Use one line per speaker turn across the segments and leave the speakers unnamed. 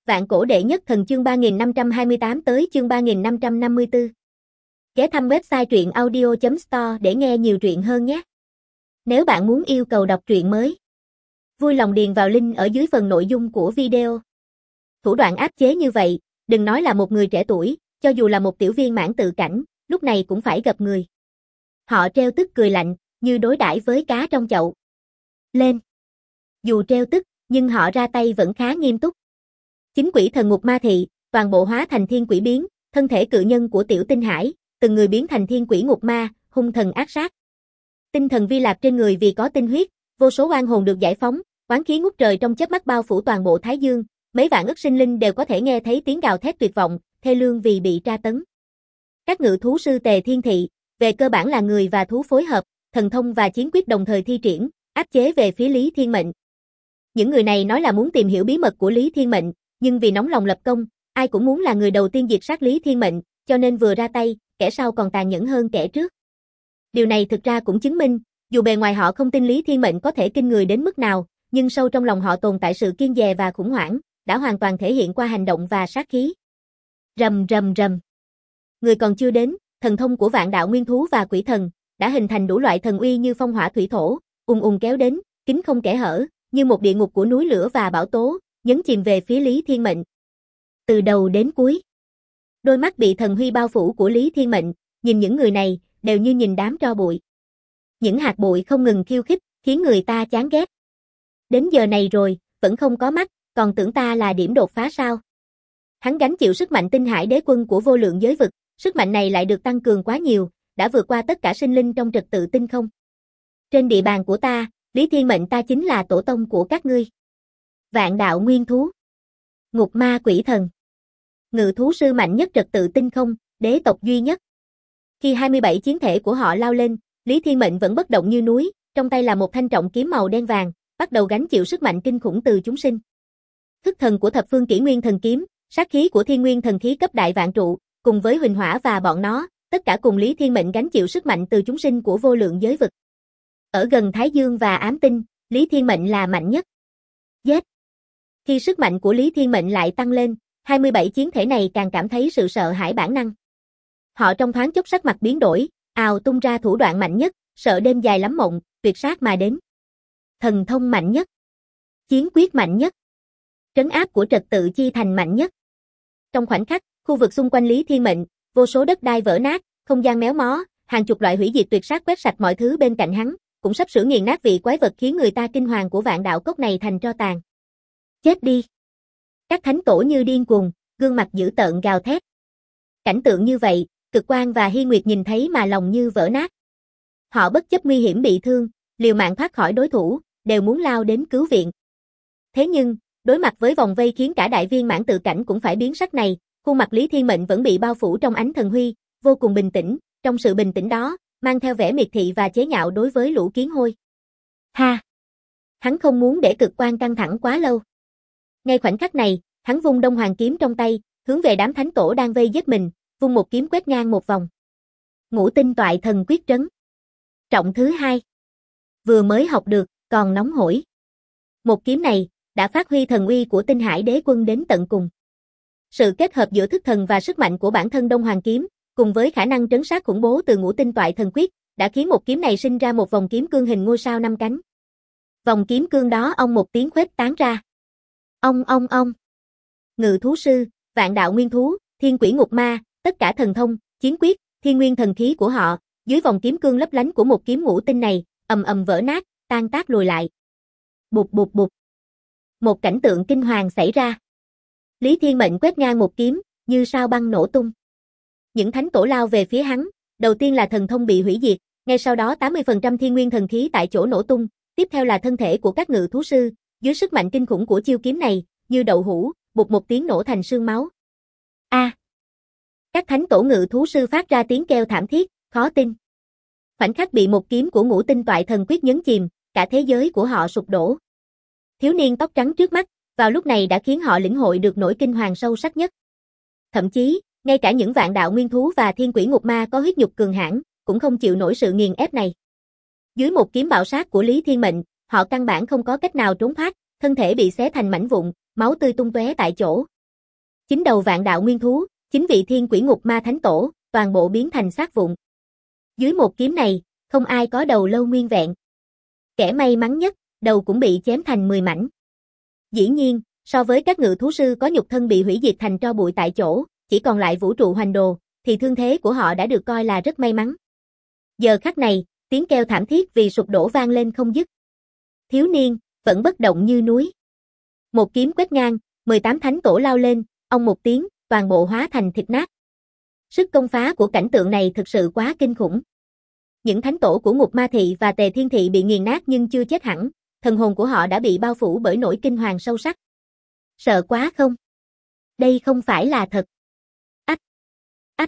Vạn cổ đệ nhất thần chương 3528 tới chương 3554. Ghé thăm website truyện audio.store để nghe nhiều truyện hơn nhé. Nếu bạn muốn yêu cầu đọc truyện mới, vui lòng điền vào link ở dưới phần nội dung của video. Thủ đoạn áp chế như vậy, đừng nói là một người trẻ tuổi, cho dù là một tiểu viên mãn tự cảnh, lúc này cũng phải gặp người. Họ treo tức cười lạnh, như đối đãi với cá trong chậu. Lên! Dù treo tức, nhưng họ ra tay vẫn khá nghiêm túc. Chính quỷ thần ngục ma thị, toàn bộ hóa thành thiên quỷ biến, thân thể cự nhân của Tiểu Tinh Hải, từng người biến thành thiên quỷ ngục ma, hung thần ác sát. Tinh thần vi lạc trên người vì có tinh huyết, vô số oan hồn được giải phóng, oán khí ngút trời trong chớp mắt bao phủ toàn bộ Thái Dương, mấy vạn ức sinh linh đều có thể nghe thấy tiếng gào thét tuyệt vọng, thê lương vì bị tra tấn. Các ngự thú sư Tề Thiên Thị, về cơ bản là người và thú phối hợp, thần thông và chiến quyết đồng thời thi triển, áp chế về phía Lý Thiên Mệnh. Những người này nói là muốn tìm hiểu bí mật của Lý Thiên Mệnh, nhưng vì nóng lòng lập công, ai cũng muốn là người đầu tiên diệt sát Lý Thiên Mệnh, cho nên vừa ra tay, kẻ sau còn tàn nhẫn hơn kẻ trước. Điều này thực ra cũng chứng minh, dù bề ngoài họ không tin Lý Thiên Mệnh có thể kinh người đến mức nào, nhưng sâu trong lòng họ tồn tại sự kiêng dè và khủng hoảng, đã hoàn toàn thể hiện qua hành động và sát khí. Rầm rầm rầm. Người còn chưa đến, thần thông của vạn đạo nguyên thú và quỷ thần đã hình thành đủ loại thần uy như phong hỏa thủy thổ, ùng ùng kéo đến, kín không kẽ hở, như một địa ngục của núi lửa và bão tố, nhấn chìm về phía Lý Thiên Mệnh. Từ đầu đến cuối, đôi mắt bị thần huy bao phủ của Lý Thiên Mệnh, nhìn những người này, đều như nhìn đám tro bụi. Những hạt bụi không ngừng khiêu khích, khiến người ta chán ghét. Đến giờ này rồi, vẫn không có mắt, còn tưởng ta là điểm đột phá sao? Hắn gánh chịu sức mạnh tinh hải đế quân của vô lượng giới vực, sức mạnh này lại được tăng cường quá nhiều, đã vượt qua tất cả sinh linh trong trật tự tinh không. Trên địa bàn của ta, Lý Thiên Mệnh ta chính là tổ tông của các ngươi. Vạn đạo nguyên thú, ngục ma quỷ thần, ngự thú sư mạnh nhất trật tự tinh không, đế tộc duy nhất. Khi 27 chiến thể của họ lao lên, Lý Thiên Mệnh vẫn bất động như núi, trong tay là một thanh trọng kiếm màu đen vàng, bắt đầu gánh chịu sức mạnh kinh khủng từ chúng sinh. Thức thần của thập phương kỷ nguyên thần kiếm, sát khí của thiên nguyên thần khí cấp đại vạn trụ, cùng với huỳnh hỏa và bọn nó, tất cả cùng Lý Thiên Mệnh gánh chịu sức mạnh từ chúng sinh của vô lượng giới vực. Ở gần Thái Dương và ám tinh, Lý Thiên Mệnh là mạnh nhất. Giết! Khi sức mạnh của Lý Thiên Mệnh lại tăng lên, 27 chiến thể này càng cảm thấy sự sợ hãi bản năng. Họ trong thoáng chốc sắc mặt biến đổi, ào tung ra thủ đoạn mạnh nhất, sợ đêm dài lắm mộng, tuyệt sát mà đến. Thần thông mạnh nhất, chiến quyết mạnh nhất, trấn áp của trật tự chi thành mạnh nhất. Trong khoảnh khắc, khu vực xung quanh Lý Thiên Mệnh, vô số đất đai vỡ nát, không gian méo mó, hàng chục loại hủy diệt tuyệt sát quét sạch mọi thứ bên cạnh hắn, cũng sắp sửa nghiền nát vị quái vật khiến người ta kinh hoàng của vạn đạo cốc này thành tro tàn. Chết đi! Các thánh tổ như điên cuồng, gương mặt dữ tợn gào thét. Cảnh tượng như vậy, Cực Quang và Hy Nguyệt nhìn thấy mà lòng như vỡ nát. Họ bất chấp nguy hiểm bị thương, liều mạng thoát khỏi đối thủ, đều muốn lao đến cứu viện. Thế nhưng, đối mặt với vòng vây khiến cả đại viên mãn tự cảnh cũng phải biến sắc này, khuôn mặt Lý Thiên Mệnh vẫn bị bao phủ trong ánh thần huy, vô cùng bình tĩnh, trong sự bình tĩnh đó, mang theo vẻ miệt thị và chế nhạo đối với lũ kiến hôi. Ha! Hắn không muốn để Cực Quang căng thẳng quá lâu. Ngay khoảnh khắc này, hắn vung Đông Hoàng kiếm trong tay, hướng về đám thánh tổ đang vây giết mình, vung một kiếm quét ngang một vòng. Ngũ tinh toại thần quyết trấn. Trọng thứ 2. Vừa mới học được, còn nóng hổi. Một kiếm này, đã phát huy thần uy của tinh hải đế quân đến tận cùng. Sự kết hợp giữa thức thần và sức mạnh của bản thân Đông Hoàng kiếm, cùng với khả năng trấn sát khủng bố từ ngũ tinh toại thần quyết, đã khiến một kiếm này sinh ra một vòng kiếm cương hình ngôi sao 5 cánh. Vòng kiếm cương đó ong một tiếng khuếch tán ra. Ong ong ong. Ngự thú sư, vạn đạo nguyên thú, thiên quỷ ngục ma, tất cả thần thông, chiến quyết, thiên nguyên thần khí của họ, dưới vòng kiếm cương lấp lánh của một kiếm ngũ tinh này, ầm ầm vỡ nát, tan tác lùi lại. Bụp bụp bụp. Một cảnh tượng kinh hoàng xảy ra. Lý Thiên Mệnh quét ngang một kiếm, như sao băng nổ tung. Những thánh tổ lao về phía hắn, đầu tiên là thần thông bị hủy diệt, ngay sau đó 80% thiên nguyên thần khí tại chỗ nổ tung, tiếp theo là thân thể của các ngự thú sư, dưới sức mạnh kinh khủng của chiêu kiếm này, như đậu hũ, bụp một tiếng nổ thành sương máu. A! Các thánh tổ ngự thú sư phát ra tiếng kêu thảm thiết, khó tin. Khoảnh khắc bị một kiếm của ngũ tinh toại thần quyết nhấn chìm, cả thế giới của họ sụp đổ. Thiếu niên tóc trắng trước mắt, vào lúc này đã khiến họ lĩnh hội được nỗi kinh hoàng sâu sắc nhất. Thậm chí, ngay cả những vạn đạo nguyên thú và thiên quỷ ngục ma có huyết nhục cường hãn, cũng không chịu nổi sự nghiền ép này. Dưới một kiếm bạo sát của Lý Thiên Mệnh, họ căn bản không có cách nào trốn thoát, thân thể bị xé thành mảnh vụn, máu tươi tung tóe tại chỗ. Chín đầu vạn đạo nguyên thú, 9 vị thiên quỷ ngục ma thánh tổ, toàn bộ biến thành xác vụn. Dưới một kiếm này, không ai có đầu lâu nguyên vẹn. Kẻ may mắn nhất, đầu cũng bị chém thành 10 mảnh. Dĩ nhiên, so với các ngự thú sư có nhục thân bị hủy diệt thành tro bụi tại chỗ, chỉ còn lại vũ trụ hoành đồ, thì thương thế của họ đã được coi là rất may mắn. Giờ khắc này, tiếng kêu thảm thiết vì sụp đổ vang lên không dứt. Thiếu niên, vẫn bất động như núi. Một kiếm quét ngang, 18 thánh tổ lao lên, ong một tiếng, toàn bộ hóa thành thịt nát. Sức công phá của cảnh tượng này thực sự quá kinh khủng. Những thánh tổ của Ngục Ma Thị và Tề Thiên Thị bị nghiền nát nhưng chưa chết hẳn, thần hồn của họ đã bị bao phủ bởi nỗi kinh hoàng sâu sắc. Sợ quá không? Đây không phải là thật. Ách! Ách!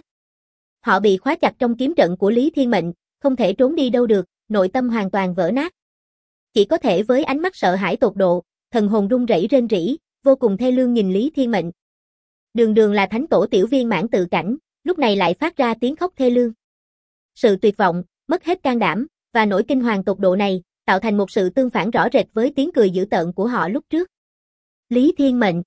Họ bị khóa chặt trong kiếm trận của Lý Thiên Mệnh, không thể trốn đi đâu được, nội tâm hoàn toàn vỡ nát. Chỉ có thể với ánh mắt sợ hãi tột độ, thần hồn run rẩy rên rỉ, vô cùng thê lương nhìn Lý Thiên Mệnh. Đường đường là thánh tổ tiểu viên mãn tự cảnh, lúc này lại phát ra tiếng khóc thê lương. Sự tuyệt vọng, mất hết can đảm, và nỗi kinh hoàng tột độ này, tạo thành một sự tương phản rõ rệt với tiếng cười dữ tợn của họ lúc trước. Lý Thiên Mệnh,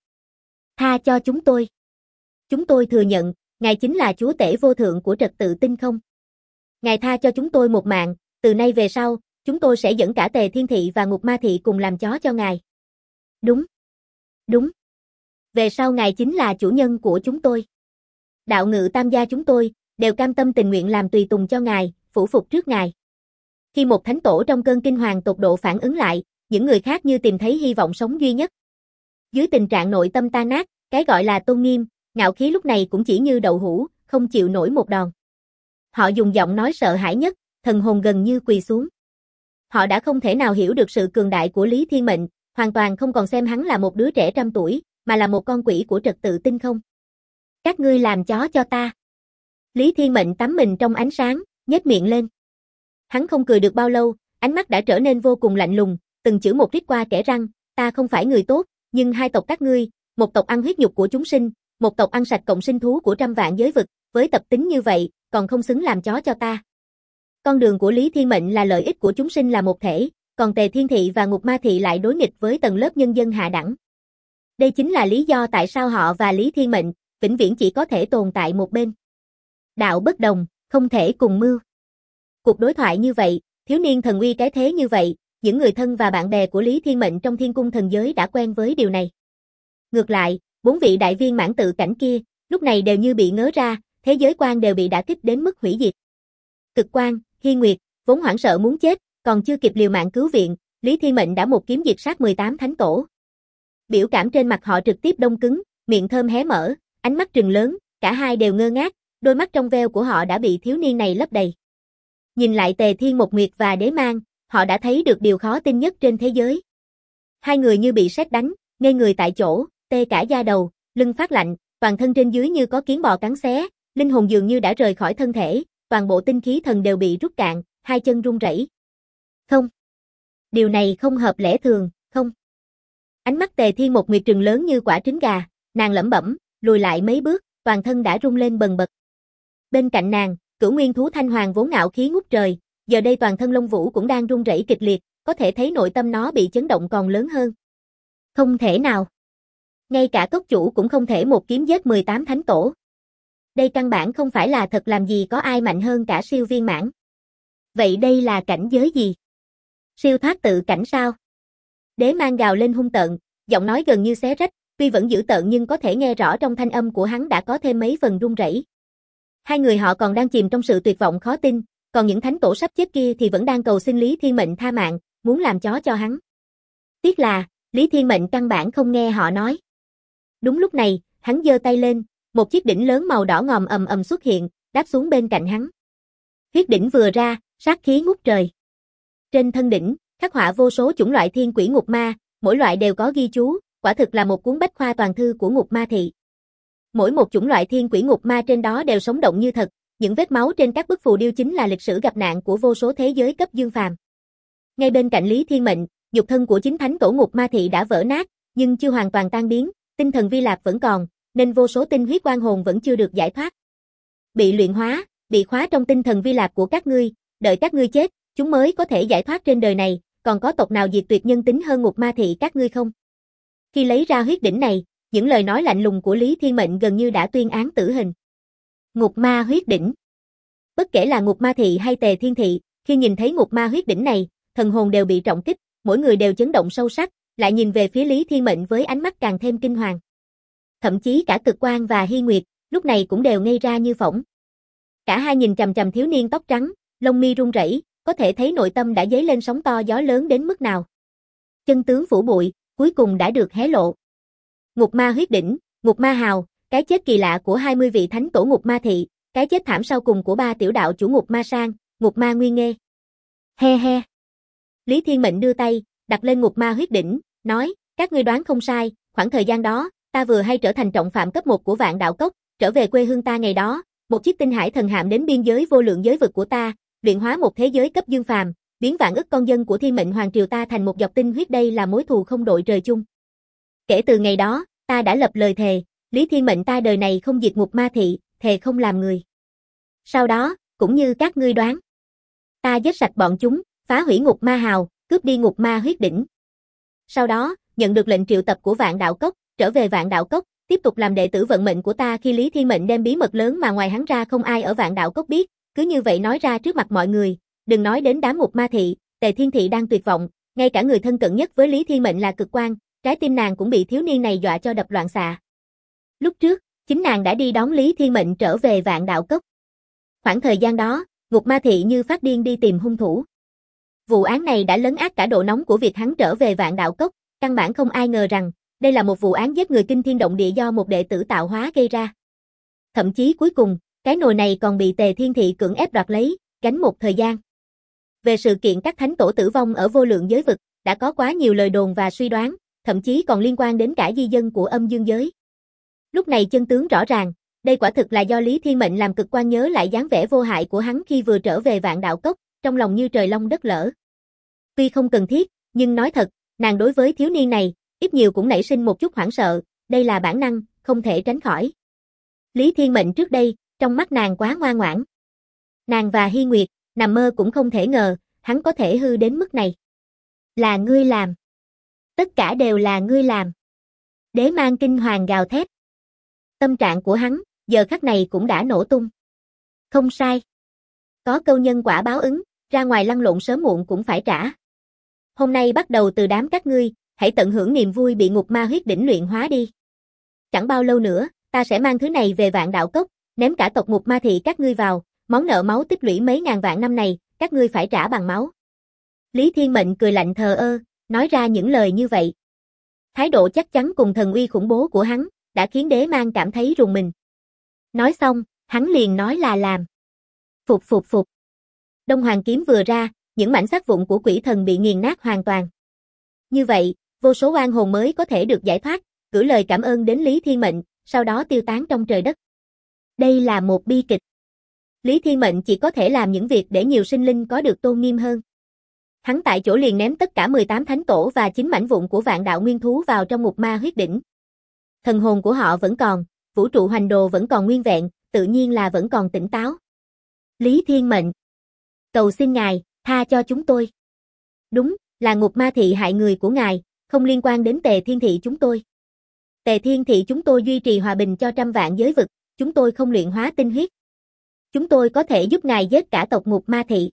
tha cho chúng tôi. Chúng tôi thừa nhận, ngài chính là chúa tể vô thượng của trật tự tinh không. Ngài tha cho chúng tôi một mạng, từ nay về sau, chúng tôi sẽ dẫn cả Tề Thiên Thị và Ngục Ma Thị cùng làm chó cho ngài. Đúng. Đúng. Về sau ngài chính là chủ nhân của chúng tôi. Đạo ngự tam gia chúng tôi, đều cam tâm tình nguyện làm tùy tùng cho ngài, phủ phục trước ngài. Khi một thánh tổ trong cơn kinh hoàng tột độ phản ứng lại, những người khác như tìm thấy hy vọng sống duy nhất. Dưới tình trạng nội tâm tan nát, cái gọi là tôn nghiêm, ngạo khí lúc này cũng chỉ như đậu hũ, không chịu nổi một đòn. Họ dùng giọng nói sợ hãi nhất, thần hồn gần như quỳ xuống. Họ đã không thể nào hiểu được sự cường đại của Lý Thiên Mệnh, hoàn toàn không còn xem hắn là một đứa trẻ trăm tuổi, mà là một con quỷ của trật tự tinh không. Các ngươi làm chó cho ta. Lý Thiên Mệnh tắm mình trong ánh sáng, nhếch miệng lên. Hắn không cười được bao lâu, ánh mắt đã trở nên vô cùng lạnh lùng, từng chữ một rít qua kẽ răng, ta không phải người tốt, nhưng hai tộc các ngươi, một tộc ăn huyết nhục của chúng sinh, một tộc ăn sạch cộng sinh thú của trăm vạn giới vực, với tập tính như vậy, còn không xứng làm chó cho ta. Con đường của Lý Thiên Mệnh là lợi ích của chúng sinh là một thể, còn Tề Thiên Thị và Ngục Ma Thị lại đối nghịch với tầng lớp nhân dân hạ đẳng. Đây chính là lý do tại sao họ và Lý Thiên Mệnh vĩnh viễn chỉ có thể tồn tại một bên. Đạo bất đồng, không thể cùng mưu. Cuộc đối thoại như vậy, thiếu niên thần uy cái thế như vậy, những người thân và bạn bè của Lý Thiên Mệnh trong thiên cung thần giới đã quen với điều này. Ngược lại, 4 vị đại viên mãn tự cảnh kia, lúc này đều như bị ngớ ra, thế giới quan đều bị đả kích đến mức hủy diệt. Cực Quan, Hy Nguyệt, vốn hoảng sợ muốn chết, còn chưa kịp liều mạng cứu viện, Lý Thiên Mệnh đã một kiếm diệt sát 18 thánh tổ. Biểu cảm trên mặt họ trực tiếp đông cứng, miệng thơm hé mở, ánh mắt trừng lớn, cả hai đều ngơ ngác, đôi mắt trong veo của họ đã bị thiếu niên này lấp đầy. Nhìn lại Tề Thiên Một Nguyệt và Đế Mang, họ đã thấy được điều khó tin nhất trên thế giới. Hai người như bị sét đánh, ngây người tại chỗ, tê cả da đầu, lưng phát lạnh, toàn thân trên dưới như có kiến bò cắn xé, linh hồn dường như đã rời khỏi thân thể, toàn bộ tinh khí thần đều bị rút cạn, hai chân run rẩy. Không. Điều này không hợp lẽ thường, không. Ánh mắt Tề Thiên Một Nguyệt trừng lớn như quả trứng gà, nàng lẩm bẩm, lùi lại mấy bước, toàn thân đã rung lên bần bật. Bên cạnh nàng, Cửu Nguyên thú Thanh Hoàng vốn ngạo khí ngút trời, giờ đây toàn thân lông vũ cũng đang run rẩy kịch liệt, có thể thấy nội tâm nó bị chấn động còn lớn hơn. Không thể nào. Ngay cả cốc chủ cũng không thể một kiếm giết 18 thánh tổ. Đây căn bản không phải là thật, làm gì có ai mạnh hơn cả siêu viên mãn. Vậy đây là cảnh giới gì? Siêu thoát tự cảnh sao? Đế Mang gào lên hung tợn, giọng nói gần như xé rách, tuy vẫn dữ tợn nhưng có thể nghe rõ trong thanh âm của hắn đã có thêm mấy phần run rẩy. Hai người họ còn đang chìm trong sự tuyệt vọng khó tin, còn những thánh tổ sắp chết kia thì vẫn đang cầu xin Lý Thiên Mệnh tha mạng, muốn làm chó cho hắn. Tiếc là, Lý Thiên Mệnh căn bản không nghe họ nói. Đúng lúc này, hắn giơ tay lên, một chiếc đỉnh lớn màu đỏ ngòm ầm ầm xuất hiện, đáp xuống bên cạnh hắn. Huyết đỉnh vừa ra, sát khí ngút trời. Trên thân đỉnh, khắc họa vô số chủng loại thiên quỷ ngục ma, mỗi loại đều có ghi chú, quả thực là một cuốn bách khoa toàn thư của Ngục Ma Thị. Mỗi một chủng loại thiên quỷ ngục ma trên đó đều sống động như thật, những vết máu trên các bức phù điêu chính là lịch sử gặp nạn của vô số thế giới cấp dương phàm. Ngay bên cạnh Lý Thiên Mệnh, nhục thân của chính thánh tổ Ngục Ma Thị đã vỡ nát, nhưng chưa hoàn toàn tan biến, tinh thần vi lạp vẫn còn, nên vô số tinh huyết oan hồn vẫn chưa được giải thoát. Bị luyện hóa, bị khóa trong tinh thần vi lạp của các ngươi, đợi các ngươi chết, chúng mới có thể giải thoát trên đời này, còn có tộc nào diệt tuyệt nhân tính hơn Ngục Ma Thị các ngươi không? Khi lấy ra huyết đỉnh này, những lời nói lạnh lùng của Lý Thiên Mệnh gần như đã tuyên án tử hình. Ngục ma huyết đỉnh. Bất kể là Ngục Ma Thị hay Tề Thiên Thị, khi nhìn thấy ngục ma huyết đỉnh này, thần hồn đều bị trọng kích, mỗi người đều chấn động sâu sắc, lại nhìn về phía Lý Thiên Mệnh với ánh mắt càng thêm kinh hoàng. Thậm chí cả Cực Quang và Hy Nguyệt, lúc này cũng đều ngây ra như phỗng. Cả hai nhìn chằm chằm thiếu niên tóc trắng, lông mi run rẩy, có thể thấy nội tâm đã dấy lên sóng to gió lớn đến mức nào. Chân tướng phủ bụi, cuối cùng đã được hé lộ. Ngục ma huyết đỉnh, ngục ma hào, cái chết kỳ lạ của 20 vị thánh tổ ngục ma thị, cái chết thảm sau cùng của 3 tiểu đạo chủ ngục ma sang, ngục ma nguyên nghê. He he. Lý Thiên Mệnh đưa tay, đặt lên ngục ma huyết đỉnh, nói, các ngươi đoán không sai, khoảng thời gian đó, ta vừa hay trở thành trọng phạm cấp 1 của Vạn Đạo Cốc, trở về quê hương ta ngày đó, một chiếc tinh hải thần hạm đến biên giới vô lượng giới vực của ta, luyện hóa một thế giới cấp dương phàm, biến vạn ức con dân của Thiên Mệnh Hoàng triều ta thành một giọt tinh huyết, đây là mối thù không đội trời chung. Kể từ ngày đó, ta đã lập lời thề, Lý Thiên Mệnh ta đời này không diệt ngục ma thị, thề không làm người. Sau đó, cũng như các ngươi đoán, ta giết sạch bọn chúng, phá hủy ngục ma hào, cướp đi ngục ma huyết đỉnh. Sau đó, nhận được lệnh triệu tập của Vạn Đạo Cốc, trở về Vạn Đạo Cốc, tiếp tục làm đệ tử vận mệnh của ta. Khi Lý Thiên Mệnh đem bí mật lớn mà ngoài hắn ra không ai ở Vạn Đạo Cốc biết, cứ như vậy nói ra trước mặt mọi người, đừng nói đến đám ngục ma thị, Tề Thiên Thị đang tuyệt vọng, ngay cả người thân cận nhất với Lý Thiên Mệnh là Cực Quang, trái tim nàng cũng bị thiếu niên này dọa cho đập loạn xạ. Lúc trước, chính nàng đã đi đón Lý Thiên Mệnh trở về Vạn Đạo Cốc. Khoảng thời gian đó, ngục ma thị như phát điên đi tìm hung thủ. Vụ án này đã lấn át cả độ nóng của việc hắn trở về Vạn Đạo Cốc, căn bản không ai ngờ rằng, đây là một vụ án giết người kinh thiên động địa do một đệ tử tạo hóa gây ra. Thậm chí cuối cùng, cái nồi này còn bị Tề Thiên Thị cưỡng ép đoạt lấy, gánh một thời gian. Về sự kiện các thánh tổ tử vong ở vô lượng giới vực, đã có quá nhiều lời đồn và suy đoán, thậm chí còn liên quan đến cả di dân của âm dương giới. Lúc này chân tướng rõ ràng, đây quả thực là do Lý Thiên Mệnh làm. Cực Quang nhớ lại dáng vẻ vô hại của hắn khi vừa trở về Vạn Đạo Cốc, trong lòng như trời long đất lở. Tuy không cần thiết, nhưng nói thật, nàng đối với thiếu niên này, ít nhiều cũng nảy sinh một chút hoảng sợ, đây là bản năng, không thể tránh khỏi. Lý Thiên Mệnh trước đây, trong mắt nàng quá ngoan ngoãn. Nàng và Hy Nguyệt, nằm mơ cũng không thể ngờ, hắn có thể hư đến mức này. Là ngươi làm. Tất cả đều là ngươi làm. Đế mang kinh hoàng gào thét. Tâm trạng của hắn, giờ khắc này cũng đã nổ tung. Không sai. Có câu nhân quả báo ứng, ra ngoài lăn lộn sớm muộn cũng phải trả. Hôm nay bắt đầu từ đám các ngươi, hãy tận hưởng niềm vui bị ngục ma huyết đỉnh luyện hóa đi. Chẳng bao lâu nữa, ta sẽ mang thứ này về Vạn Đạo Cốc, ném cả tộc ngục ma thị các ngươi vào, món nợ máu tích lũy mấy ngàn vạn năm này, các ngươi phải trả bằng máu. Lý Thiên Mệnh cười lạnh thờ ơ, nói ra những lời như vậy. Thái độ chắc chắn cùng thần uy khủng bố của hắn, đã khiến Đế Mang cảm thấy rùng mình. Nói xong, hắn liền nói là làm. Phục phục phục. Đông Hoàng kiếm vừa ra, những mảnh xác vụn của quỷ thần bị nghiền nát hoàn toàn. Như vậy, vô số oan hồn mới có thể được giải thoát, gửi lời cảm ơn đến Lý Thiên Mệnh, sau đó tiêu tán trong trời đất. Đây là một bi kịch. Lý Thiên Mệnh chỉ có thể làm những việc để nhiều sinh linh có được tôn nghiêm hơn. Hắn tại chỗ liền ném tất cả 18 thánh tổ và 9 mảnh vụn của Vạn Đạo Nguyên Thú vào trong ngục ma huyết đỉnh. Thần hồn của họ vẫn còn, vũ trụ hoành đồ vẫn còn nguyên vẹn, tự nhiên là vẫn còn tỉnh táo. Lý Thiên Mệnh, cầu xin ngài, tha cho chúng tôi. Đúng, là ngục ma thị hại người của ngài, không liên quan đến Tề Thiên Thị chúng tôi. Tề Thiên Thị chúng tôi duy trì hòa bình cho trăm vạn giới vực, chúng tôi không luyện hóa tinh huyết. Chúng tôi có thể giúp ngài giết cả tộc ngục ma thị.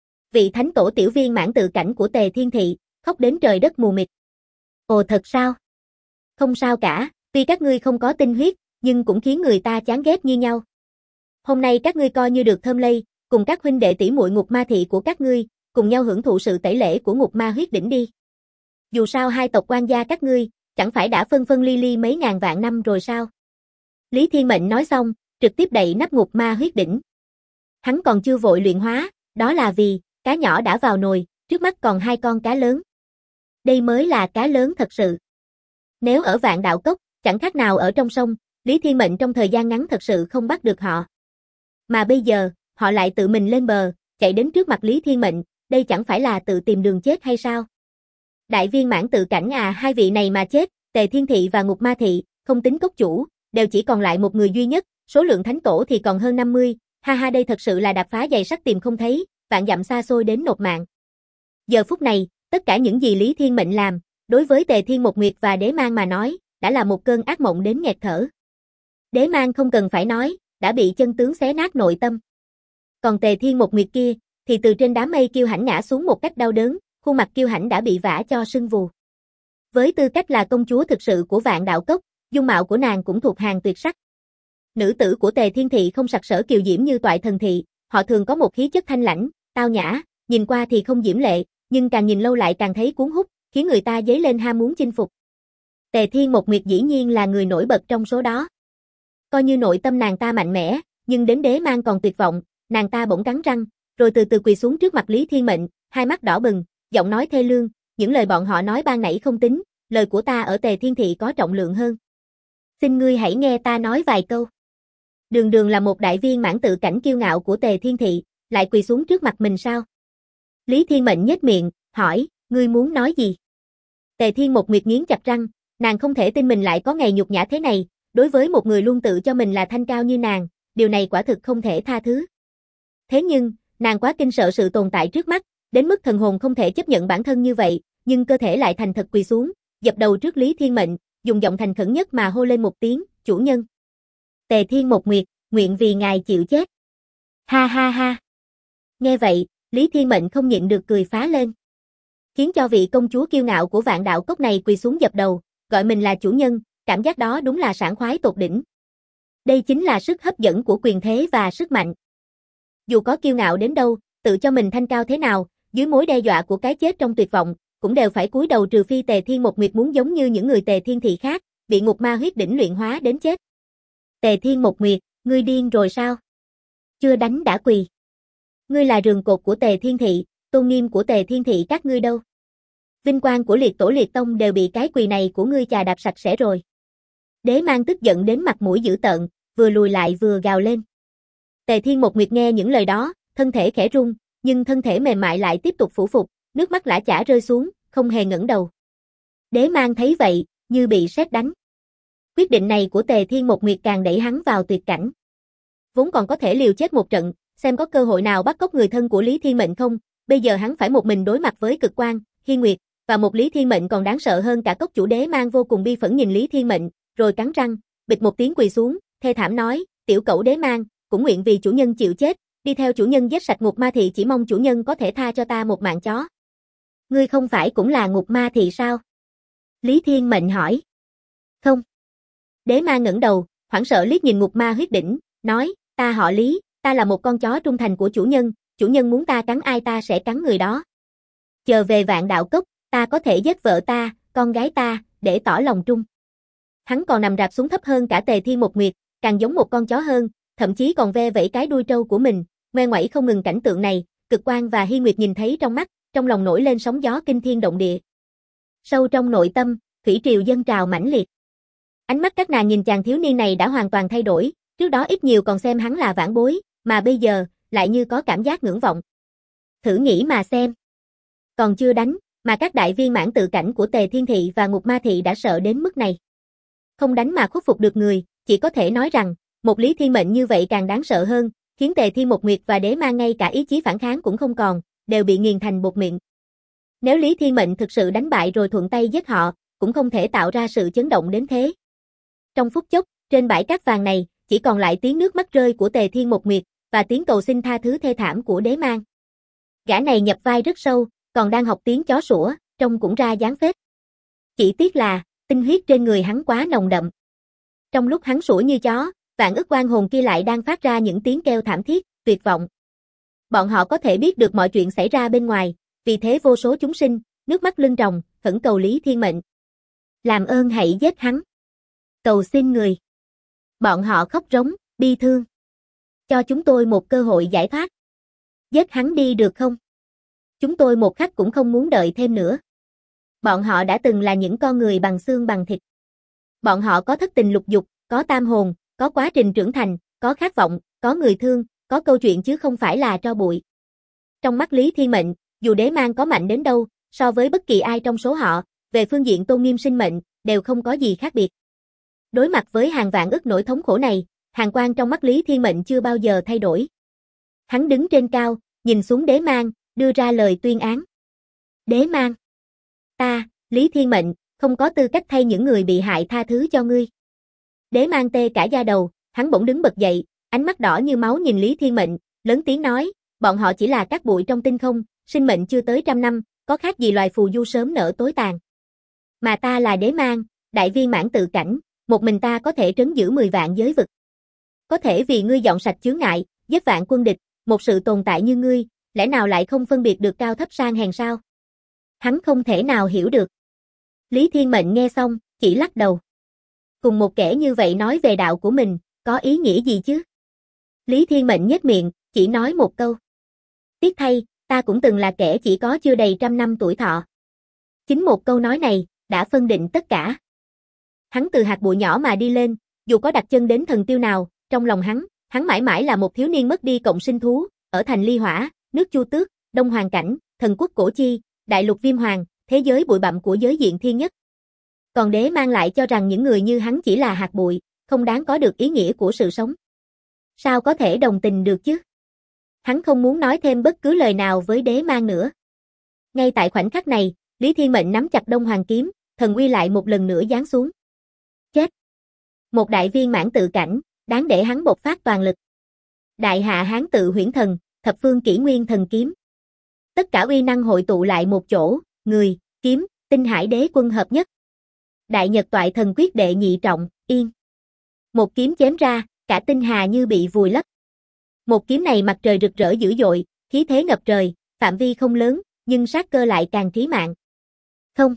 Vị thánh tổ tiểu viên mãn tự cảnh của Tề Thiên Thị, khóc đến trời đất mù mịt. Ồ thật sao? Không sao cả, tuy các ngươi không có tinh huyết, nhưng cũng khiến người ta chán ghét như nhau. Hôm nay các ngươi coi như được thơm lây, cùng các huynh đệ tỷ muội ngục ma thị của các ngươi, cùng nhau hưởng thụ sự tẩy lễ của ngục ma huyết đỉnh đi. Dù sao hai tộc quan gia các ngươi, chẳng phải đã phân phân ly ly mấy ngàn vạn năm rồi sao? Lý Thiên Mệnh nói xong, trực tiếp đậy nắp ngục ma huyết đỉnh. Hắn còn chưa vội luyện hóa, đó là vì, cá nhỏ đã vào nồi, trước mắt còn 2 con cá lớn. Đây mới là cá lớn thật sự. Nếu ở Vạn Đạo Cốc, chẳng khác nào ở trong sông, Lý Thiên Mệnh trong thời gian ngắn thật sự không bắt được họ. Mà bây giờ, họ lại tự mình lên bờ, chạy đến trước mặt Lý Thiên Mệnh, đây chẳng phải là tự tìm đường chết hay sao? Đại viên mãn tự cảnh à, hai vị này mà chết, Tề Thiên Thị và Ngục Ma Thị, không tính cốc chủ, đều chỉ còn lại một người duy nhất, số lượng thánh tổ thì còn hơn 50, ha ha đây thật sự là đạp phá giày sắt tìm không thấy, vạn dặm xa xôi đến nộp mạng. Giờ phút này, tất cả những gì Lý Thiên Mệnh làm, đối với Tề Thiên Một Nguyệt và Đế Mang mà nói, đã là một cơn ác mộng đến nghẹt thở. Đế Mang không cần phải nói, đã bị chân tướng xé nát nội tâm. Còn Tề Thiên Một Nguyệt kia, thì từ trên đám mây kiêu hãnh ngã xuống một cách đau đớn, khuôn mặt kiêu hãnh đã bị vả cho sưng vù. Với tư cách là công chúa thực sự của Vạn Đạo Cốc, dung mạo của nàng cũng thuộc hàng tuyệt sắc. Nữ tử của Tề Thiên Thị không sặc sỡ kiều diễm như Toại Thần Thị, họ thường có một khí chất thanh lãnh, tao nhã, nhìn qua thì không diễm lệ, nhưng càng nhìn lâu lại càng thấy cuốn hút, khiến người ta dấy lên ham muốn chinh phục. Tề Thiên Một Nguyệt dĩ nhiên là người nổi bật trong số đó. Coi như nội tâm nàng ta mạnh mẽ, nhưng đến Đế Mang còn tuyệt vọng, nàng ta bỗng cắn răng, rồi từ từ quỳ xuống trước mặt Lý Thiên Mệnh, hai mắt đỏ bừng, giọng nói thê lương, những lời bọn họ nói ban nãy không tính, lời của ta ở Tề Thiên Thị có trọng lượng hơn. Xin ngươi hãy nghe ta nói vài câu. Đường Đường là một đại viên mãn tự cảnh kiêu ngạo của Tề Thiên Thị, lại quỳ xuống trước mặt mình sao? Lý Thiên Mệnh nhếch miệng, hỏi, ngươi muốn nói gì? Tề Thiên Một Nguyệt nghiến chặt răng, nàng không thể tin mình lại có ngày nhục nhã thế này, đối với một người luôn tự cho mình là thanh cao như nàng, điều này quả thực không thể tha thứ. Thế nhưng, nàng quá kinh sợ sự tồn tại trước mắt, đến mức thần hồn không thể chấp nhận bản thân như vậy, nhưng cơ thể lại thành thật quỳ xuống, dập đầu trước Lý Thiên Mệnh, dùng giọng thành khẩn nhất mà hô lên một tiếng, chủ nhân. Tề Thiên Một Nguyệt, nguyện vì ngài chịu chết. Ha ha ha. Nghe vậy, Lý Thiên Mệnh không nhịn được cười phá lên. Khiến cho vị công chúa kiêu ngạo của Vạn Đạo Cốc này quỳ xuống dập đầu, gọi mình là chủ nhân, cảm giác đó đúng là sảng khoái tột đỉnh. Đây chính là sức hấp dẫn của quyền thế và sức mạnh. Dù có kiêu ngạo đến đâu, tự cho mình thanh cao thế nào, dưới mối đe dọa của cái chết trong tuyệt vọng, cũng đều phải cúi đầu trừ phi Tề Thiên Một Nguyệt muốn giống như những người Tề Thiên Thị khác, bị ngục ma huyết đỉnh luyện hóa đến chết. Tề Thiên Một Nguyệt, ngươi điên rồi sao? Chưa đánh đã quỳ. Ngươi là rường cột của Tề Thiên Thị, tôn nghiêm của Tề Thiên Thị các ngươi đâu? Vinh quang của liệt tổ liệt tông đều bị cái quỳ này của ngươi chà đạp sạch sẽ rồi. Đế Mang tức giận đến mặt mũi dữ tợn, vừa lùi lại vừa gào lên. Tề Thiên Một Nguyệt nghe những lời đó, thân thể khẽ rung, nhưng thân thể mềm mại lại tiếp tục phủ phục, nước mắt lã chã rơi xuống, không hề ngẩng đầu. Đế Mang thấy vậy, như bị sét đánh. Quyết định này của Tề Thiên Một Nguyệt càng đẩy hắn vào tuyệt cảnh. Vốn còn có thể liều chết một trận, xem có cơ hội nào bắt cóc người thân của Lý Thiên Mệnh không, bây giờ hắn phải một mình đối mặt với Cực Quang, Hiên Nguyệt, và một Lý Thiên Mệnh còn đáng sợ hơn cả cốc chủ. Đế Mang vô cùng bi phẫn nhìn Lý Thiên Mệnh, rồi cắn răng, bịch một tiếng quỳ xuống, thê thảm nói, tiểu cẩu Đế Mang, cũng nguyện vì chủ nhân chịu chết, đi theo chủ nhân giết sạch ngục ma thị, chỉ mong chủ nhân có thể tha cho ta một mạng chó. Ngươi không phải cũng là ngục ma thị sao? Lý Thiên Mệnh hỏi. Không. Đế Mang ngẩng đầu, hoảng sợ liếc nhìn ngục ma huyết đỉnh, nói, ta họ Lý, ta là một con chó trung thành của chủ nhân muốn ta cắn ai ta sẽ cắn người đó. Chờ về Vạn Đạo Cốc, ta có thể giết vợ ta, con gái ta, để tỏ lòng trung. Hắn còn nằm rạp xuống thấp hơn cả Tề Thiên Một Nguyệt, càng giống một con chó hơn, thậm chí còn ve vẫy cái đuôi trâu của mình, ngoe ngoẩy không ngừng. Cảnh tượng này, Cực Quang và Hi Nguyệt nhìn thấy trong mắt, trong lòng nổi lên sóng gió kinh thiên động địa. Sâu trong nội tâm, thủy triều dâng trào mãnh liệt. Ánh mắt các nàng nhìn chàng thiếu niên này đã hoàn toàn thay đổi, trước đó ít nhiều còn xem hắn là vãn bối, mà bây giờ, lại như có cảm giác ngưỡng vọng. Thử nghĩ mà xem. Còn chưa đánh, mà các đại viên mãn tự cảnh của Tề Thiên Thị và Ngục Ma Thị đã sợ đến mức này. Không đánh mà khuất phục được người, chỉ có thể nói rằng, một Lý Thiên Mệnh như vậy càng đáng sợ hơn, khiến Tề Thiên Một Nguyệt và Đế Mang ngay cả ý chí phản kháng cũng không còn, đều bị nghiền thành bột mịn. Nếu Lý Thiên Mệnh thực sự đánh bại rồi thuận tay giết họ, cũng không thể tạo ra sự chấn động đến thế. Trong phút chốc, trên bãi cát vàng này, chỉ còn lại tiếng nước mắt rơi của Tề Thiên Một Nguyệt, và tiếng cầu xin tha thứ thê thảm của Đế Mang. Gã này nhập vai rất sâu, còn đang học tiếng chó sủa, trông cũng ra dáng phết. Chỉ tiếc là, tinh huyết trên người hắn quá nồng đậm. Trong lúc hắn sủa như chó, vạn ức oan hồn kia lại đang phát ra những tiếng kêu thảm thiết, tuyệt vọng. Bọn họ có thể biết được mọi chuyện xảy ra bên ngoài, vì thế vô số chúng sinh, nước mắt lưng tròng, khẩn cầu Lý Thiên Mệnh. Làm ơn hãy giết hắn. Cầu xin người. Bọn họ khóc rống, bi thương. Cho chúng tôi một cơ hội giải thoát. Giết hắn đi được không? Chúng tôi một khắc cũng không muốn đợi thêm nữa. Bọn họ đã từng là những con người bằng xương bằng thịt. Bọn họ có thất tình lục dục, có tam hồn, có quá trình trưởng thành, có khát vọng, có người thương, có câu chuyện chứ không phải là tro bụi. Trong mắt Lý Thiên Mệnh, dù Đế Mang có mạnh đến đâu, so với bất kỳ ai trong số họ, về phương diện tôn nghiêm sinh mệnh, đều không có gì khác biệt. Đối mặt với hàng vạn ức nỗi thống khổ này, hàn quang trong mắt Lý Thiên Mệnh chưa bao giờ thay đổi. Hắn đứng trên cao, nhìn xuống Đế Mang, đưa ra lời tuyên án. Đế Mang. Ta, Lý Thiên Mệnh, không có tư cách thay những người bị hại tha thứ cho ngươi. Đế Mang tê cả da đầu, hắn bỗng đứng bật dậy, ánh mắt đỏ như máu nhìn Lý Thiên Mệnh, lớn tiếng nói, bọn họ chỉ là cát bụi trong tinh không, sinh mệnh chưa tới 100 năm, có khác gì loài phù du sớm nở tối tàn. Mà ta là Đế Mang, đại viên mãn tự cảnh, một mình ta có thể trấn giữ 10 vạn giới vực. Có thể vì ngươi dọn sạch chướng ngại, giết vạn quân địch, một sự tồn tại như ngươi, lẽ nào lại không phân biệt được cao thấp sang hèn sao? Hắn không thể nào hiểu được. Lý Thiên Mệnh nghe xong, chỉ lắc đầu. Cùng một kẻ như vậy nói về đạo của mình, có ý nghĩa gì chứ? Lý Thiên Mệnh nhếch miệng, chỉ nói một câu. Tiếc thay, ta cũng từng là kẻ chỉ có chưa đầy 100 năm tuổi thọ. Chính một câu nói này, đã phân định tất cả. Hắn từ hạt bụi nhỏ mà đi lên, dù có đặt chân đến thần tiêu nào, trong lòng hắn mãi mãi là một thiếu niên mất đi cộng sinh thú, ở thành Ly Hỏa, nước Chu Tước, Đông Hoàng Cảnh, thần quốc Cổ Chi, đại lục Viêm Hoàng, thế giới bụi bặm của giới diện thiên nhất. Còn Đế Mang lại cho rằng những người như hắn chỉ là hạt bụi, không đáng có được ý nghĩa của sự sống. Sao có thể đồng tình được chứ? Hắn không muốn nói thêm bất cứ lời nào với Đế Mang nữa. Ngay tại khoảnh khắc này, Lý Thiên Mệnh nắm chặt Đông Hoàng kiếm, thần uy lại một lần nữa giáng xuống. Chết! Một đại viên mãn tự cảnh, đáng để hắn bộc phát toàn lực. Đại hạ hán tự huyễn thần, thập phương kỷ nguyên thần kiếm. Tất cả uy năng hội tụ lại một chỗ, người, kiếm, tinh hải đế quân hợp nhất. Đại nhật toại thần quyết đệ nhị trọng, yên. Một kiếm chém ra, cả tinh hà như bị vùi lấp. Một kiếm này mặt trời rực rỡ dữ dội, khí thế ngập trời, phạm vi không lớn, nhưng sát cơ lại càng trí mạng. Không.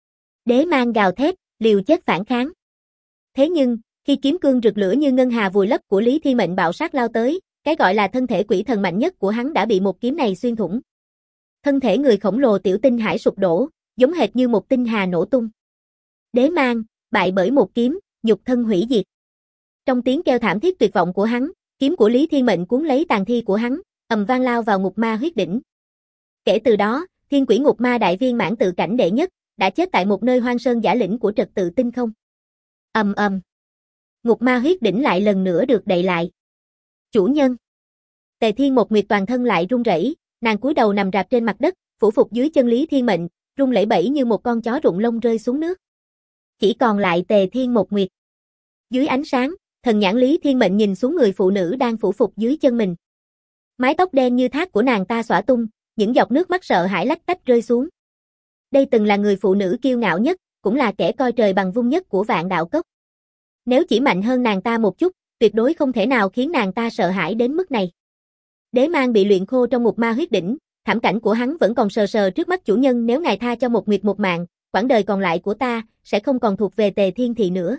Đế Mang gào thét, liều chết phản kháng. Thế nhưng, khi kiếm cương rực lửa như ngân hà vùi lấp của Lý Thiên Mệnh bạo sát lao tới, cái gọi là thân thể quỷ thần mạnh nhất của hắn đã bị một kiếm này xuyên thủng. Thân thể người khổng lồ tiểu tinh hải sụp đổ, giống hệt như một tinh hà nổ tung. Đế Mang, bại bởi một kiếm, nhục thân hủy diệt. Trong tiếng kêu thảm thiết tuyệt vọng của hắn, kiếm của Lý Thiên Mệnh cuốn lấy tàn thi của hắn, ầm vang lao vào ngục ma huyết đỉnh. Kể từ đó, Thiên Quỷ Ngục Ma đại viên mãn tự cảnh đệ nhất, đã chết tại một nơi hoang sơn giả lĩnh của trật tự tinh không. Ầm ầm. Ngục ma huyết đỉnh lại lần nữa được đậy lại. Chủ nhân. Tề Thiên một Nguyệt toàn thân lại run rẩy, nàng cúi đầu nằm rạp trên mặt đất, phủ phục dưới chân Lý Thiên Mệnh, run lẩy bẩy như một con chó rụng lông rơi xuống nước. Chỉ còn lại Tề Thiên một Nguyệt. Dưới ánh sáng, thần nhãn Lý Thiên Mệnh nhìn xuống người phụ nữ đang phủ phục dưới chân mình. Mái tóc đen như thác của nàng ta xõa tung, những giọt nước mắt sợ hãi lách tách rơi xuống. Đây từng là người phụ nữ kiêu ngạo nhất, cũng là kẻ coi trời bằng vung nhất của Vạn Đạo Cốc. Nếu chỉ mạnh hơn nàng ta một chút, tuyệt đối không thể nào khiến nàng ta sợ hãi đến mức này. Đế Mang bị luyện khô trong ngục ma huyết đỉnh, thảm cảnh của hắn vẫn còn sờ sờ trước mắt chủ nhân, nếu ngài tha cho một nguyệt một mạng, quãng đời còn lại của ta sẽ không còn thuộc về Tề Thiên Thị nữa.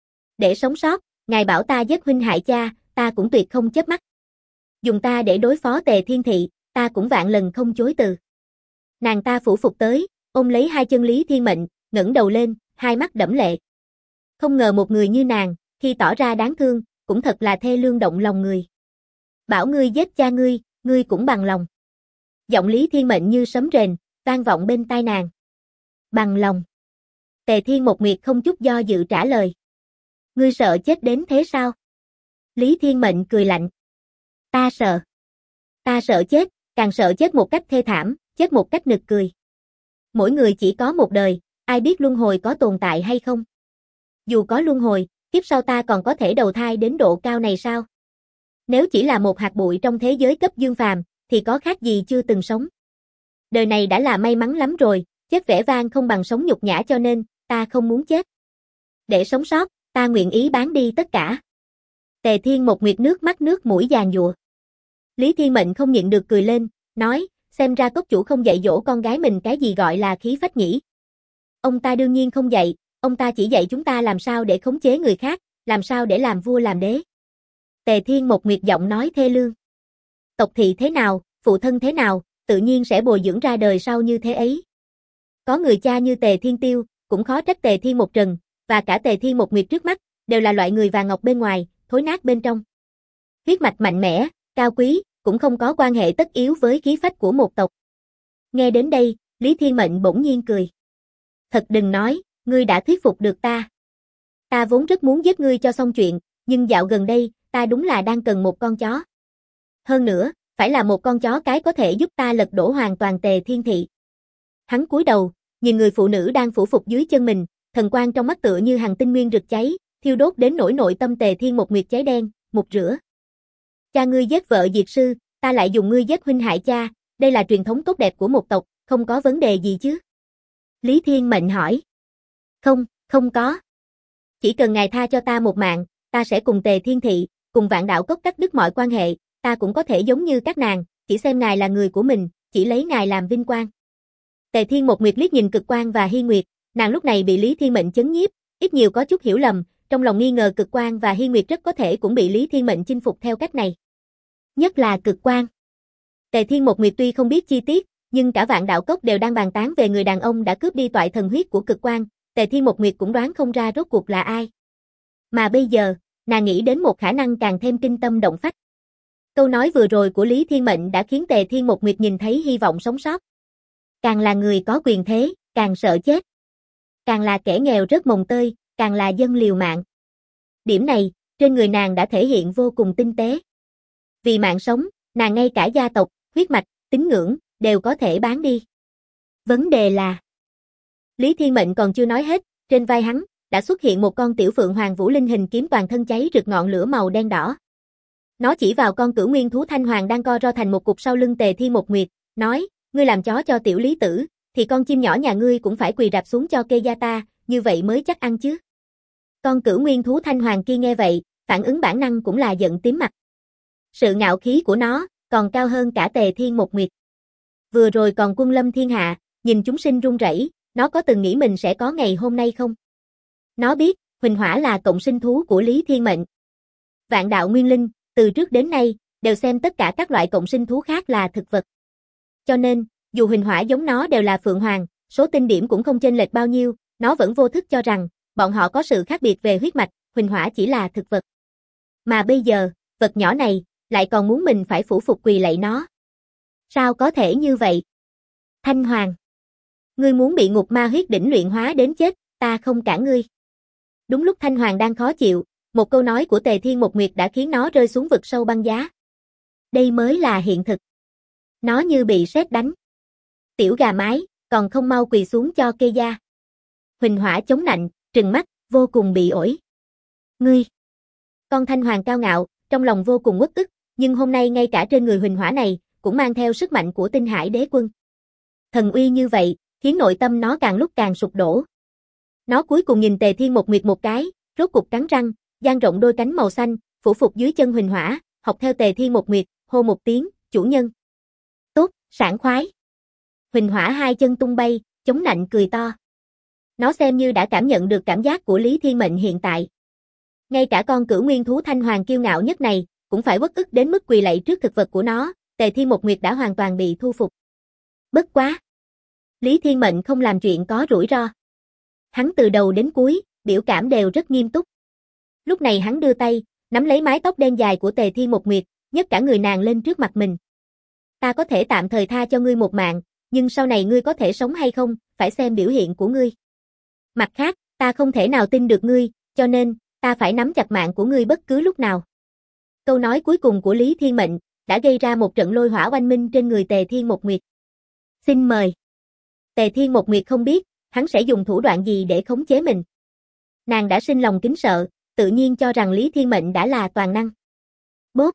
Để sống sót, ngài bảo ta giết huynh hại cha, ta cũng tuyệt không chớp mắt. Dùng ta để đối phó Tề Thiên Thị, ta cũng vạn lần không chối từ. Nàng ta phủ phục tới, ôm lấy hai chân Lý Thiên Mệnh, ngẩng đầu lên, hai mắt đẫm lệ. Không ngờ một người như nàng, khi tỏ ra đáng thương, cũng thật là thê lương động lòng người. Bảo ngươi giết cha ngươi cũng bằng lòng. Giọng Lý Thiên Mệnh như sấm rền, vang vọng bên tai nàng. Bằng lòng. Tề Thiên một Nguyệt không chút do dự trả lời. Ngươi sợ chết đến thế sao? Lý Thiên Mệnh cười lạnh. Ta sợ. Ta sợ chết, càng sợ chết một cách thê thảm, chết một cách nực cười. Mỗi người chỉ có một đời, ai biết luân hồi có tồn tại hay không? Dù có luân hồi, kiếp sau ta còn có thể đầu thai đến độ cao này sao? Nếu chỉ là một hạt bụi trong thế giới cấp dương phàm, thì có khác gì chưa từng sống. Đời này đã là may mắn lắm rồi, chết vẻ vang không bằng sống nhục nhã, cho nên, ta không muốn chết. Để sống sót, ta nguyện ý bán đi tất cả. Tề Thiên một Nguyệt nước mắt nước mũi giàn giụa. Lý Thiên Mệnh không nhịn được cười lên, nói, xem ra cốc chủ không dạy dỗ con gái mình cái gì gọi là khí phách nhỉ. Ông ta đương nhiên không dạy, ông ta chỉ dạy chúng ta làm sao để khống chế người khác, làm sao để làm vua làm đế. Tề Thiên một Nguyệt giọng nói thê lương. Tộc thị thế nào, phụ thân thế nào, tự nhiên sẽ bồi dưỡng ra đời sau như thế ấy. Có người cha như Tề Thiên Tiêu, cũng khó trách Tề Thiên một Trần, và cả Tề Thiên một Nguyệt trước mắt, đều là loại người vàng ngọc bên ngoài, thối nát bên trong. Huyết mạch mạnh mẽ, cao quý, cũng không có quan hệ tất yếu với khí phách của một tộc. Nghe đến đây, Lý Thiên Mệnh bỗng nhiên cười. Thật đừng nói, ngươi đã thuyết phục được ta. Ta vốn rất muốn giết ngươi cho xong chuyện, nhưng dạo gần đây, ta đúng là đang cần một con chó. Hơn nữa, phải là một con chó cái có thể giúp ta lật đổ hoàn toàn Tề Thiên Thị. Hắn cúi đầu, nhìn người phụ nữ đang phủ phục dưới chân mình, thần quang trong mắt tựa như hàng tinh nguyên rực cháy, thiêu đốt đến nỗi nội tâm Tề Thiên một Nguyệt cháy đen, một rửa. Cha ngươi giết vợ diệt sư, ta lại dùng ngươi giết huynh hại cha, đây là truyền thống tốt đẹp của một tộc, không có vấn đề gì chứ? Lý Thiên Mệnh hỏi. Không, không có. Chỉ cần ngài tha cho ta một mạng, ta sẽ cùng Tề Thiên Thị, cùng Vạn Đạo Cốc cắt đứt mọi quan hệ, ta cũng có thể giống như các nàng, chỉ xem ngài là người của mình, chỉ lấy ngài làm vinh quang. Tề Thiên một Nguyệt liếc nhìn Cực Quang và Hy Nguyệt, nàng lúc này bị Lý Thiên Mệnh chấn nhiếp, ít nhiều có chút hiểu lầm, trong lòng nghi ngờ Cực Quang và Hy Nguyệt rất có thể cũng bị Lý Thiên Mệnh chinh phục theo cách này. Nhất là Cực Quang. Tề Thiên một Nguyệt tuy không biết chi tiết, nhưng cả Vạn Đạo Cốc đều đang bàn tán về người đàn ông đã cướp đi toại thần huyết của Cực Quang, Tề Thiên một Nguyệt cũng đoán không ra rốt cuộc là ai. Mà bây giờ, nàng nghĩ đến một khả năng càng thêm kinh tâm động phách. Câu nói vừa rồi của Lý Thiên Mệnh đã khiến Tề Thiên một Nguyệt nhìn thấy hy vọng sống sót. Càng là người có quyền thế, càng sợ chết. Càng là kẻ nghèo rớt mồng tơi, càng là dân liều mạng. Điểm này, trên người nàng đã thể hiện vô cùng tinh tế. Vì mạng sống, nàng ngay cả gia tộc, huyết mạch, tín ngưỡng, đều có thể bán đi. Vấn đề là... Lý Thiên Mệnh còn chưa nói hết, trên vai hắn, đã xuất hiện một con tiểu phượng hoàng vũ linh hình kiếm toàn thân cháy rực ngọn lửa màu đen đỏ. Nó chỉ vào con cửu nguyên thú thanh hoàng đang co ro thành một cục sau lưng Tề Thiên một Nguyệt, nói, ngươi làm chó cho tiểu lý tử, thì con chim nhỏ nhà ngươi cũng phải quỳ rạp xuống cho kê gia ta, như vậy mới chắc ăn chứ. Con cửu nguyên thú thanh hoàng kia nghe vậy, phản ứng bản năng cũng là giận tím mặt. Sự ngạo khí của nó, còn cao hơn cả Tề Thiên một Nguyệt. Vừa rồi còn quân lâm thiên hạ, nhìn chúng sinh run rẩy, nó có từng nghĩ mình sẽ có ngày hôm nay không? Nó biết, Huỳnh Hỏa là cộng sinh thú của Lý Thiên Mệnh. Vạn đạo nguyên linh, từ trước đến nay, đều xem tất cả các loại cộng sinh thú khác là thực vật. Cho nên, dù Huỳnh Hỏa giống nó đều là phượng hoàng, số tinh điểm cũng không chênh lệch bao nhiêu, nó vẫn vô thức cho rằng, bọn họ có sự khác biệt về huyết mạch, Huỳnh Hỏa chỉ là thực vật. Mà bây giờ, vật nhỏ này, lại còn muốn mình phải phủ phục quỳ lạy nó. Sao có thể như vậy? Thanh Hoàng, ngươi muốn bị ngục ma huyết đỉnh luyện hóa đến chết, ta không cản ngươi. Đúng lúc Thanh Hoàng đang khó chịu, một câu nói của Tề Thiên một Nguyệt đã khiến nó rơi xuống vực sâu băng giá. Đây mới là hiện thực. Nó như bị sét đánh. Tiểu gà mái, còn không mau quỳ xuống cho kê gia. Huỳnh Hỏa chống nạnh, trừng mắt, vô cùng bị ổi. Ngươi! Con Thanh Hoàng cao ngạo, trong lòng vô cùng uất ức, nhưng hôm nay ngay cả trên người Huỳnh Hỏa này, cũng mang theo sức mạnh của Tinh Hải Đế Quân. Thần uy như vậy, khiến nội tâm nó càng lúc càng sụp đổ. Nó cuối cùng nhìn Tề Thiên một Nguyệt một cái, rốt cục cắn răng, dang rộng đôi cánh màu xanh, phủ phục dưới chân Huỳnh Hỏa, học theo Tề Thiên một Nguyệt, hô một tiếng, chủ nhân. Tốt, sảng khoái. Huỳnh Hỏa hai chân tung bay, chống nạnh cười to. Nó xem như đã cảm nhận được cảm giác của Lý Thiên Mệnh hiện tại. Ngay cả con cửu nguyên thú thanh hoàng kiêu ngạo nhất này, cũng phải uất ức đến mức quỳ lạy trước thực vật của nó, Tề Thiên một Nguyệt đã hoàn toàn bị thu phục. Bất quá. Lý Thiên Mệnh không làm chuyện có rủi ro. Hắn từ đầu đến cuối, biểu cảm đều rất nghiêm túc. Lúc này hắn đưa tay, nắm lấy mái tóc đen dài của Tề Thiên một Nguyệt, nhấc cả người nàng lên trước mặt mình. Ta có thể tạm thời tha cho ngươi một mạng, nhưng sau này ngươi có thể sống hay không, phải xem biểu hiện của ngươi. Mặt khác, ta không thể nào tin được ngươi, cho nên, ta phải nắm chặt mạng của ngươi bất cứ lúc nào. Câu nói cuối cùng của Lý Thiên Mệnh, đã gây ra một trận lôi hỏa oanh minh trên người Tề Thiên một Nguyệt. Xin mời. Tề Thiên một Nguyệt không biết, hắn sẽ dùng thủ đoạn gì để khống chế mình. Nàng đã sinh lòng kính sợ, tự nhiên cho rằng Lý Thiên Mệnh đã là toàn năng. Bốp.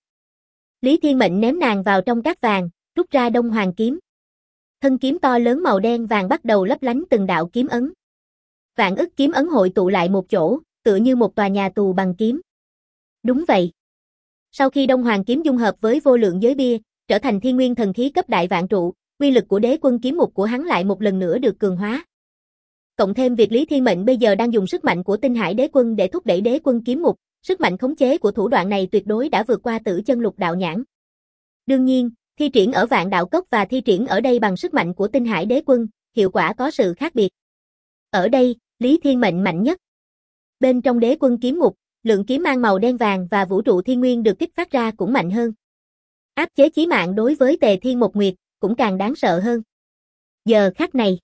Lý Thiên Mệnh ném nàng vào trong cát vàng, rút ra Đông Hoàng kiếm. Thân kiếm to lớn màu đen vàng bắt đầu lấp lánh từng đạo kiếm ấn. Vạn ức kiếm ấn hội tụ lại một chỗ, tựa như một tòa nhà tù bằng kiếm. Đúng vậy. Sau khi Đông Hoàng kiếm dung hợp với vô lượng giới bia, trở thành thiên nguyên thần khí cấp đại vạn trụ, uy lực của đế quân kiếm mục của hắn lại một lần nữa được cường hóa. Cộng thêm việc Lý Thiên Mệnh bây giờ đang dùng sức mạnh của Tinh Hải Đế Quân để thúc đẩy đế quân kiếm mục, sức mạnh khống chế của thủ đoạn này tuyệt đối đã vượt qua Tử Chân Lục Đạo Nhãn. Đương nhiên, thi triển ở Vạn Đạo Cốc và thi triển ở đây bằng sức mạnh của Tinh Hải Đế Quân, hiệu quả có sự khác biệt. Ở đây, Lý Thiên Mệnh mạnh nhất. Bên trong đế quân kiếm mục, lượng kiếm mang màu đen vàng và vũ trụ thiên nguyên được kích phát ra cũng mạnh hơn. Áp chế chí mạng đối với Tề Thiên một Nguyệt, cũng càng đáng sợ hơn. Giờ khắc này,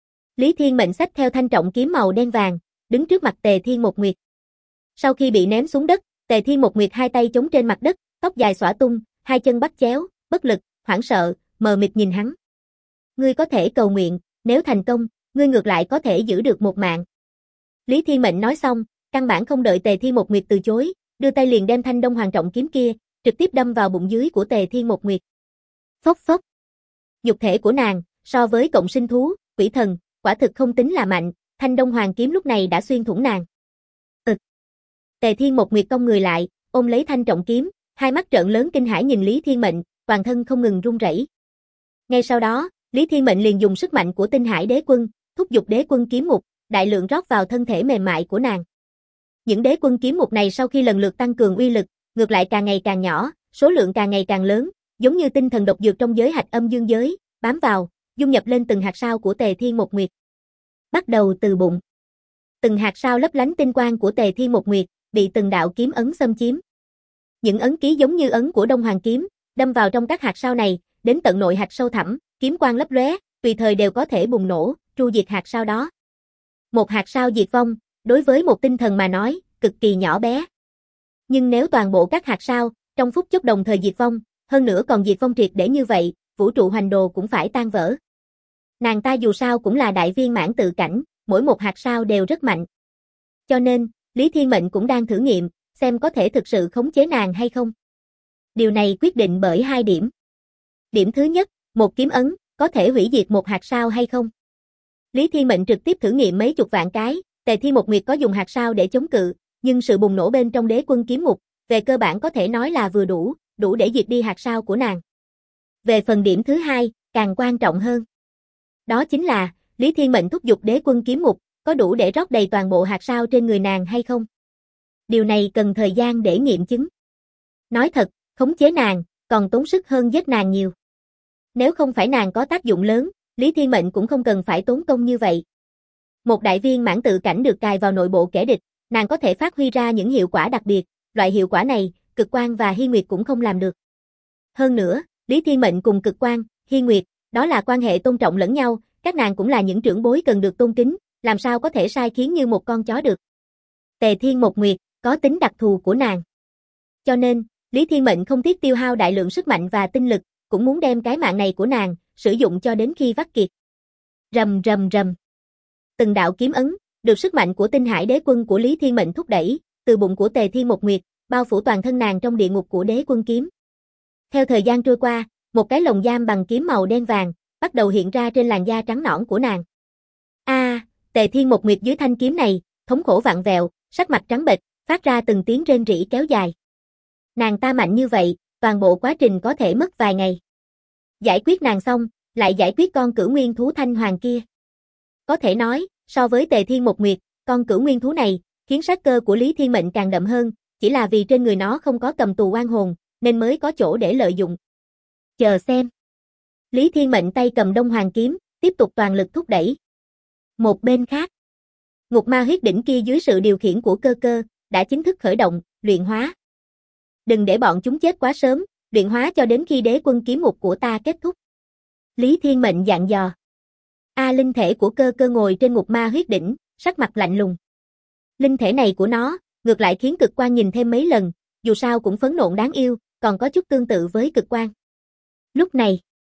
Lý Thiên Mệnh xách theo thanh trọng kiếm màu đen vàng, đứng trước mặt Tề Thiên một Nguyệt. Sau khi bị ném xuống đất, Tề Thiên một Nguyệt hai tay chống trên mặt đất, tóc dài xõa tung, hai chân bắt chéo, bất lực, hoảng sợ, mờ mịt nhìn hắn. Ngươi có thể cầu nguyện, nếu thành công, ngươi ngược lại có thể giữ được một mạng. Lý Thiên Mệnh nói xong, căn bản không đợi Tề Thiên Một Nguyệt từ chối, đưa tay liền đem thanh Đông Hoàng trọng kiếm kia, trực tiếp đâm vào bụng dưới của Tề Thiên Một Nguyệt. Phốc phốc. Nhục thể của nàng, so với cộng sinh thú, quỷ thần, quả thực không tính là mạnh, thanh Đông Hoàng kiếm lúc này đã xuyên thủng nàng. Tề Thiên Một Nguyệt cong người lại, ôm lấy thanh trọng kiếm, hai mắt trợn lớn kinh hãi nhìn Lý Thiên Mệnh, toàn thân không ngừng run rẩy. Ngay sau đó, Lý Thiên Mệnh liền dùng sức mạnh của Tinh Hải Đế Quân, thúc giục Đế Quân kiếm mục, đại lượng rót vào thân thể mềm mại của nàng. Những Đế Quân kiếm mục này sau khi lần lượt tăng cường uy lực, ngược lại càng ngày càng nhỏ, số lượng càng ngày càng lớn, giống như tinh thần độc dược trong giới hạch âm dương giới, bám vào, dung nhập lên từng hạt sao của Tề Thiên Một Nguyệt. Bắt đầu từ bụng. Từng hạt sao lấp lánh tinh quang của Tề Thiên Một Nguyệt, bị từng đạo kiếm ấn xâm chiếm. Những ấn ký giống như ấn của Đông Hoàng kiếm, đâm vào trong các hạt sao này, đến tận nội hạch sâu thẳm, kiếm quang lấp lóe, tùy thời đều có thể bùng nổ, tru diệt hạt sao đó. Một hạt sao diệt vong, đối với một tinh thần mà nói, cực kỳ nhỏ bé. Nhưng nếu toàn bộ các hạt sao, trong phút chốc đồng thời diệt vong, hơn nữa còn diệt vong triệt để như vậy, vũ trụ hoành đồ cũng phải tan vỡ. Nàng ta dù sao cũng là đại viên mãn tự cảnh, mỗi một hạt sao đều rất mạnh. Cho nên, Lý Thiên Mệnh cũng đang thử nghiệm, xem có thể thực sự khống chế nàng hay không. Điều này quyết định bởi hai điểm. Điểm thứ nhất, một kiếm ấn, có thể hủy diệt một hạt sao hay không? Lý Thiên Mệnh trực tiếp thử nghiệm mấy chục vạn cái, Tề Thiên Một Nguyệt có dùng hạt sao để chống cự, nhưng sự bùng nổ bên trong Đế Quân kiếm ngục, về cơ bản có thể nói là vừa đủ, đủ để diệt đi hạt sao của nàng. Về phần điểm thứ hai, càng quan trọng hơn. Đó chính là, Lý Thiên Mệnh thúc giục Đế Quân kiếm ngục, có đủ để rót đầy toàn bộ hạt sao trên người nàng hay không? Điều này cần thời gian để nghiệm chứng. Nói thật, khống chế nàng, còn tốn sức hơn giết nàng nhiều. Nếu không phải nàng có tác dụng lớn, Lý Thiên Mệnh cũng không cần phải tốn công như vậy. Một đại viên mãn tự cảnh được cài vào nội bộ kẻ địch, nàng có thể phát huy ra những hiệu quả đặc biệt, loại hiệu quả này, Cực Quang và Hy Nguyệt cũng không làm được. Hơn nữa, Lý Thiên Mệnh cùng Cực Quang, Hy Nguyệt, đó là quan hệ tôn trọng lẫn nhau, các nàng cũng là những trưởng bối cần được tôn kính, làm sao có thể sai khiến như một con chó được. Tề Thiên Một Nguyệt, có tính đặc thù của nàng. Cho nên, Lý Thiên Mệnh không tiếc tiêu hao đại lượng sức mạnh và tinh lực, cũng muốn đem cái mạng này của nàng, sử dụng cho đến khi vắt kiệt. Rầm rầm rầm. Từng đạo kiếm ấn, được sức mạnh của Tinh Hải Đế Quân của Lý Thiên Mệnh thúc đẩy, từ bụng của Tề Thiên Một Nguyệt, bao phủ toàn thân nàng trong địa ngục của Đế Quân kiếm. Theo thời gian trôi qua, một cái lồng giam bằng kiếm màu đen vàng, bắt đầu hiện ra trên làn da trắng nõn của nàng. Tề Thiên Một Nguyệt dưới thanh kiếm này, thống khổ vặn vẹo, sắc mặt trắng bệch, phát ra từng tiếng rên rỉ kéo dài. Nàng ta mạnh như vậy, toàn bộ quá trình có thể mất vài ngày. Giải quyết nàng xong, lại giải quyết con cửu nguyên thú thanh hoàng kia. Có thể nói, so với Tề Thiên Một Nguyệt, con cửu nguyên thú này, khiến sát cơ của Lý Thiên Mệnh càng đậm hơn, chỉ là vì trên người nó không có cầm tù oan hồn, nên mới có chỗ để lợi dụng. Chờ xem. Lý Thiên Mệnh tay cầm Đông Hoàng kiếm, tiếp tục toàn lực thúc đẩy. Một bên khác, ngục ma huyết đỉnh kia dưới sự điều khiển của Cơ Cơ, đã chính thức khởi động, luyện hóa. Đừng để bọn chúng chết quá sớm, luyện hóa cho đến khi Đế Quân kiếm ngục của ta kết thúc. Lý Thiên Mệnh dặn dò. Linh thể của Cơ Cơ ngồi trên ngục ma huyết đỉnh, sắc mặt lạnh lùng. Linh thể này của nó, ngược lại khiến Cực Quang nhìn thêm mấy lần, dù sao cũng phấn nộn đáng yêu, còn có chút tương tự với Cực Quang. Lúc này,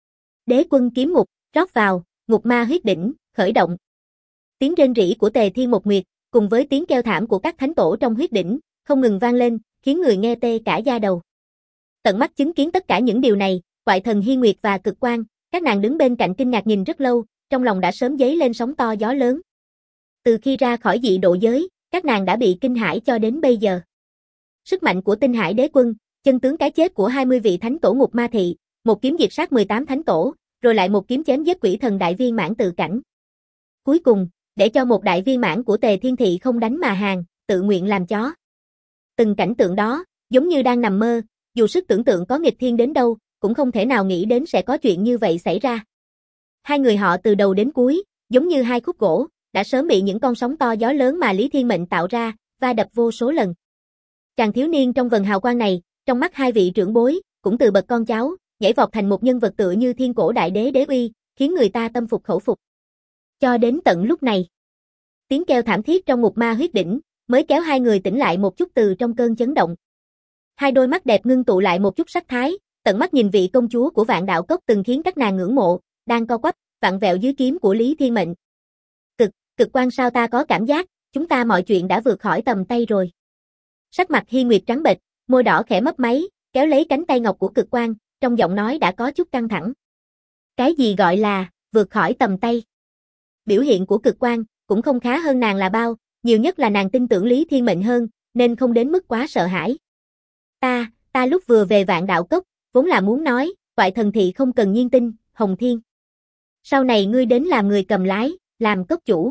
Đế Quân kiếm ngục, rót vào, ngục ma huyết đỉnh, khởi động. Tiếng rên rỉ của Tề Thiên Một Nguyệt, cùng với tiếng kêu thảm của các thánh tổ trong huyết đỉnh, không ngừng vang lên, khiến người nghe tê cả da đầu. Tận mắt chứng kiến tất cả những điều này, Quại Thần Hy Nguyệt và Cực Quang, các nàng đứng bên cạnh kinh ngạc nhìn rất lâu, trong lòng đã sớm dấy lên sóng to gió lớn. Từ khi ra khỏi dị độ giới, các nàng đã bị kinh hãi cho đến bây giờ. Sức mạnh của Tinh Hải Đế Quân, chân tướng cái chết của 20 vị thánh tổ ngục ma thị, một kiếm diệt sát 18 thánh tổ, rồi lại một kiếm chém giết quỷ thần đại viên mãn tự cảnh. Cuối cùng, để cho một đại viên mãn của Tề Thiên Thị không đánh mà hàng, tự nguyện làm chó. Từng cảnh tượng đó, giống như đang nằm mơ, dù sức tưởng tượng có nghịch thiên đến đâu, cũng không thể nào nghĩ đến sẽ có chuyện như vậy xảy ra. Hai người họ từ đầu đến cuối, giống như hai khúc gỗ, đã sớm bị những con sóng to gió lớn mà Lý Thiên Mệnh tạo ra, va đập vô số lần. Chàng thiếu niên trong vần hào quang này, trong mắt hai vị trưởng bối, cũng từ bậc con cháu, nhảy vọt thành một nhân vật tựa như thiên cổ đại đế đế uy, khiến người ta tâm phục khẩu phục. Cho đến tận lúc này, tiếng kêu thảm thiết trong ngục ma huyết đỉnh, mới kéo hai người tỉnh lại một chút từ trong cơn chấn động. Hai đôi mắt đẹp ngưng tụ lại một chút sắc thái, tận mắt nhìn vị công chúa của Vạn Đạo Cốc từng khiến các nàng ngưỡng mộ, đang co quắp, vặn vẹo dưới kiếm của Lý Thiên Mệnh. Cực Quang sao ta có cảm giác, chúng ta mọi chuyện đã vượt khỏi tầm tay rồi. Sắc mặt Hi Nguyệt trắng bệch, môi đỏ khẽ mấp máy, kéo lấy cánh tay ngọc của Cực Quang, trong giọng nói đã có chút căng thẳng. Cái gì gọi là vượt khỏi tầm tay? Biểu hiện của Cực Quang cũng không khá hơn nàng là bao, nhiều nhất là nàng tin tưởng Lý Thiên Mệnh hơn, nên không đến mức quá sợ hãi. Ta lúc vừa về Vạn Đạo Cốc, vốn là muốn nói, Toại Thần Thị không cần Nhiên Tinh, Hồng Thiên. Sau này ngươi đến làm người cầm lái, làm cốc chủ.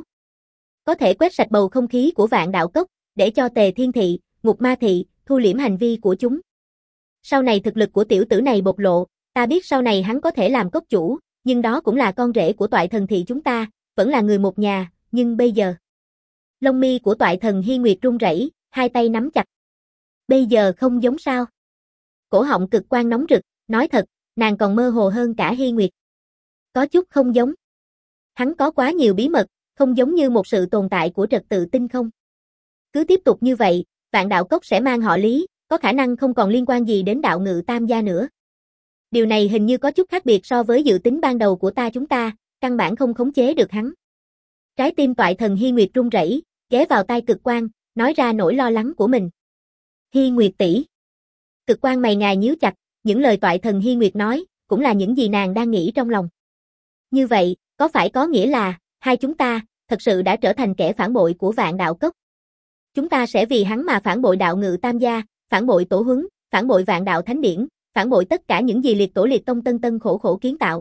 Có thể quét sạch bầu không khí của Vạn Đạo Cốc, để cho Tề Thiên Thị, Ngục Ma Thị, thu liễm hành vi của chúng. Sau này thực lực của tiểu tử này bộc lộ, ta biết sau này hắn có thể làm cốc chủ, nhưng đó cũng là con rể của Toại Thần Thị chúng ta, vẫn là người một nhà, nhưng bây giờ. Lông mi của Toại Thần Hi Nguyệt run rẩy, hai tay nắm chặt. Bây giờ không giống sao? Cổ họng Cực Quang nóng rực, nói thật, nàng còn mơ hồ hơn cả Hi Nguyệt. Có chút không giống. Hắn có quá nhiều bí mật, không giống như một sự tồn tại của trật tự tinh không. Cứ tiếp tục như vậy, Vạn Đạo Cốc sẽ mang họ Lý, có khả năng không còn liên quan gì đến Đạo Ngự Tam gia nữa. Điều này hình như có chút khác biệt so với dự tính ban đầu của chúng ta, căn bản không khống chế được hắn. Trái tim Toại Thần Hi Nguyệt run rẩy, ghé vào tai Cực Quang, nói ra nỗi lo lắng của mình. Hi Nguyệt tỷ. Cực Quang mày ngài nhíu chặt, những lời Toại Thần Hi Nguyệt nói, cũng là những gì nàng đang nghĩ trong lòng. Như vậy, có phải có nghĩa là, hai chúng ta, thật sự đã trở thành kẻ phản bội của Vạn Đạo Cốc? Chúng ta sẽ vì hắn mà phản bội Đạo Ngự Tam gia, phản bội Tổ Huấn, phản bội Vạn Đạo Thánh Điển, phản bội tất cả những gì liệt tổ liệt tông tân khổ khổ kiến tạo.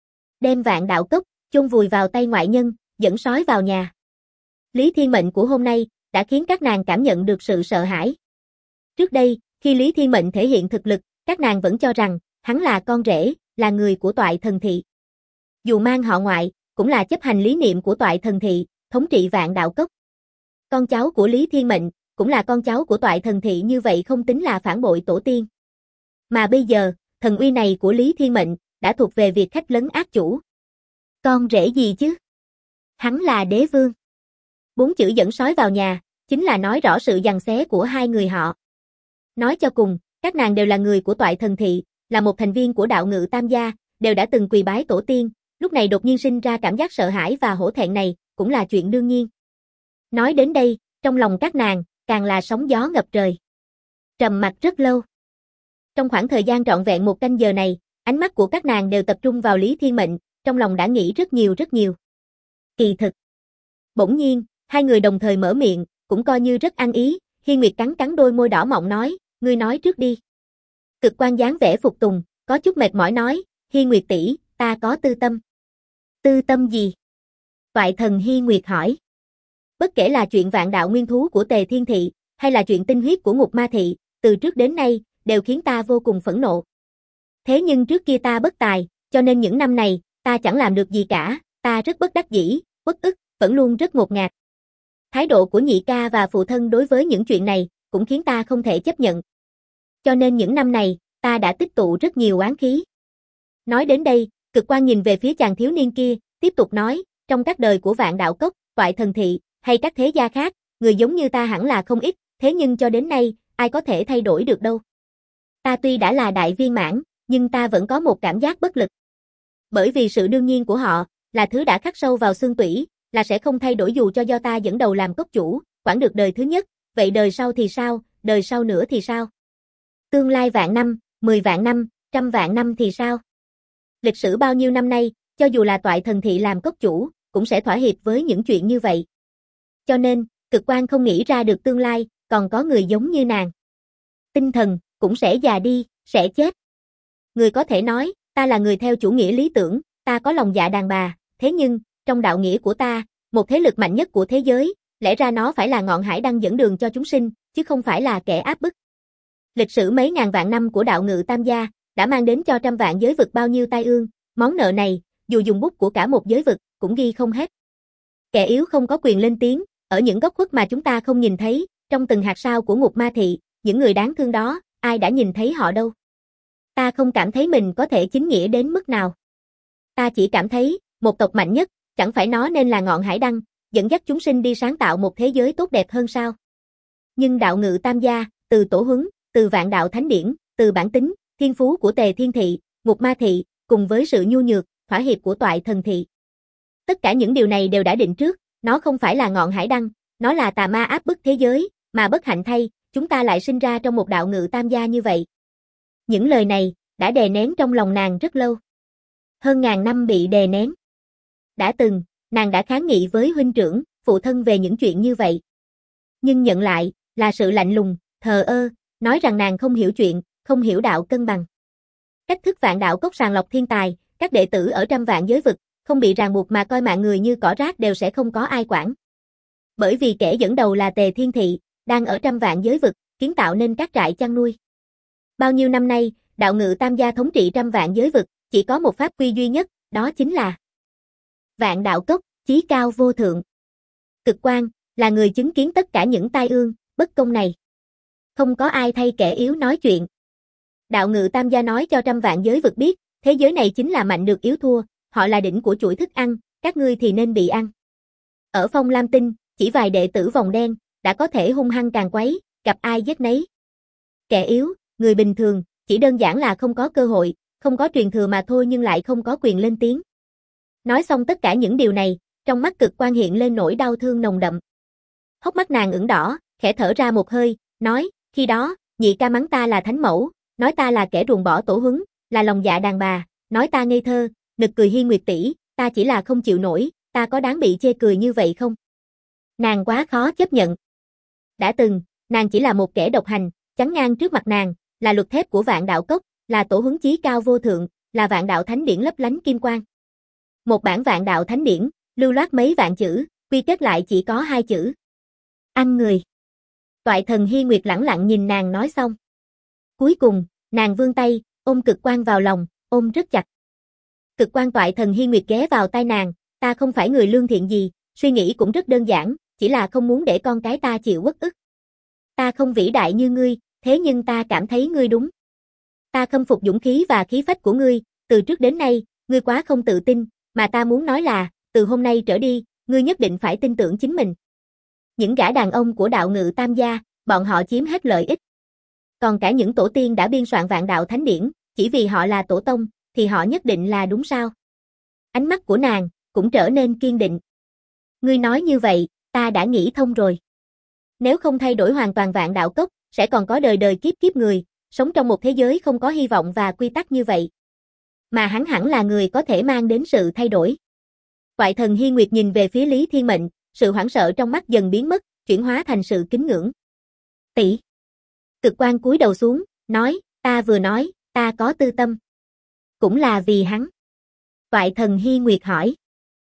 Đem Vạn Đạo Cốc, chôn vùi vào tay ngoại nhân, dẫn sói vào nhà. Lý Thiên Mệnh của hôm nay, đã khiến các nàng cảm nhận được sự sợ hãi. Trước đây, khi Lý Thiên Mệnh thể hiện thực lực, các nàng vẫn cho rằng, hắn là con rể, là người của Toại Thần Thị. Dù mang họ ngoại, cũng là chấp hành lý niệm của Toại Thần Thị, thống trị Vạn Đạo Cốc. Con cháu của Lý Thiên Mệnh, cũng là con cháu của Toại Thần Thị, như vậy không tính là phản bội tổ tiên. Mà bây giờ, thần uy này của Lý Thiên Mệnh, đã thuộc về việc khách lấn ác chủ. Con rể gì chứ? Hắn là đế vương. 4 chữ dẫn sói vào nhà, chính là nói rõ sự giằng xé của hai người họ. Nói cho cùng, các nàng đều là người của Toại Thần Thị, là một thành viên của Đạo Ngự Tam gia, đều đã từng quỳ bái tổ tiên, lúc này đột nhiên sinh ra cảm giác sợ hãi và hổ thẹn này, cũng là chuyện đương nhiên. Nói đến đây, trong lòng các nàng, càng là sóng gió ngập trời. Trầm mặc rất lâu. Trong khoảng thời gian trọn vẹn 1 canh giờ này, ánh mắt của các nàng đều tập trung vào Lý Thiên Mệnh, trong lòng đã nghĩ rất nhiều. Kỳ thực. Bỗng nhiên, hai người đồng thời mở miệng, cũng coi như rất ăn ý, Hi Nguyệt cắn đôi môi đỏ mọng nói, ngươi nói trước đi. Cực Quang dáng vẻ phục tùng, có chút mệt mỏi nói, Hi Nguyệt tỷ, ta có tư tâm. Tư tâm gì? Toại Thần Hi Nguyệt hỏi. Bất kể là chuyện Vạn Đạo Nguyên Thú của Tề Thiên Thị, hay là chuyện tinh huyết của Ngục Ma Thị, từ trước đến nay, đều khiến ta vô cùng phẫn nộ. Thế nhưng trước kia ta bất tài, cho nên những năm này, ta chẳng làm được gì cả, ta rất bất đắc dĩ, uất ức, vẫn luôn rất ngột ngạt. Thái độ của nhị ca và phụ thân đối với những chuyện này, cũng khiến ta không thể chấp nhận. Cho nên những năm này, ta đã tích tụ rất nhiều oán khí. Nói đến đây, Cực Quang nhìn về phía chàng thiếu niên kia, tiếp tục nói, trong các đời của Vạn Đạo Cốc, Toại Thần Thị, hay các thế gia khác, người giống như ta hẳn là không ít, thế nhưng cho đến nay, ai có thể thay đổi được đâu. Ta tuy đã là đại viên mãn, nhưng ta vẫn có một cảm giác bất lực. Bởi vì sự đương nhiên của họ, là thứ đã khắc sâu vào xương tủy, là sẽ không thay đổi dù cho do ta dẫn đầu làm cốc chủ, quản được đời thứ nhất, vậy đời sau thì sao, đời sau nữa thì sao? Tương lai vạn năm, 10 vạn năm, 100 vạn năm thì sao? Lịch sử bao nhiêu năm nay, cho dù là Toại Thần Thị làm cốc chủ, cũng sẽ thỏa hiệp với những chuyện như vậy. Cho nên, Cực Quang không nghĩ ra được tương lai, còn có người giống như nàng. Tinh thần, cũng sẽ già đi, sẽ chết. Người có thể nói, ta là người theo chủ nghĩa lý tưởng, ta có lòng dạ đàn bà, thế nhưng, trong đạo nghĩa của ta, một thế lực mạnh nhất của thế giới, lẽ ra nó phải là ngọn hải đăng dẫn đường cho chúng sinh, chứ không phải là kẻ áp bức. Lịch sử mấy ngàn vạn năm của Đạo Ngự Tam gia, đã mang đến cho trăm vạn giới vực bao nhiêu tai ương, món nợ này, dù dùng bút của cả một giới vực, cũng ghi không hết. Kẻ yếu không có quyền lên tiếng, ở những góc khuất mà chúng ta không nhìn thấy, trong từng hạt sao của Ngục Ma Thị, những người đáng thương đó, ai đã nhìn thấy họ đâu. Ta không cảm thấy mình có thể chính nghĩa đến mức nào. Ta chỉ cảm thấy, một tộc mạnh nhất, chẳng phải nó nên là ngọn hải đăng, dẫn dắt chúng sinh đi sáng tạo một thế giới tốt đẹp hơn sao. Nhưng Đạo Ngự Tam gia, từ Tổ Huấn, từ Vạn Đạo Thánh Điển, từ bản tính, thiên phú của Tề Thiên Thị, Ngục Ma Thị, cùng với sự nhu nhược, thỏa hiệp của Toại Thần Thị. Tất cả những điều này đều đã định trước, Nó không phải là ngọn hải đăng, nó là tà ma áp bức thế giới, mà bất hạnh thay, chúng ta lại sinh ra trong một đạo ngự tam gia như vậy. Những lời này đã đè nén trong lòng nàng rất lâu. Hơn ngàn năm bị đè nén. Đã từng, nàng đã kháng nghị với huynh trưởng, phụ thân về những chuyện như vậy. Nhưng nhận lại, là sự lạnh lùng, thờ ơ, nói rằng nàng không hiểu chuyện, không hiểu đạo cân bằng. Cách thức Vạn Đạo Cốc sàng lọc thiên tài, các đệ tử ở trăm vạn giới vực, không bị ràng buộc mà coi mạng người như cỏ rác đều sẽ không có ai quản. Bởi vì kẻ dẫn đầu là Tề Thiên Thị, đang ở trăm vạn giới vực, kiến tạo nên các trại chăn nuôi. Bao nhiêu năm nay, đạo ngự tam gia thống trị trăm vạn giới vực, chỉ có một pháp quy duy nhất, đó chính là Vạn Đạo Cốc, chí cao vô thượng. Cực Quang, là người chứng kiến tất cả những tai ương, bất công này. Không có ai thay kẻ yếu nói chuyện. Đạo ngự tam gia nói cho trăm vạn giới vực biết, thế giới này chính là mạnh được yếu thua, họ là đỉnh của chuỗi thức ăn, các ngươi thì nên bị ăn. Ở Phong Lam Tinh, chỉ vài đệ tử vòng đen, đã có thể hung hăng càn quấy, gặp ai giết nấy. Kẻ yếu, người bình thường, chỉ đơn giản là không có cơ hội, không có truyền thừa mà thôi nhưng lại không có quyền lên tiếng. Nói xong tất cả những điều này, trong mắt Cực Quang hiện lên nỗi đau thương nồng đậm. Hốc mắt nàng ửng đỏ, khẽ thở ra một hơi, nói, khi đó, nhị ca mắng ta là thánh mẫu, nói ta là kẻ ruồng bỏ tổ huấn, là lòng dạ đàn bà, nói ta ngây thơ, nực cười Hiên Nguyệt tỷ, ta chỉ là không chịu nổi, ta có đáng bị chê cười như vậy không? Nàng quá khó chấp nhận. Đã từng, nàng chỉ là một kẻ độc hành, chắn ngang trước mặt nàng, là luật thép của Vạn Đạo Cốc, là tổ huấn chí cao vô thượng, là Vạn Đạo Thánh Điển lấp lánh kim quang. Một bản Vạn Đạo Thánh Điển, lưu loát mấy vạn chữ, quy kết lại chỉ có 2 chữ. Ăn người. Toại Thần Hi Nguyệt lẳng lặng nhìn nàng nói xong. Cuối cùng, nàng vươn tay, ôm Cực Quang vào lòng, ôm rất chặt. Cực Quang Toại Thần Hi Nguyệt ghé vào tai nàng, ta không phải người lương thiện gì, suy nghĩ cũng rất đơn giản, chỉ là không muốn để con cái ta chịu uất ức. Ta không vĩ đại như ngươi, thế nhưng ta cảm thấy ngươi đúng. Ta khâm phục dũng khí và khí phách của ngươi, từ trước đến nay, ngươi quá không tự tin, mà ta muốn nói là, từ hôm nay trở đi, ngươi nhất định phải tin tưởng chính mình. Những gã đàn ông của đạo ngự tam gia, bọn họ chiếm hết lợi ích. Còn cả những tổ tiên đã biên soạn Vạn Đạo Thánh Điển, chỉ vì họ là tổ tông, thì họ nhất định là đúng sao? Ánh mắt của nàng, cũng trở nên kiên định. Ngươi nói như vậy, ta đã nghĩ thông rồi. Nếu không thay đổi hoàn toàn Vạn Đạo Cốc, sẽ còn có đời đời kiếp kiếp người, sống trong một thế giới không có hy vọng và quy tắc như vậy. Mà hắn hẳn là người có thể mang đến sự thay đổi. Toại Thần Hi Nguyệt nhìn về phía Lý Thiên Mệnh, sự hoảng sợ trong mắt dần biến mất, chuyển hóa thành sự kính ngưỡng. Tỷ. Cực Quang cúi đầu xuống, nói, ta vừa nói, ta có tư tâm. Cũng là vì hắn. Toại Thần Hi Nguyệt hỏi.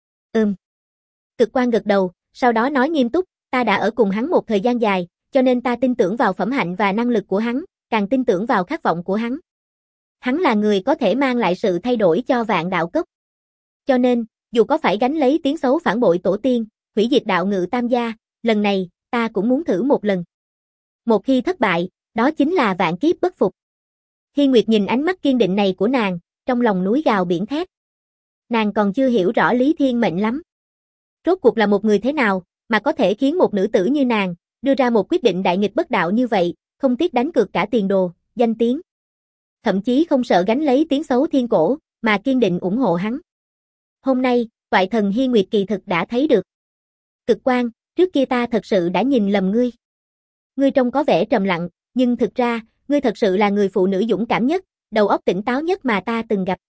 Cực Quang gật đầu, sau đó nói nghiêm túc, ta đã ở cùng hắn một thời gian dài, cho nên ta tin tưởng vào phẩm hạnh và năng lực của hắn, càng tin tưởng vào khát vọng của hắn. Hắn là người có thể mang lại sự thay đổi cho Vạn Đạo Cốc. Cho nên, dù có phải gánh lấy tiếng xấu phản bội tổ tiên, hủy diệt đạo ngự tam gia, lần này, ta cũng muốn thử một lần. Một khi thất bại, đó chính là vạn kiếp bất phục. Hi Nguyệt nhìn ánh mắt kiên định này của nàng, trong lòng núi gào biển thét. Nàng còn chưa hiểu rõ Lý Thiên Mệnh lắm. Rốt cuộc là một người thế nào, mà có thể khiến một nữ tử như nàng, đưa ra một quyết định đại nghịch bất đạo như vậy, không tiếc đánh cược cả tiền đồ, danh tiếng. Thậm chí không sợ gánh lấy tiếng xấu thiên cổ, mà kiên định ủng hộ hắn. Hôm nay, Toại Thần Hi Nguyệt kỳ thực đã thấy được. Cực Quang, trước kia ta thật sự đã nhìn lầm ngươi. Ngươi trông có vẻ trầm lặng, nhưng thực ra, ngươi thật sự là người phụ nữ dũng cảm nhất, đầu óc tỉnh táo nhất mà ta từng gặp.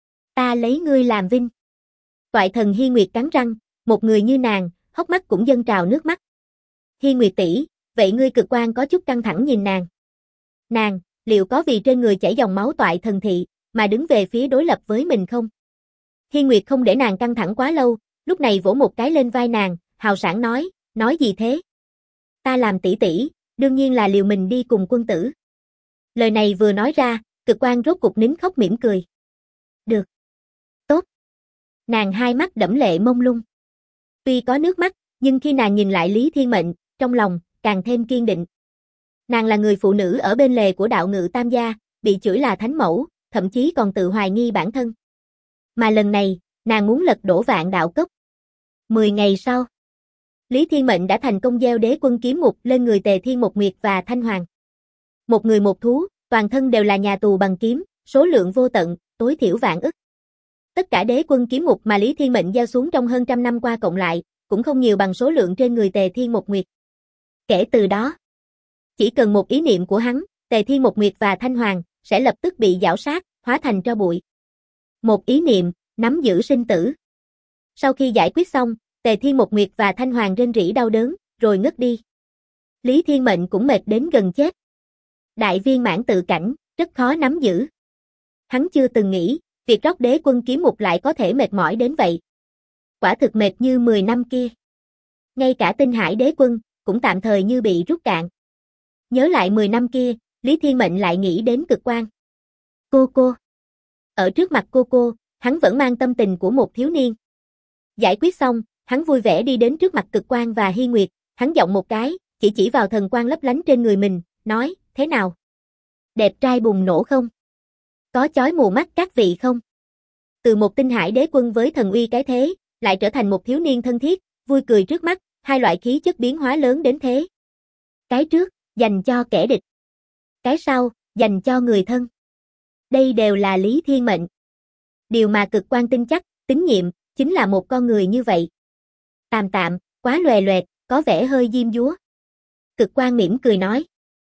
Ta lấy ngươi làm vinh. Toại Thần Hi Nguyệt cắn răng, một người như nàng, hốc mắt cũng dâng trào nước mắt. Hi Nguyệt tỷ, vậy ngươi Cực Quang có chút căng thẳng nhìn nàng. Nàng, liệu có vì trên người chảy dòng máu Toại Thần thị, mà đứng về phía đối lập với mình không? Hi Nguyệt không để nàng căng thẳng quá lâu, lúc này vỗ một cái lên vai nàng, hào sảng nói gì thế? Ta làm tỷ tỷ, đương nhiên là liều mình đi cùng quân tử. Lời này vừa nói ra, Cực Quang rốt cục nín khóc mỉm cười. Được. Tốt. Nàng hai mắt đẫm lệ mông lung. Tuy có nước mắt, nhưng khi nàng nhìn lại Lý Thiên Mệnh, trong lòng, càng thêm kiên định. Nàng là người phụ nữ ở bên lề của đạo ngự tam gia, bị chửi là thánh mẫu, thậm chí còn tự hoài nghi bản thân. Mà lần này, nàng muốn lật đổ Vạn Đạo Cốc. 10 ngày sau, Lý Thiên Mệnh đã thành công gieo đế quân kiếm ngục lên người Tề Thiên Một Nguyệt và Thanh Hoàng. Một người một thú, toàn thân đều là nhà tù bằng kiếm, số lượng vô tận, tối thiểu vạn ức. Tất cả đế quân kiếm ngục mà Lý Thiên Mệnh gieo xuống trong hơn trăm năm qua cộng lại, cũng không nhiều bằng số lượng trên người Tề Thiên Một Nguyệt. Kể từ đó, chỉ cần một ý niệm của hắn, Tề Thiên Một Nguyệt và Thanh Hoàng sẽ lập tức bị giảo sát, hóa thành tro bụi. Một ý niệm, nắm giữ sinh tử. Sau khi giải quyết xong, Tề Thiên Một Nguyệt và Thanh Hoàng rên rỉ đau đớn, rồi ngất đi. Lý Thiên Mệnh cũng mệt đến gần chết. Đại viên mãn tự cảnh, rất khó nắm giữ. Hắn chưa từng nghĩ, việc rót đế quân kiếm mục lại có thể mệt mỏi đến vậy. Quả thực mệt như 10 năm kia. Ngay cả tinh hải đế quân, cũng tạm thời như bị rút cạn. Nhớ lại 10 năm kia, Lý Thiên Mệnh lại nghĩ đến Cực Quang. Cô. Ở trước mặt cô, hắn vẫn mang tâm tình của một thiếu niên. Giải quyết xong, hắn vui vẻ đi đến trước mặt Cực Quang và Hy Nguyệt, hắn giọng một cái, chỉ vào thần quang lấp lánh trên người mình, nói, thế nào? Đẹp trai bùng nổ không? Có chói mù mắt các vị không? Từ một tinh hải đế quân với thần uy cái thế, lại trở thành một thiếu niên thân thiết, vui cười trước mắt, hai loại khí chất biến hóa lớn đến thế. Cái trước, dành cho kẻ địch. Cái sau, dành cho người thân. Đây đều là Lý Thiên Mệnh. Điều mà Cực Quang tin chắc, tín nhiệm, chính là một con người như vậy. Tạm, quá lòe loẹt, có vẻ hơi diêm dúa. Cực Quang mỉm cười nói.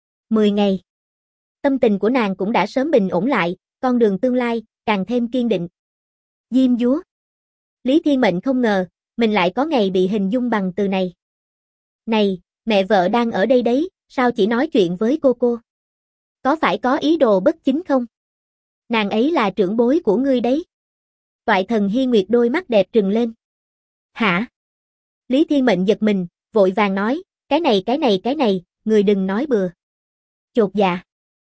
10 ngày. Tâm tình của nàng cũng đã sớm bình ổn lại, con đường tương lai, càng thêm kiên định. Diêm dúa. Lý Thiên Mệnh không ngờ, mình lại có ngày bị hình dung bằng từ này. Này, mẹ vợ đang ở đây đấy, sao chỉ nói chuyện với cô? Có phải có ý đồ bất chính không? Nàng ấy là trưởng bối của ngươi đấy. Toại thần Hy Nguyệt đôi mắt đẹp trừng lên. Hả? Lý Thiên Mệnh giật mình, vội vàng nói, cái này, người đừng nói bừa. Chột dạ.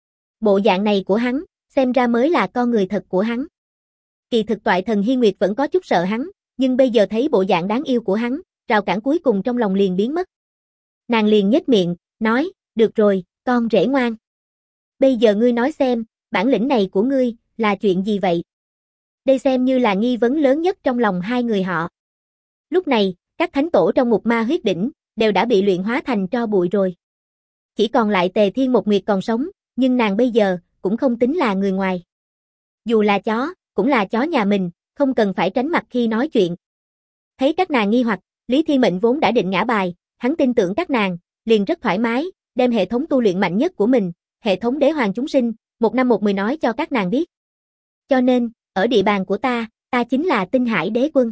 Bộ dạng này của hắn, xem ra mới là con người thật của hắn. Kỳ thực Toại thần Hy Nguyệt vẫn có chút sợ hắn, nhưng bây giờ thấy bộ dạng đáng yêu của hắn, rào cản cuối cùng trong lòng liền biến mất. Nàng liền nhếch miệng, nói, được rồi, con rể ngoan. Bây giờ ngươi nói xem, bản lĩnh này của ngươi, là chuyện gì vậy? Đây xem như là nghi vấn lớn nhất trong lòng hai người họ. Lúc này, các thánh tổ trong Ngục Ma Huyết Đỉnh, đều đã bị luyện hóa thành tro bụi rồi. Chỉ còn lại Tề Thiên Một Nguyệt còn sống, nhưng nàng bây giờ, cũng không tính là người ngoài. Dù là chó, cũng là chó nhà mình, không cần phải tránh mặt khi nói chuyện. Thấy các nàng nghi hoặc, Lý Thiên Mệnh vốn đã định ngã bài, hắn tin tưởng các nàng, liền rất thoải mái, đem hệ thống tu luyện mạnh nhất của mình, hệ thống đế hoàng chúng sinh, 1/110 nói cho các nàng biết. Cho nên, ở địa bàn của ta chính là tinh hải đế quân.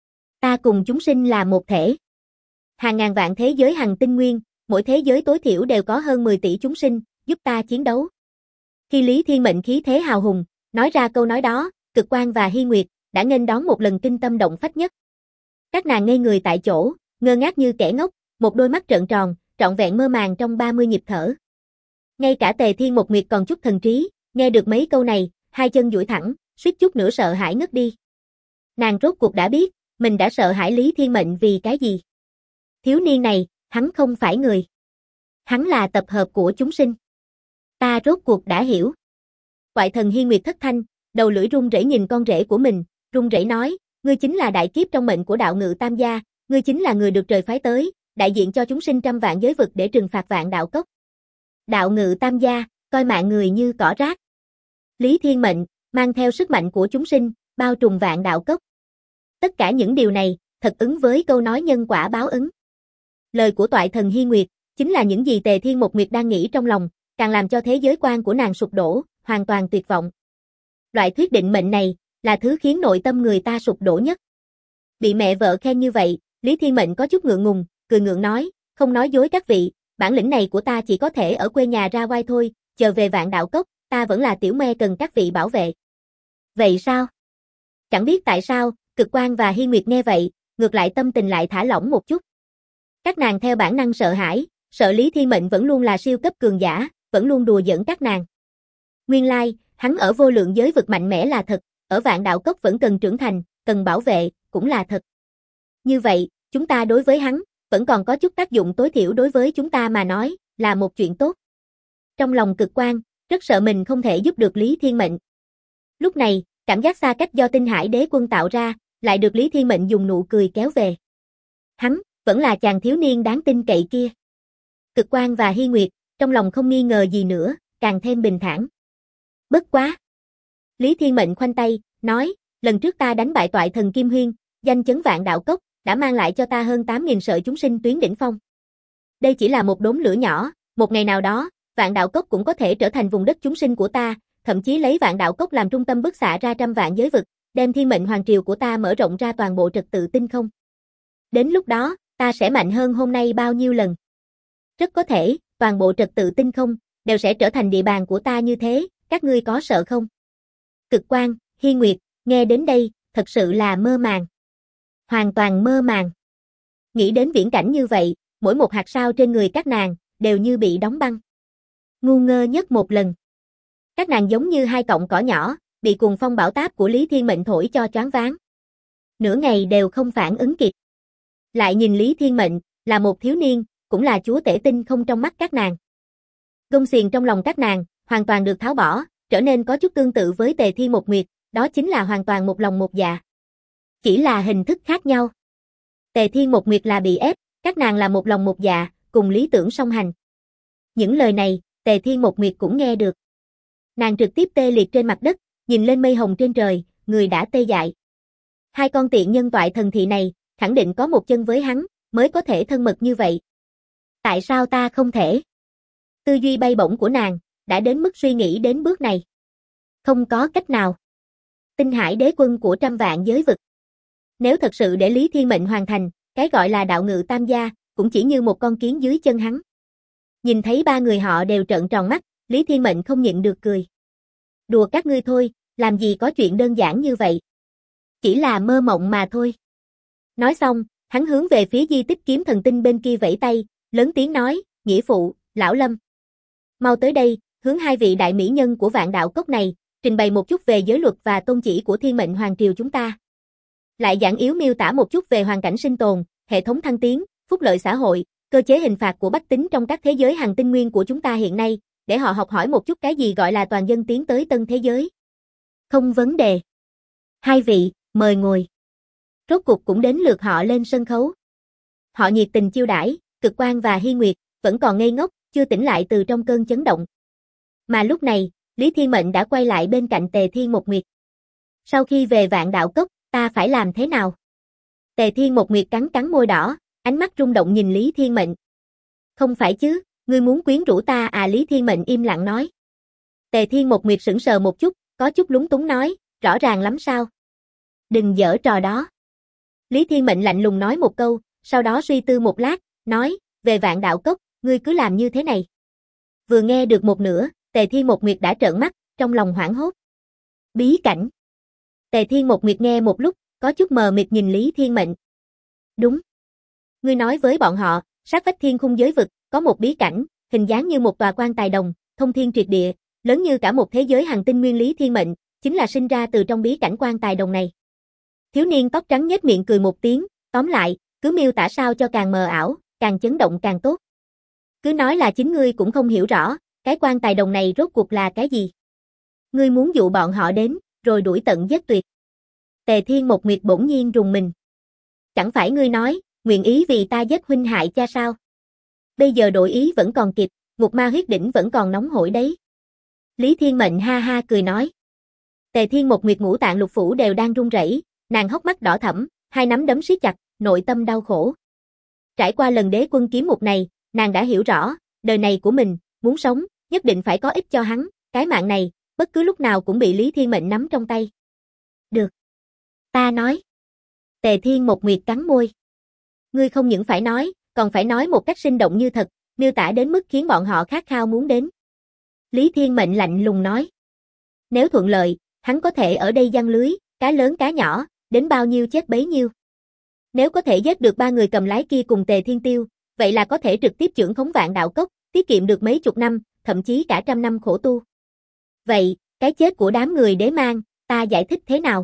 Ta cùng chúng sinh là một thể. Hàng ngàn vạn thế giới hằng tinh nguyên, mỗi thế giới tối thiểu đều có hơn 10 tỷ chúng sinh, giúp ta chiến đấu. Khi Lý Thiên Mệnh khí thế hào hùng, nói ra câu nói đó, Cực Quang và Hy Nguyệt đã nghênh đón một lần kinh tâm động phách nhất. Các nàng ngây người tại chỗ, ngơ ngác như kẻ ngốc, một đôi mắt trợn tròn, trọn vẹn mơ màng trong 30 nhịp thở. Ngay cả Tề Thiên Một Nguyệt còn chút thần trí, nghe được mấy câu này, hai chân duỗi thẳng, suýt chút nữa sợ hãi ngất đi. Nàng rốt cuộc đã biết, mình đã sợ hãi Lý Thiên Mệnh vì cái gì. Thiếu niên này, hắn không phải người. Hắn là tập hợp của chúng sinh. Ta rốt cuộc đã hiểu. Toại thần Hy Nguyệt thất thanh, đầu lưỡi run rẩy nhìn con rể của mình, run rẩy nói, ngươi chính là đại kiếp trong mệnh của đạo ngự tam gia, ngươi chính là người được trời phái tới, đại diện cho chúng sinh trăm vạn giới vực để trừng phạt vạn đạo cốc. Đạo ngự tam gia, coi mạng người như cỏ rác. Lý Thiên Mệnh, mang theo sức mạnh của chúng sinh, bao trùm vạn đạo cốc. Tất cả những điều này, thật ứng với câu nói nhân quả báo ứng. Lời của Toại thần Hy Nguyệt, chính là những gì Tề Thiên Một Nguyệt đang nghĩ trong lòng, càng làm cho thế giới quan của nàng sụp đổ, hoàn toàn tuyệt vọng. Loại thuyết định mệnh này, là thứ khiến nội tâm người ta sụp đổ nhất. Bị mẹ vợ khen như vậy, Lý Thiên Mệnh có chút ngượng ngùng, cười ngượng nói, không nói dối các vị, bản lĩnh này của ta chỉ có thể ở quê nhà ra oai thôi, chờ về vạn đạo cốc, ta vẫn là tiểu me cần các vị bảo vệ. Vậy sao? Chẳng biết tại sao, Cực Quang và Hy Nguyệt nghe vậy, ngược lại tâm tình lại thả lỏng một chút. Các nàng theo bản năng sợ hãi, sợ Lý Thiên Mệnh vẫn luôn là siêu cấp cường giả, vẫn luôn đùa giỡn các nàng. Nguyên lai, hắn ở vô lượng giới vực mạnh mẽ là thật, ở vạn đạo cốc vẫn cần trưởng thành, cần bảo vệ, cũng là thật. Như vậy, chúng ta đối với hắn, vẫn còn có chút tác dụng tối thiểu đối với chúng ta mà nói, là một chuyện tốt. Trong lòng Cực Quang, rất sợ mình không thể giúp được Lý Thiên Mệnh. Lúc này, cảm giác xa cách do tinh hải đế quân tạo ra, lại được Lý Thiên Mệnh dùng nụ cười kéo về. Hắn, vẫn là chàng thiếu niên đáng tin cậy kia. Cực Quang và Hy Nguyệt, trong lòng không nghi ngờ gì nữa, càng thêm bình thản. Bất quá. Lý Thiên Mệnh khoanh tay, nói, lần trước ta đánh bại Toại thần Kim Huyên, danh chấn vạn đạo cốc, đã mang lại cho ta hơn 8.000 sợi chúng sinh tuyến đỉnh phong. Đây chỉ là một đốm lửa nhỏ, một ngày nào đó, Vạn Đạo Cốc cũng có thể trở thành vùng đất chúng sinh của ta, thậm chí lấy Vạn Đạo Cốc làm trung tâm bức xạ ra trăm vạn giới vực, đem thiên mệnh hoàng triều của ta mở rộng ra toàn bộ trật tự tinh không. Đến lúc đó, ta sẽ mạnh hơn hôm nay bao nhiêu lần. Rất có thể, toàn bộ trật tự tinh không, đều sẽ trở thành địa bàn của ta như thế, các ngươi có sợ không? Cực Quang, Hi Nguyệt, nghe đến đây, thật sự là mơ màng. Hoàn toàn mơ màng. Nghĩ đến viễn cảnh như vậy, mỗi một hạt sao trên người các nàng, đều như bị đóng băng. Ngu ngơ nhất một lần. Các nàng giống như hai cọng cỏ nhỏ, bị cuồng phong bão táp của Lý Thiên Mệnh thổi cho choáng váng. Nửa ngày đều không phản ứng kịp. Lại nhìn Lý Thiên Mệnh, là một thiếu niên, cũng là chúa tể tinh không trong mắt các nàng. Gông xiềng trong lòng các nàng, hoàn toàn được tháo bỏ, trở nên có chút tương tự với Tề Thiên Một Nguyệt, đó chính là hoàn toàn một lòng một dạ. Chỉ là hình thức khác nhau. Tề Thiên Một Nguyệt là bị ép, các nàng là một lòng một dạ, cùng lý tưởng song hành. Những lời này, Tề Thiên Một Nguyệt cũng nghe được. Nàng trực tiếp tê liệt trên mặt đất, nhìn lên mây hồng trên trời, người đã tê dại. Hai con tiện nhân toại thần thị này, khẳng định có một chân với hắn, mới có thể thân mật như vậy. Tại sao ta không thể? Tư duy bay bổng của nàng, đã đến mức suy nghĩ đến bước này. Không có cách nào. Tinh Hải đế quân của trăm vạn giới vực. Nếu thật sự để Lý Thiên Mệnh hoàn thành, cái gọi là đạo ngự tam gia, cũng chỉ như một con kiến dưới chân hắn. Nhìn thấy ba người họ đều trợn tròn mắt, Lý Thiên Mệnh không nhịn được cười. Đùa các ngươi thôi, làm gì có chuyện đơn giản như vậy. Chỉ là mơ mộng mà thôi. Nói xong, hắn hướng về phía di tích kiếm thần tinh bên kia vẫy tay, lớn tiếng nói, nghĩa phụ, lão Lâm. Mau tới đây, hướng hai vị đại mỹ nhân của Vạn Đạo Cốc này, trình bày một chút về giới luật và tôn chỉ của thiên mệnh hoàng triều chúng ta. Lại giản yếu miêu tả một chút về hoàn cảnh sinh tồn, hệ thống thăng tiến, phúc lợi xã hội, cơ chế hình phạt của bách tính trong các thế giới hành tinh nguyên của chúng ta hiện nay, để họ học hỏi một chút cái gì gọi là toàn dân tiến tới tân thế giới. Không vấn đề. Hai vị, mời ngồi. Rốt cục cũng đến lượt họ lên sân khấu. Họ nhiệt tình chiêu đãi, Cực Quang và Hi Nguyệt, vẫn còn ngây ngốc, chưa tỉnh lại từ trong cơn chấn động. Mà lúc này, Lý Thiên Mệnh đã quay lại bên cạnh Tề Thiên Một Nguyệt. Sau khi về Vạn Đạo Cốc, ta phải làm thế nào? Tề Thiên Một Nguyệt cắn cắn môi đỏ, ánh mắt rung động nhìn Lý Thiên Mệnh. Không phải chứ, ngươi muốn quyến rũ ta à? Lý Thiên Mệnh im lặng nói. Tề Thiên Một Nguyệt sững sờ một chút, có chút lúng túng nói, rõ ràng lắm sao? Đừng giở trò đó. Lý Thiên Mệnh lạnh lùng nói một câu, sau đó suy tư một lát, nói, về Vạn Đạo Cốc, ngươi cứ làm như thế này. Vừa nghe được một nửa, Tề Thiên Một Nguyệt đã trợn mắt, trong lòng hoảng hốt. Bí cảnh. Tề Thiên Một Nguyệt nghe một lúc, có chút mờ mịt nhìn Lý Thiên Mệnh. Đúng. Ngươi nói với bọn họ, sát vách thiên khung giới vực, có một bí cảnh, hình dáng như một tòa quan tài đồng, thông thiên triệt địa, lớn như cả một thế giới hành tinh nguyên. Lý Thiên Mệnh, chính là sinh ra từ trong bí cảnh quan tài đồng này. Thiếu niên tóc trắng nhếch miệng cười một tiếng, tóm lại, cứ miêu tả sao cho càng mờ ảo, càng chấn động càng tốt. Cứ nói là chính ngươi cũng không hiểu rõ, cái quan tài đồng này rốt cuộc là cái gì. Ngươi muốn dụ bọn họ đến, rồi đuổi tận giết tuyệt. Tề Thiên Một Nguyệt bỗng nhiên rùng mình. Chẳng phải ngươi nói, nguyện ý vì ta giết huynh hại cha sao? Bây giờ đổi ý vẫn còn kịp, ngục ma huyết đỉnh vẫn còn nóng hổi đấy. Lý Thiên Mệnh ha ha cười nói. Tề Thiên Một Nguyệt ngũ tạng lục phủ đều đang run rẩy, nàng hốc mắt đỏ thẫm, hai nắm đấm siết chặt, nội tâm đau khổ. Trải qua lần đế quân kiếm mục này, nàng đã hiểu rõ, đời này của mình, muốn sống, nhất định phải có ích cho hắn, cái mạng này, bất cứ lúc nào cũng bị Lý Thiên Mệnh nắm trong tay. Được. Ta nói. Tề Thiên Một Nguyệt cắn môi. Ngươi không những phải nói, còn phải nói một cách sinh động như thật, miêu tả đến mức khiến bọn họ khát khao muốn đến. Lý Thiên Mệnh lạnh lùng nói. Nếu thuận lợi, hắn có thể ở đây giăng lưới, cá lớn cá nhỏ, đến bao nhiêu chết bấy nhiêu. Nếu có thể giết được ba người cầm lái kia cùng Tề Thiên Tiêu, vậy là có thể trực tiếp trưởng khống Vạn Đạo Cốc, tiết kiệm được mấy chục năm, thậm chí cả trăm năm khổ tu. Vậy, cái chết của đám người đế mang, ta giải thích thế nào?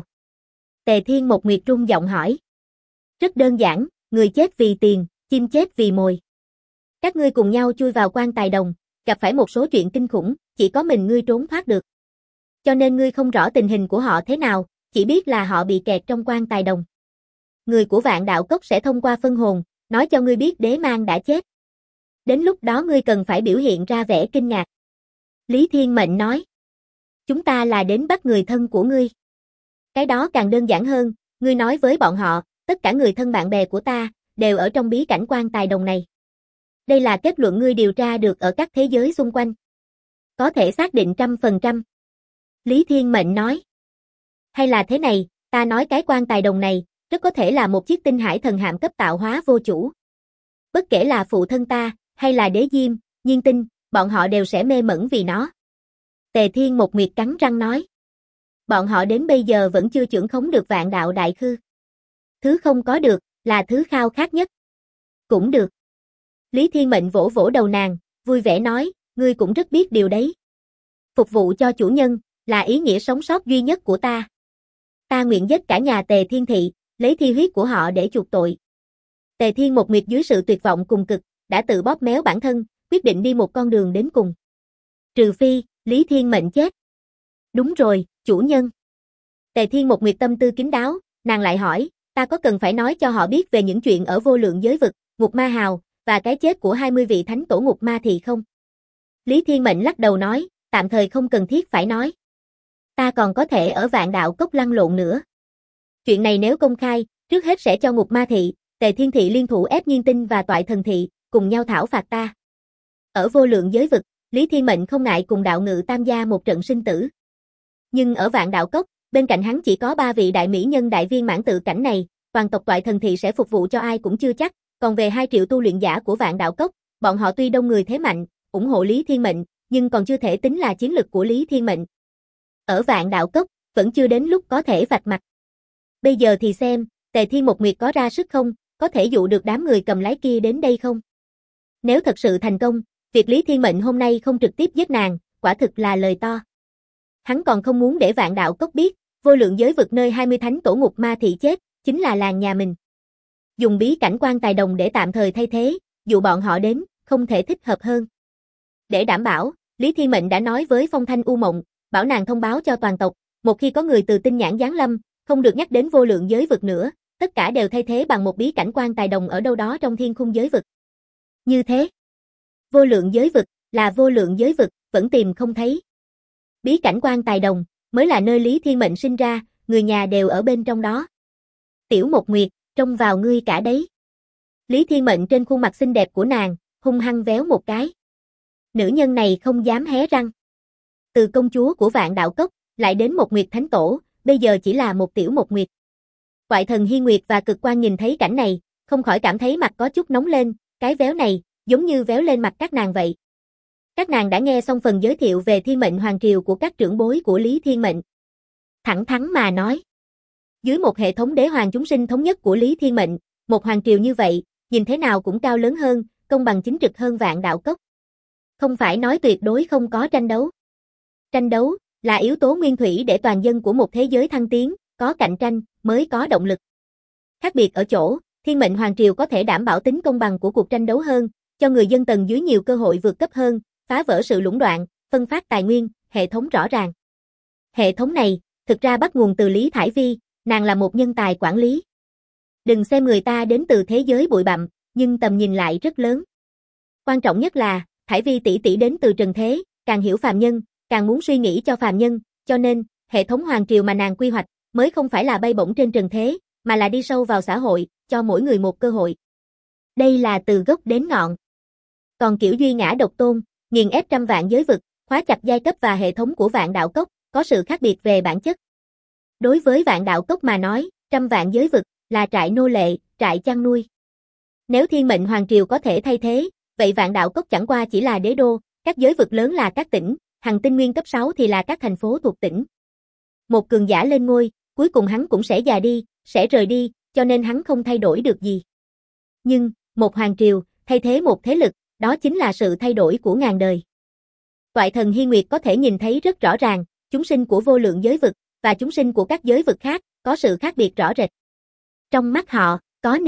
Tề Thiên Một Nguyệt rung giọng hỏi. Rất đơn giản, người chết vì tiền, chim chết vì mồi. Các ngươi cùng nhau chui vào quan tài đồng, gặp phải một số chuyện kinh khủng, chỉ có mình ngươi trốn thoát được. Cho nên ngươi không rõ tình hình của họ thế nào, chỉ biết là họ bị kẹt trong quan tài đồng. Người của Vạn Đạo Cốc sẽ thông qua phân hồn, nói cho ngươi biết đế mang đã chết. Đến lúc đó ngươi cần phải biểu hiện ra vẻ kinh ngạc. Lý Thiên Mệnh nói. Chúng ta là đến bắt người thân của ngươi. Cái đó càng đơn giản hơn, ngươi nói với bọn họ, tất cả người thân bạn bè của ta, đều ở trong bí cảnh quan tài đồng này. Đây là kết luận ngươi điều tra được ở các thế giới xung quanh. Có thể xác định 100%. Lý Thiên Mệnh nói. Hay là thế này, ta nói cái quan tài đồng này, rất có thể là một chiếc tinh hải thần hạm cấp tạo hóa vô chủ. Bất kể là phụ thân ta, hay là Đế Diêm, Nhiên Tinh, bọn họ đều sẽ mê mẩn vì nó. Tề Thiên Một Nguyệt cắn răng nói. Bọn họ đến bây giờ vẫn chưa chưởng khống được vạn đạo đại khư. Thứ không có được, là thứ khao khát nhất. Cũng được. Lý Thiên Mệnh vỗ vỗ đầu nàng, vui vẻ nói, ngươi cũng rất biết điều đấy. Phục vụ cho chủ nhân, là ý nghĩa sống sót duy nhất của ta. Ta nguyện giết cả nhà Tề Thiên Thị, lấy thi huyết của họ để chuộc tội. Tề Thiên Một Nguyệt dưới sự tuyệt vọng cùng cực, đã tự bóp méo bản thân, quyết định đi một con đường đến cùng. Trừ phi, Lý Thiên Mệnh chết. Đúng rồi, chủ nhân. Tề Thiên Một Nguyệt tâm tư kín đáo, nàng lại hỏi, ta có cần phải nói cho họ biết về những chuyện ở vô lượng giới vực, ngục ma hào, và cái chết của 20 vị thánh tổ ngục ma thì không? Lý Thiên Mệnh lắc đầu nói, tạm thời không cần thiết phải nói. Ta còn có thể ở vạn đạo cốc lăn lộn nữa. Chuyện này nếu công khai, trước hết sẽ cho ngục ma thị, Tề Thiên Thị liên thủ ép Nhiên Tinh và Toại Thần Thị, cùng nhau thảo phạt ta. Ở vô lượng giới vực, Lý Thiên Mệnh không ngại cùng đạo ngự tam gia một trận sinh tử. Nhưng ở vạn đạo cốc, bên cạnh hắn chỉ có 3 vị đại mỹ nhân đại viên mãn tự cảnh này, toàn tộc Toại Thần Thị sẽ phục vụ cho ai cũng chưa chắc, còn về 2 triệu tu luyện giả của vạn đạo cốc, bọn họ tuy đông người thế mạnh, ủng hộ Lý Thiên Mệnh, nhưng còn chưa thể tính là chiến lực của Lý Thiên Mệnh. Ở vạn đạo cốc, vẫn chưa đến lúc có thể vạch mặt. Bây giờ thì xem, Tề Thiên Một Nguyệt có ra sức không, có thể dụ được đám người cầm lái kia đến đây không? Nếu thật sự thành công, việc Lý Thiên Mệnh hôm nay không trực tiếp giết nàng, quả thực là lời to. Hắn còn không muốn để vạn đạo cốc biết, vô lượng giới vực nơi 20 thánh tổ ngục ma thị chết, chính là làng nhà mình. Dùng bí cảnh quan tài đồng để tạm thời thay thế, dụ bọn họ đến, không thể thích hợp hơn. Để đảm bảo, Lý Thiên Mệnh đã nói với Phong Thanh U Mộng, bảo nàng thông báo cho toàn tộc, một khi có người từ tinh nhãn giáng lâm, không được nhắc đến vô lượng giới vực nữa, tất cả đều thay thế bằng một bí cảnh quan tài đồng ở đâu đó trong thiên khung giới vực. Như thế, vô lượng giới vực, là vô lượng giới vực, vẫn tìm không thấy. Bí cảnh quan tài đồng, mới là nơi Lý Thiên Mệnh sinh ra, người nhà đều ở bên trong đó. Tiểu Một Nguyệt, trông vào ngươi cả đấy. Lý Thiên Mệnh trên khuôn mặt xinh đẹp của nàng, hung hăng véo một cái. Nữ nhân này không dám hé răng. Từ công chúa của vạn đạo cốc, lại đến một Nguyệt Thánh Tổ, bây giờ chỉ là một Tiểu Một Nguyệt. Toại Thần Hi Nguyệt và Cực Quan nhìn thấy cảnh này, không khỏi cảm thấy mặt có chút nóng lên, cái véo này, giống như véo lên mặt các nàng vậy. Các nàng đã nghe xong phần giới thiệu về Thiên Mệnh Hoàng Triều của các trưởng bối của Lý Thiên Mệnh. Thẳng thắn mà nói, dưới một hệ thống đế hoàng chúng sinh thống nhất của Lý Thiên Mệnh, một hoàng triều như vậy, nhìn thế nào cũng cao lớn hơn, công bằng chính trực hơn vạn đạo cốc. Không phải nói tuyệt đối không có tranh đấu. Tranh đấu là yếu tố nguyên thủy để toàn dân của một thế giới thăng tiến, có cạnh tranh mới có động lực. Khác biệt ở chỗ, Thiên Mệnh Hoàng Triều có thể đảm bảo tính công bằng của cuộc tranh đấu hơn, cho người dân tầng dưới nhiều cơ hội vượt cấp hơn, phá vỡ sự lũng đoạn, phân phát tài nguyên, hệ thống rõ ràng. Hệ thống này, thực ra bắt nguồn từ Lý Thải Vi, nàng là một nhân tài quản lý. Đừng xem người ta đến từ thế giới bụi bặm, nhưng tầm nhìn lại rất lớn. Quan trọng nhất là, Thải Vi tỷ tỷ đến từ trần thế, càng hiểu phàm nhân, càng muốn suy nghĩ cho phàm nhân, cho nên, hệ thống hoàng triều mà nàng quy hoạch, mới không phải là bay bổng trên trần thế, mà là đi sâu vào xã hội, cho mỗi người một cơ hội. Đây là từ gốc đến ngọn. Còn kiểu duy ngã độc tôn, nghiền ép trăm vạn giới vực, khóa chặt giai cấp và hệ thống của vạn đạo cốc, có sự khác biệt về bản chất. Đối với vạn đạo cốc mà nói, trăm vạn giới vực, là trại nô lệ, trại chăn nuôi. Nếu Thiên Mệnh Hoàng Triều có thể thay thế, vậy vạn đạo cốc chẳng qua chỉ là đế đô, các giới vực lớn là các tỉnh, hành tinh nguyên cấp 6 thì là các thành phố thuộc tỉnh. Một cường giả lên ngôi, cuối cùng hắn cũng sẽ già đi, sẽ rời đi, cho nên hắn không thay đổi được gì. Nhưng, một hoàng triều, thay thế một thế lực, đó chính là sự thay đổi của ngàn đời. Toại Thần Hi Nguyệt có thể nhìn thấy rất rõ ràng, chúng sinh của vô lượng giới vực, và chúng sinh của các giới vực khác, có sự khác biệt rõ rệt. Trong mắt họ, có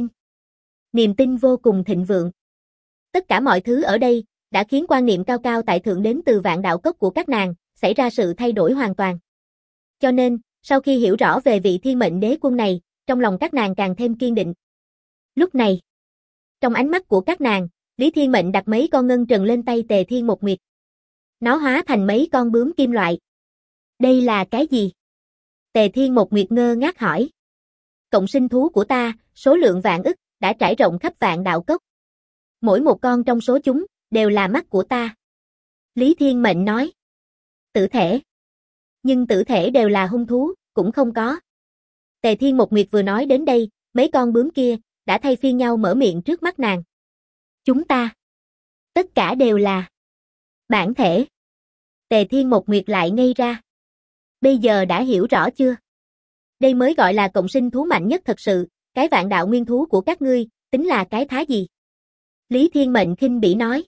niềm tin vô cùng thịnh vượng. Tất cả mọi thứ ở đây, đã khiến quan niệm cao cao tại thượng đến từ vạn đạo cốc của các nàng, xảy ra sự thay đổi hoàn toàn. Cho nên, sau khi hiểu rõ về vị thiên mệnh đế quân này, trong lòng các nàng càng thêm kiên định. Lúc này, trong ánh mắt của các nàng, Lý Thiên Mệnh đặt mấy con ngân trần lên tay Tề Thiên Một Nguyệt. Nó hóa thành mấy con bướm kim loại. Đây là cái gì? Tề Thiên Một Nguyệt ngơ ngác hỏi. Cộng sinh thú của ta, số lượng vạn ức, đã trải rộng khắp vạn đạo cốc. Mỗi một con trong số chúng, đều là mắt của ta. Lý Thiên Mệnh nói. Tử thể. Nhưng tử thể đều là hung thú, cũng không có. Tề Thiên Một Nguyệt vừa nói đến đây, mấy con bướm kia, đã thay phiên nhau mở miệng trước mắt nàng. Chúng ta. Tất cả đều là bản thể. Tề Thiên Một Nguyệt lại ngây ra. Bây giờ đã hiểu rõ chưa? Đây mới gọi là cộng sinh thú mạnh nhất thật sự, cái vạn đạo nguyên thú của các ngươi, tính là cái thá gì? Lý Thiên Mệnh khinh bỉ nói.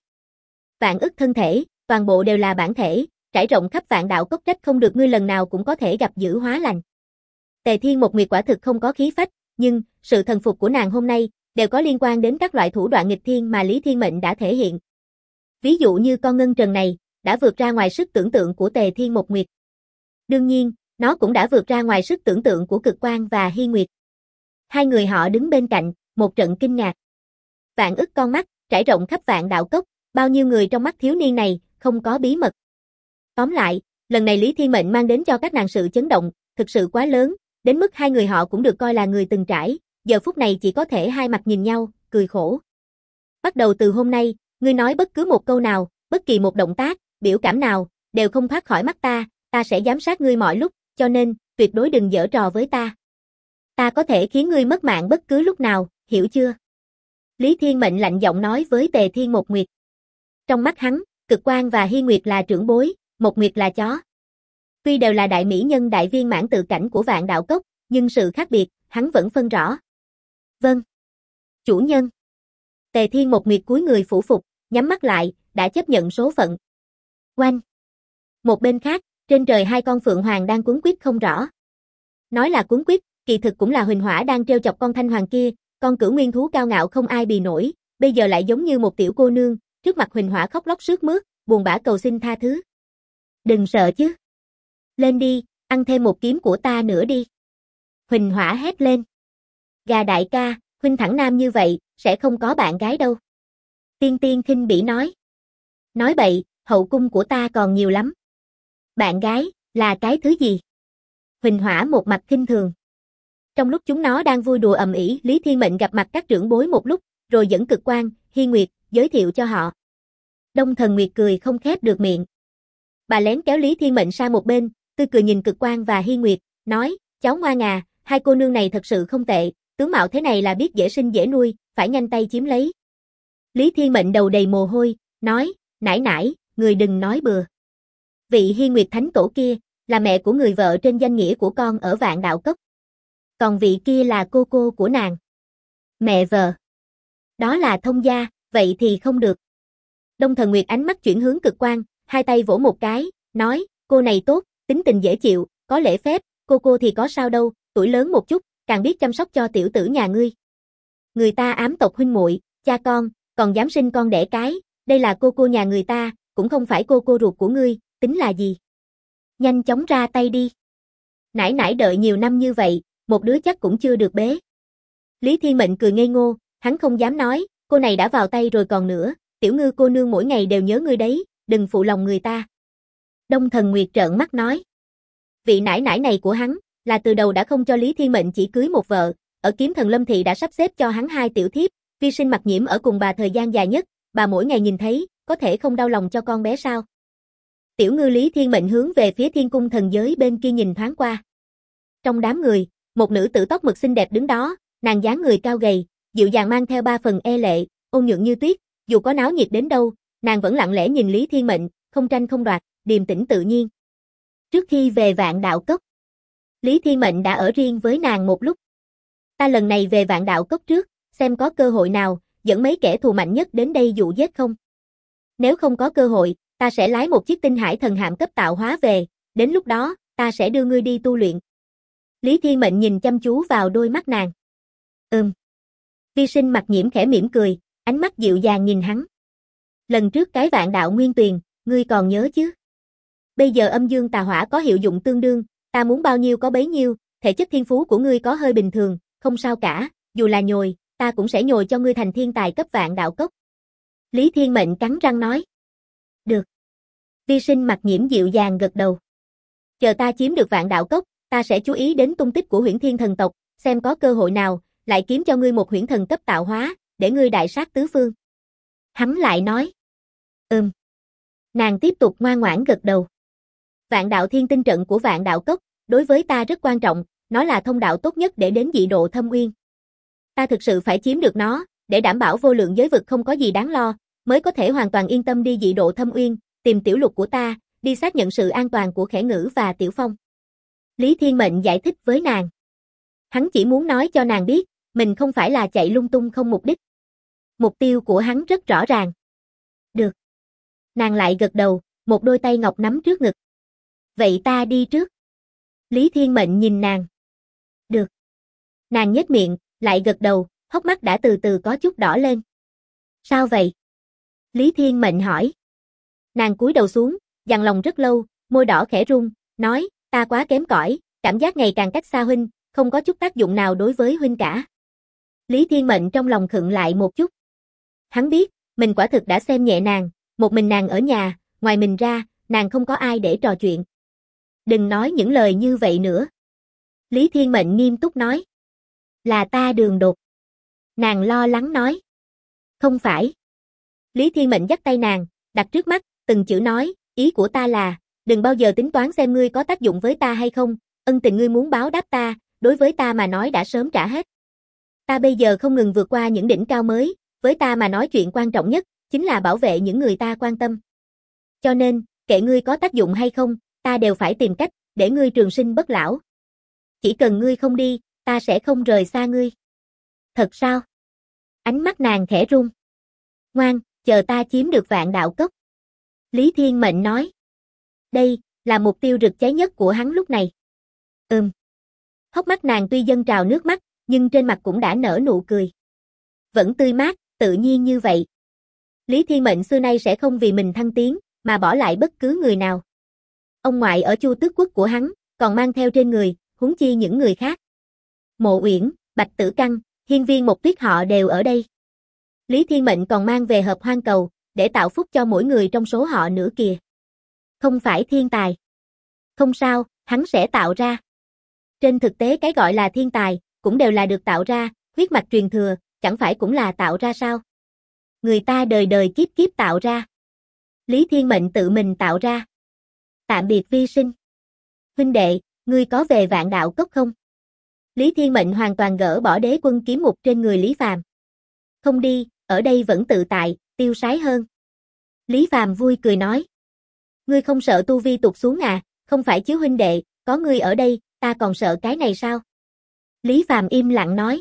Vạn ức thân thể, toàn bộ đều là bản thể, trải rộng khắp vạn đạo cốc, trách không được ngươi lần nào cũng có thể gặp dữ hóa lành. Tề Thiên Một Nguyệt quả thực không có khí phách, nhưng sự thần phục của nàng hôm nay đều có liên quan đến các loại thủ đoạn nghịch thiên mà Lý Thiên Mệnh đã thể hiện. Ví dụ như con ngân trần này, đã vượt ra ngoài sức tưởng tượng của Tề Thiên Một Nguyệt. Đương nhiên, nó cũng đã vượt ra ngoài sức tưởng tượng của Cực Quang và Hy Nguyệt. Hai người họ đứng bên cạnh, một trận kinh ngạc. Vạn ức con mắt, trải rộng khắp vạn đạo cốc, bao nhiêu người trong mắt thiếu niên này, không có bí mật. Tóm lại, lần này Lý Thiên Mệnh mang đến cho các nàng sự chấn động, thực sự quá lớn, đến mức hai người họ cũng được coi là người từng trải, giờ phút này chỉ có thể hai mặt nhìn nhau, cười khổ. Bắt đầu từ hôm nay, ngươi nói bất cứ một câu nào, bất kỳ một động tác, biểu cảm nào, đều không thoát khỏi mắt ta, ta sẽ giám sát ngươi mọi lúc, cho nên, tuyệt đối đừng giở trò với ta. Ta có thể khiến ngươi mất mạng bất cứ lúc nào, hiểu chưa? Lý Thiên Mệnh lạnh giọng nói với Tề Thiên Một Nguyệt. Trong mắt hắn, Cực Quang và Hy Nguyệt là trưởng bối, Một Nguyệt là chó. Tuy đều là đại mỹ nhân đại viên mãn tự cảnh của vạn đạo cốc, nhưng sự khác biệt, hắn vẫn phân rõ. Vâng. Chủ nhân. Tề Thiên Một Nguyệt cúi người phủ phục, nhắm mắt lại, đã chấp nhận số phận. Oanh. Một bên khác, trên trời hai con phượng hoàng đang cuống quýt không rõ. Nói là cuống quýt, kỳ thực cũng là Huỳnh Hỏa đang trêu chọc con thanh hoàng kia, con cửu nguyên thú cao ngạo không ai bì nổi, bây giờ lại giống như một tiểu cô nương, trước mặt Huỳnh Hỏa khóc lóc sướt mướt, buồn bã cầu xin tha thứ. Đừng sợ chứ. Lên đi, ăn thêm một kiếm của ta nữa đi. Huỳnh Hỏa hét lên. Gà đại ca, huynh thẳng nam như vậy, sẽ không có bạn gái đâu. Tiên Tiên khinh bỉ nói. Nói bậy, hậu cung của ta còn nhiều lắm. Bạn gái, là cái thứ gì? Huỳnh Hỏa một mặt khinh thường. Trong lúc chúng nó đang vui đùa ầm ĩ, Lý Thiên Mệnh gặp mặt các trưởng bối một lúc, rồi dẫn Cực Quang, Hy Nguyệt, giới thiệu cho họ. Đông Thần Nguyệt cười không khép được miệng. Bà lén kéo Lý Thiên Mệnh sang một bên, tươi cười nhìn Cực Quang và Hy Nguyệt, nói, cháu ngoan à, hai cô nương này thật sự không tệ, tướng mạo thế này là biết dễ sinh dễ nuôi, phải nhanh tay chiếm lấy. Lý Thiên Mệnh đầu đầy mồ hôi, nói, nãi nãi, người đừng nói bừa. Vị Hy Nguyệt thánh tổ kia, là mẹ của người vợ trên danh nghĩa của con ở vạn đạo cốc. Còn vị kia là cô của nàng. Mẹ vợ. Đó là thông gia, vậy thì không được. Đông Thần Nguyệt ánh mắt chuyển hướng Cực Quang, hai tay vỗ một cái, nói, cô này tốt, tính tình dễ chịu, có lễ phép, cô thì có sao đâu, tuổi lớn một chút, càng biết chăm sóc cho tiểu tử nhà ngươi. Người ta ám tộc huynh muội, cha con, còn dám sinh con đẻ cái, đây là cô nhà người ta, cũng không phải cô ruột của ngươi, tính là gì? Nhanh chóng ra tay đi. Nãi nãi đợi nhiều năm như vậy, một đứa chắc cũng chưa được bế. Lý Thiên Mệnh cười ngây ngô, hắn không dám nói, cô này đã vào tay rồi còn nữa, tiểu ngư cô nương mỗi ngày đều nhớ ngươi đấy, đừng phụ lòng người ta. Đông Thần Nguyệt trợn mắt nói. Vị nãi nãi này của hắn, là từ đầu đã không cho Lý Thiên Mệnh chỉ cưới một vợ, ở Kiếm Thần Lâm Thị đã sắp xếp cho hắn hai tiểu thiếp, Vi Sinh Mặc Nhiễm ở cùng bà thời gian dài nhất, bà mỗi ngày nhìn thấy, có thể không đau lòng cho con bé sao? Tiểu ngư Lý Thiên Mệnh hướng về phía Thiên Cung thần giới bên kia nhìn thoáng qua. Trong đám người, một nữ tử tóc mực xinh đẹp đứng đó, nàng dáng người cao gầy, dịu dàng mang theo ba phần e lệ, ôn nhượng như tuyết, dù có náo nhiệt đến đâu, nàng vẫn lặng lẽ nhìn Lý Thiên Mệnh, không tranh không đoạt, điềm tĩnh tự nhiên. Trước khi về vạn đạo cốc, Lý Thiên Mệnh đã ở riêng với nàng một lúc. Ta lần này về vạn đạo cốc trước, xem có cơ hội nào, dẫn mấy kẻ thù mạnh nhất đến đây dụ giết không. Nếu không có cơ hội, ta sẽ lái một chiếc tinh hải thần hạm cấp tạo hóa về, đến lúc đó, ta sẽ đưa ngươi đi tu luyện. Lý Thiên Mệnh nhìn chăm chú vào đôi mắt nàng. Vi Sinh Mặc Nhiễm khẽ mỉm cười, ánh mắt dịu dàng nhìn hắn. Lần trước cái vạn đạo nguyên tuyền, ngươi còn nhớ chứ? Bây giờ âm dương tà hỏa có hiệu dụng tương đương, ta muốn bao nhiêu có bấy nhiêu, thể chất thiên phú của ngươi có hơi bình thường, không sao cả, dù là nhồi, ta cũng sẽ nhồi cho ngươi thành thiên tài cấp vạn đạo cốc. Lý Thiên Mệnh cắn răng nói. Được. Vi Sinh Mặc Nhiễm dịu dàng gật đầu. Chờ ta chiếm được vạn đạo cốc, ta sẽ chú ý đến tung tích của Huyễn Thiên thần tộc, xem có cơ hội nào, lại kiếm cho ngươi một huyễn thần cấp tạo hóa, để ngươi đại sát tứ phương. Hắn lại nói. Nàng tiếp tục ngoan ngoãn gật đầu. Vạn đạo thiên tinh trận của Vạn Đạo Cốc, đối với ta rất quan trọng, nó là thông đạo tốt nhất để đến dị độ Thâm Uyên. Ta thực sự phải chiếm được nó, để đảm bảo vô lượng giới vực không có gì đáng lo, mới có thể hoàn toàn yên tâm đi dị độ Thâm Uyên, tìm tiểu lục của ta, đi xác nhận sự an toàn của Khẽ Ngữ và Tiểu Phong. Lý Thiên Mệnh giải thích với nàng. Hắn chỉ muốn nói cho nàng biết, mình không phải là chạy lung tung không mục đích. Mục tiêu của hắn rất rõ ràng. Được. Nàng lại gật đầu, một đôi tay ngọc nắm trước ngực. Vậy ta đi trước. Lý Thiên Mệnh nhìn nàng. Được. Nàng nhếch miệng, lại gật đầu, hốc mắt đã từ từ có chút đỏ lên. Sao vậy? Lý Thiên Mệnh hỏi. Nàng cúi đầu xuống, dằn lòng rất lâu, môi đỏ khẽ run, nói, ta quá kém cỏi, cảm giác ngày càng cách xa huynh, không có chút tác dụng nào đối với huynh cả. Lý Thiên Mệnh trong lòng khựng lại một chút. Hắn biết, mình quả thực đã xem nhẹ nàng, một mình nàng ở nhà, ngoài mình ra, nàng không có ai để trò chuyện. Đừng nói những lời như vậy nữa. Lý Thiên Mệnh nghiêm túc nói. Là ta đường đột. Nàng lo lắng nói. Không phải. Lý Thiên Mệnh dắt tay nàng, đặt trước mắt, từng chữ nói, ý của ta là, đừng bao giờ tính toán xem ngươi có tác dụng với ta hay không, ân tình ngươi muốn báo đáp ta, đối với ta mà nói đã sớm trả hết. Ta bây giờ không ngừng vượt qua những đỉnh cao mới, với ta mà nói chuyện quan trọng nhất, chính là bảo vệ những người ta quan tâm. Cho nên, kệ ngươi có tác dụng hay không, ta đều phải tìm cách, để ngươi trường sinh bất lão. Chỉ cần ngươi không đi, ta sẽ không rời xa ngươi. Thật sao? Ánh mắt nàng khẽ run. Ngoan, chờ ta chiếm được Vạn Đạo Cốc. Lý Thiên Mệnh nói. Đây, là mục tiêu rực cháy nhất của hắn lúc này. Hốc mắt nàng tuy dâng trào nước mắt, nhưng trên mặt cũng đã nở nụ cười. Vẫn tươi mát, tự nhiên như vậy. Lý Thiên Mệnh xưa nay sẽ không vì mình thăng tiến, mà bỏ lại bất cứ người nào. Ông ngoại ở Chu Tước Quốc của hắn, còn mang theo trên người, huống chi những người khác. Mộ Uyển, Bạch Tử Căn, Hiên Viên Mộc Tuyết họ đều ở đây. Lý Thiên Mệnh còn mang về Hợp Hoang Cầu, để tạo phúc cho mỗi người trong số họ nữa kìa. Không phải thiên tài. Không sao, hắn sẽ tạo ra. Trên thực tế cái gọi là thiên tài, cũng đều là được tạo ra, huyết mạch truyền thừa, chẳng phải cũng là tạo ra sao? Người ta đời đời kiếp kiếp tạo ra. Lý Thiên Mệnh tự mình tạo ra. Tạm biệt vi sinh. Huynh đệ, ngươi có về Vạn Đạo Cốc không? Lý Thiên Mệnh hoàn toàn gỡ bỏ đế quân kiếm mục trên người Lý Phàm. Không đi, ở đây vẫn tự tại, tiêu sái hơn. Lý Phàm vui cười nói. Ngươi không sợ tu vi tụt xuống à, không phải chứ huynh đệ, có ngươi ở đây, ta còn sợ cái này sao? Lý Phàm im lặng nói.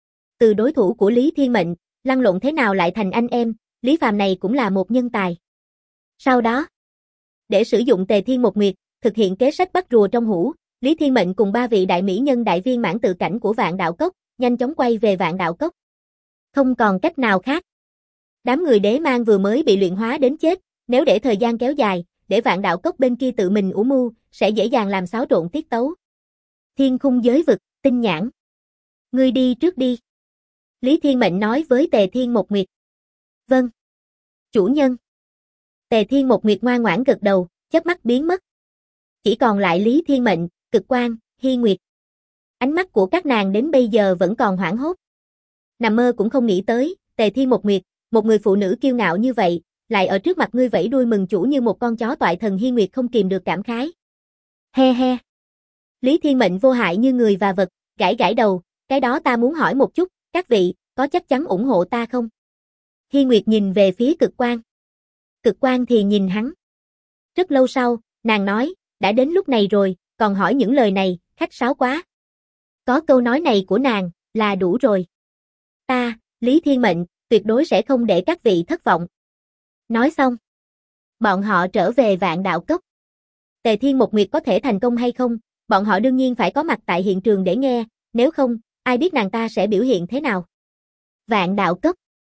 Từ đối thủ của Lý Thiên Mệnh, lăn lộn thế nào lại thành anh em, Lý Phàm này cũng là một nhân tài. Sau đó, để sử dụng Tề Thiên Một Nguyệt, thực hiện kế sách bắt rùa trong hũ, Lý Thiên Mệnh cùng 3 vị đại mỹ nhân đại viên mãn tự cảnh của Vạn Đạo Cốc, nhanh chóng quay về Vạn Đạo Cốc. Không còn cách nào khác. Đám người đế mang vừa mới bị luyện hóa đến chết, nếu để thời gian kéo dài, để Vạn Đạo Cốc bên kia tự mình ủ mưu, sẽ dễ dàng làm xáo trộn tiết tấu. Thiên khung giới vực, Tinh Nhãn. Ngươi đi trước đi. Lý Thiên Mệnh nói với Tề Thiên Một Nguyệt. Vâng. Chủ nhân. Tề Thiên Một Nguyệt ngoan ngoãn gật đầu, chớp mắt biến mất. Chỉ còn lại Lý Thiên Mệnh, Cực Quang, Hy Nguyệt. Ánh mắt của các nàng đến bây giờ vẫn còn hoảng hốt. Nằm mơ cũng không nghĩ tới, Tề Thiên Một Nguyệt, một người phụ nữ kiêu ngạo như vậy, lại ở trước mặt ngươi vẫy đuôi mừng chủ như một con chó toại thần. Hy Nguyệt không kìm được cảm khái. He he. Lý Thiên Mệnh vô hại như người và vật, gãi gãi đầu, cái đó ta muốn hỏi một chút, các vị, có chắc chắn ủng hộ ta không? Hy Nguyệt nhìn về phía Cực Quang. Cực Quang thì nhìn hắn. Rất lâu sau, nàng nói, đã đến lúc này rồi, còn hỏi những lời này, khách sáo quá. Có câu nói này của nàng, là đủ rồi. Ta, Lý Thiên Mệnh, tuyệt đối sẽ không để các vị thất vọng. Nói xong, bọn họ trở về Vạn Đạo Cốc. Tề Thiên Một Nguyệt có thể thành công hay không, bọn họ đương nhiên phải có mặt tại hiện trường để nghe, nếu không, ai biết nàng ta sẽ biểu hiện thế nào. Vạn Đạo Cốc.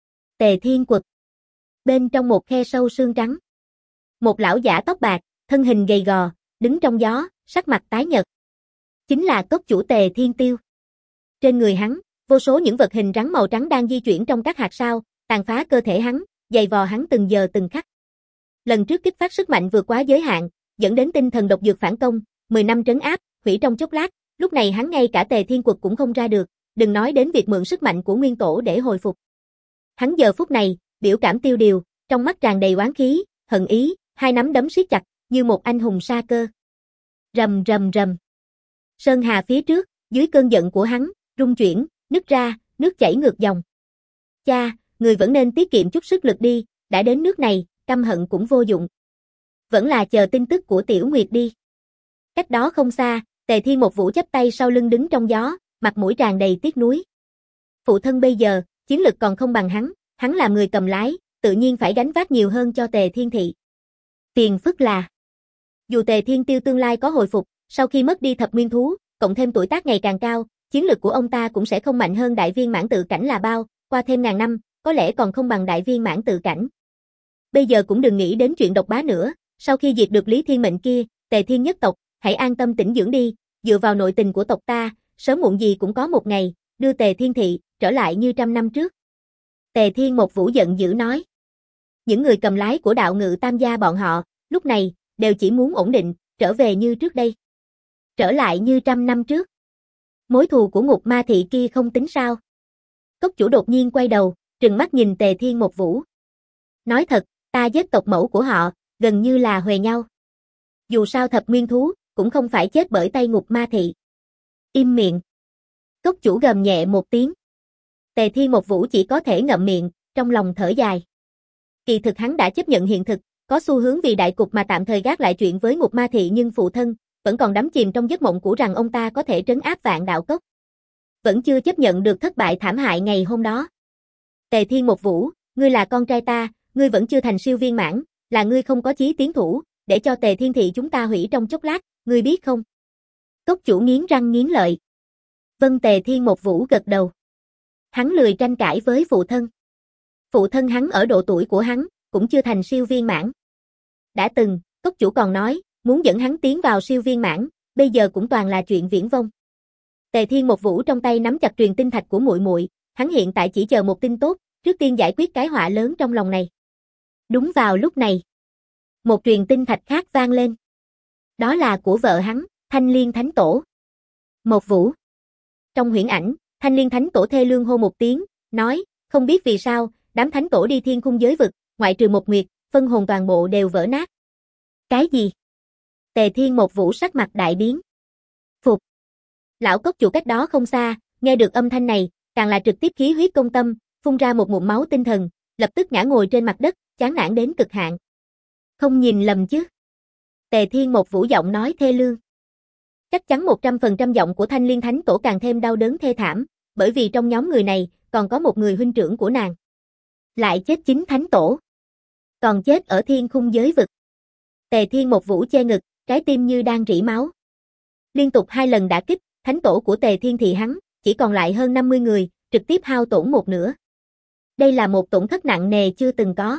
Tề Thiên Quật. Bên trong một khe sâu sương trắng. Một lão giả tóc bạc, thân hình gầy gò, đứng trong gió, sắc mặt tái nhợt. Chính là cốc chủ Tề Thiên Tiêu. Trên người hắn, vô số những vật hình rắn màu trắng đang di chuyển trong các hạt sao, tàn phá cơ thể hắn, giày vò hắn từng giờ từng khắc. Lần trước kích phát sức mạnh vượt quá giới hạn, dẫn đến tinh thần độc dược phản công, 10 năm trấn áp, hủy trong chốc lát, lúc này hắn ngay cả Tề Thiên Quật cũng không ra được, đừng nói đến việc mượn sức mạnh của nguyên tổ để hồi phục. Hắn giờ phút này, biểu cảm tiêu điều, trong mắt tràn đầy oán khí, hận ý, hai nắm đấm siết chặt, như một anh hùng sa cơ. Rầm rầm rầm. Sơn hà phía trước, dưới cơn giận của hắn, rung chuyển, nứt ra, nước chảy ngược dòng. Cha, người vẫn nên tiết kiệm chút sức lực đi, đã đến nước này, căm hận cũng vô dụng. Vẫn là chờ tin tức của Tiểu Nguyệt đi. Cách đó không xa, Tề Thiên một Vũ chắp tay sau lưng đứng trong gió, mặt mũi tràn đầy tiếc nuối. Phụ thân bây giờ, chiến lực còn không bằng hắn làm người cầm lái, tự nhiên phải gánh vác nhiều hơn cho Tề Thiên Thị. Phiền phức là, dù Tề Thiên Tiêu tương lai có hồi phục, sau khi mất đi thập nguyên thú, cộng thêm tuổi tác ngày càng cao, chiến lực của ông ta cũng sẽ không mạnh hơn đại viên mãn tự cảnh là bao, qua thêm ngàn năm, có lẽ còn không bằng đại viên mãn tự cảnh. Bây giờ cũng đừng nghĩ đến chuyện độc bá nữa, sau khi diệt được Lý Thiên Mệnh kia, Tề Thiên nhất tộc, hãy an tâm tĩnh dưỡng đi, dựa vào nội tình của tộc ta, sớm muộn gì cũng có một ngày, đưa Tề Thiên Thị trở lại như trăm năm trước. Tề Thiên một Vũ giận dữ nói. Những người cầm lái của đạo ngự tam gia bọn họ, lúc này, đều chỉ muốn ổn định, trở về như trước đây. Trở lại như trăm năm trước. Mối thù của Ngục Ma Thị kia không tính sao? Cốc chủ đột nhiên quay đầu, trừng mắt nhìn Tề Thiên một Vũ. Nói thật, ta giết tộc mẫu của họ, gần như là huề nhau. Dù sao thập nguyên thú, cũng không phải chết bởi tay Ngục Ma Thị. Im miệng. Cốc chủ gầm nhẹ một tiếng. Tề Thiên một Vũ chỉ có thể ngậm miệng, trong lòng thở dài. Kỳ thực hắn đã chấp nhận hiện thực, có xu hướng vì đại cục mà tạm thời gác lại chuyện với Ngục Ma Thị, nhưng phụ thân vẫn còn đắm chìm trong giấc mộng cũ rằng ông ta có thể trấn áp Vạn Đạo Cốc. Vẫn chưa chấp nhận được thất bại thảm hại ngày hôm đó. Tề Thiên một Vũ, ngươi là con trai ta, ngươi vẫn chưa thành siêu viên mãn, là ngươi không có chí tiến thủ, để cho Tề Thiên Thị chúng ta hủy trong chốc lát, ngươi biết không? Cốc chủ nghiến răng nghiến lợi. Vâng, Tề Thiên một Vũ gật đầu. Hắn lười tranh cãi với phụ thân. Phụ thân hắn ở độ tuổi của hắn, cũng chưa thành siêu viên mãn. Đã từng, cốc chủ còn nói, muốn dẫn hắn tiến vào siêu viên mãn, bây giờ cũng toàn là chuyện viển vông. Tề Thiên một Vũ trong tay nắm chặt truyền tinh thạch của muội muội, hắn hiện tại chỉ chờ một tin tốt, trước tiên giải quyết cái họa lớn trong lòng này. Đúng vào lúc này, một truyền tinh thạch khác vang lên. Đó là của vợ hắn, Thanh Liên Thánh Tổ. Một Vũ. Trong huyễn ảnh, Thanh Liên Thánh Tổ thê lương hô một tiếng, nói, không biết vì sao, đám thánh tổ đi thiên khung giới vực, ngoại trừ một nguyệt, phân hồn toàn bộ đều vỡ nát. Cái gì? Tề Thiên một Vũ sắc mặt đại biến. Phục. Lão cốc chủ cách đó không xa, nghe được âm thanh này, càng là trực tiếp khí huyết công tâm, phun ra một ngụm máu tinh thần, lập tức ngã ngồi trên mặt đất, chán nản đến cực hạn. Không nhìn lầm chứ? Tề Thiên một Vũ giọng nói thê lương. Chắc chắn 100% giọng của Thanh Liên Thánh Tổ càng thêm đau đớn thê thảm, bởi vì trong nhóm người này, còn có một người huynh trưởng của nàng. Lại chết chính Thánh Tổ. Còn chết ở thiên khung giới vực. Tề Thiên một Vũ che ngực, trái tim như đang rỉ máu. Liên tục 2 lần đả kích, Thánh Tổ của Tề Thiên Thị hắn, chỉ còn lại hơn 50 người, trực tiếp hao tổn một nửa. Đây là một tổn thất nặng nề chưa từng có.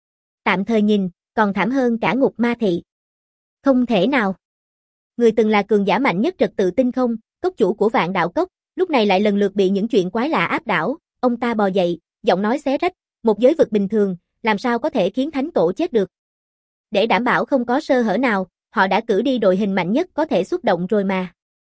Tạm thời nhìn, còn thảm hơn cả Ngục Ma Thị. Không thể nào. Người từng là cường giả mạnh nhất trật tự tinh không, cốc chủ của Vạn Đạo Cốc, lúc này lại lần lượt bị những chuyện quái lạ áp đảo, ông ta bò dậy, giọng nói xé rách, một giới vực bình thường, làm sao có thể khiến Thánh Tổ chết được. Để đảm bảo không có sơ hở nào, họ đã cử đi đội hình mạnh nhất có thể xuất động rồi mà.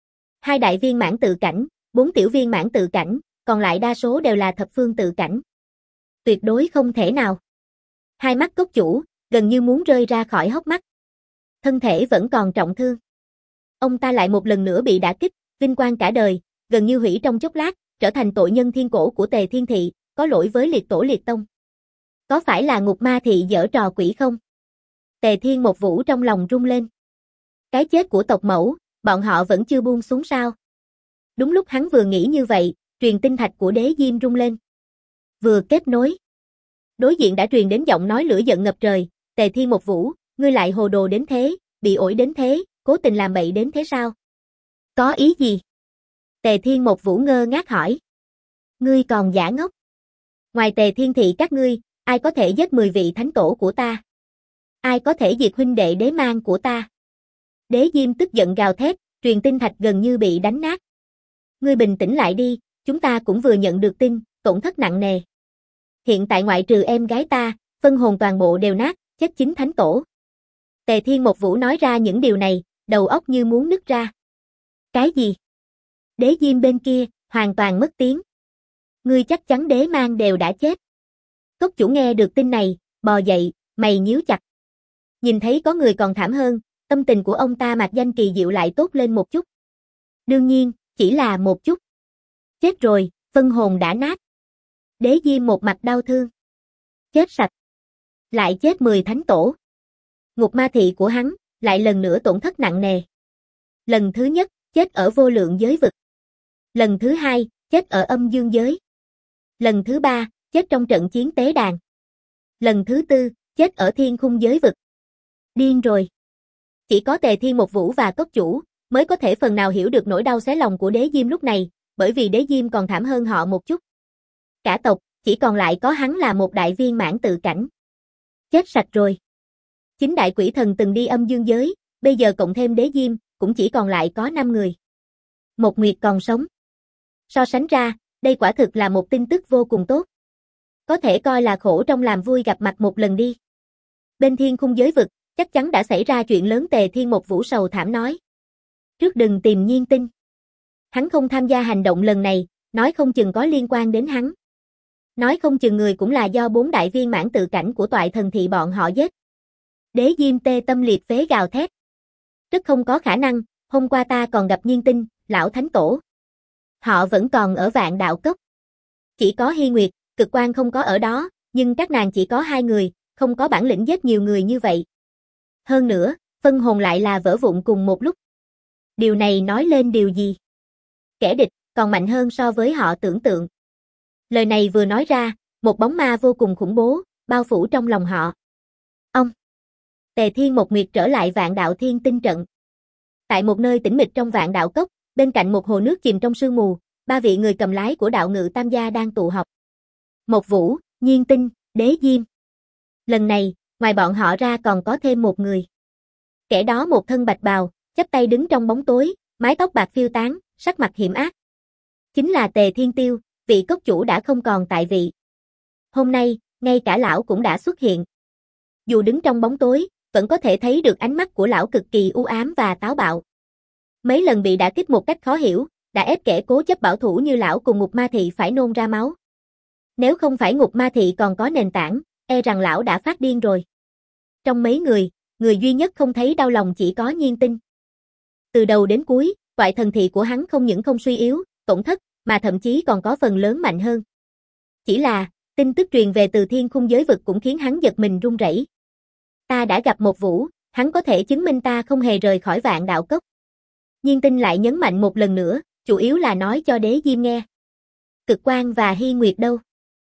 2 đại viên mãn tự cảnh, 4 tiểu viên mãn tự cảnh, còn lại đa số đều là thập phương tự cảnh. Tuyệt đối không thể nào. Hai mắt cốc chủ, gần như muốn rơi ra khỏi hốc mắt. Thân thể vẫn còn trọng thương. Ông ta lại một lần nữa bị đả kích, vinh quang cả đời, gần như hủy trong chốc lát, trở thành tội nhân thiên cổ của Tề Thiên Thị, có lỗi với liệt tổ liệt tông. Có phải là Ngục Ma Thị giở trò quỷ không? Tề Thiên một Vũ trong lòng rung lên. Cái chết của tộc mẫu, bọn họ vẫn chưa buông xuống sao? Đúng lúc hắn vừa nghĩ như vậy, truyền tinh thạch của Đế Diêm rung lên. Vừa kết nối. Đối diện đã truyền đến giọng nói lửa giận ngập trời, Tề Thiên một Vũ, ngươi lại hồ đồ đến thế, bị ổi đến thế, cố tình làm bậy đến thế sao? Có ý gì? Tề Thiên một Vũ ngơ ngác hỏi. Ngươi còn giả ngốc. Ngoài Tề Thiên Thị các ngươi, ai có thể giết 10 vị thánh tổ của ta? Ai có thể diệt huynh đệ đế mang của ta? Đế Diêm tức giận gào thét, truyền tinh thạch gần như bị đánh nát. Ngươi bình tĩnh lại đi, chúng ta cũng vừa nhận được tin, tổn thất nặng nề. Hiện tại ngoại trừ em gái ta, phân hồn toàn bộ đều nát, chết chính thánh tổ. Tề Thiên một Vũ nói ra những điều này, đầu óc như muốn nứt ra. Cái gì? Đế Diêm bên kia, hoàn toàn mất tiếng. Ngươi chắc chắn đế mang đều đã chết. Cốc chủ nghe được tin này, bò dậy, mày nhíu chặt. Nhìn thấy có người còn thảm hơn, tâm tình của ông ta mạc danh kỳ diệu lại tốt lên một chút. Đương nhiên, chỉ là một chút. Chết rồi, phân hồn đã nát. Đế Diêm một mặt đau thương. Chết sạch. Lại chết 10 thánh tổ. Ngục ma thị của hắn, lại lần nữa tổn thất nặng nề. Lần thứ nhất, chết ở vô lượng giới vực. Lần thứ hai, chết ở âm dương giới. Lần thứ ba, chết trong trận chiến tế đàn. Lần thứ tư, chết ở thiên khung giới vực. Điên rồi. Chỉ có Tề Thiên Một Vũ và Cốc chủ mới có thể phần nào hiểu được nỗi đau xé lòng của Đế Diêm lúc này, bởi vì Đế Diêm còn thảm hơn họ một chút. Cả tộc, chỉ còn lại có hắn là một đại viên mãn tự cảnh. Chết sạch rồi. Chính đại quỷ thần từng đi âm dương giới, bây giờ cộng thêm Đế Diêm, cũng chỉ còn lại có 5 người. Một Nguyệt còn sống. So sánh ra, đây quả thực là một tin tức vô cùng tốt. Có thể coi là khổ trong làm vui gặp mặt một lần đi. Bên thiên khung giới vực, chắc chắn đã xảy ra chuyện lớn. Tề Thiên Một Vũ sầu thảm nói. Trước đừng tìm Nhiên Tinh. Hắn không tham gia hành động lần này, nói không chừng có liên quan đến hắn. Nói không chừng người cũng là do 4 đại viên mãn tự cảnh của toại thần thị bọn họ giết. Đế Diêm tê tâm liệt phế gào thét. Rất không có khả năng, hôm qua ta còn gặp Nhiên Tinh, lão thánh tổ. Họ vẫn còn ở Vạn Đạo Cốc. Chỉ có Hy Nguyệt, Cực Quang không có ở đó, nhưng các nàng chỉ có 2 người, không có bản lĩnh giết nhiều người như vậy. Hơn nữa, phân hồn lại là vỡ vụn cùng một lúc. Điều này nói lên điều gì? Kẻ địch còn mạnh hơn so với họ tưởng tượng. Lời này vừa nói ra, một bóng ma vô cùng khủng bố bao phủ trong lòng họ. Ông Tề Thiên Một Nguyệt trở lại Vạn Đạo Thiên Tinh trận. Tại một nơi tĩnh mịch trong Vạn Đạo Cốc, bên cạnh một hồ nước chìm trong sương mù, 3 vị người cầm lái của Đạo Ngự Tam gia đang tụ họp. Một Vũ, Nhiên Tinh, Đế Diêm. Lần này, ngoài bọn họ ra còn có thêm một người. Kẻ đó một thân bạch bào, chắp tay đứng trong bóng tối, mái tóc bạc phiêu tán, sắc mặt hiểm ác. Chính là Tề Thiên Tiêu, vị cốc chủ đã không còn tại vị. Hôm nay, ngay cả lão cũng đã xuất hiện. Dù đứng trong bóng tối, vẫn có thể thấy được ánh mắt của lão cực kỳ u ám và táo bạo. Mấy lần bị đả kích một cách khó hiểu, đã ép kẻ cố chấp bảo thủ như lão cùng Ngục Ma Thị phải nôn ra máu. Nếu không phải Ngục Ma Thị còn có nền tảng, e rằng lão đã phát điên rồi. Trong mấy người, người duy nhất không thấy đau lòng chỉ có Nhiên Tinh. Từ đầu đến cuối, toại thần thị của hắn không những không suy yếu, tổn thất, mà thậm chí còn có phần lớn mạnh hơn. Chỉ là, tin tức truyền về từ thiên khung giới vực cũng khiến hắn giật mình run rẩy. Ta đã gặp Một Vũ, hắn có thể chứng minh ta không hề rời khỏi Vạn Đạo Cốc. Nhiên Tinh lại nhấn mạnh một lần nữa, chủ yếu là nói cho Đế Diêm nghe. Cực Quang và Hy Nguyệt đâu?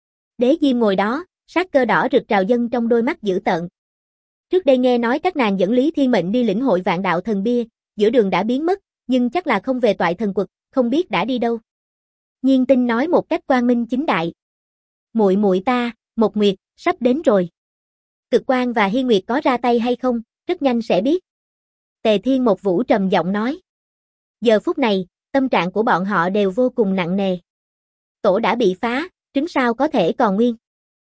Đế Diêm ngồi đó, sát cơ đỏ rực trào dâng trong đôi mắt dữ tợn. Trước đây nghe nói các nàng dẫn Lý Thiên Mệnh đi lĩnh hội Vạn Đạo Thần Bia, giữa đường đã biến mất, nhưng chắc là không về toại thần quật, không biết đã đi đâu. Nhiên Tinh nói một cách quang minh chính đại. Muội muội ta, Một Nguyệt, sắp đến rồi. Cực Quang và Hy Nguyệt có ra tay hay không, rất nhanh sẽ biết. Tề Thiên Một Vũ trầm giọng nói. Giờ phút này, tâm trạng của bọn họ đều vô cùng nặng nề. Tổ đã bị phá, trứng sao có thể còn nguyên.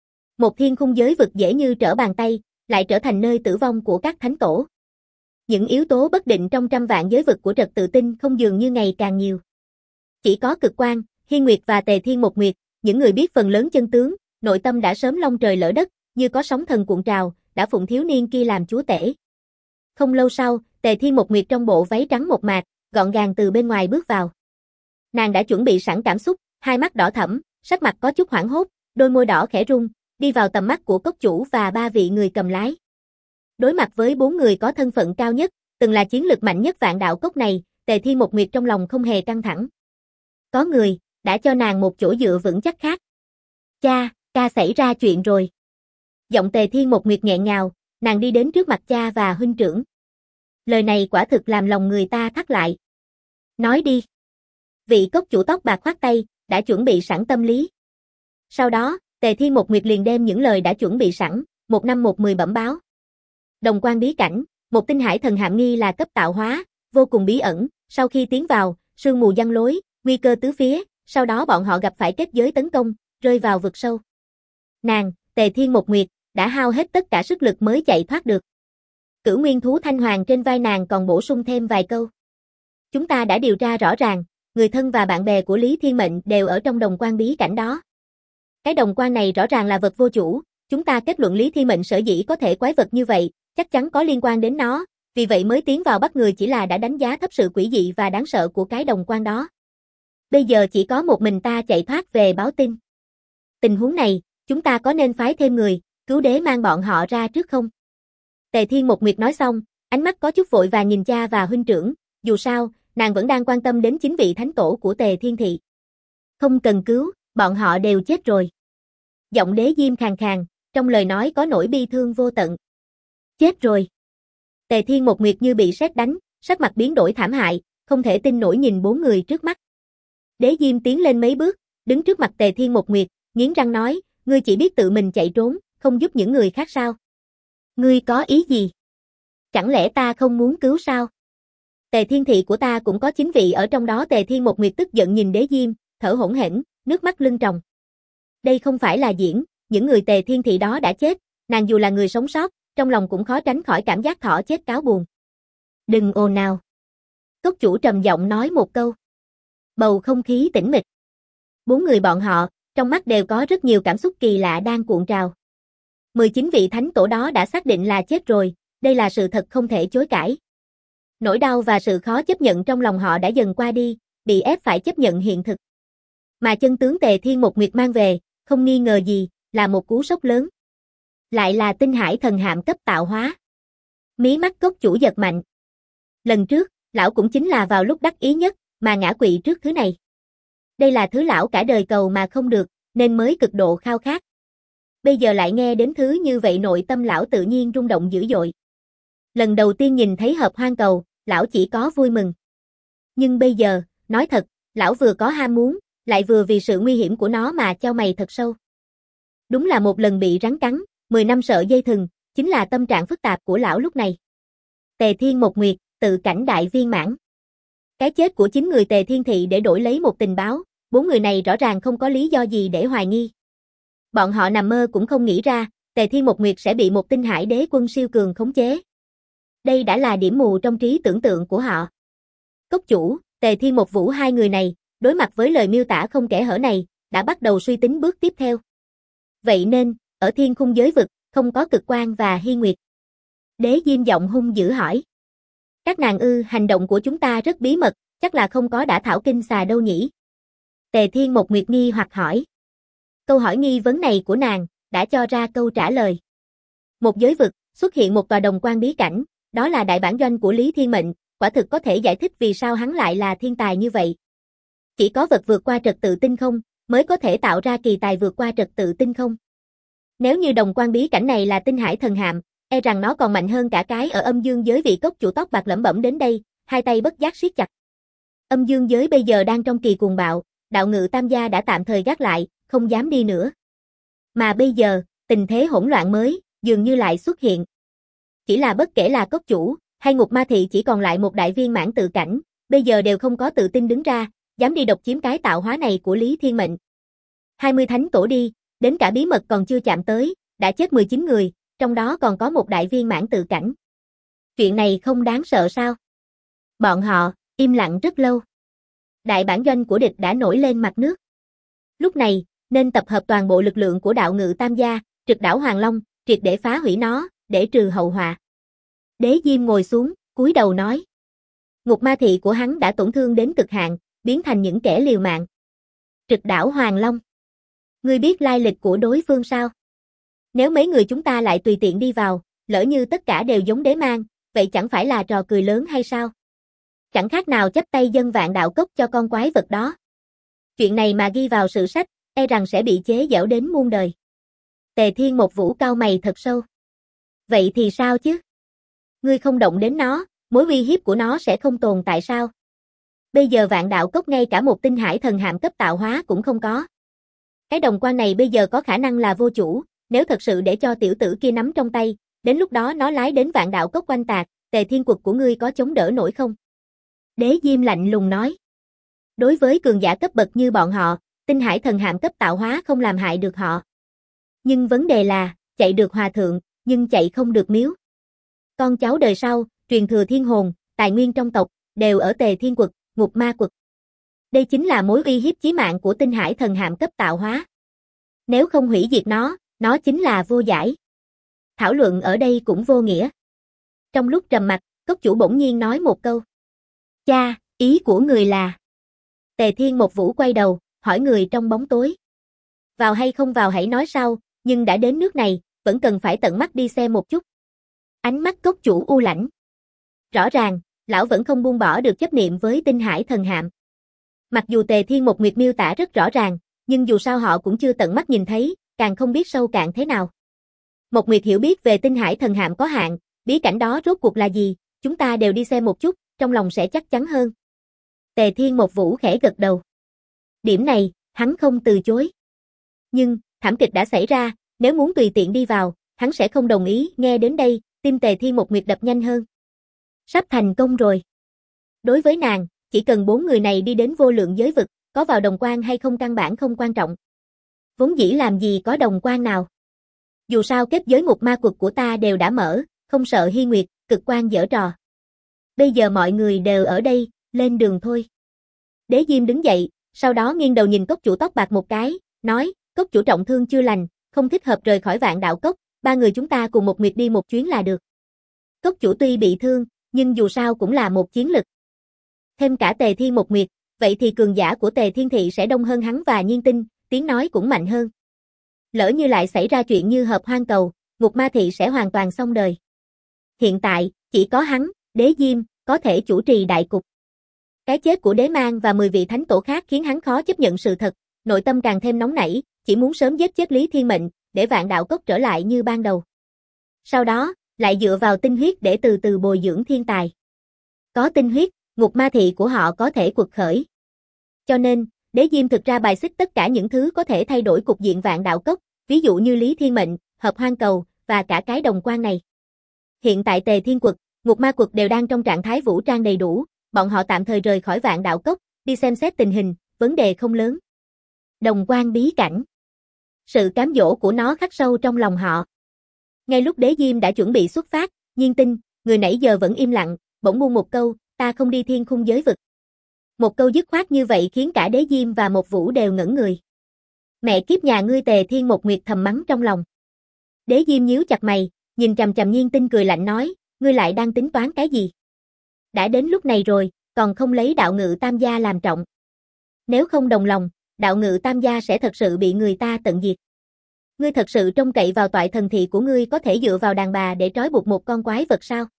Một thiên khung giới vực dễ như trở bàn tay, lại trở thành nơi tử vong của các thánh tổ. Những yếu tố bất định trong trăm vạn giới vực của trật tự tinh không dường như ngày càng nhiều. Chỉ có Cực Quang, Hy Nguyệt và Tề Thiên Một Nguyệt, những người biết phần lớn chân tướng, nội tâm đã sớm long trời lỡ đất, như có sóng thần cuộn trào, đã phụng thiếu niên kia làm chúa tể. Không lâu sau, Tề Thiên Một Nguyệt trong bộ váy trắng mộc mạc, gọn gàng từ bên ngoài bước vào. Nàng đã chuẩn bị sẵn cảm xúc, hai mắt đỏ thẫm, sắc mặt có chút hoảng hốt, đôi môi đỏ khẽ rung, đi vào tầm mắt của cốc chủ và 3 vị người cầm lái. Đối mặt với 4 người có thân phận cao nhất, từng là chiến lực mạnh nhất Vạn Đạo Cốc này, Tề Thiên Một Nguyệt trong lòng không hề căng thẳng. Có người đã cho nàng một chỗ dựa vững chắc khác. Cha, ca xảy ra chuyện rồi. Giọng Tề Thiên Một Nguyệt nghẹn ngào, nàng đi đến trước mặt cha và huynh trưởng. Lời này quả thực làm lòng người ta thắt lại. Nói đi. Vị cốc chủ tóc bạc khoát tay, đã chuẩn bị sẵn tâm lý. Sau đó, Tề Thiên Một Nguyệt liền đem những lời đã chuẩn bị sẵn, 1/110 bẩm báo. Đồng quan bí cảnh, một tinh hải thần hàm nghi là cấp tạo hóa, vô cùng bí ẩn, sau khi tiến vào, sương mù giăng lối, nguy cơ tứ phía, sau đó bọn họ gặp phải kết giới tấn công, rơi vào vực sâu. Nàng, Tề Thiên Một Nguyệt, đã hao hết tất cả sức lực mới chạy thoát được. Cửu nguyên thú thanh hoàng trên vai nàng còn bổ sung thêm vài câu. Chúng ta đã điều tra rõ ràng, người thân và bạn bè của Lý Thiên Mệnh đều ở trong đồng quan bí cảnh đó. Cái đồng quan này rõ ràng là vật vô chủ, chúng ta kết luận Lý Thiên Mệnh sở dĩ có thể quái vật như vậy, chắc chắn có liên quan đến nó, vì vậy mới tiến vào bắt người chỉ là đã đánh giá thấp sự quỷ dị và đáng sợ của cái đồng quan đó. Bây giờ chỉ có một mình ta chạy thoát về báo tin. Tình huống này, chúng ta có nên phái thêm người, cứu đế mang bọn họ ra trước không? Tề Thiên Một Nguyệt nói xong, ánh mắt có chút vội vàng nhìn cha và huynh trưởng, dù sao, nàng vẫn đang quan tâm đến 9 vị thánh tổ của Tề Thiên Thị. Không cần cứu, bọn họ đều chết rồi. Giọng Đế Diêm khàn khàn, trong lời nói có nỗi bi thương vô tận. Chết rồi. Tề Thiên Một Nguyệt như bị sét đánh, sắc mặt biến đổi thảm hại, không thể tin nổi nhìn 4 người trước mắt. Đế Diêm tiến lên mấy bước, đứng trước mặt Tề Thiên Một Nguyệt, nghiến răng nói, ngươi chỉ biết tự mình chạy trốn, không giúp những người khác sao? Ngươi có ý gì? Chẳng lẽ ta không muốn cứu sao? Tề Thiên Thị của ta cũng có 9 vị ở trong đó. Tề Thiên Một Nguyệt tức giận nhìn Đế Diêm, thở hổn hển, nước mắt lưng tròng. Đây không phải là diễn, những người Tề Thiên Thị đó đã chết, nàng dù là người sống sót, trong lòng cũng khó tránh khỏi cảm giác thỏ chết cáo buồn. Đừng ồn nào. Cốc chủ trầm giọng nói một câu. Bầu không khí tĩnh mịch. 4 người bọn họ, trong mắt đều có rất nhiều cảm xúc kỳ lạ đang cuộn trào. 19 vị thánh tổ đó đã xác định là chết rồi, đây là sự thật không thể chối cãi. Nỗi đau và sự khó chấp nhận trong lòng họ đã dần qua đi, bị ép phải chấp nhận hiện thực. Mà chân tướng Tề Thiên Một Nguyệt mang về, không nghi ngờ gì, là một cú sốc lớn. Lại là tinh hải thần hạm cấp tạo hóa. Mí mắt cốc chủ giật mạnh. Lần trước, lão cũng chính là vào lúc đắc ý nhất, mà ngã quỵ trước thứ này. Đây là thứ lão cả đời cầu mà không được, nên mới cực độ khao khát. Bây giờ lại nghe đến thứ như vậy, nội tâm lão tự nhiên rung động dữ dội. Lần đầu tiên nhìn thấy hợp hoang cầu, lão chỉ có vui mừng. Nhưng bây giờ, nói thật, lão vừa có ham muốn, lại vừa vì sự nguy hiểm của nó mà chau mày thật sâu. Đúng là một lần bị rắn cắn, 10 năm sợ dây thừng, chính là tâm trạng phức tạp của lão lúc này. Tề Thiên Một Nguyệt, tự cảnh đại viên mãn. Cái chết của 9 người Tề Thiên Thị để đổi lấy một tình báo, 4 người này rõ ràng không có lý do gì để hoài nghi. Bọn họ nằm mơ cũng không nghĩ ra, Tề Thiên Một Nguyệt sẽ bị một tinh hải đế quân siêu cường khống chế. Đây đã là điểm mù trong trí tưởng tượng của họ. Cốc chủ, Tề Thiên Một Vũ, hai người này, đối mặt với lời miêu tả không kẽ hở này, đã bắt đầu suy tính bước tiếp theo. Vậy nên, ở thiên khung giới vực, không có Cực Quang và Hy Nguyệt. Đế Diêm giọng hung dữ hỏi. Các nàng hành động của chúng ta rất bí mật, chắc là không có đã thảo kinh xà đâu nhỉ? Tề Thiên Một Nguyệt nghi hoặc hỏi. Câu hỏi nghi vấn này của nàng, đã cho ra câu trả lời. Một giới vực, xuất hiện một tòa đồng quan bí cảnh, đó là đại bản doanh của Lý Thiên Mệnh, quả thực có thể giải thích vì sao hắn lại là thiên tài như vậy. Chỉ có vật vượt qua trật tự tinh không, mới có thể tạo ra kỳ tài vượt qua trật tự tinh không. Nếu như đồng quan bí cảnh này là tinh hải thần hạm, e rằng nó còn mạnh hơn cả cái ở âm dương giới. Vị cốc chủ tóc bạc lẩm bẩm đến đây, hai tay bất giác siết chặt. Âm dương giới bây giờ đang trong kỳ cuồng bạo, đạo ngự tam gia đã tạm thời gác lại, không dám đi nữa. Mà bây giờ, tình thế hỗn loạn mới, dường như lại xuất hiện. Chỉ là bất kể là cốc chủ, hay Ngục Ma Thị chỉ còn lại một đại viên mãn tự cảnh, bây giờ đều không có tự tin đứng ra, dám đi độc chiếm cái tạo hóa này của Lý Thiên Mệnh. 20 thánh tổ đi, đến cả bí mật còn chưa chạm tới, đã chết 19 người, trong đó còn có một đại viên mãn tự cảnh. Chuyện này không đáng sợ sao? Bọn họ, im lặng rất lâu. Đại bản doanh của địch đã nổi lên mặt nước. Lúc này, nên tập hợp toàn bộ lực lượng của đạo ngự tam gia, trực đảo Hoàng Long, triệt để phá hủy nó, để trừ hậu họa. Đế Diêm ngồi xuống, cúi đầu nói. Ngục Ma Thị của hắn đã tổn thương đến cực hạn, biến thành những kẻ liều mạng. Trực đảo Hoàng Long. Ngươi biết lai lịch của đối phương sao? Nếu mấy người chúng ta lại tùy tiện đi vào, lỡ như tất cả đều giống đế mang, vậy chẳng phải là trò cười lớn hay sao? Chẳng khác nào chấp tay dân vạn đạo cốc cho con quái vật đó. Chuyện này mà ghi vào sử sách, e rằng sẽ bị chế giễu đến muôn đời. Tề Thiên Một Vũ cau mày thật sâu. Vậy thì sao chứ? Ngươi không động đến nó, mối uy hiếp của nó sẽ không tồn tại sao? Bây giờ vạn đạo cốc ngay cả một tinh hải thần hạm cấp tạo hóa cũng không có. Cái đồng quan này bây giờ có khả năng là vô chủ, nếu thật sự để cho tiểu tử kia nắm trong tay, đến lúc đó nó lái đến vạn đạo cốc oanh tạc, Tề Thiên Quật của ngươi có chống đỡ nổi không? Đế Diêm lạnh lùng nói. Đối với cường giả cấp bậc như bọn họ, tinh hải thần hạm cấp tạo hóa không làm hại được họ. Nhưng vấn đề là, chạy được hòa thượng, nhưng chạy không được miếu. Con cháu đời sau, truyền thừa thiên hồn, tài nguyên trong tộc, đều ở Tề Thiên Quật, Ngục Ma Quật. Đây chính là mối uy hiếp chí mạng của tinh hải thần hạm cấp tạo hóa. Nếu không hủy diệt nó chính là vô giải. Thảo luận ở đây cũng vô nghĩa. Trong lúc trầm mặc, cốc chủ bỗng nhiên nói một câu. Cha, ý của người là... Tề Thiên Một Vũ quay đầu, hỏi người trong bóng tối. Vào hay không vào hãy nói sau, nhưng đã đến nước này, vẫn cần phải tận mắt đi xem một chút. Ánh mắt cốc chủ u lãnh. Rõ ràng, lão vẫn không buông bỏ được chấp niệm với tinh hải thần hạm. Mặc dù Tề Thiên Một Nguyệt miêu tả rất rõ ràng, nhưng dù sao họ cũng chưa tận mắt nhìn thấy, càng không biết sâu cạn thế nào. Một Nguyệt hiểu biết về tinh hải thần hạm có hạn, bí cảnh đó rốt cuộc là gì, chúng ta đều đi xem một chút, trong lòng sẽ chắc chắn hơn. Tề Thiên Một Vũ khẽ gật đầu. Điểm này, hắn không từ chối. Nhưng, thảm kịch đã xảy ra, nếu muốn tùy tiện đi vào, hắn sẽ không đồng ý. Nghe đến đây, tim Tề Thiên Một Nguyệt đập nhanh hơn. Sắp thành công rồi. Đối với nàng, chỉ cần 4 người này đi đến vô lượng giới vực, có vào đồng quan hay không căn bản không quan trọng. Vốn dĩ làm gì có đồng quan nào. Dù sao kết giới ngục ma quật của ta đều đã mở, không sợ Hy Nguyệt, cực quan giở trò. Bây giờ mọi người đều ở đây, lên đường thôi. Đế Diêm đứng dậy, sau đó nghiêng đầu nhìn cốc chủ tóc bạc một cái, nói, cốc chủ trọng thương chưa lành, không thích hợp rời khỏi Vạn Đạo Cốc, 3 người chúng ta cùng một Nguyệt đi một chuyến là được. Cốc chủ tuy bị thương, nhưng dù sao cũng là một chiến lực. Thêm cả Tề Thiên Một Nguyệt, vậy thì cường giả của Tề Thiên Thị sẽ đông hơn hắn và Nhiên Tinh, tiếng nói cũng mạnh hơn. Lỡ như lại xảy ra chuyện như Hợp Hoang Cầu, Ngục Ma Thị sẽ hoàn toàn xong đời. Hiện tại, chỉ có hắn, Đế Diêm, có thể chủ trì đại cục. Cái chết của Đế Mang và 10 vị thánh tổ khác khiến hắn khó chấp nhận sự thật, nội tâm càng thêm nóng nảy, chỉ muốn sớm giết chết Lý Thiên Mệnh, để Vạn Đạo Cốc trở lại như ban đầu. Sau đó, lại dựa vào tinh huyết để từ từ bồi dưỡng thiên tài. Có tinh huyết, Ngục Ma Thị của họ có thể quật khởi. Cho nên, Đế Diêm thực ra bài xích tất cả những thứ có thể thay đổi cục diện Vạn Đạo Cốc, ví dụ như Lý Thiên Mệnh, Hợp Hoang Cầu, và cả cái đồng quan này. Hiện tại Tề Thiên Quật, Ngục Ma Quật đều đang trong trạng thái vũ trang đầy đủ, bọn họ tạm thời rời khỏi Vạn Đạo Cốc, đi xem xét tình hình, vấn đề không lớn. Đồng quan bí cảnh. Sự cám dỗ của nó khắc sâu trong lòng họ. Ngay lúc Đế Diêm đã chuẩn bị xuất phát, Nhiên Tinh, người nãy giờ vẫn im lặng, bỗng buông một câu, ta không đi thiên khung giới vực. Một câu dứt khoát như vậy khiến cả Đế Diêm và Một Vũ đều ngẩn người. Mẹ kiếp nhà ngươi, Tề Thiên Một Nguyệt thầm mắng trong lòng. Đế Diêm nhíu chặt mày, nhìn chằm chằm Nhiên Tinh cười lạnh nói, ngươi lại đang tính toán cái gì? Đã đến lúc này rồi, còn không lấy đạo ngự tam gia làm trọng. Nếu không đồng lòng, đạo ngự tam gia sẽ thật sự bị người ta tận diệt. Ngươi thật sự trông cậy vào toại thần thị của ngươi có thể dựa vào đàn bà để trói buộc một con quái vật sao?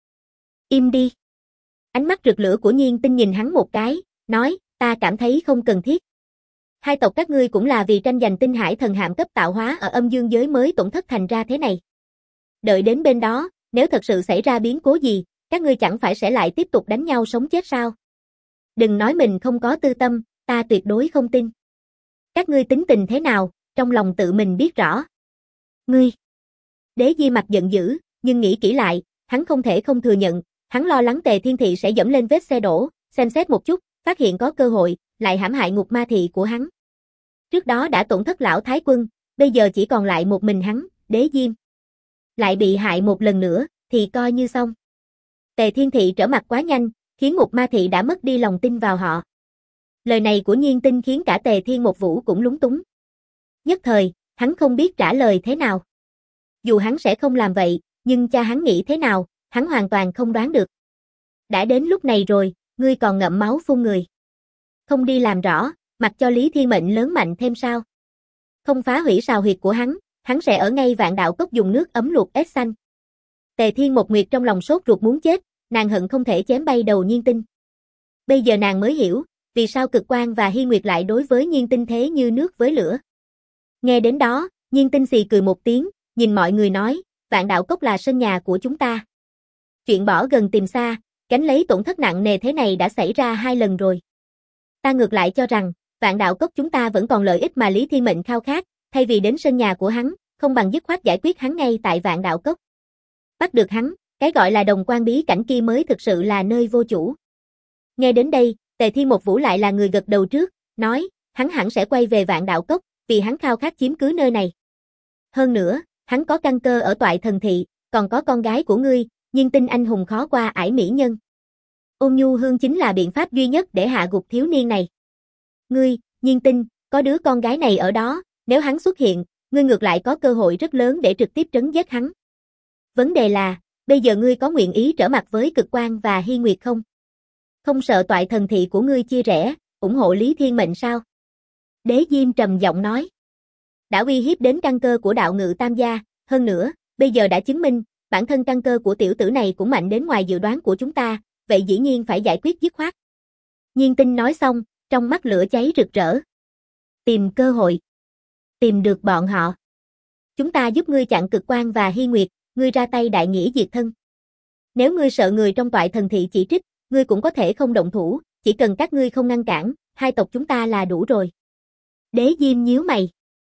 Im đi. Ánh mắt rực lửa của Nhiên Tinh nhìn hắn một cái, nói, ta cảm thấy không cần thiết. Hai tộc các ngươi cũng là vì tranh giành tinh hải thần hạm cấp tạo hóa ở âm dương giới mới tổn thất thành ra thế này. Đợi đến bên đó, nếu thật sự xảy ra biến cố gì, các ngươi chẳng phải sẽ lại tiếp tục đánh nhau sống chết sao? Đừng nói mình không có tư tâm, ta tuyệt đối không tin. Các ngươi tính tình thế nào, trong lòng tự mình biết rõ. Ngươi. Đế Di mặt giận dữ, nhưng nghĩ kỹ lại, hắn không thể không thừa nhận, hắn lo lắng Tề Thiên Thị sẽ dẫm lên vết xe đổ, xem xét một chút, phát hiện có cơ hội, lại hãm hại Ngục Ma Thị của hắn. Trước đó đã tổn thất lão Thái Quân, bây giờ chỉ còn lại một mình hắn, Đế Diêm. Lại bị hại một lần nữa, thì coi như xong. Tề Thiên Thị trở mặt quá nhanh, khiến Ngục Ma Thị đã mất đi lòng tin vào họ. Lời này của Nhiên Tinh khiến cả Tề Thiên Một Vũ cũng lúng túng. Nhất thời, hắn không biết trả lời thế nào. Dù hắn sẽ không làm vậy, nhưng cha hắn nghĩ thế nào, hắn hoàn toàn không đoán được. Đã đến lúc này rồi, ngươi còn ngậm máu phun người. Không đi làm rõ, mặc cho Lý Thiên Mệnh lớn mạnh thêm sao? Không phá hủy sào huyệt của hắn sẽ ở ngay Vạn Đạo Cốc dùng nước ấm luộc ếch xanh. Tề Thiên Một Nguyệt trong lòng sốt ruột muốn chết, nàng hận không thể chém bay đầu Nhiên Tinh. Bây giờ nàng mới hiểu, vì sao Cực Quang và Hy Nguyệt lại đối với Nhiên Tinh thế như nước với lửa. Nghe đến đó, Nhiên Tinh xì cười một tiếng, nhìn mọi người nói, Vạn Đạo Cốc là sân nhà của chúng ta. Chuyện bỏ gần tìm xa, gánh lấy tổn thất nặng nề thế này đã xảy ra 2 lần rồi. Ta ngược lại cho rằng, Vạn Đạo Cốc chúng ta vẫn còn lợi ích mà Lý Thiên Mệnh khao khát, thay vì đến sân nhà của hắn, không bằng dứt khoát giải quyết hắn ngay tại Vạn Đạo Cốc. Bắt được hắn, cái gọi là đồng quan bí cảnh kia mới thực sự là nơi vô chủ. Nghe đến đây, Tề Thiên Một Vũ lại là người gật đầu trước, nói, hắn hẳn sẽ quay về Vạn Đạo Cốc, vì hắn khao khát chiếm cứ nơi này. Hơn nữa, hắn có căn cơ ở toại thần thị, còn có con gái của ngươi, Nhiên Tinh anh hùng khó qua ải mỹ nhân. Ôn nhu hương chính là biện pháp duy nhất để hạ gục thiếu niên này. Ngươi, Nhiên Tinh, có đứa con gái này ở đó, nếu hắn xuất hiện, ngươi ngược lại có cơ hội rất lớn để trực tiếp trấn giết hắn. Vấn đề là, bây giờ ngươi có nguyện ý trở mặt với Cực Quang và Hy Nguyệt không? Không sợ toại thần thị của ngươi chia rẽ, ủng hộ Lý Thiên Mệnh sao? Đế Diêm trầm giọng nói. Đã uy hiếp đến căn cơ của đạo ngự tam gia, hơn nữa, bây giờ đã chứng minh, bản thân căn cơ của tiểu tử này cũng mạnh đến ngoài dự đoán của chúng ta, vậy dĩ nhiên phải giải quyết dứt khoát. Nhiên Tinh nói xong, trong mắt lửa cháy rực rỡ. Tìm cơ hội. Tìm được bọn họ. Chúng ta giúp ngươi chặn Cực Quang và Hy Nguyệt, ngươi ra tay đại nghĩa diệt thân. Nếu ngươi sợ người trong toại thần thị chỉ trích, ngươi cũng có thể không động thủ, chỉ cần các ngươi không ngăn cản, hai tộc chúng ta là đủ rồi. Đế Diêm nhíu mày.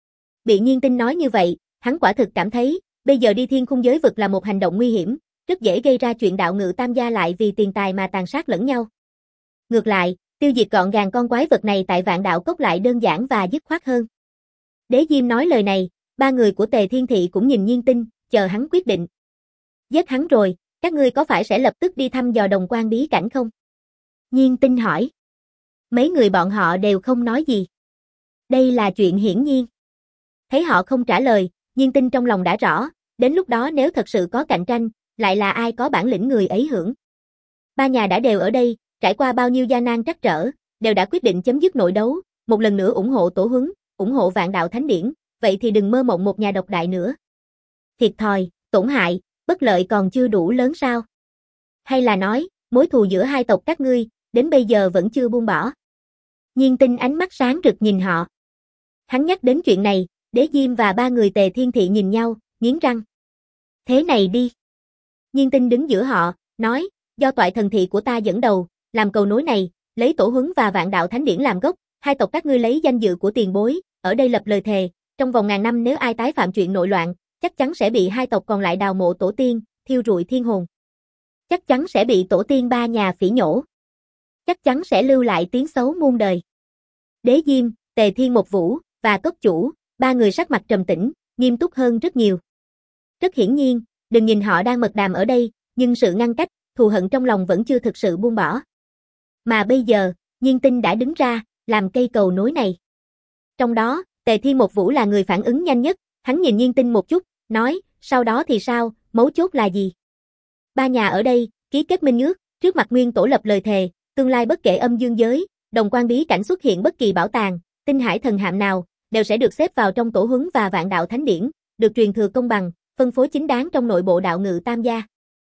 Bị Nhiên Tinh nói như vậy, hắn quả thực cảm thấy, bây giờ đi thiên khung giới vực là một hành động nguy hiểm, rất dễ gây ra chuyện đạo ngự tam gia lại vì tiền tài mà tàn sát lẫn nhau. Ngược lại, tiêu diệt gọn gàng con quái vật này tại Vạn Đạo Cốc lại đơn giản và dứt khoát hơn. Đế Diêm nói lời này, ba người của Tề Thiên Thị cũng nhìn Nhiên Tinh, chờ hắn quyết định. Giết hắn rồi, các ngươi có phải sẽ lập tức đi thăm dò Đồng Quan bí cảnh không? Nhiên Tinh hỏi. Mấy người bọn họ đều không nói gì. Đây là chuyện hiển nhiên. Thấy họ không trả lời, Nhiên Tinh trong lòng đã rõ, đến lúc đó nếu thật sự có cạnh tranh, lại là ai có bản lĩnh người ấy hưởng. Ba nhà đã đều ở đây, trải qua bao nhiêu gian nan trắc trở, đều đã quyết định chấm dứt nội đấu, một lần nữa ủng hộ Tổ Huấn, ủng hộ Vạn Đạo Thánh Điển, vậy thì đừng mơ mộng một nhà độc đại nữa. Thiệt thòi, tổn hại, bất lợi còn chưa đủ lớn sao? Hay là nói, mối thù giữa hai tộc các ngươi, đến bây giờ vẫn chưa buông bỏ? Nhiên Tinh ánh mắt sáng rực nhìn họ. Hắn nhắc đến chuyện này, Đế Diêm và ba người Tề Thiên Thị nhìn nhau, nghiến răng. Thế này đi. Nhiên Tinh đứng giữa họ, nói, do toại thần thị của ta dẫn đầu, làm cầu nối này, lấy Tổ Huấn và Vạn Đạo Thánh Điển làm gốc, hai tộc các ngươi lấy danh dự của tiền bối, ở đây lập lời thề, trong vòng ngàn năm nếu ai tái phạm chuyện nội loạn, chắc chắn sẽ bị hai tộc còn lại đào mộ tổ tiên, thiêu rụi thiên hồn. Chắc chắn sẽ bị tổ tiên ba nhà phỉ nhổ. Chắc chắn sẽ lưu lại tiếng xấu muôn đời. Đế Diêm, Tề Thiên Một Vũ, và Cốc Chủ, ba người sắc mặt trầm tĩnh, nghiêm túc hơn rất nhiều. Rất hiển nhiên, đừng nhìn họ đang mật đàm ở đây, nhưng sự ngăn cách, thù hận trong lòng vẫn chưa thực sự buông bỏ. Mà bây giờ, Nhiên Tinh đã đứng ra, làm cây cầu nối này. Trong đó, Tề Thiên Một Vũ là người phản ứng nhanh nhất, hắn nhìn Nhiên Tinh một chút, nói, sau đó thì sao, mấu chốt là gì? Ba nhà ở đây, ký kết minh ước, trước mặt nguyên tổ lập lời thề, tương lai bất kể âm dương giới, Đồng Quan bí cảnh xuất hiện bất kỳ bảo tàng, tinh hải thần hạm nào, đều sẽ được xếp vào trong Tổ Huấn và Vạn Đạo Thánh Điển, được truyền thừa công bằng, phân phối chính đáng trong nội bộ đạo ngự tam gia.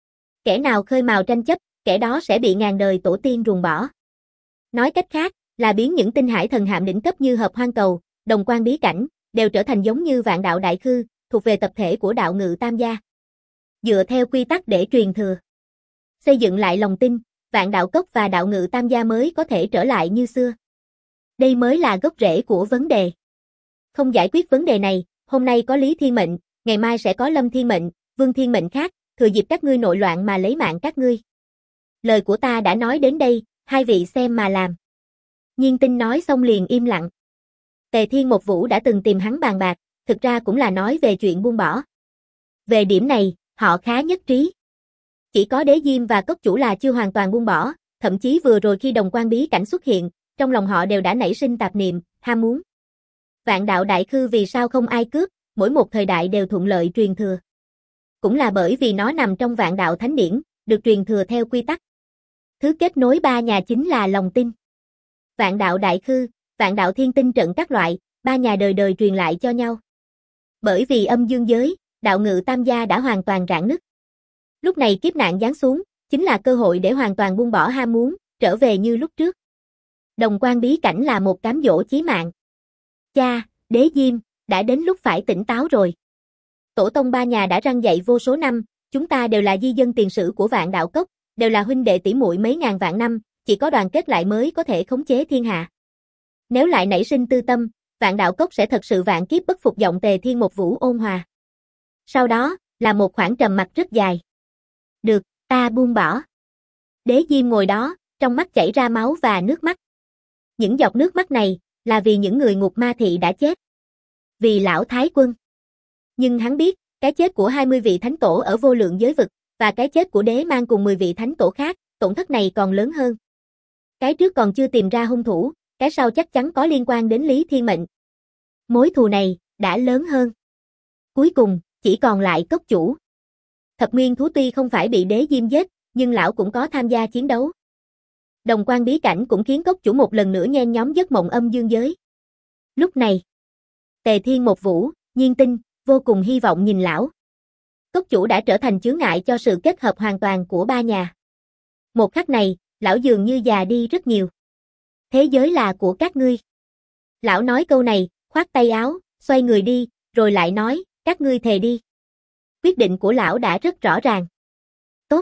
Kẻ nào khơi mào tranh chấp, kẻ đó sẽ bị ngàn đời tổ tiên ruồng bỏ. Nói cách khác, là biến những tinh hải thần hạm đỉnh cấp như Hợp Hoang Cầu, Đồng Quan bí cảnh, đều trở thành giống như Vạn Đạo Đại Khư, thuộc về tập thể của đạo ngự tam gia. Dựa theo quy tắc để truyền thừa. Xây dựng lại lòng tin, Vạn Đạo Cốc và đạo ngự tam gia mới có thể trở lại như xưa. Đây mới là gốc rễ của vấn đề. Không giải quyết vấn đề này, hôm nay có Lý Thiên Mệnh, ngày mai sẽ có Lâm Thiên Mệnh, Vương Thiên Mệnh khác, thừa dịp các ngươi nội loạn mà lấy mạng các ngươi. Lời của ta đã nói đến đây, hai vị xem mà làm. Nhiên Tinh nói xong liền im lặng. Tề Thiên Một Vũ đã từng tìm hắn bàn bạc, thực ra cũng là nói về chuyện buông bỏ. Về điểm này, họ khá nhất trí. Chỉ có Đế Diêm và Cốc Chủ là chưa hoàn toàn buông bỏ, thậm chí vừa rồi khi Đồng Quan bí cảnh xuất hiện, trong lòng họ đều đã nảy sinh tạp niệm, ham muốn. Vạn Đạo Đại Khư vì sao không ai cướp, mỗi một thời đại đều thuận lợi truyền thừa. Cũng là bởi vì nó nằm trong Vạn Đạo Thánh Điển, được truyền thừa theo quy tắc. Thứ kết nối ba nhà chính là lòng tin. Vạn Đạo Đại Khư, Vạn Đạo Thiên Tinh trận các loại, ba nhà đời đời truyền lại cho nhau. Bởi vì âm dương giới, đạo ngự tam gia đã hoàn toàn rạn nứt. Lúc này kiếp nạn giáng xuống, chính là cơ hội để hoàn toàn buông bỏ ham muốn, trở về như lúc trước. Đồng Quan bí cảnh là một cám dỗ chí mạng. Cha, Đế Diêm, đã đến lúc phải tỉnh táo rồi. Tổ tông ba nhà đã răn dạy vô số năm, chúng ta đều là di dân tiền sử của Vạn Đạo Cốc, đều là huynh đệ tỷ muội mấy ngàn vạn năm, chỉ có đoàn kết lại mới có thể khống chế thiên hạ. Nếu lại nảy sinh tư tâm, Vạn Đạo Cốc sẽ thật sự vạn kiếp bất phục, giọng Tề Thiên Một Vũ ôn hòa. Sau đó, là một khoảng trầm mặc rất dài. Được, ta buông bỏ. Đế Diêm ngồi đó, trong mắt chảy ra máu và nước mắt. Những giọt nước mắt này, là vì những người Ngục Ma Thị đã chết. Vì lão Thái Quân. Nhưng hắn biết, cái chết của 20 vị thánh tổ ở vô lượng giới vực, và cái chết của Đế Mang cùng 10 vị thánh tổ khác, tổn thất này còn lớn hơn. Cái trước còn chưa tìm ra hung thủ, cái sau chắc chắn có liên quan đến Lý Thiên Mệnh. Mối thù này đã lớn hơn. Cuối cùng, chỉ còn lại cốc chủ. Thập nguyên thú tuy không phải bị đế diêm giết, nhưng lão cũng có tham gia chiến đấu. Đồng quan bí cảnh cũng khiến cốc chủ một lần nữa nhen nhóm giấc mộng âm dương giới. Lúc này, Tề Thiên một Vũ, Nhiên Tinh, vô cùng hy vọng nhìn lão. Cốc chủ đã trở thành chướng ngại cho sự kết hợp hoàn toàn của ba nhà. Một khắc này, lão dường như già đi rất nhiều. Thế giới là của các ngươi. Lão nói câu này, khoát tay áo, xoay người đi, rồi lại nói, các ngươi thề đi. Quyết định của lão đã rất rõ ràng. Tốt.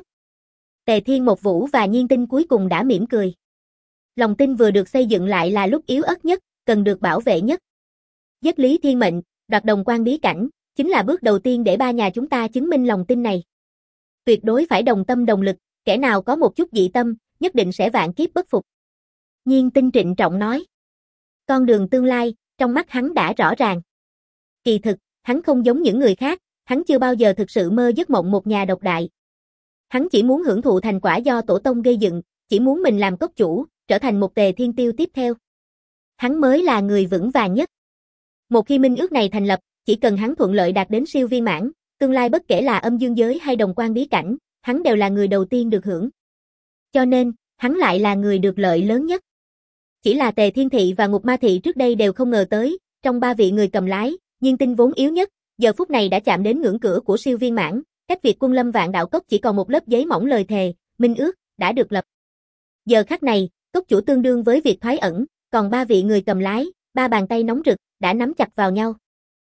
Tề Thiên một Vũ và Nhiên Tinh cuối cùng đã mỉm cười. Lòng tin vừa được xây dựng lại là lúc yếu ớt nhất, cần được bảo vệ nhất. Giết Lý Thiên Mệnh, đoạt đồng quan bí cảnh, chính là bước đầu tiên để ba nhà chúng ta chứng minh lòng tin này. Tuyệt đối phải đồng tâm đồng lực, kẻ nào có một chút dị tâm, nhất định sẽ vạn kiếp bất phục. Nhiên Tinh trịnh trọng nói. Con đường tương lai, trong mắt hắn đã rõ ràng. Kỳ thực, hắn không giống những người khác, hắn chưa bao giờ thực sự mơ giấc mộng một nhà độc đại. Hắn chỉ muốn hưởng thụ thành quả do tổ tông gây dựng, chỉ muốn mình làm cốc chủ, trở thành một Tề Thiên Tiêu tiếp theo. Hắn mới là người vững vàng nhất. Một khi minh ước này thành lập, chỉ cần hắn thuận lợi đạt đến siêu viên mãn, tương lai bất kể là âm dương giới hay đồng quan bí cảnh, hắn đều là người đầu tiên được hưởng. Cho nên, hắn lại là người được lợi lớn nhất. Chỉ là Tề Thiên Thị và Ngục Ma Thị trước đây đều không ngờ tới, trong ba vị người cầm lái, Nhiên Tinh vốn yếu nhất, giờ phút này đã chạm đến ngưỡng cửa của siêu viên mãn, cách việc quân lâm vạn đạo cốc chỉ còn một lớp giấy mỏng lời thề, minh ước, đã được lập. Giờ khắc này, cốc chủ tương đương với việc thoái ẩn, còn ba vị người cầm lái, ba bàn tay nóng rực, đã nắm chặt vào nhau.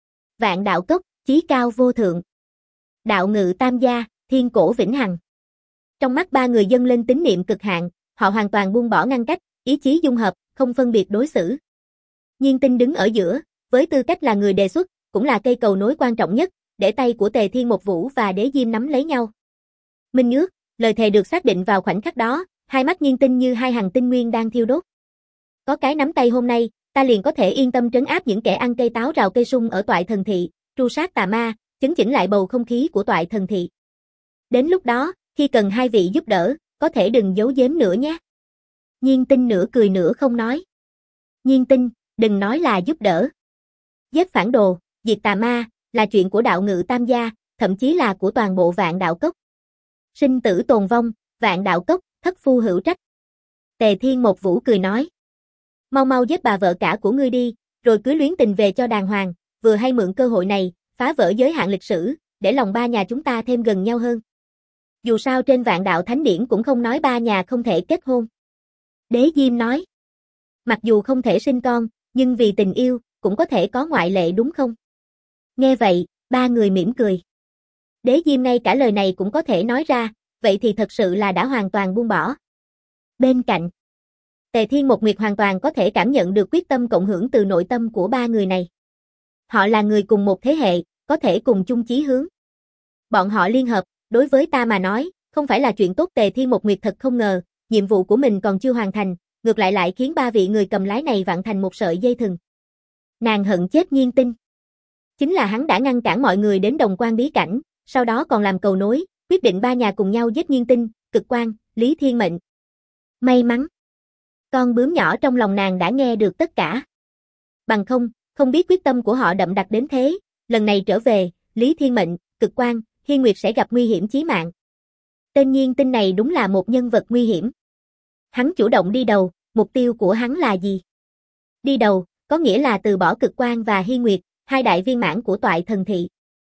Vạn đạo cốc, chí cao vô thượng. Đạo ngự tam gia, thiên cổ vĩnh hằng. Trong mắt ba người dâng lên tín niệm cực hạn, họ hoàn toàn buông bỏ ngăn cách, ý chí dung hợp, không phân biệt đối xử. Nhiên Tinh đứng ở giữa, với tư cách là người đề xuất, cũng là cây cầu nối quan trọng nhất, để tay của Tề Thiên một Vũ và Đế Diêm nắm lấy nhau. Minh ước, lời thề được xác định vào khoảnh khắc đó, hai mắt Nhiên Tinh như hai hằng tinh nguyên đang thiêu đốt. Có cái nắm tay hôm nay, ta liền có thể yên tâm trấn áp những kẻ ăn cây táo rào cây sung ở Toại Thần Thị, tru sát tà ma, chấn chỉnh lại bầu không khí của Toại Thần Thị. Đến lúc đó, khi cần hai vị giúp đỡ, có thể đừng giấu giếm nữa nhé. Nhiên Tinh nửa cười nửa không nói. Nhiên Tinh, đừng nói là giúp đỡ. Giết phản đồ, diệt tà ma, là chuyện của đạo ngự tam gia, thậm chí là của toàn bộ vạn đạo cốc. Sinh tử tồn vong, vạn đạo cốc, thất phu hữu trách. Tề Thiên một Vũ cười nói. Mau mau giết bà vợ cả của ngươi đi, rồi cưới luyến tình về cho đàng hoàng, vừa hay mượn cơ hội này, phá vỡ giới hạn lịch sử, để lòng ba nhà chúng ta thêm gần nhau hơn. Dù sao trên vạn đạo thánh điển cũng không nói ba nhà không thể kết hôn. Đế Diêm nói. Mặc dù không thể sinh con, nhưng vì tình yêu, cũng có thể có ngoại lệ đúng không? Nghe vậy, ba người mỉm cười. Đế Diêm ngay cả lời này cũng có thể nói ra, vậy thì thật sự là đã hoàn toàn buông bỏ. Bên cạnh, Tề Thiên một Nguyệt hoàn toàn có thể cảm nhận được quyết tâm cộng hưởng từ nội tâm của ba người này. Họ là người cùng một thế hệ, có thể cùng chung chí hướng. Bọn họ liên hợp, đối với ta mà nói, không phải là chuyện tốt. Tề Thiên một Nguyệt thật không ngờ, nhiệm vụ của mình còn chưa hoàn thành, ngược lại khiến ba vị người cầm lái này vặn thành một sợi dây thừng. Nàng hận chết Nhiên Tinh. Chính là hắn đã ngăn cản mọi người đến đồng quan bí cảnh, sau đó còn làm cầu nối, quyết định ba nhà cùng nhau giết Nhiên Tinh, Cực Quang, Lý Thiên Mệnh. May mắn, con bướm nhỏ trong lòng nàng đã nghe được tất cả. Bằng không biết quyết tâm của họ đậm đặc đến thế, lần này trở về, Lý Thiên Mệnh, Cực Quang, Hiên Nguyệt sẽ gặp nguy hiểm chí mạng. Tên Nhiên Tinh này đúng là một nhân vật nguy hiểm. Hắn chủ động đi đầu, mục tiêu của hắn là gì? Đi đầu, có nghĩa là từ bỏ Cực Quang và Hiên Nguyệt, hai đại viên mãn của Toại Thần Thị.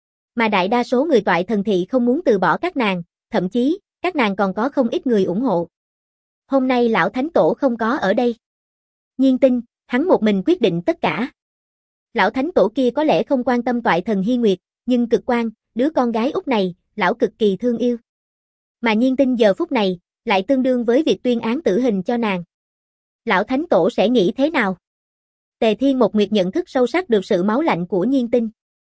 Mà đại đa số người Toại Thần Thị không muốn từ bỏ các nàng, thậm chí, các nàng còn có không ít người ủng hộ. Hôm nay lão thánh tổ không có ở đây. Nhiên Tinh, hắn một mình quyết định tất cả. Lão thánh tổ kia có lẽ không quan tâm Toại Thần Hiên Nguyệt, nhưng Cực Quang, đứa con gái út này, lão cực kỳ thương yêu. Mà Nhiên Tinh giờ phút này, lại tương đương với việc tuyên án tử hình cho nàng. Lão thánh tổ sẽ nghĩ thế nào? Tề Thiên một Nguyệt nhận thức sâu sắc được sự máu lạnh của Nhiên Tinh.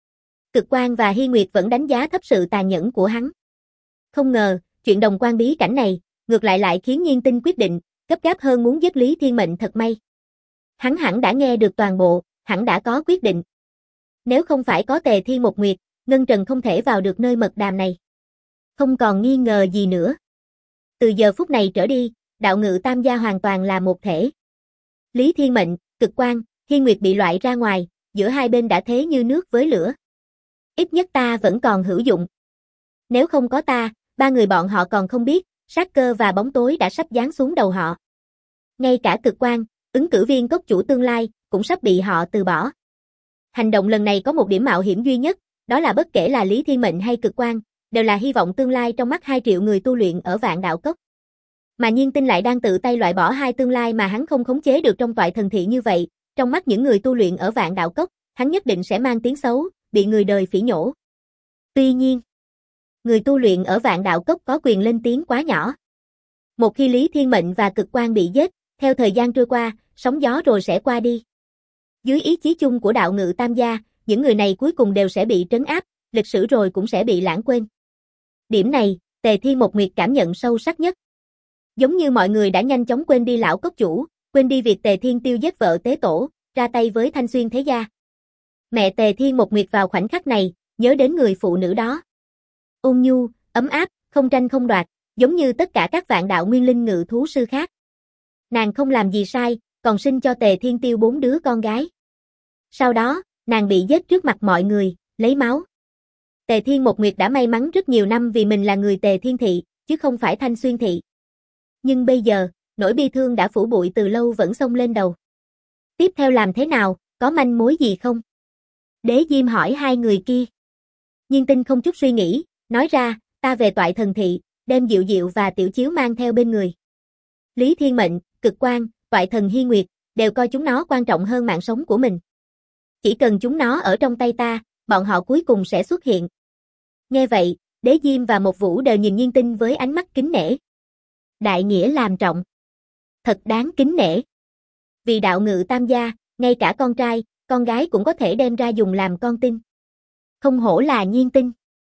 Cực Quang và Hiên Nguyệt vẫn đánh giá thấp sự tàn nhẫn của hắn. Không ngờ, chuyện đồng quan bí cảnh này, ngược lại khiến Nhiên Tinh quyết định, gấp gáp hơn muốn giết Lý Thiên Mệnh. Thật may. Hắn hẳn đã nghe được toàn bộ, hẳn đã có quyết định. Nếu không phải có Tề Thiên một Nguyệt, Ngân Trần không thể vào được nơi mật đàm này. Không còn nghi ngờ gì nữa. Từ giờ phút này trở đi, đạo ngự tam gia hoàn toàn là một thể. Lý Thiên Mệnh, Cực Quang, Hi Nguyệt bị loại ra ngoài, giữa hai bên đã thế như nước với lửa. Ít nhất ta vẫn còn hữu dụng. Nếu không có ta, ba người bọn họ còn không biết, sát cơ và bóng tối đã sắp giáng xuống đầu họ. Ngay cả Cực Quang, ứng cử viên cốc chủ tương lai, cũng sắp bị họ từ bỏ. Hành động lần này có một điểm mạo hiểm duy nhất, đó là bất kể là Lý Thiên Mệnh hay Cực Quang, đều là hy vọng tương lai trong mắt 2 triệu người tu luyện ở Vạn Đạo Cốc. Mà Nhiên Tinh lại đang tự tay loại bỏ 2 tương lai mà hắn không khống chế được trong toại thần thị như vậy, trong mắt những người tu luyện ở Vạn Đạo Cốc, hắn nhất định sẽ mang tiếng xấu, bị người đời phỉ nhổ. Tuy nhiên, người tu luyện ở Vạn Đạo Cốc có quyền lên tiếng quá nhỏ. Một khi Lý Thiên Mệnh và Cực Quang bị giết, theo thời gian trôi qua, sóng gió rồi sẽ qua đi. Dưới ý chí chung của đạo ngự tam gia, những người này cuối cùng đều sẽ bị trấn áp, lịch sử rồi cũng sẽ bị lãng quên. Điểm này, Tề Thiên Một Nguyệt cảm nhận sâu sắc nhất. Giống như mọi người đã nhanh chóng quên đi lão cốc chủ, quên đi việc Tề Thiên Tiêu giết vợ tế tổ, ra tay với Thanh Xuyên Thế Gia. Mẹ Tề Thiên Một Nguyệt vào khoảnh khắc này, nhớ đến người phụ nữ đó. Ôn nhu, ấm áp, không tranh không đoạt, giống như tất cả các vạn đạo nguyên linh ngự thú sư khác. Nàng không làm gì sai, còn sinh cho Tề Thiên Tiêu 4 đứa con gái. Sau đó, nàng bị giết trước mặt mọi người, lấy máu. Tề Thiên Một Nguyệt đã may mắn rất nhiều năm vì mình là người Tề Thiên Thị, chứ không phải Thanh Xuyên Thị. Nhưng bây giờ, nỗi bi thương đã phủ bụi từ lâu vẫn xông lên đầu. Tiếp theo làm thế nào, có manh mối gì không? Đế Diêm hỏi hai người kia. Nhiên Tinh không chút suy nghĩ, nói ra, ta về toại thần thị, đem Diệu Diệu và Tiểu Chiếu mang theo bên người. Lý Thiên Mệnh, Cực Quang, toại thần Hi Nguyệt, đều coi chúng nó quan trọng hơn mạng sống của mình. Chỉ cần chúng nó ở trong tay ta, bọn họ cuối cùng sẽ xuất hiện. Nghe vậy, Đế Diêm và Một Vũ đều nhìn Nhiên Tinh với ánh mắt kính nể. Đại nghĩa làm trọng. Thật đáng kính nể. Vì đạo ngự tam gia, ngay cả con trai, con gái cũng có thể đem ra dùng làm con tin. Không hổ là Nhiên Tinh.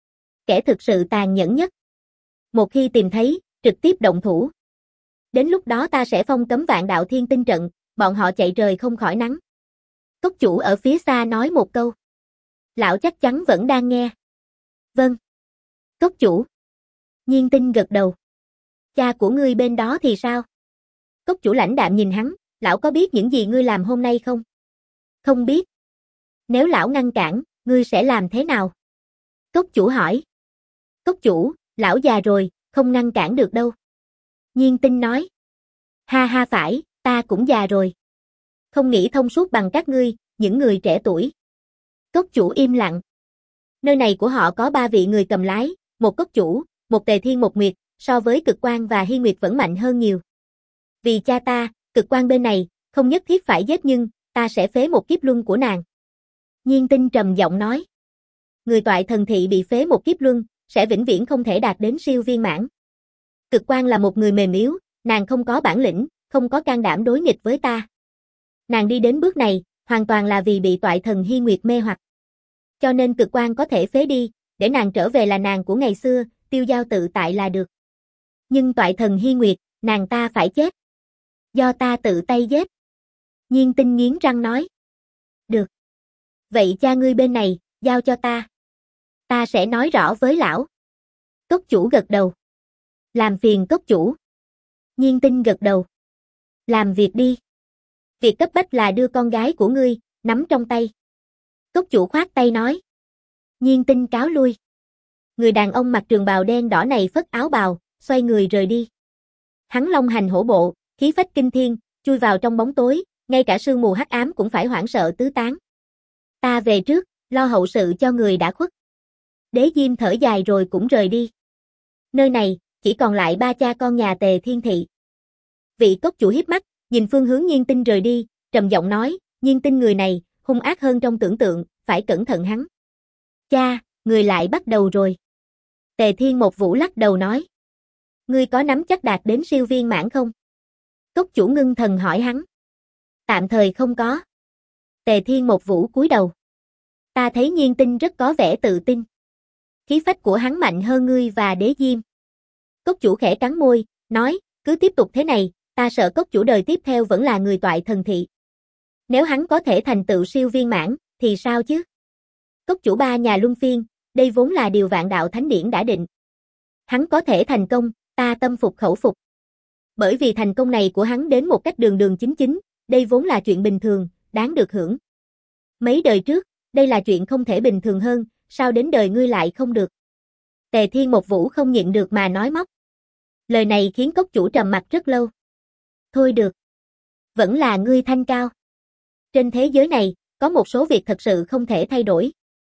Kẻ thực sự tàn nhẫn nhất. Một khi tìm thấy, trực tiếp động thủ. Đến lúc đó ta sẽ phong cấm Vạn Đạo Thiên Tinh trận, bọn họ chạy trời không khỏi nắng. Cốc chủ ở phía xa nói một câu. Lão chắc chắn vẫn đang nghe. Vâng. Cốc chủ. Nhiên Tinh gật đầu. Cha của ngươi bên đó thì sao? Cốc chủ lãnh đạm nhìn hắn, lão có biết những gì ngươi làm hôm nay không? Không biết. Nếu lão ngăn cản, ngươi sẽ làm thế nào? Cốc chủ hỏi. Cốc chủ, lão già rồi, không ngăn cản được đâu. Nhiên Tinh nói. Ha ha phải, ta cũng già rồi. Không nghĩ thông suốt bằng các ngươi, những người trẻ tuổi. Cốc chủ im lặng. Nơi này của họ có 3 vị người cầm lái, một cốc chủ, một Tề Thiên Một Nguyệt, so với Cực Quang và Hi Nguyệt vẫn mạnh hơn nhiều. Vì cha ta, Cực Quang bên này, không nhất thiết phải giết nhưng, ta sẽ phế một kiếp luân của nàng. Nhiên Tinh trầm giọng nói. Người toại thần thị bị phế một kiếp luân, sẽ vĩnh viễn không thể đạt đến siêu viên mãn. Cực Quang là một người mềm yếu, nàng không có bản lĩnh, không có can đảm đối nghịch với ta. Nàng đi đến bước này, hoàn toàn là vì bị toại thần Hi Nguyệt mê hoặc. Cho nên Cực Quang có thể phế đi, để nàng trở về là nàng của ngày xưa, tiêu dao tự tại là được. Nhưng toại thần Hi Nguyệt, nàng ta phải chết. Do ta tự tay giết. Nhiên Tinh nghiến răng nói. Được. Vậy cha ngươi bên này, giao cho ta. Ta sẽ nói rõ với lão. Cốc chủ gật đầu. Làm phiền cốc chủ. Nhiên Tinh gật đầu. Làm việc đi. Việc cấp bách là đưa con gái của ngươi, nắm trong tay. Cốc chủ khoát tay nói. Nhiên Tinh cáo lui. Người đàn ông mặc trường bào đen đỏ này phất áo bào, xoay người rời đi. Hắn long hành hổ bộ, khí phách kinh thiên, chui vào trong bóng tối, ngay cả sương mù hắc ám cũng phải hoảng sợ tứ tán. Ta về trước, lo hậu sự cho người đã khuất. Đế Diêm thở dài rồi cũng rời đi. Nơi này, chỉ còn lại 3 cha con nhà Tề Thiên Thị. Vị cốc chủ hiếp mắt, nhìn phương hướng Nhiên Tinh rời đi, trầm giọng nói, Nhiên Tinh người này, hung ác hơn trong tưởng tượng, phải cẩn thận hắn. Cha, người lại bắt đầu rồi. Tề Thiên Một Vũ lắc đầu nói. Ngươi có nắm chắc đạt đến siêu viên mãn không? Cốc chủ ngưng thần hỏi hắn. Tạm thời không có. Tề Thiên Một Vũ cúi đầu. Ta thấy Nhiên Tinh rất có vẻ tự tin. Khí phách của hắn mạnh hơn ngươi và Đế Diêm. Cốc chủ khẽ cắn môi, nói, cứ tiếp tục thế này, ta sợ cốc chủ đời tiếp theo vẫn là người toại thần thị. Nếu hắn có thể thành tựu siêu viên mãn, thì sao chứ? Cốc chủ 3 nhà luân phiên, đây vốn là điều Vạn Đạo Thánh Điển đã định. Hắn có thể thành công, ta tâm phục khẩu phục. Bởi vì thành công này của hắn đến một cách đường đường chính chính, đây vốn là chuyện bình thường, đáng được hưởng. Mấy đời trước, đây là chuyện không thể bình thường hơn, sao đến đời ngươi lại không được? Tề Thiên một Vũ không nhịn được mà nói móc. Lời này khiến cốc chủ trầm mặt rất lâu. Thôi được. Vẫn là ngươi thanh cao. Trên thế giới này, có một số việc thật sự không thể thay đổi.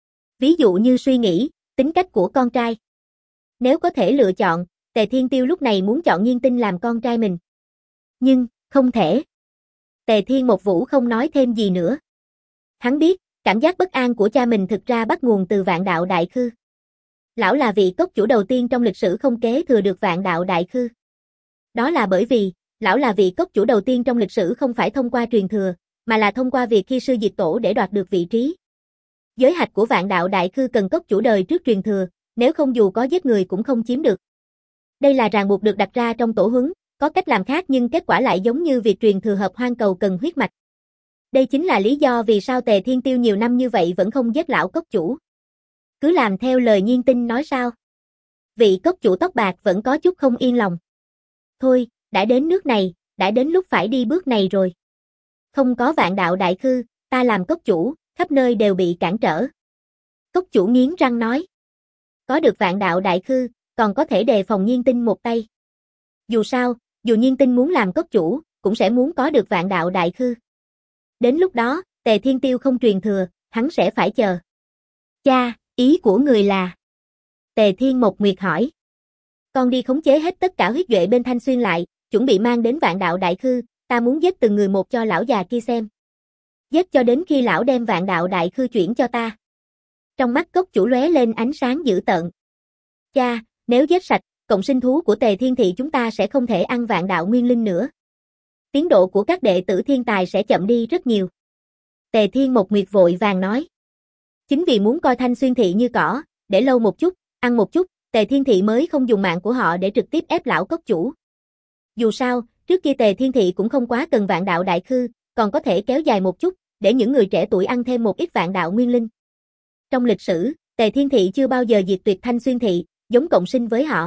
Ví dụ như suy nghĩ, tính cách của con trai. Nếu có thể lựa chọn, Tề Thiên Tiêu lúc này muốn chọn Nhiên Tinh làm con trai mình. Nhưng, không thể. Tề Thiên một Vũ không nói thêm gì nữa. Hắn biết, cảm giác bất an của cha mình thực ra bắt nguồn từ Vạn Đạo Đại Khư. Lão là vị cốc chủ đầu tiên trong lịch sử không kế thừa được Vạn Đạo Đại Khư. Đó là bởi vì, lão là vị cốc chủ đầu tiên trong lịch sử không phải thông qua truyền thừa, mà là thông qua việc khi sư diệt tổ để đoạt được vị trí. Giới hạch của Vạn Đạo Đại Khư cần cốc chủ đời trước truyền thừa, nếu không dù có giết người cũng không chiếm được. Đây là ràng buộc được đặt ra trong tổ huấn, có cách làm khác nhưng kết quả lại giống như việc truyền thừa hợp hoang cầu cần huyết mạch. Đây chính là lý do vì sao Tề Thiên Tiêu nhiều năm như vậy vẫn không giết lão cốc chủ. Cứ làm theo lời Nhiên Tinh nói sao? Vị cốc chủ tóc bạc vẫn có chút không yên lòng. Thôi, đã đến nước này, đã đến lúc phải đi bước này rồi. Không có Vạn Đạo Đại Khư, ta làm cốc chủ, khắp nơi đều bị cản trở. Cốc chủ nghiến răng nói. Có được Vạn Đạo Đại Khư, còn có thể đề phòng Nhiên Tinh một tay. Dù sao, dù Nhiên Tinh muốn làm cốc chủ, cũng sẽ muốn có được Vạn Đạo Đại Khư. Đến lúc đó, Tề Thiên Tiêu không truyền thừa, hắn sẽ phải chờ. Cha, ý của người là? Tề Thiên Một Nguyệt hỏi. Con đi khống chế hết tất cả huyết duệ bên Thanh Xuyên lại, chuẩn bị mang đến Vạn Đạo Đại Khư, ta muốn giết từng người một cho lão già kia xem. Giết cho đến khi lão đem Vạn Đạo Đại Khư chuyển cho ta. Trong mắt cốc chủ lóe lên ánh sáng dữ tợn. Cha, nếu giết sạch, cộng sinh thú của Tề Thiên Thị chúng ta sẽ không thể ăn Vạn Đạo Nguyên Linh nữa. Tiến độ của các đệ tử thiên tài sẽ chậm đi rất nhiều. Tề Thiên Một Nguyệt vội vàng nói. Chính vì muốn coi Thanh Xuyên Thị như cỏ, để lâu một chút, ăn một chút, Tề Thiên Thị mới không dùng mạng của họ để trực tiếp ép lão cốc chủ. Dù sao, trước kia Tề Thiên Thị cũng không quá cần Vạn Đạo Đại Khư, còn có thể kéo dài một chút, để những người trẻ tuổi ăn thêm một ít Vạn Đạo Nguyên Linh. Trong lịch sử, Tề Thiên Thị chưa bao giờ diệt tuyệt Thanh Xuyên Thị, giống cộng sinh với họ.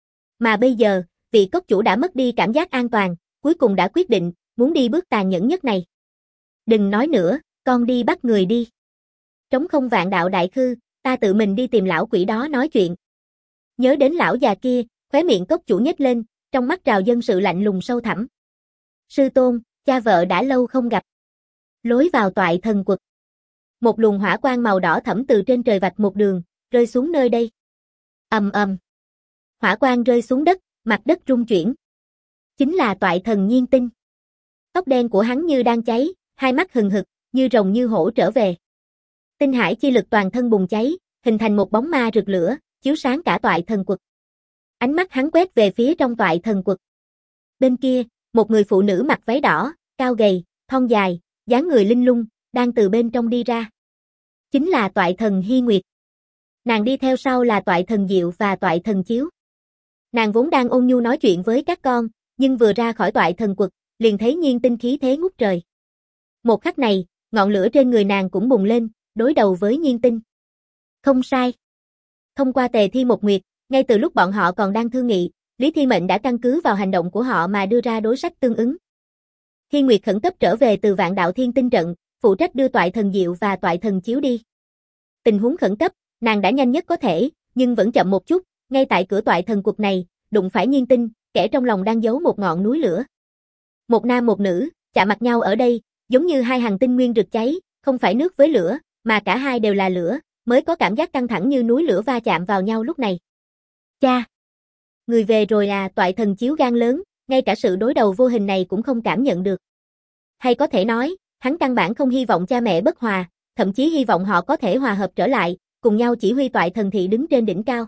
Mà bây giờ, vị cốc chủ đã mất đi cảm giác an toàn, cuối cùng đã quyết định, muốn đi bước tàn nhẫn nhất này. Đừng nói nữa, con đi bắt người đi. Trống không Vạn Đạo Đại Khư, ta tự mình đi tìm lão quỷ đó nói chuyện. Nhớ đến lão già kia, khóe miệng cốc chủ nhếch lên, trong mắt trào dâng sự lạnh lùng sâu thẳm. Sư tôn, cha vợ đã lâu không gặp. Lối vào toại thần quật. Một luồng hỏa quang màu đỏ thẫm từ trên trời vạch một đường, rơi xuống nơi đây. Ầm ầm. Hỏa quang rơi xuống đất, mặt đất rung chuyển. Chính là toại thần Nhiên Tinh. Tóc đen của hắn như đang cháy, hai mắt hừng hực, như rồng như hổ trở về. Tinh hải chi lực toàn thân bùng cháy, hình thành một bóng ma rực lửa, chiếu sáng cả toại thần quật. Ánh mắt hắn quét về phía trong toại thần quật. Bên kia, một người phụ nữ mặc váy đỏ, cao gầy, thon dài, dáng người linh lung, đang từ bên trong đi ra. Chính là toại thần Hy Nguyệt. Nàng đi theo sau là toại thần Diệu và toại thần Chiếu. Nàng vốn đang ôn nhu nói chuyện với các con, nhưng vừa ra khỏi toại thần quật, liền thấy Nhiên Tinh khí thế ngút trời. Một khắc này, ngọn lửa trên người nàng cũng bùng lên, đối đầu với Nhiên Tinh. Không sai. Thông qua Tề Thi Một Nguyệt, ngay từ lúc bọn họ còn đang thương nghị, Lý Thi Mệnh đã căn cứ vào hành động của họ mà đưa ra đối sách tương ứng. Hy Nguyệt khẩn cấp trở về từ Vạn Đạo Thiên Tinh trận, phụ trách đưa toại thần Diệu và toại thần Chiếu đi. Tình huống khẩn cấp, nàng đã nhanh nhất có thể, nhưng vẫn chậm một chút, ngay tại cửa toại thần quật này, đụng phải Nhiên Tinh, kẻ trong lòng đang giấu một ngọn núi lửa. Một nam một nữ, chạm mặt nhau ở đây, giống như hai hành tinh nguyên rực cháy, không phải nước với lửa, mà cả hai đều là lửa, mới có cảm giác căng thẳng như núi lửa va chạm vào nhau lúc này. Cha! Người về rồi à, toại thần Chiếu gan lớn, ngay cả sự đối đầu vô hình này cũng không cảm nhận được. Hay có thể nói, hắn căn bản không hy vọng cha mẹ bất hòa, thậm chí hy vọng họ có thể hòa hợp trở lại, cùng nhau chỉ huy toại thần thị đứng trên đỉnh cao.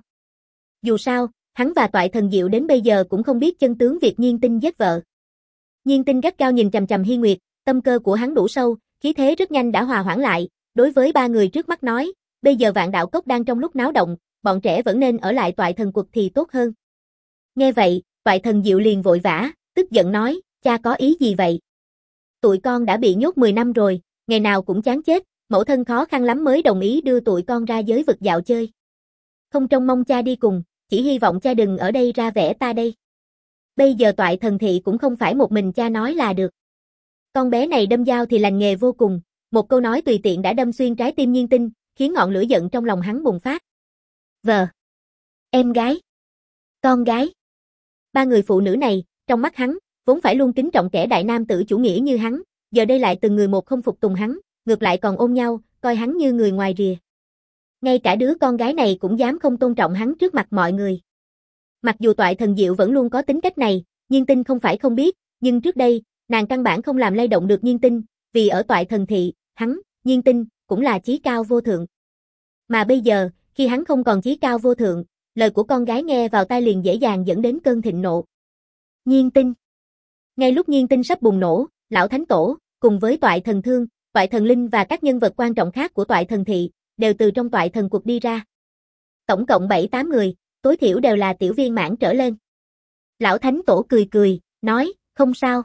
Dù sao, hắn và toại thần Diệu đến bây giờ cũng không biết chân tướng việc Nhiên Tinh giết vợ. Nhiên Tinh gắt gao nhìn chằm chằm Hy Nguyệt, tâm cơ của hắn đủ sâu, khí thế rất nhanh đã hòa hoãn lại, đối với ba người trước mắt nói, bây giờ Vạn Đạo Cốc đang trong lúc náo động, bọn trẻ vẫn nên ở lại toại thần quật thì tốt hơn. Nghe vậy, toại thần Diệu liền vội vã, tức giận nói, cha có ý gì vậy? Tụi con đã bị nhốt 10 năm rồi, ngày nào cũng chán chết, mẫu thân khó khăn lắm mới đồng ý đưa tụi con ra giới vực dạo chơi. Không trông mong cha đi cùng, chỉ hy vọng cha đừng ở đây ra vẻ ta đây. Bây giờ toại thần thị cũng không phải một mình cha nói là được. Con bé này đâm dao thì lành nghề vô cùng, một câu nói tùy tiện đã đâm xuyên trái tim Nhiên Tinh, khiến ngọn lửa giận trong lòng hắn bùng phát. Vợ, em gái, con gái. Ba người phụ nữ này, trong mắt hắn, vốn phải luôn kính trọng kẻ đại nam tử chủ nghĩa như hắn, giờ đây lại từng người một không phục tùng hắn, ngược lại còn ôm nhau, coi hắn như người ngoài rìa. Ngay cả đứa con gái này cũng dám không tôn trọng hắn trước mặt mọi người. Mặc dù Toại Thần Diệu vẫn luôn có tính cách này, Nhiên Tinh không phải không biết, nhưng trước đây, nàng căn bản không làm lay động được Nhiên Tinh, vì ở Toại Thần Thị, hắn, Nhiên Tinh, cũng là chí cao vô thượng. Mà bây giờ, khi hắn không còn chí cao vô thượng, lời của con gái nghe vào tai liền dễ dàng dẫn đến cơn thịnh nộ. Nhiên Tinh. Ngay lúc Nhiên Tinh sắp bùng nổ, Lão Thánh Tổ, cùng với Toại Thần Thương, Toại Thần Linh và các nhân vật quan trọng khác của Toại Thần Thị, đều từ trong Toại Thần cuộc đi ra. Tổng cộng 7-8 người, tối thiểu đều là tiểu viên mãn trở lên. Lão Thánh Tổ cười cười, nói, không sao.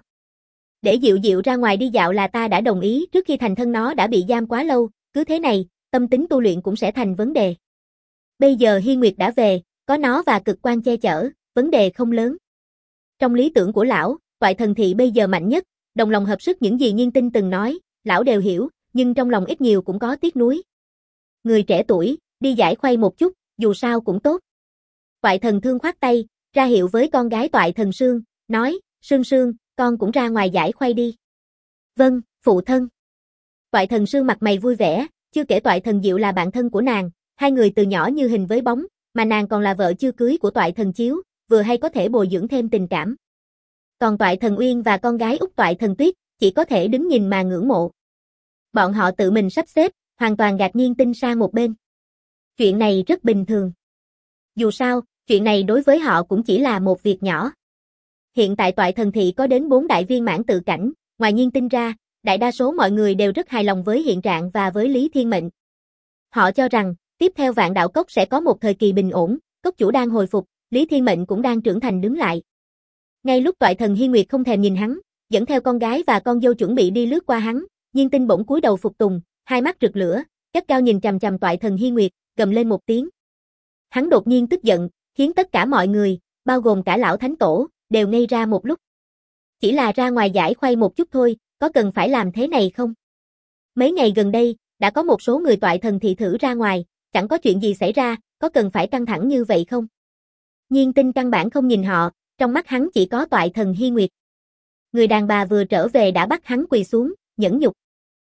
Để Diệu Diệu ra ngoài đi dạo là ta đã đồng ý trước khi thành thân nó đã bị giam quá lâu, cứ thế này, tâm tính tu luyện cũng sẽ thành vấn đề. Bây giờ Hiên Nguyệt đã về, có nó và cực quan che chở, vấn đề không lớn. Trong lý tưởng của lão, Toại Thần Thị bây giờ mạnh nhất, đồng lòng hợp sức những gì Nhiên Tinh từng nói, lão đều hiểu, nhưng trong lòng ít nhiều cũng có tiếc nuối. Người trẻ tuổi, đi giải khuây một chút, dù sao cũng tốt. Toại Thần Thương khoát tay, ra hiệu với con gái Toại Thần Sương, nói, Sương Sương, con cũng ra ngoài giải khuây đi. Vâng, phụ thân. Toại Thần Sương mặt mày vui vẻ, chưa kể Toại Thần Diệu là bạn thân của nàng, hai người từ nhỏ như hình với bóng, mà nàng còn là vợ chưa cưới của Toại Thần Chiếu, vừa hay có thể bồi dưỡng thêm tình cảm. Còn Toại Thần Uyên và con gái út Toại Thần Tuyết, chỉ có thể đứng nhìn mà ngưỡng mộ. Bọn họ tự mình sắp xếp, hoàn toàn gạt Nhiên Tinh sang một bên. Chuyện này rất bình thường. Dù sao, chuyện này đối với họ cũng chỉ là một việc nhỏ. Hiện tại Toại Thần Thị có đến 4 đại viên mãn tự cảnh, ngoài Nhiên Tinh ra, đại đa số mọi người đều rất hài lòng với hiện trạng và với Lý Thiên Mệnh. Họ cho rằng, tiếp theo Vạn Đạo Cốc sẽ có một thời kỳ bình ổn, cốc chủ đang hồi phục, Lý Thiên Mệnh cũng đang trưởng thành đứng lại. Ngay lúc Toại Thần Hiên Nguyệt không thèm nhìn hắn, dẫn theo con gái và con dâu chuẩn bị đi lướt qua hắn, Nhiên Tinh bỗng cúi đầu phục tùng, hai mắt rực lửa, gắt gao nhìn chằm chằm Toại Thần Hiên Nguyệt, gầm lên một tiếng. Hắn đột nhiên tức giận, khiến tất cả mọi người, bao gồm cả Lão Thánh Tổ, đều ngây ra một lúc. Chỉ là ra ngoài giải khuây một chút thôi, có cần phải làm thế này không? Mấy ngày gần đây, đã có một số người Toại Thần Thị thử ra ngoài, chẳng có chuyện gì xảy ra, có cần phải căng thẳng như vậy không? Nhiên Tinh căn bản không nhìn họ, trong mắt hắn chỉ có Toại Thần Hiên Nguyệt. Người đàn bà vừa trở về đã bắt hắn quỳ xuống, nhẫn nhục.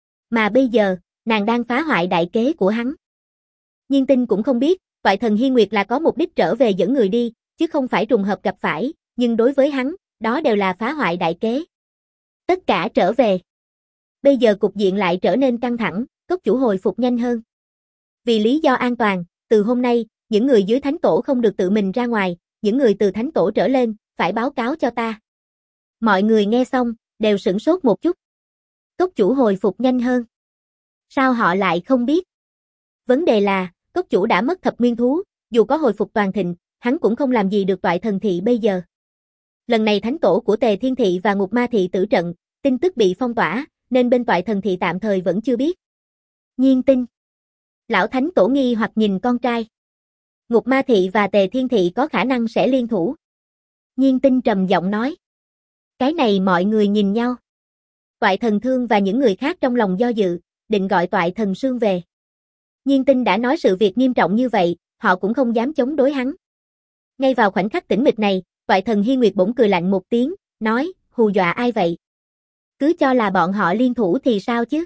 Mà bây giờ, nàng đang phá hoại đại kế của hắn. Nhiên Tinh cũng không biết, Toại Thần Hiên Nguyệt là có mục đích trở về dẫn người đi, chứ không phải trùng hợp gặp phải, nhưng đối với hắn, đó đều là phá hoại đại kế. Tất cả trở về. Bây giờ cục diện lại trở nên căng thẳng, cốc chủ hồi phục nhanh hơn. Vì lý do an toàn, từ hôm nay, những người dưới Thánh Tổ không được tự mình ra ngoài, những người từ Thánh Tổ trở lên, phải báo cáo cho ta. Mọi người nghe xong, đều sửng sốt một chút. Cốc chủ hồi phục nhanh hơn. Sao họ lại không biết? Vấn đề là, cốc chủ đã mất thập nguyên thú, dù có hồi phục toàn thịnh, hắn cũng không làm gì được Toại Thần Thị bây giờ. Lần này Thánh Tổ của Tề Thiên Thị và Ngục Ma Thị tử trận, tin tức bị phong tỏa, nên bên Toại Thần Thị tạm thời vẫn chưa biết. Nhiên Tinh. Lão Thánh Tổ nghi hoặc nhìn con trai. Ngục Ma Thị và Tề Thiên Thị có khả năng sẽ liên thủ. Nhiên Tinh trầm giọng nói. Cái này mọi người nhìn nhau. Toại Thần Thương và những người khác trong lòng do dự, định gọi Toại Thần Sương về. Nhiên Tinh đã nói sự việc nghiêm trọng như vậy, họ cũng không dám chống đối hắn. Ngay vào khoảnh khắc tĩnh mịch này, Toại Thần Hiên Nguyệt bỗng cười lạnh một tiếng, nói, hù dọa ai vậy? Cứ cho là bọn họ liên thủ thì sao chứ?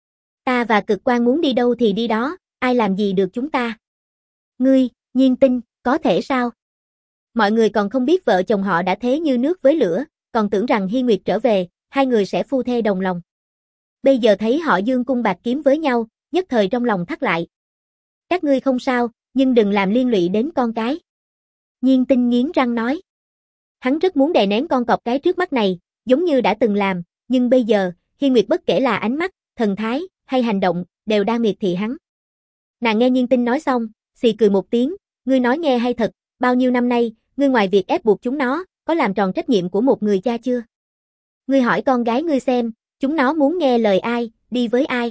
Ta và Cực Quan muốn đi đâu thì đi đó, ai làm gì được chúng ta? Ngươi, Nhiên Tinh, có thể sao? Mọi người còn không biết vợ chồng họ đã thế như nước với lửa, còn tưởng rằng Hiên Nguyệt trở về, hai người sẽ phu thê đồng lòng. Bây giờ thấy họ dương cung bạc kiếm với nhau, nhất thời trong lòng thắt lại. Các ngươi không sao, nhưng đừng làm liên lụy đến con cái. Nhiên Tinh nghiến răng nói. Hắn rất muốn đè nén con cọp cái trước mắt này, giống như đã từng làm, nhưng bây giờ, Hiên Nguyệt bất kể là ánh mắt, thần thái, hay hành động, đều đang miệt thị hắn. Nàng nghe Nhiên Tinh nói xong, xì cười một tiếng, ngươi nói nghe hay thật, bao nhiêu năm nay, ngươi ngoài việc ép buộc chúng nó, có làm tròn trách nhiệm của một người cha chưa? Ngươi hỏi con gái ngươi xem, chúng nó muốn nghe lời ai, đi với ai?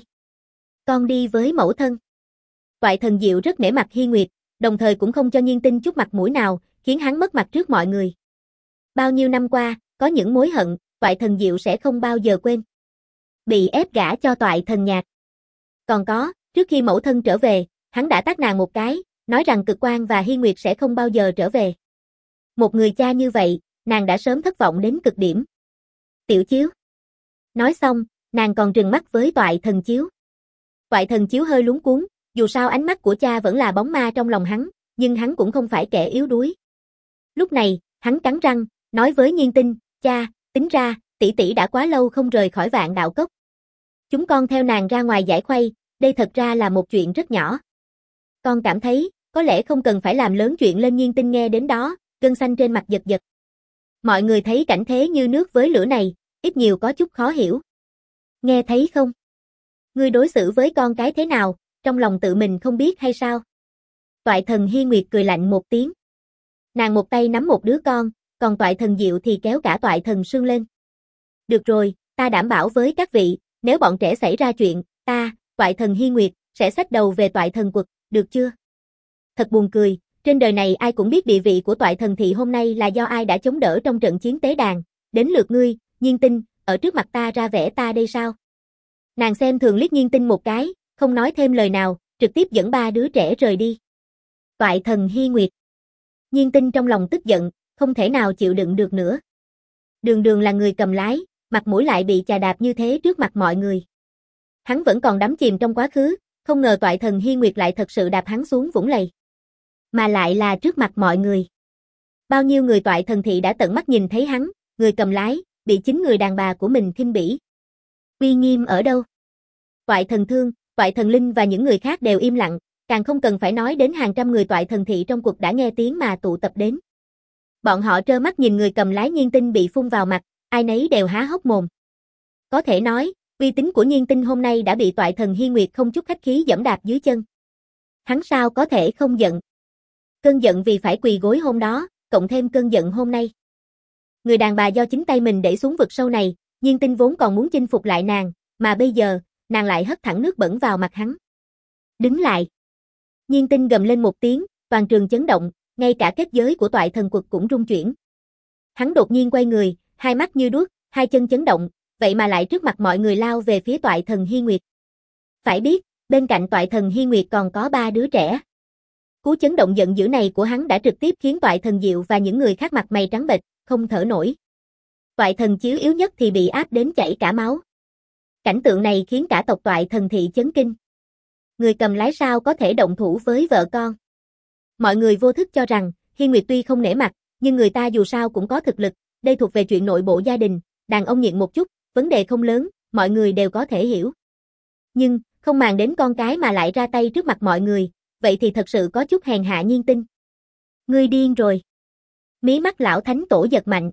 Con đi với mẫu thân. Toại Thần Diệu rất nể mặt Hiên Nguyệt, đồng thời cũng không cho Nhiên Tinh chút mặt mũi nào, khiến hắn mất mặt trước mọi người. Bao nhiêu năm qua, có những mối hận, Toại Thần Diệu sẽ không bao giờ quên. Bị ép gả cho Toại Thần Nhạc. Còn có, trước khi mẫu thân trở về, hắn đã tát nàng một cái, nói rằng Cực Quang và Hy Nguyệt sẽ không bao giờ trở về. Một người cha như vậy, nàng đã sớm thất vọng đến cực điểm. Tiểu Chiếu. Nói xong, nàng còn trừng mắt với Toại Thần Chiếu. Toại Thần Chiếu hơi luống cuống, dù sao ánh mắt của cha vẫn là bóng ma trong lòng hắn, nhưng hắn cũng không phải kẻ yếu đuối. Lúc này, hắn cắn răng, nói với Nhiên Tinh, cha, tính ra, tỷ tỷ đã quá lâu không rời khỏi Vạn Đạo Cốc. Chúng con theo nàng ra ngoài giải khuây, đây thật ra là một chuyện rất nhỏ. Con cảm thấy, có lẽ không cần phải làm lớn chuyện lên. Nhiên Tinh nghe đến đó, gân xanh trên mặt giật giật. Mọi người thấy cảnh thế như nước với lửa này, ít nhiều có chút khó hiểu. Nghe thấy không? Ngươi đối xử với con cái thế nào, trong lòng tự mình không biết hay sao? Toại Thần Hy Nguyệt cười lạnh một tiếng. Nàng một tay nắm một đứa con, còn Toại Thần Diệu thì kéo cả Toại Thần Sương lên. Được rồi, ta đảm bảo với các vị, nếu bọn trẻ xảy ra chuyện, ta, Toại Thần Hy Nguyệt, sẽ xách đầu về Toại Thần Quật, được chưa? Thật buồn cười, trên đời này ai cũng biết địa vị của Toại Thần Thị hôm nay là do ai đã chống đỡ trong trận chiến tế đàn. Đến lượt ngươi, Nhiên Tinh, ở trước mặt ta ra vẻ ta đây sao? Nàng xem thường liếc Nhiên Tinh một cái, không nói thêm lời nào, trực tiếp dẫn ba đứa trẻ rời đi. Toại Thần Hy Nguyệt. Nhiên Tinh trong lòng tức giận, không thể nào chịu đựng được nữa. Đường Đường là người cầm lái, mặt mũi lại bị chà đạp như thế trước mặt mọi người. Hắn vẫn còn đắm chìm trong quá khứ, không ngờ Toại Thần Hy Nguyệt lại thật sự đạp hắn xuống vũng lầy. Mà lại là trước mặt mọi người. Bao nhiêu người Toại Thần Thị đã tận mắt nhìn thấy hắn, người cầm lái, bị chính người đàn bà của mình khinh bỉ. Uy nghiêm ở đâu? Toại Thần Thương, Toại Thần Linh và những người khác đều im lặng, càng không cần phải nói đến hàng trăm người Toại Thần Thị trong cuộc đã nghe tiếng mà tụ tập đến. Bọn họ trơ mắt nhìn người cầm lái Nhiên Tinh bị phun vào mặt, ai nấy đều há hốc mồm. Có thể nói, uy tín của Nhiên Tinh hôm nay đã bị Toại Thần Hy Nguyệt không chút khách khí giẫm đạp dưới chân. Hắn sao có thể không giận? Cơn giận vì phải quỳ gối hôm đó, cộng thêm cơn giận hôm nay. Người đàn bà do chính tay mình đẩy xuống vực sâu này, Nhiên Tinh vốn còn muốn chinh phục lại nàng, mà bây giờ, nàng lại hất thẳng nước bẩn vào mặt hắn. Đứng lại. Nhiên Tinh gầm lên một tiếng, toàn trường chấn động, ngay cả kết giới của Toại Thần Quật cũng rung chuyển. Hắn đột nhiên quay người, hai mắt như đuốc, hai chân chấn động, vậy mà lại trước mặt mọi người lao về phía Toại Thần Hy Nguyệt. Phải biết, bên cạnh Toại Thần Hy Nguyệt còn có ba đứa trẻ. Cú chấn động giận dữ này của hắn đã trực tiếp khiến Toại Thần Diệu và những người khác mặt mày trắng bệch, không thở nổi. Toại Thần Chiếu yếu nhất thì bị áp đến chảy cả máu. Cảnh tượng này khiến cả tộc Toại Thần Thị chấn kinh. Người cầm lái sao có thể động thủ với vợ con? Mọi người vô thức cho rằng, Hy Nguyệt tuy không nể mặt, nhưng người ta dù sao cũng có thực lực, đây thuộc về chuyện nội bộ gia đình, đàn ông nhịn một chút, vấn đề không lớn, mọi người đều có thể hiểu. Nhưng, không màng đến con cái mà lại ra tay trước mặt mọi người, vậy thì thật sự có chút hèn hạ Nhiên Tinh. Ngươi điên rồi. Mí mắt lão thánh tổ giật mạnh.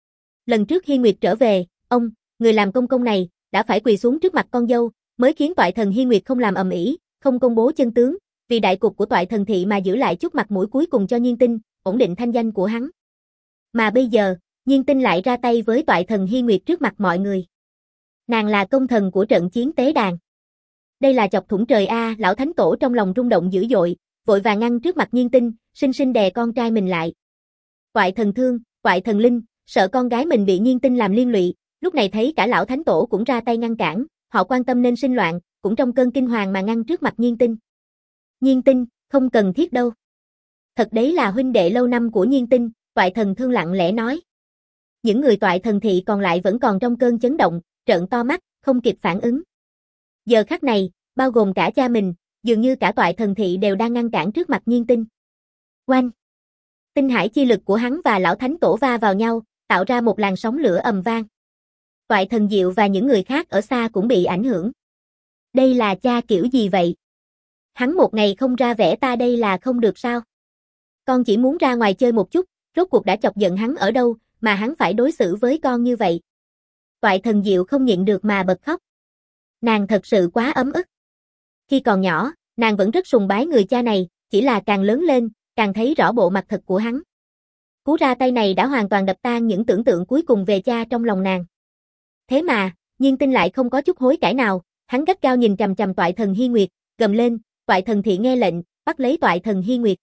Lần trước Hy Nguyệt trở về, ông, người làm công công này, đã phải quỳ xuống trước mặt con dâu, mới khiến Toại Thần Hy Nguyệt không làm ầm ĩ, không công bố chân tướng, vì đại cục của Toại Thần Thị mà giữ lại chút mặt mũi cuối cùng cho Nhiên Tinh, ổn định thanh danh của hắn. Mà bây giờ, Nhiên Tinh lại ra tay với Toại Thần Hy Nguyệt trước mặt mọi người. Nàng là công thần của trận chiến tế đàn. Đây là chọc thủng trời a, lão thánh tổ trong lòng rung động dữ dội, vội vàng ngăn trước mặt Nhiên Tinh, sinh sinh đè con trai mình lại. Toại Thần Thương, Toại Thần Linh, sợ con gái mình bị Nhiên Tinh làm liên lụy, lúc này thấy cả lão thánh tổ cũng ra tay ngăn cản, họ quan tâm nên sinh loạn, cũng trong cơn kinh hoàng mà ngăn trước mặt Nhiên Tinh. Nhiên Tinh, không cần thiết đâu. Thật đấy là huynh đệ lâu năm của Nhiên Tinh, Toại Thần Thương lặng lẽ nói. Những người Toại Thần Thị còn lại vẫn còn trong cơn chấn động, trợn to mắt, không kịp phản ứng. Giờ khắc này, bao gồm cả cha mình, dường như cả Toại Thần Thị đều đang ngăn cản trước mặt Nhiên Tinh. Oanh! Tinh hải chi lực của hắn và lão thánh tổ va vào nhau, tạo ra một làn sóng lửa ầm vang. Toại Thần Diệu và những người khác ở xa cũng bị ảnh hưởng. Đây là cha kiểu gì vậy? Hắn một ngày không ra vẻ ta đây là không được sao? Con chỉ muốn ra ngoài chơi một chút, rốt cuộc đã chọc giận hắn ở đâu, mà hắn phải đối xử với con như vậy. Toại Thần Diệu không nhịn được mà bật khóc. Nàng thật sự quá ấm ức. Khi còn nhỏ, nàng vẫn rất sùng bái người cha này, chỉ là càng lớn lên, càng thấy rõ bộ mặt thật của hắn. Cú ra tay này đã hoàn toàn đập tan những tưởng tượng cuối cùng về cha trong lòng nàng. Thế mà, Nhiên Tinh lại không có chút hối cải nào, hắn gắt gao nhìn chằm chằm Toại Thần Hy Nguyệt, gầm lên, Toại Thần Thị nghe lệnh, bắt lấy Toại Thần Hy Nguyệt.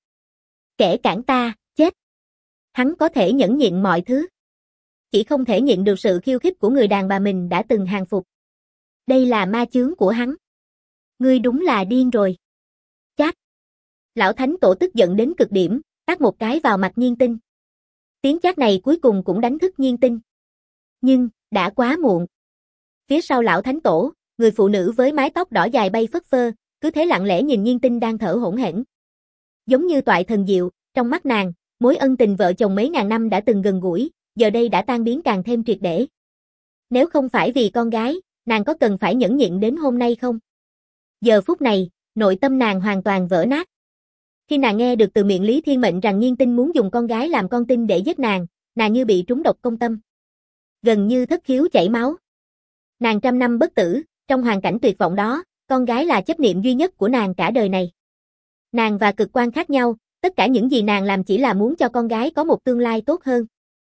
Kẻ cản ta, chết. Hắn có thể nhẫn nhịn mọi thứ. Chỉ không thể nhịn được sự khiêu khích của người đàn bà mình đã từng hàng phục. Đây là ma chướng của hắn. Ngươi đúng là điên rồi. Chát. Lão Thánh Tổ tức giận đến cực điểm, tát một cái vào mặt Nhiên Tinh. Tiếng chát này cuối cùng cũng đánh thức Nhiên Tinh. Nhưng, đã quá muộn. Phía sau lão Thánh Tổ, người phụ nữ với mái tóc đỏ dài bay phất phơ, cứ thế lặng lẽ nhìn Nhiên Tinh đang thở hổn hển. Giống như toại thần diệu, trong mắt nàng, mối ân tình vợ chồng mấy ngàn năm đã từng gần gũi, giờ đây đã tan biến càng thêm triệt để. Nếu không phải vì con gái, nàng có cần phải nhẫn nhịn đến hôm nay không? Giờ phút này, nội tâm nàng hoàn toàn vỡ nát. Khi nàng nghe được từ miệng Lý Thiên Mệnh rằng Nhiên Tinh muốn dùng con gái làm con tin để giết nàng như bị trúng độc công tâm. Gần như thất khiếu chảy máu. Nàng trăm năm bất tử, trong hoàn cảnh tuyệt vọng đó, con gái là chấp niệm duy nhất của nàng cả đời này. Nàng và cực quan khác nhau, tất cả những gì nàng làm chỉ là muốn cho con gái có một tương lai tốt hơn.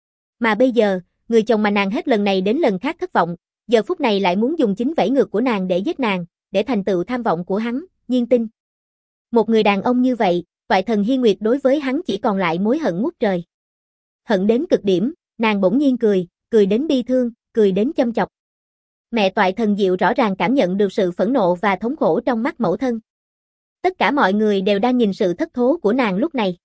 Mà bây giờ, người chồng mà nàng hết lần này đến lần khác thất vọng, giờ phút này lại muốn dùng chính vảy ngược của nàng để giết nàng, để thành tựu tham vọng của hắn, Nhiên Tinh. Một người đàn ông như vậy, Toại Thần Hi Nguyệt đối với hắn chỉ còn lại mối hận ngút trời. Hận đến cực điểm, nàng bỗng nhiên cười, cười đến bi thương, cười đến châm chọc. Mẹ Toại Thần Diệu rõ ràng cảm nhận được sự phẫn nộ và thống khổ trong mắt mẫu thân. Tất cả mọi người đều đang nhìn sự thất thố của nàng lúc này.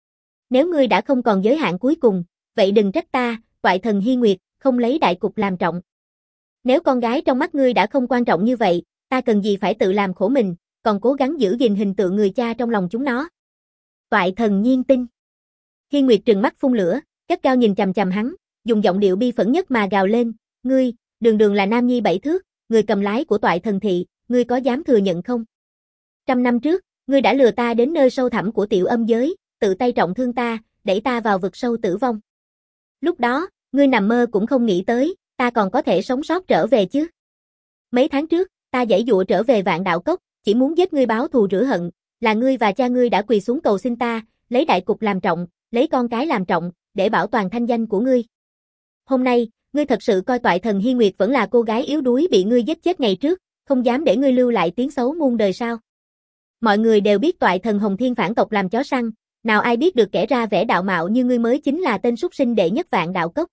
Nếu ngươi đã không còn giới hạn cuối cùng, vậy đừng trách ta, Toại Thần Hi Nguyệt, không lấy đại cục làm trọng. Nếu con gái trong mắt ngươi đã không quan trọng như vậy, ta cần gì phải tự làm khổ mình, còn cố gắng giữ gìn hình tượng người cha trong lòng chúng nó. Toại Thần Nhiên Tinh. Hi Nguyệt trừng mắt phun lửa, gắt gao nhìn chằm chằm hắn, dùng giọng điệu bi phẫn nhất mà gào lên, ngươi, đường đường là nam nhi 7 thước, người cầm lái của Toại Thần thị, ngươi có dám thừa nhận không? 100 năm trước, ngươi đã lừa ta đến nơi sâu thẳm của tiểu âm giới, tự tay trọng thương ta, đẩy ta vào vực sâu tử vong. Lúc đó, ngươi nằm mơ cũng không nghĩ tới, ta còn có thể sống sót trở về chứ. Mấy tháng trước, ta giãy giụa trở về Vạn Đạo Cốc, chỉ muốn giết ngươi báo thù rửa hận, là ngươi và cha ngươi đã quỳ xuống cầu xin ta, lấy đại cục làm trọng, lấy con cái làm trọng, để bảo toàn thanh danh của ngươi. Hôm nay, ngươi thật sự coi Toại Thần Hi Nguyệt vẫn là cô gái yếu đuối bị ngươi giết chết ngày trước, không dám để ngươi lưu lại tiếng xấu muôn đời sao? Mọi người đều biết Toại Thần Hồng Thiên phản tộc làm chó săn, nào ai biết được kẻ ra vẻ đạo mạo như ngươi mới chính là tên súc sinh đệ nhất Vạn Đạo Cốc.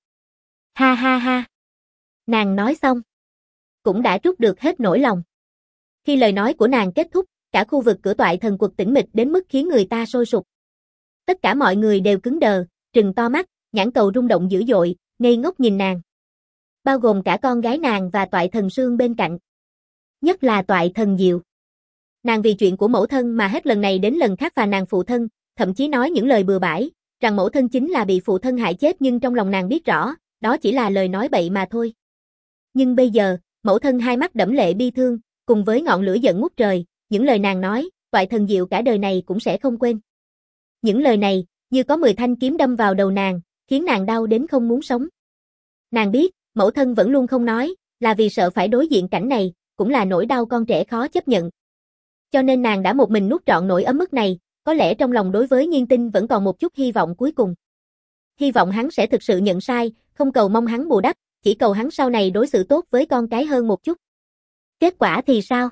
Ha ha ha. Nàng nói xong, cũng đã trút được hết nỗi lòng. Khi lời nói của nàng kết thúc, cả khu vực cửa Toại Thần quật tĩnh mịch đến mức khiến người ta sôi sục. Tất cả mọi người đều cứng đờ, trừng to mắt, nhãn cầu rung động dữ dội, ngây ngốc nhìn nàng. Bao gồm cả con gái nàng và Toại Thần Sương bên cạnh. Nhất là Toại Thần Diệu. Nàng vì chuyện của mẫu thân mà hết lần này đến lần khác phàn nàn phụ thân, thậm chí nói những lời bừa bãi, rằng mẫu thân chính là bị phụ thân hại chết, nhưng trong lòng nàng biết rõ, đó chỉ là lời nói bậy mà thôi. Nhưng bây giờ, mẫu thân hai mắt đẫm lệ bi thương, cùng với ngọn lửa giận ngút trời, những lời nàng nói, Toại Thần Diệu cả đời này cũng sẽ không quên. Những lời này, như có 10 thanh kiếm đâm vào đầu nàng, khiến nàng đau đến không muốn sống. Nàng biết, mẫu thân vẫn luôn không nói, là vì sợ phải đối diện cảnh này, cũng là nỗi đau con trẻ khó chấp nhận. Cho nên nàng đã một mình nuốt trọn nỗi ấm ức này, có lẽ trong lòng đối với Nhiên Tinh vẫn còn một chút hy vọng cuối cùng. Hy vọng hắn sẽ thực sự nhận sai, không cầu mong hắn bù đắp, chỉ cầu hắn sau này đối xử tốt với con cái hơn một chút. Kết quả thì sao?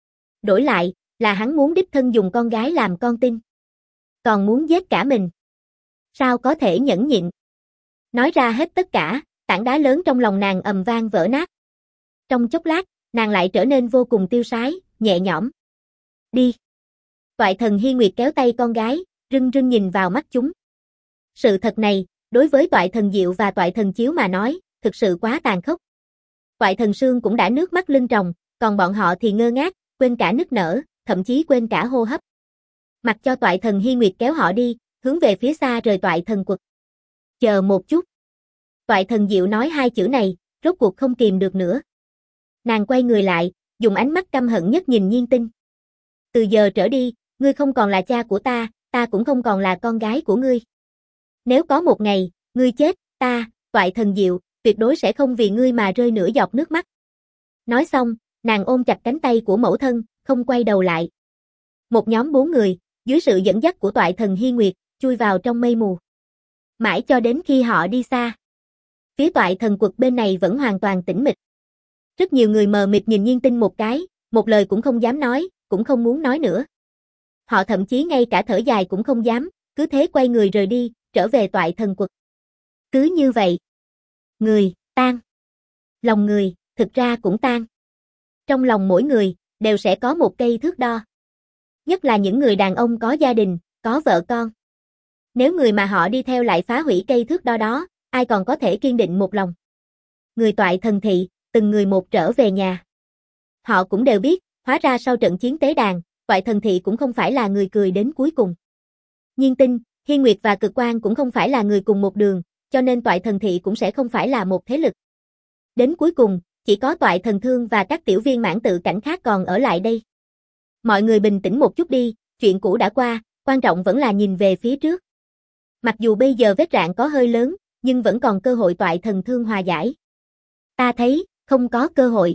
Đổi lại, là hắn muốn đích thân dùng con gái làm con tin. Còn muốn giết cả mình. Sao có thể nhẫn nhịn? Nói ra hết tất cả, tảng đá lớn trong lòng nàng ầm vang vỡ nát. Trong chốc lát, nàng lại trở nên vô cùng tiêu sái, nhẹ nhõm. Đi. Toại Thần Hi Nguyệt kéo tay con gái, rưng rưng nhìn vào mắt chúng. Sự thật này, đối với Toại Thần Diệu và Toại Thần Chiếu mà nói, thực sự quá tàn khốc. Toại Thần Sương cũng đã nước mắt lưng tròng, còn bọn họ thì ngơ ngác, quên cả nức nở, thậm chí quên cả hô hấp. Mặc cho Toại Thần Hi Nguyệt kéo họ đi, hướng về phía xa rời Toại Thần quật. Chờ một chút. Toại Thần Diệu nói hai chữ này, rốt cuộc không kìm được nữa. Nàng quay người lại, dùng ánh mắt căm hận nhất nhìn Nhiên Tinh. Từ giờ trở đi, ngươi không còn là cha của ta, ta cũng không còn là con gái của ngươi. Nếu có một ngày, ngươi chết, ta, Toại Thần Diệu, tuyệt đối sẽ không vì ngươi mà rơi nửa giọt nước mắt. Nói xong, nàng ôm chặt cánh tay của mẫu thân, không quay đầu lại. Một nhóm 4 người, dưới sự dẫn dắt của Toại Thần Hi Nguyệt, chui vào trong mây mù. Mãi cho đến khi họ đi xa. Phía Toại Thần quật bên này vẫn hoàn toàn tĩnh mịch. Rất nhiều người mờ mịt nhìn Nhiên Tinh một cái, một lời cũng không dám nói, cũng không muốn nói nữa. Họ thậm chí ngay cả thở dài cũng không dám, cứ thế quay người rời đi, trở về Toại Thần quật. Cứ như vậy. Người, tan. Lòng người, thực ra cũng tan. trong lòng mỗi người, đều sẽ có một cây thước đo. Nhất là những người đàn ông có gia đình, có vợ con. Nếu người mà họ đi theo lại phá hủy cây thước đo đó, ai còn có thể kiên định một lòng. Người toại thần thị, từng người một trở về nhà. Họ cũng đều biết, hóa ra sau trận chiến tế đàn, toại thần thị cũng không phải là người cười đến cuối cùng. Nhiên Tinh, Hiên Nguyệt và Cực Quang cũng không phải là người cùng một đường, cho nên toại thần thị cũng sẽ không phải là một thế lực. Đến cuối cùng, chỉ có toại thần thương và các tiểu viên mãn tự cảnh khác còn ở lại đây. Mọi người bình tĩnh một chút đi, chuyện cũ đã qua, quan trọng vẫn là nhìn về phía trước. Mặc dù bây giờ vết rạn có hơi lớn, nhưng vẫn còn cơ hội toại thần thương hòa giải. Ta thấy, không có cơ hội.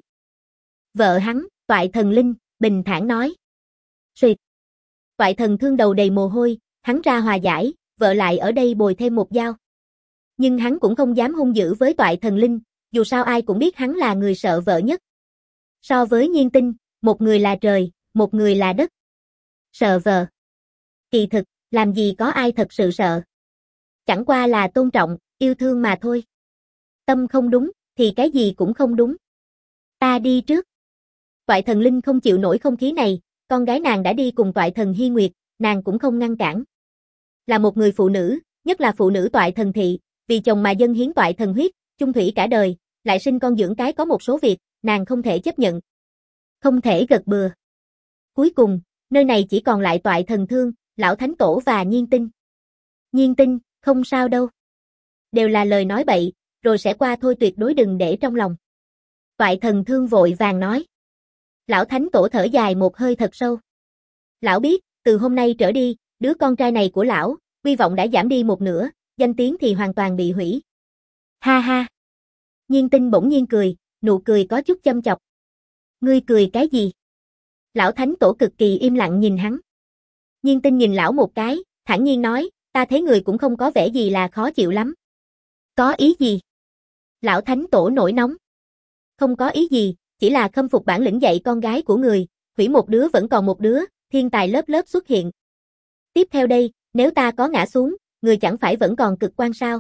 Vợ hắn, toại thần linh, bình thản nói. Xuyệt. Toại thần thương đầu đầy mồ hôi, hắn ra hòa giải, vợ lại ở đây bồi thêm một dao. Nhưng hắn cũng không dám hung dữ với toại thần linh, dù sao ai cũng biết hắn là người sợ vợ nhất. So với Nhiên Tinh, một người là trời, một người là đất. Sợ vợ. Kỳ thực, làm gì có ai thật sự sợ. Chẳng qua là tôn trọng, yêu thương mà thôi. Tâm không đúng, thì cái gì cũng không đúng. Ta đi trước. Toại thần linh không chịu nổi không khí này, con gái nàng đã đi cùng toại thần Hy Nguyệt, nàng cũng không ngăn cản. Là một người phụ nữ, nhất là phụ nữ toại thần thị, vì chồng mà dâng hiến toại thần huyết, chung thủy cả đời, lại sinh con dưỡng cái có một số việc, nàng không thể chấp nhận. Không thể gật bừa. Cuối cùng, nơi này chỉ còn lại toại thần thương, lão thánh tổ và Nhiên Tinh. Nhiên Tinh, không sao đâu. Đều là lời nói bậy, rồi sẽ qua thôi, tuyệt đối đừng để trong lòng. Toại thần thương vội vàng nói. Lão thánh tổ thở dài một hơi thật sâu. Lão biết, từ hôm nay trở đi, đứa con trai này của lão, uy vọng đã giảm đi một nửa, danh tiếng thì hoàn toàn bị hủy. Ha ha. Nhiên Tinh bỗng nhiên cười, nụ cười có chút châm chọc. Ngươi cười cái gì? Lão thánh tổ cực kỳ im lặng nhìn hắn. Nhiên Tinh nhìn lão một cái, thản nhiên nói, ta thấy người cũng không có vẻ gì là khó chịu lắm. Có ý gì? Lão thánh tổ nổi nóng. Không có ý gì, chỉ là khâm phục bản lĩnh dạy con gái của người, hủy một đứa vẫn còn một đứa, thiên tài lớp lớp xuất hiện. Tiếp theo đây, nếu ta có ngã xuống, người chẳng phải vẫn còn Cực Quang sao?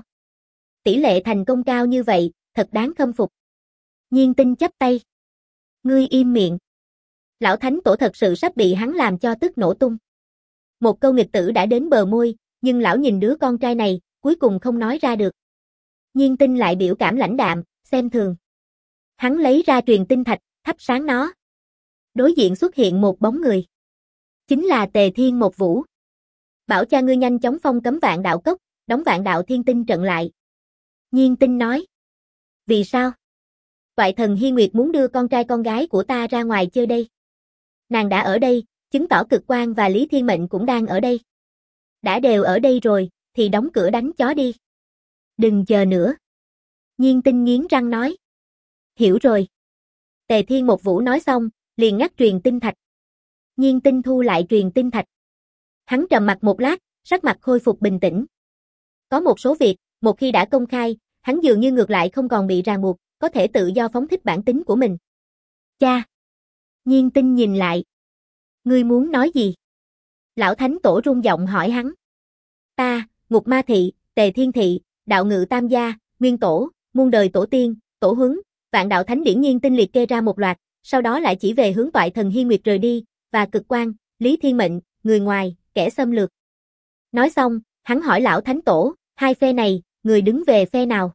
Tỷ lệ thành công cao như vậy, thật đáng khâm phục. Nhiên Tinh chắp tay. Ngươi im miệng. Lão thánh tổ thật sự sắp bị hắn làm cho tức nổ tung. Một câu nghịch tử đã đến bờ môi, nhưng lão nhìn đứa con trai này, cuối cùng không nói ra được. Nhiên Tinh lại biểu cảm lãnh đạm, xem thường. Hắn lấy ra truyền tinh thạch, thắp sáng nó. Đối diện xuất hiện một bóng người. Chính là Tề Thiên Một Vũ. Bảo cha ngươi nhanh chóng phong cấm Vạn Đạo Cốc, đóng Vạn Đạo Thiên Tinh trận lại. Nhiên Tinh nói. Vì sao? Toại thần Hy Nguyệt muốn đưa con trai con gái của ta ra ngoài chơi đây. Nàng đã ở đây, chứng tỏ Cực Quang và Lý Thiên Mệnh cũng đang ở đây. Đã đều ở đây rồi, thì đóng cửa đánh chó đi. Đừng chờ nữa. Nhiên Tinh nghiến răng nói. Hiểu rồi. Tề Thiên Một Vũ nói xong, liền ngắt truyền tinh thạch. Nhiên Tinh thu lại truyền tinh thạch. Hắn trầm mặc một lát, sắc mặt khôi phục bình tĩnh. Có một số việc, một khi đã công khai, hắn dường như ngược lại không còn bị ràng buộc, có thể tự do phóng thích bản tính của mình. Cha! Nhiên Tinh nhìn lại. Ngươi muốn nói gì? Lão thánh tổ run giọng hỏi hắn. Ta, Ngục Ma Thị, Tề Thiên Thị, Đạo Ngự Tam Gia, Nguyên Tổ, muôn đời tổ tiên, tổ huấn, Vạn Đạo Thánh Điển. Nhiên Tinh liệt kê ra một loạt, sau đó lại chỉ về hướng toại thần Hy Nguyệt rời đi, và Cực Quang, Lý Thiên Mệnh, người ngoài, kẻ xâm lược. Nói xong, hắn hỏi lão thánh tổ, hai phe này, người đứng về phe nào?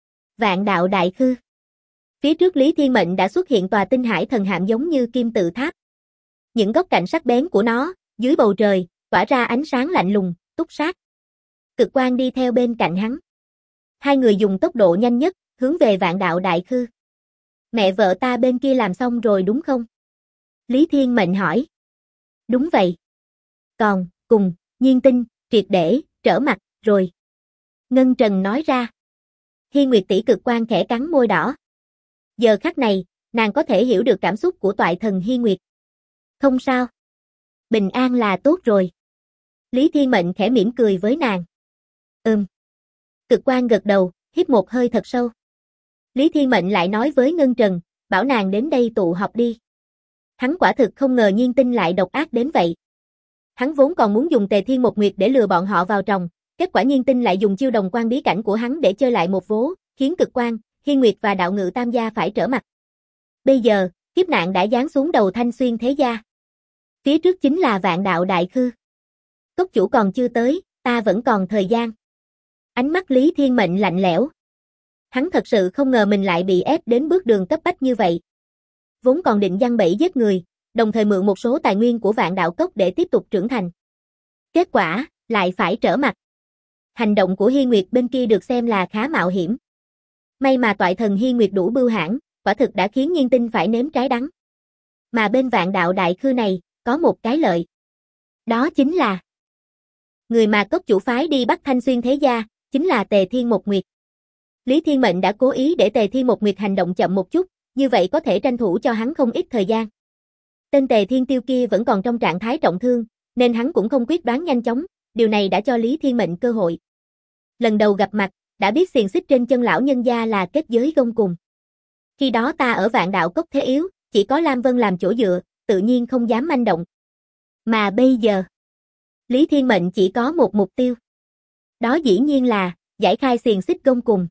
Vạn Đạo Đại Khư. Phía trước Lý Thiên Mệnh đã xuất hiện tòa tinh hải thần hạm giống như kim tự tháp. Những góc cạnh sắc bén của nó, dưới bầu trời, tỏa ra ánh sáng lạnh lùng, túc sát. Cực Quang đi theo bên cạnh hắn. Hai người dùng tốc độ nhanh nhất, hướng về Vạn Đạo Đại Khư. Mẹ vợ ta bên kia làm xong rồi đúng không? Lý Thiên Mệnh hỏi. Đúng vậy. Còn, cùng, Nhiên Tinh, triệt để, trở mặt, rồi. Ngân Trần nói ra. Hi Nguyệt tỷ. Cực Quang khẽ cắn môi đỏ. Giờ khắc này, nàng có thể hiểu được cảm xúc của toại thần Hi Nguyệt. Không sao. Bình an là tốt rồi. Lý Thiên Mệnh khẽ mỉm cười với nàng. Cực Quang gật đầu, hít một hơi thật sâu. Lý Thiên Mệnh lại nói với Ngân Trần, bảo nàng đến đây tụ họp đi. Hắn quả thực không ngờ Nhiên Tinh lại độc ác đến vậy. Hắn vốn còn muốn dùng Tề Thiên Một Nguyệt để lừa bọn họ vào tròng, kết quả Nhiên Tinh lại dùng chiêu đồng quan bí cảnh của hắn để chơi lại một vố, khiến Cực Quang, Hi Nguyệt và Đạo Ngự Tam Gia phải trở mặt. Bây giờ, kiếp nạn đã giáng xuống đầu Thanh Xuyên thế gia. Phía trước chính là Vạn Đạo Đại Khư. Cốc chủ còn chưa tới, ta vẫn còn thời gian. Ánh mắt Lý Thiên Mệnh lạnh lẽo. Hắn thật sự không ngờ mình lại bị ép đến bước đường cấp bách như vậy. Vốn còn định giăng bẫy giết người, đồng thời mượn một số tài nguyên của Vạn Đạo Cốc để tiếp tục trưởng thành. Kết quả, lại phải trở mặt. Hành động của Hi Nguyệt bên kia được xem là khá mạo hiểm. May mà toại thần Hi Nguyệt đủ bưu hãn, quả thực đã khiến Nhiên Tinh phải nếm trái đắng. Mà bên Vạn Đạo Đại Khư này, có một cái lợi. Đó chính là người mà cốc chủ phái đi bắt Thanh Xuyên thế gia, chính là Tề Thiên Một Nguyệt. Lý Thiên Mệnh đã cố ý để Tề Thiên Một Nguyệt hành động chậm một chút, như vậy có thể tranh thủ cho hắn không ít thời gian. Tên Tề Thiên Tiêu kia vẫn còn trong trạng thái trọng thương, nên hắn cũng không quyết đoán nhanh chóng, điều này đã cho Lý Thiên Mệnh cơ hội. Lần đầu gặp mặt, đã biết xiềng xích trên chân lão nhân gia là kết giới gông cùng. Khi đó ta ở Vạn Đạo Cốc thế yếu, chỉ có Lam Vân làm chỗ dựa, tự nhiên không dám manh động. Mà bây giờ, Lý Thiên Mệnh chỉ có một mục tiêu. Đó dĩ nhiên là giải khai xiềng xích gông cùng.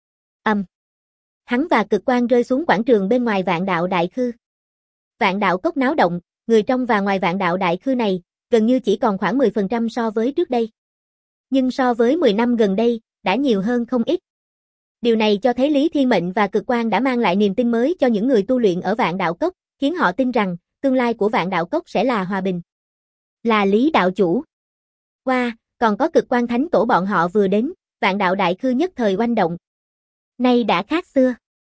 Hắn và Cực Quang rơi xuống quảng trường bên ngoài Vạn Đạo Đại Khư. Vạn Đạo Cốc náo động, người trong và ngoài Vạn Đạo Đại Khư này, gần như chỉ còn khoảng 10% so với trước đây. Nhưng so với 10 năm gần đây, đã nhiều hơn không ít. Điều này cho thấy Lý Thiên Mệnh và Cực Quang đã mang lại niềm tin mới cho những người tu luyện ở Vạn Đạo Cốc, khiến họ tin rằng, tương lai của Vạn Đạo Cốc sẽ là hòa bình. Là Lý đạo chủ. Còn có Cực Quang Thánh Tổ bọn họ vừa đến, Vạn Đạo Đại Khư nhất thời oanh động. Nay đã khác xưa.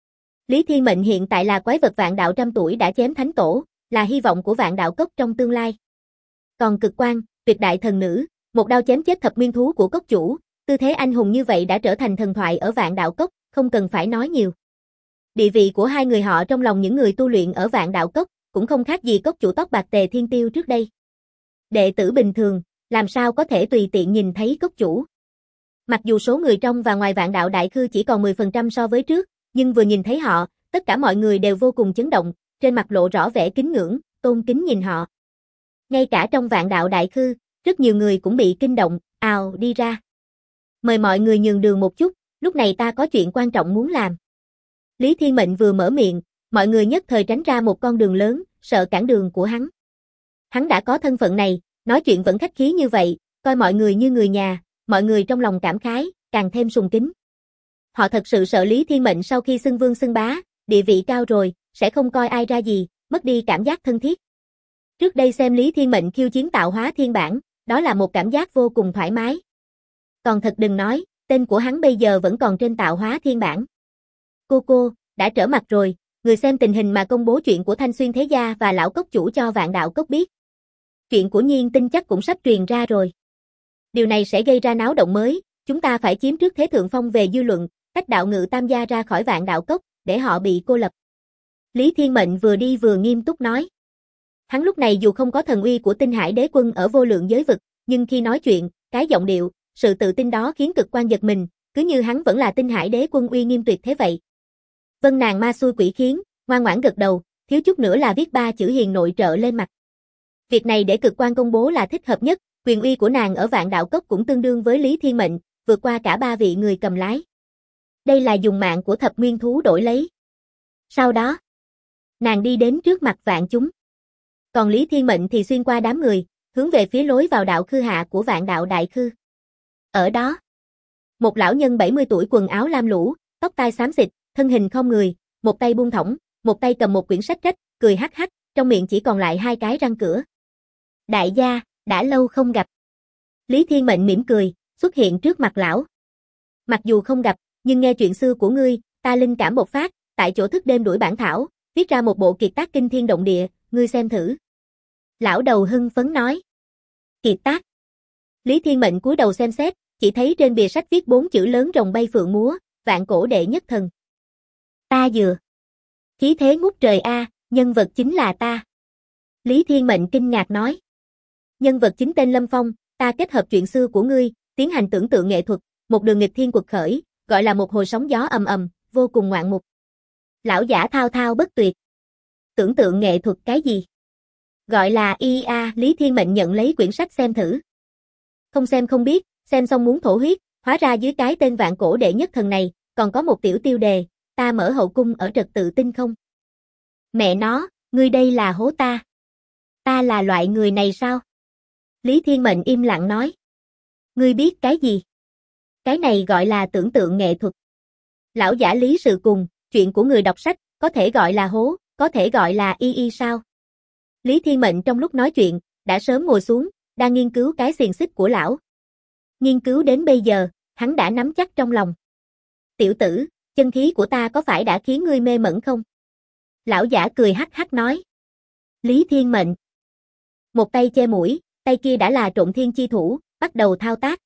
Lý Thiên Mệnh hiện tại là quái vật Vạn Đạo trăm tuổi đã chém Thánh Tổ, là hy vọng của Vạn Đạo Cốc trong tương lai. Còn Cực Quang, tuyệt đại thần nữ, một đao chém chết thập nguyên thú của cốc chủ, tư thế anh hùng như vậy đã trở thành thần thoại ở Vạn Đạo Cốc, không cần phải nói nhiều. Địa vị của hai người họ trong lòng những người tu luyện ở Vạn Đạo Cốc, cũng không khác gì cốc chủ tóc bạc Tề Thiên Tiêu trước đây. Đệ tử bình thường, làm sao có thể tùy tiện nhìn thấy cốc chủ. Mặc dù số người trong và ngoài Vạn Đạo Đại Khư chỉ còn 10% so với trước, nhưng vừa nhìn thấy họ, tất cả mọi người đều vô cùng chấn động, trên mặt lộ rõ vẻ kính ngưỡng, tôn kính nhìn họ. Ngay cả trong Vạn Đạo Đại Khư, rất nhiều người cũng bị kinh động, ào đi ra. Mời mọi người nhường đường một chút, lúc này ta có chuyện quan trọng muốn làm. Lý Thiên Mệnh vừa mở miệng, mọi người nhất thời tránh ra một con đường lớn, sợ cản đường của hắn. Hắn đã có thân phận này, nói chuyện vẫn khách khí như vậy, coi mọi người như người nhà, mọi người trong lòng cảm khái, càng thêm sùng kính. Họ thật sự sợ Lý Thiên Mệnh sau khi xưng vương xưng bá, địa vị cao rồi, sẽ không coi ai ra gì, mất đi cảm giác thân thiết. Trước đây xem Lý Thiên Mệnh khiêu chiến tạo hóa thiên bản, đó là một cảm giác vô cùng thoải mái. Còn thật đừng nói, tên của hắn bây giờ vẫn còn trên tạo hóa thiên bản. Cô, đã trở mặt rồi, người xem tình hình mà công bố chuyện của Thanh Xuyên thế gia và lão cốc chủ cho Vạn Đạo Cốc biết. Chuyện của Nhiên Tinh chắc cũng sắp truyền ra rồi. Điều này sẽ gây ra náo động mới, chúng ta phải chiếm trước thế thượng phong về dư luận, tách Đạo Ngự Tam gia ra khỏi Vạn Đạo Cốc, để họ bị cô lập. Lý Thiên Mệnh vừa đi vừa nghiêm túc nói. Hắn lúc này dù không có thần uy của Tinh Hải Đế Quân ở vô lượng giới vực, nhưng khi nói chuyện, cái giọng điệu, sự tự tin đó khiến Cực Quang giật mình, cứ như hắn vẫn là Tinh Hải Đế Quân uy nghiêm tuyệt thế vậy. Vân nàng ma xui quỷ khiến, ngoan ngoãn gật đầu, thiếu chút nữa là viết 3 chữ hiền nội trợ lên mặt. Việc này để Cực Quang công bố là thích hợp nhất, quyền uy của nàng ở Vạn Đạo Cốc cũng tương đương với Lý Thiên Mệnh, vượt qua cả 3 vị người cầm lái. Đây là dùng mạng của thập nguyên thú đổi lấy. Sau đó, nàng đi đến trước mặt vạn chúng. Còn Lý Thiên Mệnh thì xuyên qua đám người, hướng về phía lối vào đạo khư hạ của Vạn Đạo Đại Khư. Ở đó, một lão nhân 70 tuổi quần áo lam lũ, tóc tai xám xịt, thân hình khom người, một tay buông thõng, một tay cầm một quyển sách rách, cười hắc hắc, trong miệng chỉ còn lại 2 cái răng cửa. Đại gia, đã lâu không gặp. Lý Thiên Mệnh mỉm cười, xuất hiện trước mặt lão. Mặc dù không gặp, nhưng nghe chuyện xưa của ngươi, ta linh cảm bộc phát, tại chỗ thức đêm đuổi bản thảo, viết ra một bộ kiệt tác kinh thiên động địa, ngươi xem thử. Lão đầu hưng phấn nói. Kiệt tác. Lý Thiên Mệnh cúi đầu xem xét, chỉ thấy trên bìa sách viết 4 chữ lớn rồng bay phượng múa, vạn cổ đệ nhất thần. Ta dừa. Khí thế ngút trời a, nhân vật chính là ta. Lý Thiên Mệnh kinh ngạc nói. Nhân vật chính tên Lâm Phong, ta kết hợp chuyện xưa của ngươi, tiến hành tưởng tượng nghệ thuật, một đường nghịch thiên quật khởi, gọi là một hồi sóng gió ầm ầm, vô cùng ngoạn mục. Lão giả thao thao bất tuyệt. Tưởng tượng nghệ thuật cái gì? Gọi là IA, Lý Thiên Mệnh nhận lấy quyển sách xem thử. Không xem không biết, xem xong muốn thổ huyết, hóa ra dưới cái tên vạn cổ đệ nhất thần này, còn có một tiểu tiêu đề, ta mở hậu cung ở trật tự tinh không. Mẹ nó, Ngươi đây là hố ta. Ta là loại người này sao? Lý Thiên Mệnh im lặng nói. Ngươi biết cái gì? Cái này gọi là tưởng tượng nghệ thuật. Lão giả lý sự cùng, chuyện của người đọc sách, có thể gọi là hố, có thể gọi là y sao? Lý Thiên Mệnh trong lúc nói chuyện, đã sớm ngồi xuống, đang nghiên cứu cái xiềng xích của lão. Nghiên cứu đến bây giờ, hắn đã nắm chắc trong lòng. Tiểu tử, chân khí của ta có phải đã khiến ngươi mê mẩn không? Lão giả cười hắc hắc nói. Lý Thiên Mệnh. Một tay che mũi, tay kia đã là Trộn Thiên chi thủ, bắt đầu thao tác.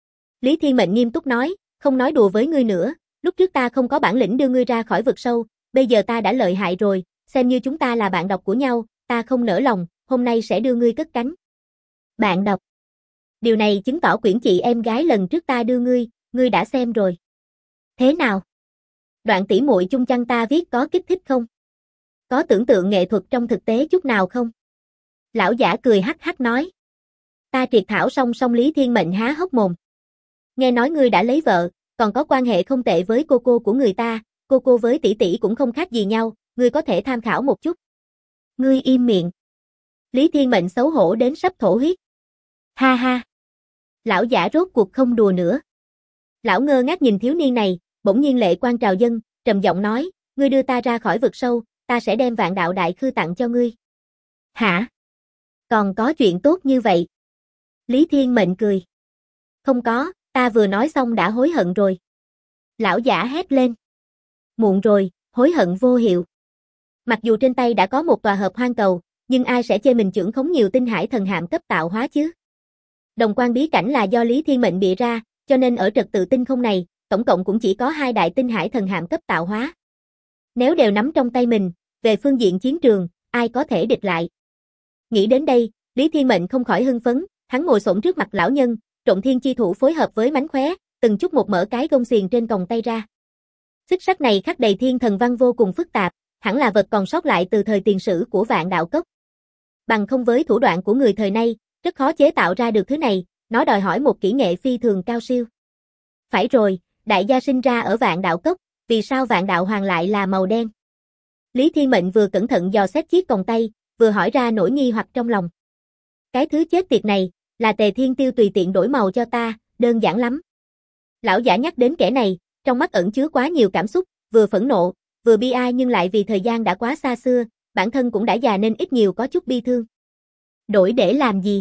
Lý Thiên Mệnh nghiêm túc nói, không nói đùa với ngươi nữa, lúc trước ta không có bản lĩnh đưa ngươi ra khỏi vực sâu, bây giờ ta đã lợi hại rồi, xem như chúng ta là bạn đọc của nhau, ta không nỡ lòng, hôm nay sẽ đưa ngươi cất cánh. Bạn đọc. Điều này chứng tỏ quyển chị em gái lần trước ta đưa ngươi đã xem rồi. Thế nào? Đoạn tỉ muội chung chăng ta viết có kích thích không? Có tưởng tượng nghệ thuật trong thực tế chút nào không? Lão giả cười hắc hắc nói. Ta triệt thảo song Lý Thiên Mệnh há hốc mồm. Nghe nói ngươi đã lấy vợ, còn có quan hệ không tệ với cô của người ta, cô với tỷ tỷ cũng không khác gì nhau, ngươi có thể tham khảo một chút. Ngươi im miệng. Lý Thiên Mệnh xấu hổ đến sắp thổ huyết. Ha ha. Lão giả rốt cuộc không đùa nữa. Lão ngơ ngác nhìn thiếu niên này, bỗng nhiên lệ quang trào dâng, trầm giọng nói, ngươi đưa ta ra khỏi vực sâu, ta sẽ đem Vạn Đạo Đại Khư tặng cho ngươi. Hả? Còn có chuyện tốt như vậy? Lý Thiên Mệnh cười. Không có, ta vừa nói xong đã hối hận rồi. Lão giả hét lên. Muộn rồi, hối hận vô hiệu. Mặc dù trên tay đã có một tòa hợp hoang cầu, nhưng ai sẽ chê mình trưởng khống nhiều tinh hải thần hạm cấp tạo hóa chứ? Đồng quan bí cảnh là do Lý Thiên Mệnh bịa ra, cho nên ở trật tự tinh không này, tổng cộng cũng chỉ có 2 đại tinh hải thần hạm cấp tạo hóa. Nếu đều nắm trong tay mình, về phương diện chiến trường, ai có thể địch lại? Nghĩ đến đây, Lý Thiên Mệnh không khỏi hưng phấn, hắn ngồi xổm trước mặt lão nhân, Trộn Thiên chi thủ phối hợp với mánh khóe, từng chút một mở cái gông xiềng trên còng tay ra. Xích sắt này khắc đầy thiên thần văn vô cùng phức tạp, hẳn là vật còn sót lại từ thời tiền sử của Vạn Đạo Cốc. Bằng không với thủ đoạn của người thời nay, rất khó chế tạo ra được thứ này, nó đòi hỏi một kỹ nghệ phi thường cao siêu. Phải rồi, đại gia sinh ra ở Vạn Đạo Cốc, vì sao Vạn Đạo Hoàng lại là màu đen? Lý Thiên Mệnh vừa cẩn thận dò xét chiếc còng tay, vừa hỏi ra nỗi nghi hoặc trong lòng. Cái thứ chết tiệt này, là Tề Thiên Tiêu tùy tiện đổi màu cho ta, đơn giản lắm. Lão giả nhắc đến kẻ này, trong mắt ẩn chứa quá nhiều cảm xúc, vừa phẫn nộ, vừa bi ai nhưng lại vì thời gian đã quá xa xưa, bản thân cũng đã già nên ít nhiều có chút bi thương. Đổi để làm gì?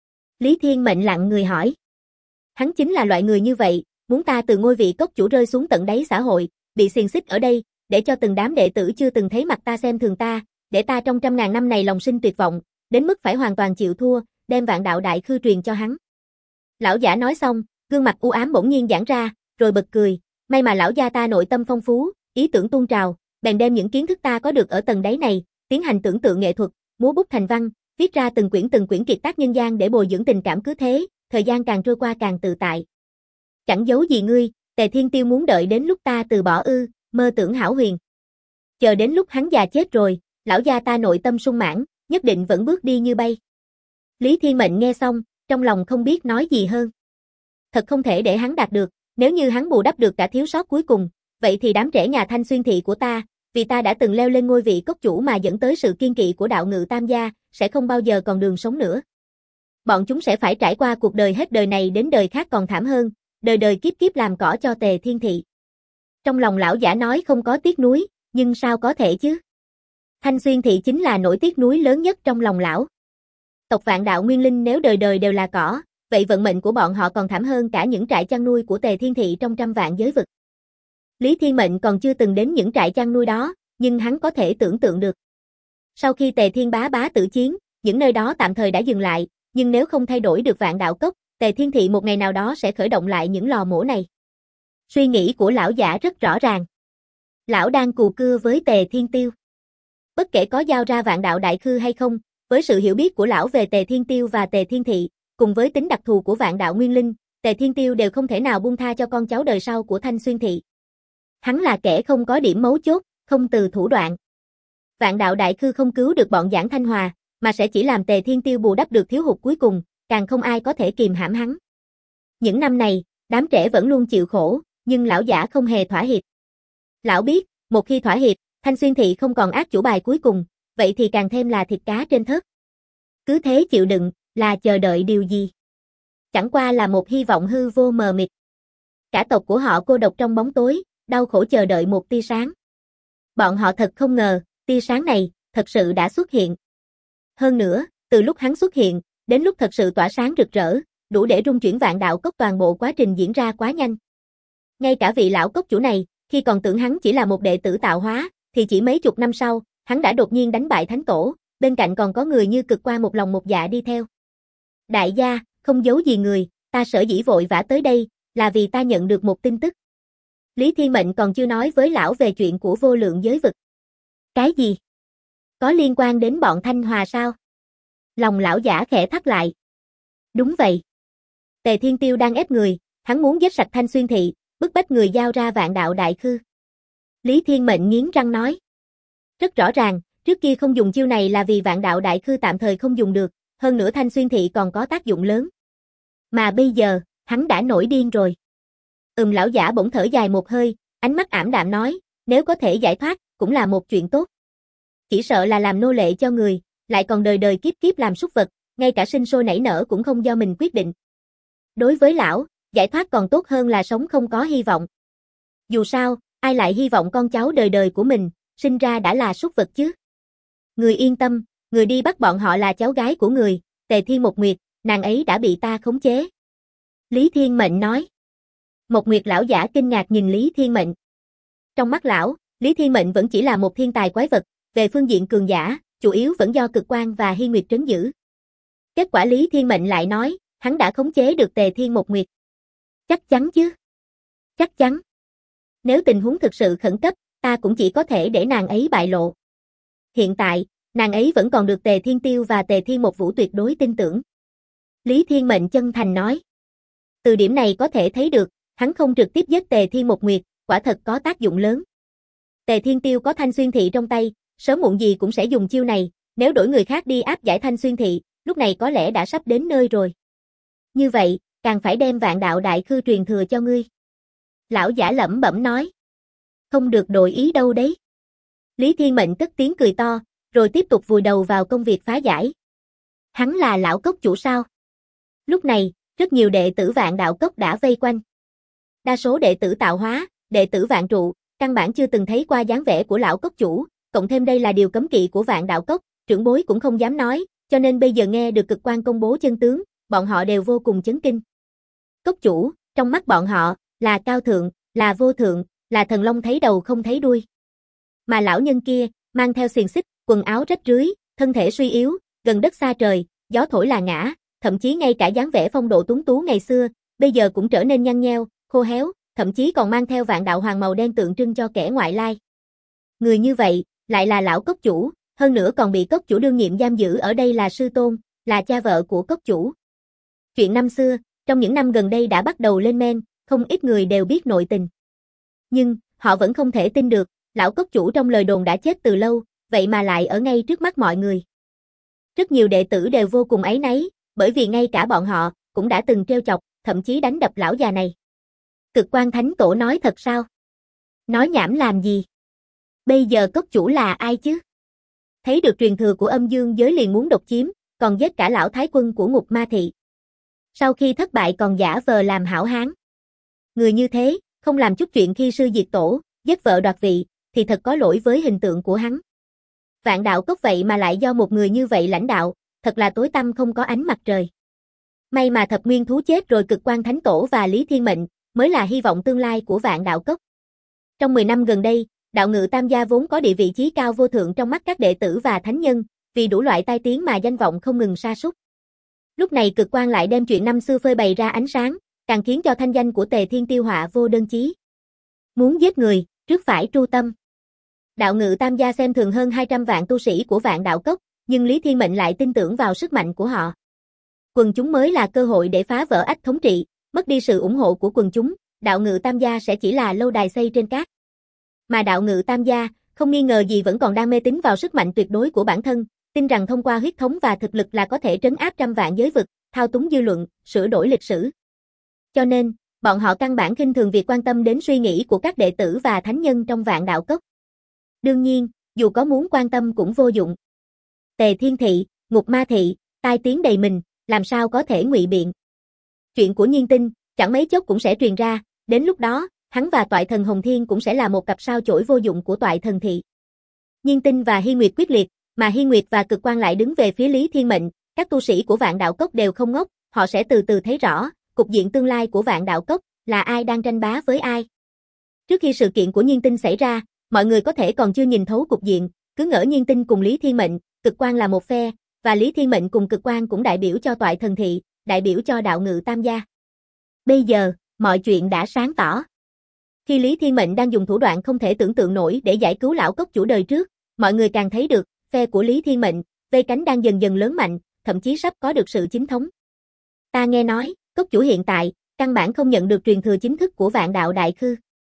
Lý Thiên Mệnh lặng người hỏi. Hắn chính là loại người như vậy, muốn ta từ ngôi vị cốc chủ rơi xuống tận đáy xã hội, bị xiềng xích ở đây, để cho từng đám đệ tử chưa từng thấy mặt ta xem thường ta, để ta trong 100.000 năm này lòng sinh tuyệt vọng, đến mức phải hoàn toàn chịu thua, đem Vạn Đạo Đại Khư truyền cho hắn. Lão giả nói xong, gương mặt u ám bỗng nhiên giãn ra, rồi bật cười, may mà lão gia ta nội tâm phong phú, ý tưởng tuôn trào, bèn đem những kiến thức ta có được ở tầng đáy này, tiến hành tưởng tượng nghệ thuật, múa bút thành văn, viết ra từng quyển kiệt tác nhân gian để bồi dưỡng tình cảm cứ thế, thời gian càng trôi qua càng tự tại. Chẳng giấu gì ngươi, Tề Thiên Tiêu muốn đợi đến lúc ta từ bỏ ư, mơ tưởng hão huyền. Chờ đến lúc hắn già chết rồi, lão gia ta nội tâm sung mãn, nhất định vẫn bước đi như bay. Lý Thiên Mệnh nghe xong, trong lòng không biết nói gì hơn. Thật không thể để hắn đạt được, nếu như hắn bù đắp được cả thiếu sót cuối cùng, vậy thì đám trẻ nhà Thanh Xuyên thị của ta, vì ta đã từng leo lên ngôi vị cốc chủ mà dẫn tới sự kiên kỵ của đạo ngự tam gia, sẽ không bao giờ còn đường sống nữa. Bọn chúng sẽ phải trải qua cuộc đời hết đời này đến đời khác còn thảm hơn, đời đời kiếp kiếp làm cỏ cho Tề Thiên thị. Trong lòng lão giả nói không có tiếc nuối, nhưng sao có thể chứ? Thanh Xuyên thị chính là nỗi tiếc nuối lớn nhất trong lòng lão. Tộc Vạn Đạo Nguyên Linh nếu đời đời đều là cỏ, vậy vận mệnh của bọn họ còn thảm hơn cả những trại chăn nuôi của Tề Thiên thị trong 100 vạn giới vực. Lý Thiên Mệnh còn chưa từng đến những trại chăn nuôi đó, nhưng hắn có thể tưởng tượng được. Sau khi Tề Thiên bá tử chiến, những nơi đó tạm thời đã dừng lại, nhưng nếu không thay đổi được Vạn Đạo Cốc, Tề Thiên thị một ngày nào đó sẽ khởi động lại những lò mổ này. Suy nghĩ của lão giả rất rõ ràng. Lão đang cù cưa với Tề Thiên Tiêu. Bất kể có giao ra Vạn Đạo Đại Khư hay không, với sự hiểu biết của lão về Tề Thiên Tiêu và Tề Thiên thị, cùng với tính đặc thù của Vạn Đạo Nguyên Linh, Tề Thiên Tiêu đều không thể nào buông tha cho con cháu đời sau của Thanh Xuyên thị. Hắn là kẻ không có điểm mấu chốt, không từ thủ đoạn. Vạn Đạo Đại Khư không cứu được bọn Giảng Thanh Hòa, mà sẽ chỉ làm Tề Thiên Tiêu bù đắp được thiếu hụt cuối cùng, càng không ai có thể kìm hãm hắn. Những năm này, đám trẻ vẫn luôn chịu khổ, nhưng lão giả không hề thỏa hiệp. Lão biết, một khi thỏa hiệp, Thanh Xuyên thị không còn ác chủ bài cuối cùng, vậy thì càng thêm là thịt cá trên thớt. Cứ thế chịu đựng, là chờ đợi điều gì? Chẳng qua là một hy vọng hư vô mờ mịt. Cả tộc của họ cô độc trong bóng tối, đau khổ chờ đợi một tia sáng. Bọn họ thật không ngờ, tia sáng này, thật sự đã xuất hiện. Hơn nữa, từ lúc hắn xuất hiện, đến lúc thật sự tỏa sáng rực rỡ, đủ để rung chuyển vạn đạo cốc, toàn bộ quá trình diễn ra quá nhanh. Ngay cả vị lão cốc chủ này, khi còn tưởng hắn chỉ là một đệ tử tạo hóa, thì chỉ mấy chục năm sau, hắn đã đột nhiên đánh bại thánh tổ, bên cạnh còn có người như Cực Qua một lòng một dạ đi theo. Đại gia, không giấu gì người, ta sở dĩ vội vã tới đây, là vì ta nhận được một tin tức. Lý Thiên Mệnh còn chưa nói với lão về chuyện của vô lượng giới vực. Cái gì? Có liên quan đến bọn Thanh Hòa sao? Lòng lão giả khẽ thắt lại. Đúng vậy. Tề Thiên Tiêu đang ép người, hắn muốn giết sạch Thanh Xuyên Thị, bức bách người giao ra vạn đạo đại khư. Lý Thiên Mệnh nghiến răng nói. Rất rõ ràng, trước kia không dùng chiêu này là vì vạn đạo đại khư tạm thời không dùng được, hơn nữa Thanh Xuyên Thị còn có tác dụng lớn. Mà bây giờ, hắn đã nổi điên rồi. Lão giả bỗng thở dài một hơi, ánh mắt ảm đạm nói, nếu có thể giải thoát, cũng là một chuyện tốt. Chỉ sợ là làm nô lệ cho người, lại còn đời đời kiếp kiếp làm súc vật, ngay cả sinh sôi nảy nở cũng không do mình quyết định. Đối với lão, giải thoát còn tốt hơn là sống không có hy vọng. Dù sao, ai lại hy vọng con cháu đời đời của mình, sinh ra đã là súc vật chứ? Người yên tâm, người đi bắt bọn họ là cháu gái của người, Tề Thiên Một Nguyệt, nàng ấy đã bị ta khống chế. Lý Thiên Mệnh nói. Một Nguyệt lão giả kinh ngạc nhìn Lý Thiên Mệnh. Trong mắt lão, Lý Thiên Mệnh vẫn chỉ là một thiên tài quái vật, về phương diện cường giả, chủ yếu vẫn do Cực Quang và Hy Nguyệt trấn giữ. Kết quả Lý Thiên Mệnh lại nói, hắn đã khống chế được Tề Thiên Một Nguyệt. Chắc chắn chứ? Chắc chắn. Nếu tình huống thực sự khẩn cấp, ta cũng chỉ có thể để nàng ấy bại lộ. Hiện tại, nàng ấy vẫn còn được Tề Thiên Tiêu và Tề Thiên Một Vũ tuyệt đối tin tưởng. Lý Thiên Mệnh chân thành nói. Từ điểm này có thể thấy được, hắn không trực tiếp giết Tề Thiên Một Nguyệt, quả thật có tác dụng lớn. Tề Thiên Tiêu có Thanh Xuyên Thị trong tay, sớm muộn gì cũng sẽ dùng chiêu này, nếu đổi người khác đi áp giải Thanh Xuyên Thị, lúc này có lẽ đã sắp đến nơi rồi. Như vậy, càng phải đem vạn đạo đại khư truyền thừa cho ngươi. Lão giả lẩm bẩm nói. Không được đổi ý đâu đấy. Lý Thiên Mệnh cất tiếng cười to, rồi tiếp tục vùi đầu vào công việc phá giải. Hắn là lão cốc chủ sao? Lúc này, rất nhiều đệ tử vạn đạo cốc đã vây quanh. Đa số đệ tử tạo hóa, đệ tử vạn trụ, căn bản chưa từng thấy qua dáng vẻ của lão cốc chủ, cộng thêm đây là điều cấm kỵ của vạn đạo cốc, trưởng bối cũng không dám nói, cho nên bây giờ nghe được Cực Quang công bố chân tướng, bọn họ đều vô cùng chấn kinh. Cốc chủ, trong mắt bọn họ, là cao thượng, là vô thượng, là thần long thấy đầu không thấy đuôi. Mà lão nhân kia, mang theo xiềng xích, quần áo rách rưới, thân thể suy yếu, gần đất xa trời, gió thổi là ngã, thậm chí ngay cả dáng vẻ phong độ tuấn tú ngày xưa, bây giờ cũng trở nên nhăn nheo, khô héo, thậm chí còn mang theo vạn đạo hoàng màu đen tượng trưng cho kẻ ngoại lai. Người như vậy, lại là lão cốc chủ, hơn nữa còn bị cốc chủ đương nhiệm giam giữ ở đây là sư tôn, là cha vợ của cốc chủ. Chuyện năm xưa, trong những năm gần đây đã bắt đầu lên men, không ít người đều biết nội tình. Nhưng, họ vẫn không thể tin được, lão cốc chủ trong lời đồn đã chết từ lâu, vậy mà lại ở ngay trước mắt mọi người. Rất nhiều đệ tử đều vô cùng áy náy, bởi vì ngay cả bọn họ, cũng đã từng trêu chọc, thậm chí đánh đập lão già này. Cực Quang Thánh Tổ nói thật sao? Nói nhảm làm gì? Bây giờ cốc chủ là ai chứ? Thấy được truyền thừa của âm dương giới liền muốn độc chiếm, còn giết cả lão thái quân của Ngục Ma Thị. Sau khi thất bại còn giả vờ làm hảo hán. Người như thế, không làm chút chuyện khi sư diệt tổ, giết vợ đoạt vị, thì thật có lỗi với hình tượng của hắn. Vạn đạo cốc vậy mà lại do một người như vậy lãnh đạo, thật là tối tăm không có ánh mặt trời. May mà Thập Nguyên Thú chết rồi, Cực Quang Thánh Tổ và Lý Thiên Mệnh mới là hy vọng tương lai của vạn đạo cốc. Trong 10 năm gần đây, đạo ngự tam gia vốn có địa vị chí cao vô thượng trong mắt các đệ tử và thánh nhân, vì đủ loại tai tiếng mà danh vọng không ngừng sa sút. Lúc này Cực Quang lại đem chuyện năm xưa phơi bày ra ánh sáng, càng khiến cho thanh danh của Tề Thiên Tiêu họa vô đơn chí. Muốn giết người, trước phải tru tâm. Đạo ngự tam gia xem thường hơn 200 vạn tu sĩ của vạn đạo cốc, nhưng Lý Thiên Mệnh lại tin tưởng vào sức mạnh của họ. Quần chúng mới là cơ hội để phá vỡ ách thống trị, mất đi sự ủng hộ của quần chúng, đạo ngự tam gia sẽ chỉ là lâu đài xây trên cát. Mà đạo ngự tam gia, không nghi ngờ gì vẫn còn đang mê tín vào sức mạnh tuyệt đối của bản thân, tin rằng thông qua huyết thống và thực lực là có thể trấn áp trăm vạn giới vực, thao túng dư luận, sửa đổi lịch sử. Cho nên, bọn họ căn bản khinh thường việc quan tâm đến suy nghĩ của các đệ tử và thánh nhân trong vạn đạo cốc. Đương nhiên, dù có muốn quan tâm cũng vô dụng. Tề Thiên Thị, Ngục Ma Thị, tai tiếng đầy mình, làm sao có thể ngụy biện. Chuyện của Nhiên Tinh, chẳng mấy chốc cũng sẽ truyền ra, đến lúc đó, hắn và Toại Thần Hồng Thiên cũng sẽ là một cặp sao chổi vô dụng của Toại Thần Thị. Nhiên Tinh và Hy Nguyệt quyết liệt, mà Hy Nguyệt và Cực Quang lại đứng về phía Lý Thiên Mệnh, các tu sĩ của Vạn Đạo Cốc đều không ngốc, họ sẽ từ từ thấy rõ, cục diện tương lai của Vạn Đạo Cốc, là ai đang tranh bá với ai. Trước khi sự kiện của Nhiên Tinh xảy ra, mọi người có thể còn chưa nhìn thấu cục diện, cứ ngỡ Nhiên Tinh cùng Lý Thiên Mệnh, Cực Quang là một phe, và Lý Thiên Mệnh cùng Cực Quang cũng đại biểu cho Toại Thần Thị, đại biểu cho Đạo Ngự Tam Gia. Bây giờ, mọi chuyện đã sáng tỏ. Khi Lý Thiên Mệnh đang dùng thủ đoạn không thể tưởng tượng nổi để giải cứu lão cốc chủ đời trước, mọi người càng thấy được, phe của Lý Thiên Mệnh, vây cánh đang dần dần lớn mạnh, thậm chí sắp có được sự chính thống. Ta nghe nói, cốc chủ hiện tại, căn bản không nhận được truyền thừa chính thức của Vạn Đạo Đại Khư.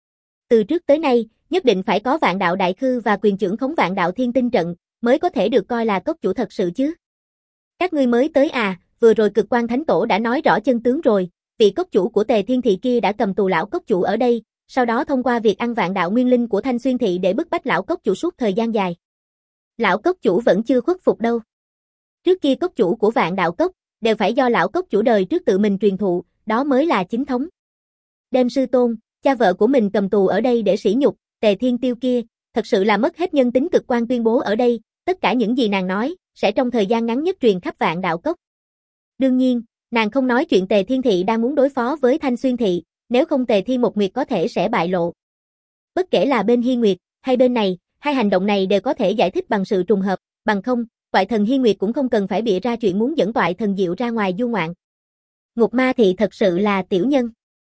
Từ trước tới nay, nhất định phải có Vạn Đạo Đại Khư và quyền trưởng khống Vạn Đạo Thiên Tinh trận, mới có thể được coi là cốc chủ thật sự chứ. Các ngươi mới tới à, vừa rồi Cực Quang Thánh Tổ đã nói rõ chân tướng rồi, vị cốc chủ của Tề Thiên Thị kia đã cầm tù lão cốc chủ ở đây, sau đó thông qua việc ăn Vạn Đạo Nguyên Linh của Thanh Xuyên Thị để bức bách lão cốc chủ suốt thời gian dài. Lão cốc chủ vẫn chưa khuất phục đâu. Trước kia cốc chủ của Vạn Đạo Cốc, đều phải do lão cốc chủ đời trước tự mình truyền thụ, đó mới là chính thống. Đem sư tôn, cha vợ của mình cầm tù ở đây để sỉ nhục, Tề Thiên Tiêu kia, thật sự là mất hết nhân tính. Cực Quang tuyên bố ở đây, tất cả những gì nàng nói, sẽ trong thời gian ngắn nhất truyền khắp Vạn Đạo Cốc. Đương nhiên, nàng không nói chuyện Tề Thiên Thị đang muốn đối phó với Thanh Xuyên Thị, nếu không Tề Thiên Một Nguyệt có thể sẽ bại lộ. Bất kể là bên Hy Nguyệt, hay bên này, hai hành động này đều có thể giải thích bằng sự trùng hợp, bằng không, Toại Thần Hy Nguyệt cũng không cần phải bịa ra chuyện muốn dẫn Toại Thần Diệu ra ngoài du ngoạn. Ngục Ma Thị thật sự là tiểu nhân.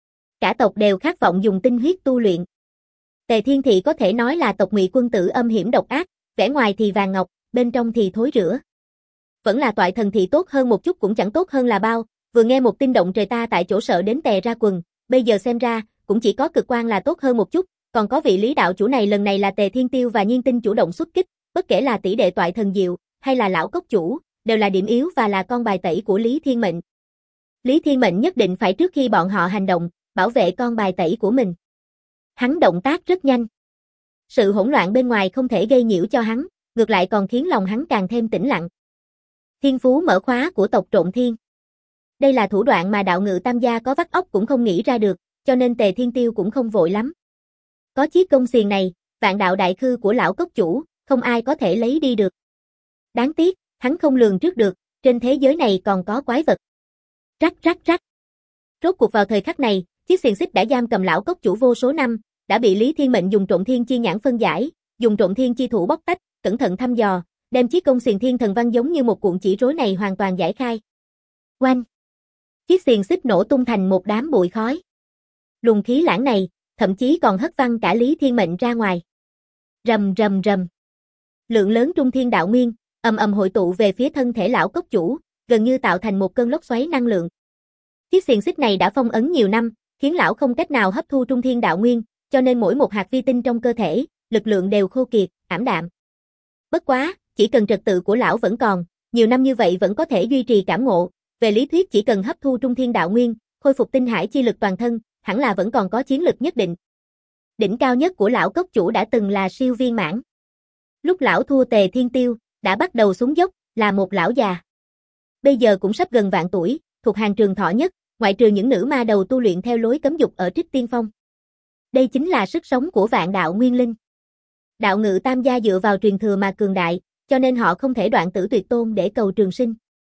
Cả tộc đều khát vọng dùng tinh huyết tu luyện. Tề Thiên Thị có thể nói là tộc Ngụy quân tử âm hiểm độc ác, vẻ ngoài thì vàng ngọc, bên trong thì thối rữa. Vẫn là Toại Thần Thị tốt hơn một chút cũng chẳng tốt hơn là bao, vừa nghe một tin động trời ta tại chỗ sợ đến tè ra quần, bây giờ xem ra, cũng chỉ có Cực Quang là tốt hơn một chút, còn có vị Lý đạo chủ này lần này là Tề Thiên Tiêu và Nhiên Tinh chủ động xuất kích, bất kể là tỷ đệ Toại Thần Diệu, hay là lão cốc chủ, đều là điểm yếu và là con bài tẩy của Lý Thiên Mệnh. Lý Thiên Mệnh nhất định phải trước khi bọn họ hành động, bảo vệ con bài tẩy của mình. Hắn động tác rất nhanh. Sự hỗn loạn bên ngoài không thể gây nhiễu cho hắn, ngược lại còn khiến lòng hắn càng thêm tĩnh lặng. Thiên phú mở khóa của tộc Trộn Thiên. Đây là thủ đoạn mà Đạo Ngự Tam Gia có vắt óc cũng không nghĩ ra được, cho nên Tề Thiên Tiêu cũng không vội lắm. Có chiếc công xiềng này, Vạn Đạo Đại Khư của lão cốc chủ, không ai có thể lấy đi được. Đáng tiếc, hắn không lường trước được, trên thế giới này còn có quái vật. Rắc rắc rắc. Rốt cuộc vào thời khắc này, chiếc xiềng xích đã giam cầm lão cốc chủ vô số năm, đã bị Lý Thiên Mệnh dùng Trộn Thiên chi nhãn phân giải, dùng Trộn Thiên chi thủ bóc tách, cẩn thận thăm dò, đem chiếc công xiềng thiên thần văn giống như một cuộn chỉ rối này hoàn toàn giải khai. Oanh! Chiếc xiềng xích nổ tung thành một đám bụi khói. Luồng khí lãng này, thậm chí còn hất văng cả Lý Thiên Mệnh ra ngoài. Rầm rầm rầm. Lượng lớn trung thiên đạo nguyên, ầm ầm hội tụ về phía thân thể lão cốc chủ, gần như tạo thành một cơn lốc xoáy năng lượng. Chiếc xiềng xích này đã phong ấn nhiều năm, khiến lão không cách nào hấp thu trung thiên đạo nguyên, cho nên mỗi một hạt vi tinh trong cơ thể, lực lượng đều khô kiệt, ảm đạm. Bất quá, chỉ cần trật tự của lão vẫn còn, nhiều năm như vậy vẫn có thể duy trì cảm ngộ, về lý thuyết chỉ cần hấp thu trung thiên đạo nguyên, khôi phục tinh hải chi lực toàn thân, hẳn là vẫn còn có chiến lực nhất định. Đỉnh cao nhất của lão cốc chủ đã từng là siêu viên mãn. Lúc lão thua Tề Thiên Tiêu, đã bắt đầu xuống dốc, là một lão già. Bây giờ cũng sắp gần vạn tuổi, thuộc hàng trường thọ nhất, ngoại trừ những nữ ma đầu tu luyện theo lối cấm dục ở Trích Tiên Phong. Đây chính là sức sống của Vạn Đạo Nguyên Linh. Đạo Ngự Tam Gia dựa vào truyền thừa mà cường đại, cho nên họ không thể đoạn tử tuyệt tôn để cầu trường sinh.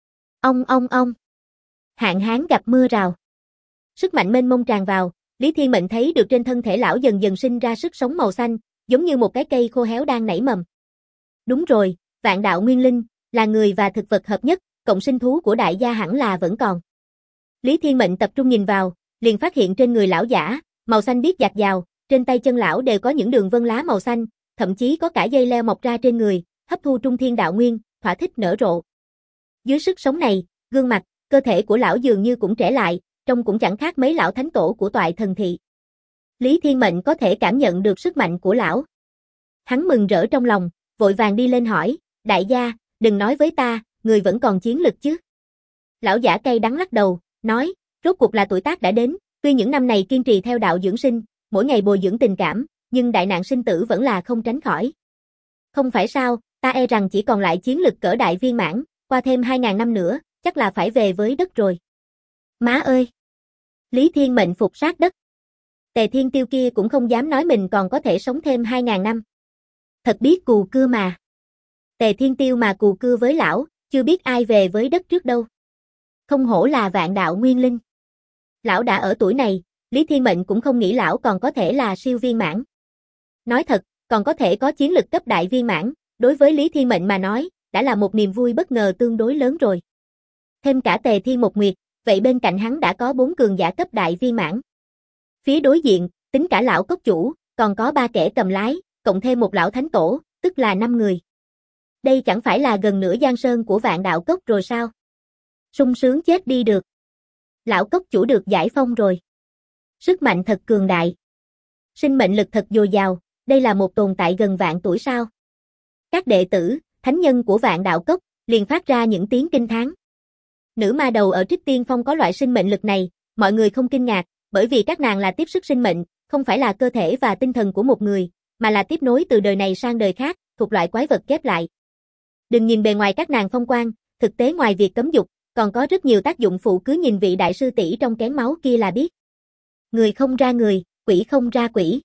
Ông. Hạn hán gặp mưa rào. Sức mạnh mênh mông tràn vào, Lý Thiên Mệnh thấy được trên thân thể lão dần dần sinh ra sức sống màu xanh, giống như một cái cây khô héo đang nảy mầm. Đúng rồi, Vạn Đạo Nguyên Linh, là người và thực vật hợp nhất, cộng sinh thú của đại gia hẳn là vẫn còn. Lý Thiên Mệnh tập trung nhìn vào, liền phát hiện trên người lão giả, màu xanh biếc dạt dào, trên tay chân lão đều có những đường vân lá màu xanh, thậm chí có cả dây leo mọc ra trên người, hấp thu trung thiên đạo nguyên, thỏa thích nở rộ. Dưới sức sống này, gương mặt, cơ thể của lão dường như cũng trẻ lại, trông cũng chẳng khác mấy lão thánh tổ của Toại Thần Thị. Lý Thiên Mệnh có thể cảm nhận được sức mạnh của lão. Hắn mừng rỡ trong lòng, vội vàng đi lên hỏi, đại gia, đừng nói với ta, người vẫn còn chiến lực chứ. Lão giả cay đắng lắc đầu, nói, rốt cuộc là tuổi tác đã đến, tuy những năm này kiên trì theo đạo dưỡng sinh, mỗi ngày bồi dưỡng tình cảm, nhưng đại nạn sinh tử vẫn là không tránh khỏi. Không phải sao, Ta e rằng chỉ còn lại chiến lực cỡ đại viên mãn, qua thêm 2.000 năm nữa, chắc là phải về với đất rồi. Má ơi! Lý Thiên Mệnh phục sát đất. Tề Thiên Tiêu kia cũng không dám nói mình còn có thể sống thêm 2.000 năm. Thật biết cù cưa mà. Tề Thiên Tiêu mà cù cưa với lão, chưa biết ai về với đất trước đâu. Không hổ là vạn đạo nguyên linh. Lão đã ở tuổi này, Lý Thiên Mệnh cũng không nghĩ lão còn có thể là siêu viên mãn. Nói thật, còn có thể có chiến lực cấp đại viên mãn, đối với Lý Thiên Mệnh mà nói, đã là một niềm vui bất ngờ tương đối lớn rồi. Thêm cả Tề Thiên Một Nguyệt, vậy bên cạnh hắn đã có 4 cường giả cấp đại viên mãn. Phía đối diện, tính cả lão cốc chủ, còn có 3 kẻ cầm lái, cộng thêm một lão thánh tổ, tức là 5 người. Đây chẳng phải là gần nửa giang sơn của vạn đạo cốc rồi sao? Sung sướng chết đi được. Lão cốc chủ được giải phong rồi. Sức mạnh thật cường đại. Sinh mệnh lực thật dồi dào, đây là một tồn tại gần vạn tuổi sao? Các đệ tử, thánh nhân của vạn đạo cốc, liền phát ra những tiếng kinh thán. Nữ ma đầu ở Trích Tiên Phong có loại sinh mệnh lực này, mọi người không kinh ngạc, bởi vì các nàng là tiếp sức sinh mệnh, không phải là cơ thể và tinh thần của một người, mà là tiếp nối từ đời này sang đời khác, thuộc loại quái vật ghép lại. Đừng nhìn bề ngoài các nàng phong quang, thực tế ngoài việc cấm dục, còn có rất nhiều tác dụng phụ, cứ nhìn vị đại sư tỷ trong kén máu kia là biết. Người không ra người, quỷ không ra quỷ.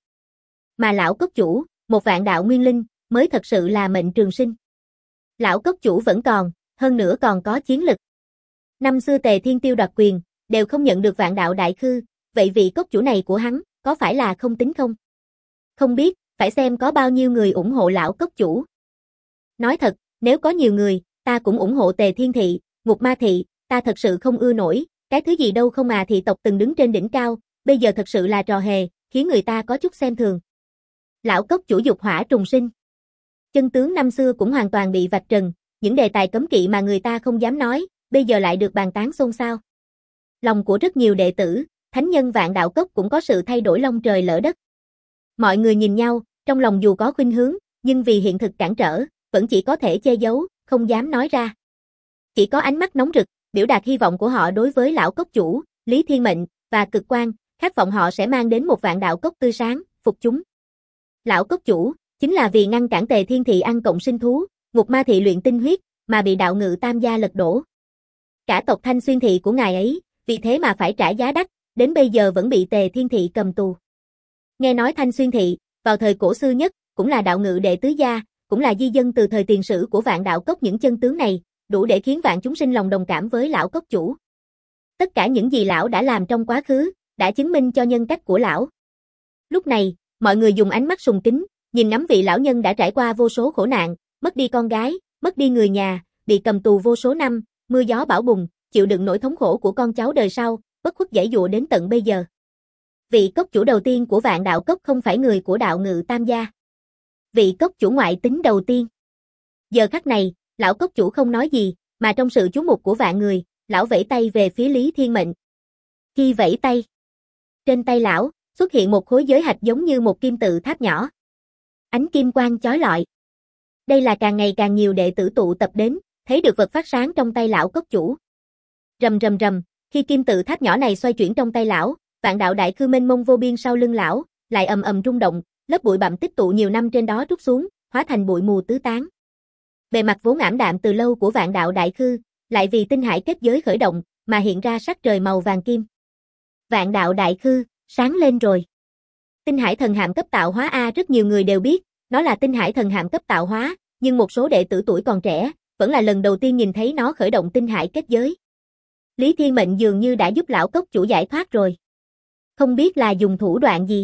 Mà lão cốc chủ, một vạn đạo nguyên linh, mới thật sự là mệnh trường sinh. Lão cốc chủ vẫn còn, hơn nữa còn có chiến lực. Năm xưa Tề Thiên Tiêu đoạt quyền, đều không nhận được vạn đạo đại khư, vậy vị cốc chủ này của hắn, có phải là không tính không? Không biết, phải xem có bao nhiêu người ủng hộ lão cốc chủ. Nói thật, nếu có nhiều người, ta cũng ủng hộ Tề Thiên Thị, Ngục Ma Thị, ta thật sự không ưa nổi, cái thứ gì đâu không à, thị tộc từng đứng trên đỉnh cao, bây giờ thật sự là trò hề, khiến người ta có chút xem thường. Lão cốc chủ dục hỏa trùng sinh. Chân tướng năm xưa cũng hoàn toàn bị vạch trần, những đề tài cấm kỵ mà người ta không dám nói, bây giờ lại được bàn tán xôn xao. Lòng của rất nhiều đệ tử, thánh nhân vạn đạo cốc cũng có sự thay đổi long trời lỡ đất. Mọi người nhìn nhau, trong lòng dù có khuynh hướng, nhưng vì hiện thực cản trở, vẫn chỉ có thể che giấu, không dám nói ra. Chỉ có ánh mắt nóng rực, biểu đạt hy vọng của họ đối với lão cốc chủ, Lý Thiên Mệnh, và Cực Quang, khát vọng họ sẽ mang đến một vạn đạo cốc tươi sáng, phục chúng. Lão cốc chủ, chính là vì ngăn cản Tề Thiên Thị ăn cộng sinh thú, Ngục Ma Thị luyện tinh huyết, mà bị đạo ngự tam gia lật đổ. Cả tộc Thanh Xuyên Thị của ngài ấy, vì thế mà phải trả giá đắt, đến bây giờ vẫn bị Tề Thiên Thị cầm tù. Nghe nói Thanh Xuyên Thị, vào thời cổ xưa nhất, cũng là đạo ngự đệ tứ gia, cũng là di dân từ thời tiền sử của vạn đạo cốc, những chân tướng này, đủ để khiến vạn chúng sinh lòng đồng cảm với lão cốc chủ. Tất cả những gì lão đã làm trong quá khứ, đã chứng minh cho nhân cách của lão. Lúc này, mọi người dùng ánh mắt sùng kính, nhìn ngắm vị lão nhân đã trải qua vô số khổ nạn, mất đi con gái, mất đi người nhà, bị cầm tù vô số năm, mưa gió bão bùng, chịu đựng nỗi thống khổ của con cháu đời sau, bất khuất giãy giụa đến tận bây giờ. Vị cốc chủ đầu tiên của vạn đạo cốc không phải người của đạo ngự tam gia. Vị cốc chủ ngoại tính đầu tiên. Giờ khắc này, lão cốc chủ không nói gì, mà trong sự chú mục của vạn người, lão vẫy tay về phía Lý Thiên Mệnh. Khi vẫy tay, trên tay lão, xuất hiện một khối giới hạch giống như một kim tự tháp nhỏ. Ánh kim quang chói lọi. Đây là càng ngày càng nhiều đệ tử tụ tập đến, thấy được vật phát sáng trong tay lão cốc chủ. Rầm rầm rầm, khi kim tự tháp nhỏ này xoay chuyển trong tay lão, vạn đạo đại khư mênh mông vô biên sau lưng lão, lại ầm ầm rung động, lớp bụi bặm tích tụ nhiều năm trên đó trút xuống, hóa thành bụi mù tứ tán. Bề mặt vốn ảm đạm từ lâu của vạn đạo đại khư, lại vì tinh hải kết giới khởi động, mà hiện ra sắc trời màu vàng kim. Vạn đạo đại khư, sáng lên rồi. Tinh hải thần hạm cấp tạo hóa A, rất nhiều người đều biết, nó là tinh hải thần hạm cấp tạo hóa, nhưng một số đệ tử tuổi còn trẻ, vẫn là lần đầu tiên nhìn thấy nó khởi động tinh hải kết giới. Lý Thiên Mệnh dường như đã giúp lão cốc chủ giải thoát rồi. Không biết là dùng thủ đoạn gì.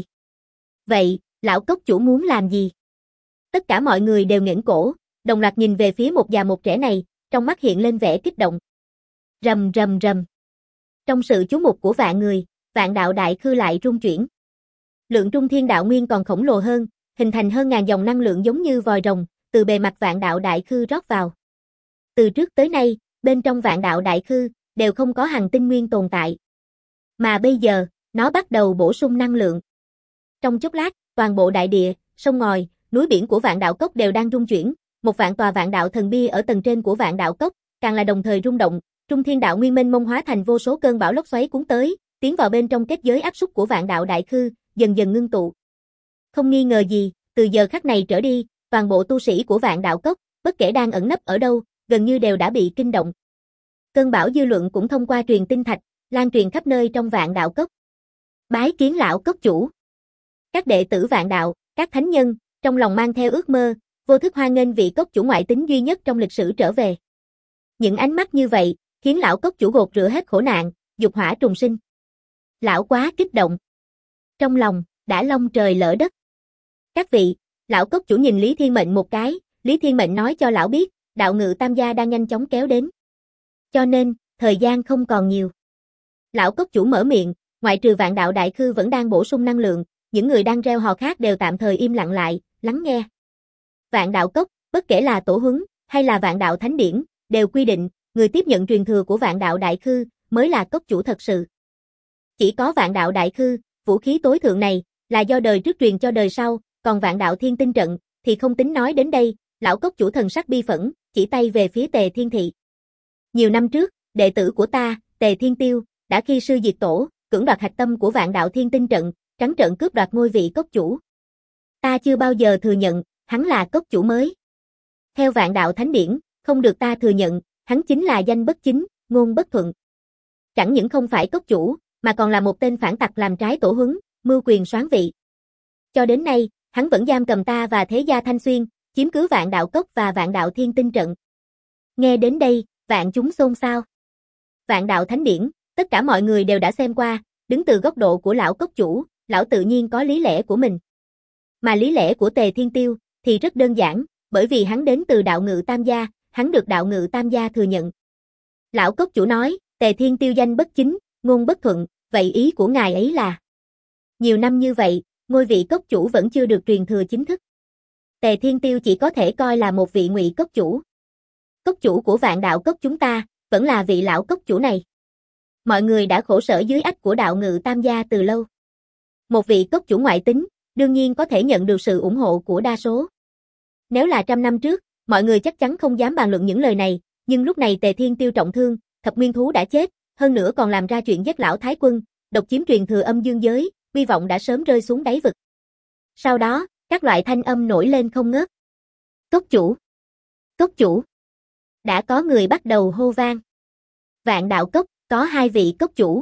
Vậy, lão cốc chủ muốn làm gì? Tất cả mọi người đều nghển cổ, đồng loạt nhìn về phía một già một trẻ này, trong mắt hiện lên vẻ kích động. Rầm rầm rầm. Trong sự chú mục của vạn người, vạn đạo đại khư lại rung chuyển. Lượng trung thiên đạo nguyên còn khổng lồ hơn, hình thành hơn ngàn dòng năng lượng giống như vòi rồng, từ bề mặt vạn đạo đại khư rót vào. Từ trước tới nay, bên trong vạn đạo đại khư, đều không có hằng tinh nguyên tồn tại. Mà bây giờ, nó bắt đầu bổ sung năng lượng. Trong chốc lát, toàn bộ đại địa, sông ngòi, núi biển của vạn đạo cốc đều đang rung chuyển, một vạn tòa vạn đạo thần bia ở tầng trên của vạn đạo cốc, càng là đồng thời rung động, trung thiên đạo nguyên mênh mông hóa thành vô số cơn bão lốc xoáy cuốn tới, tiến vào bên trong kết giới áp suất của vạn đạo đại khư, dần dần ngưng tụ. Không nghi ngờ gì, từ giờ khắc này trở đi, toàn bộ tu sĩ của vạn đạo cốc, bất kể đang ẩn nấp ở đâu, gần như đều đã bị kinh động. Cơn bão dư luận cũng thông qua truyền tin thạch, lan truyền khắp nơi trong Vạn Đạo Cốc. Bái kiến lão cốc chủ. Các đệ tử Vạn Đạo, các thánh nhân, trong lòng mang theo ước mơ, vô thức hoan nghênh vị cốc chủ ngoại tính duy nhất trong lịch sử trở về. Những ánh mắt như vậy, khiến lão cốc chủ gột rửa hết khổ nạn, dục hỏa trùng sinh. Lão quá kích động. Trong lòng, đã long trời lỡ đất. Các vị, lão cốc chủ nhìn Lý Thiên Mệnh một cái, Lý Thiên Mệnh nói cho lão biết, đạo ngự tam gia đang nhanh chóng kéo đến. Cho nên, thời gian không còn nhiều. Lão cốc chủ mở miệng, ngoại trừ Vạn Đạo Đại Khư vẫn đang bổ sung năng lượng, những người đang reo hò khác đều tạm thời im lặng lại, lắng nghe. Vạn Đạo Cốc, bất kể là tổ huấn, hay là Vạn Đạo Thánh Điển, đều quy định, người tiếp nhận truyền thừa của Vạn Đạo Đại Khư, mới là cốc chủ thật sự. Chỉ có Vạn Đạo Đại Khư, vũ khí tối thượng này, là do đời trước truyền cho đời sau, còn Vạn Đạo Thiên Tinh Trận, thì không tính nói đến đây, lão cốc chủ thần sắc bi phẫn, chỉ tay về phía Tề Thiên Thị. Nhiều năm trước, đệ tử của ta, Tề Thiên Tiêu, đã khi sư diệt tổ, cưỡng đoạt hạch tâm của Vạn Đạo Thiên Tinh Trận, trắng trợn cướp đoạt ngôi vị cốc chủ. Ta chưa bao giờ thừa nhận, hắn là cốc chủ mới. Theo Vạn Đạo Thánh Điển, không được ta thừa nhận, hắn chính là danh bất chính, ngôn bất thuận. Chẳng những không phải cốc chủ, mà còn là một tên phản tặc làm trái tổ huấn, mưu quyền soán vị. Cho đến nay, hắn vẫn giam cầm ta và Thế Gia Thanh Xuyên, chiếm cứ Vạn Đạo Cốc và Vạn Đạo Thiên Tinh Trận. Nghe đến đây, vạn chúng xôn xao. Vạn Đạo Thánh Điển, tất cả mọi người đều đã xem qua, đứng từ góc độ của lão cốc chủ, lão tự nhiên có lý lẽ của mình. Mà lý lẽ của Tề Thiên Tiêu thì rất đơn giản, bởi vì hắn đến từ đạo ngự tam gia, hắn được đạo ngự tam gia thừa nhận. Lão cốc chủ nói, Tề Thiên Tiêu danh bất chính, ngôn bất thuận, vậy ý của ngài ấy là? Nhiều năm như vậy, ngôi vị cốc chủ vẫn chưa được truyền thừa chính thức. Tề Thiên Tiêu chỉ có thể coi là một vị ngụy cốc chủ. Cốc chủ của Vạn Đạo Cốc chúng ta, vẫn là vị lão cốc chủ này. Mọi người đã khổ sở dưới ách của đạo ngự tam gia từ lâu. Một vị cốc chủ ngoại tính, đương nhiên có thể nhận được sự ủng hộ của đa số. Nếu là 100 năm trước, mọi người chắc chắn không dám bàn luận những lời này, nhưng lúc này Tề Thiên Tiêu trọng thương, thập nguyên thú đã chết, hơn nữa còn làm ra chuyện giết lão thái quân, độc chiếm truyền thừa âm dương giới, hy vọng đã sớm rơi xuống đáy vực. Sau đó, các loại thanh âm nổi lên không ngớt. Cốc chủ! Cốc chủ! Đã có người bắt đầu hô vang. Vạn Đạo Cốc, có 2 vị cốc chủ.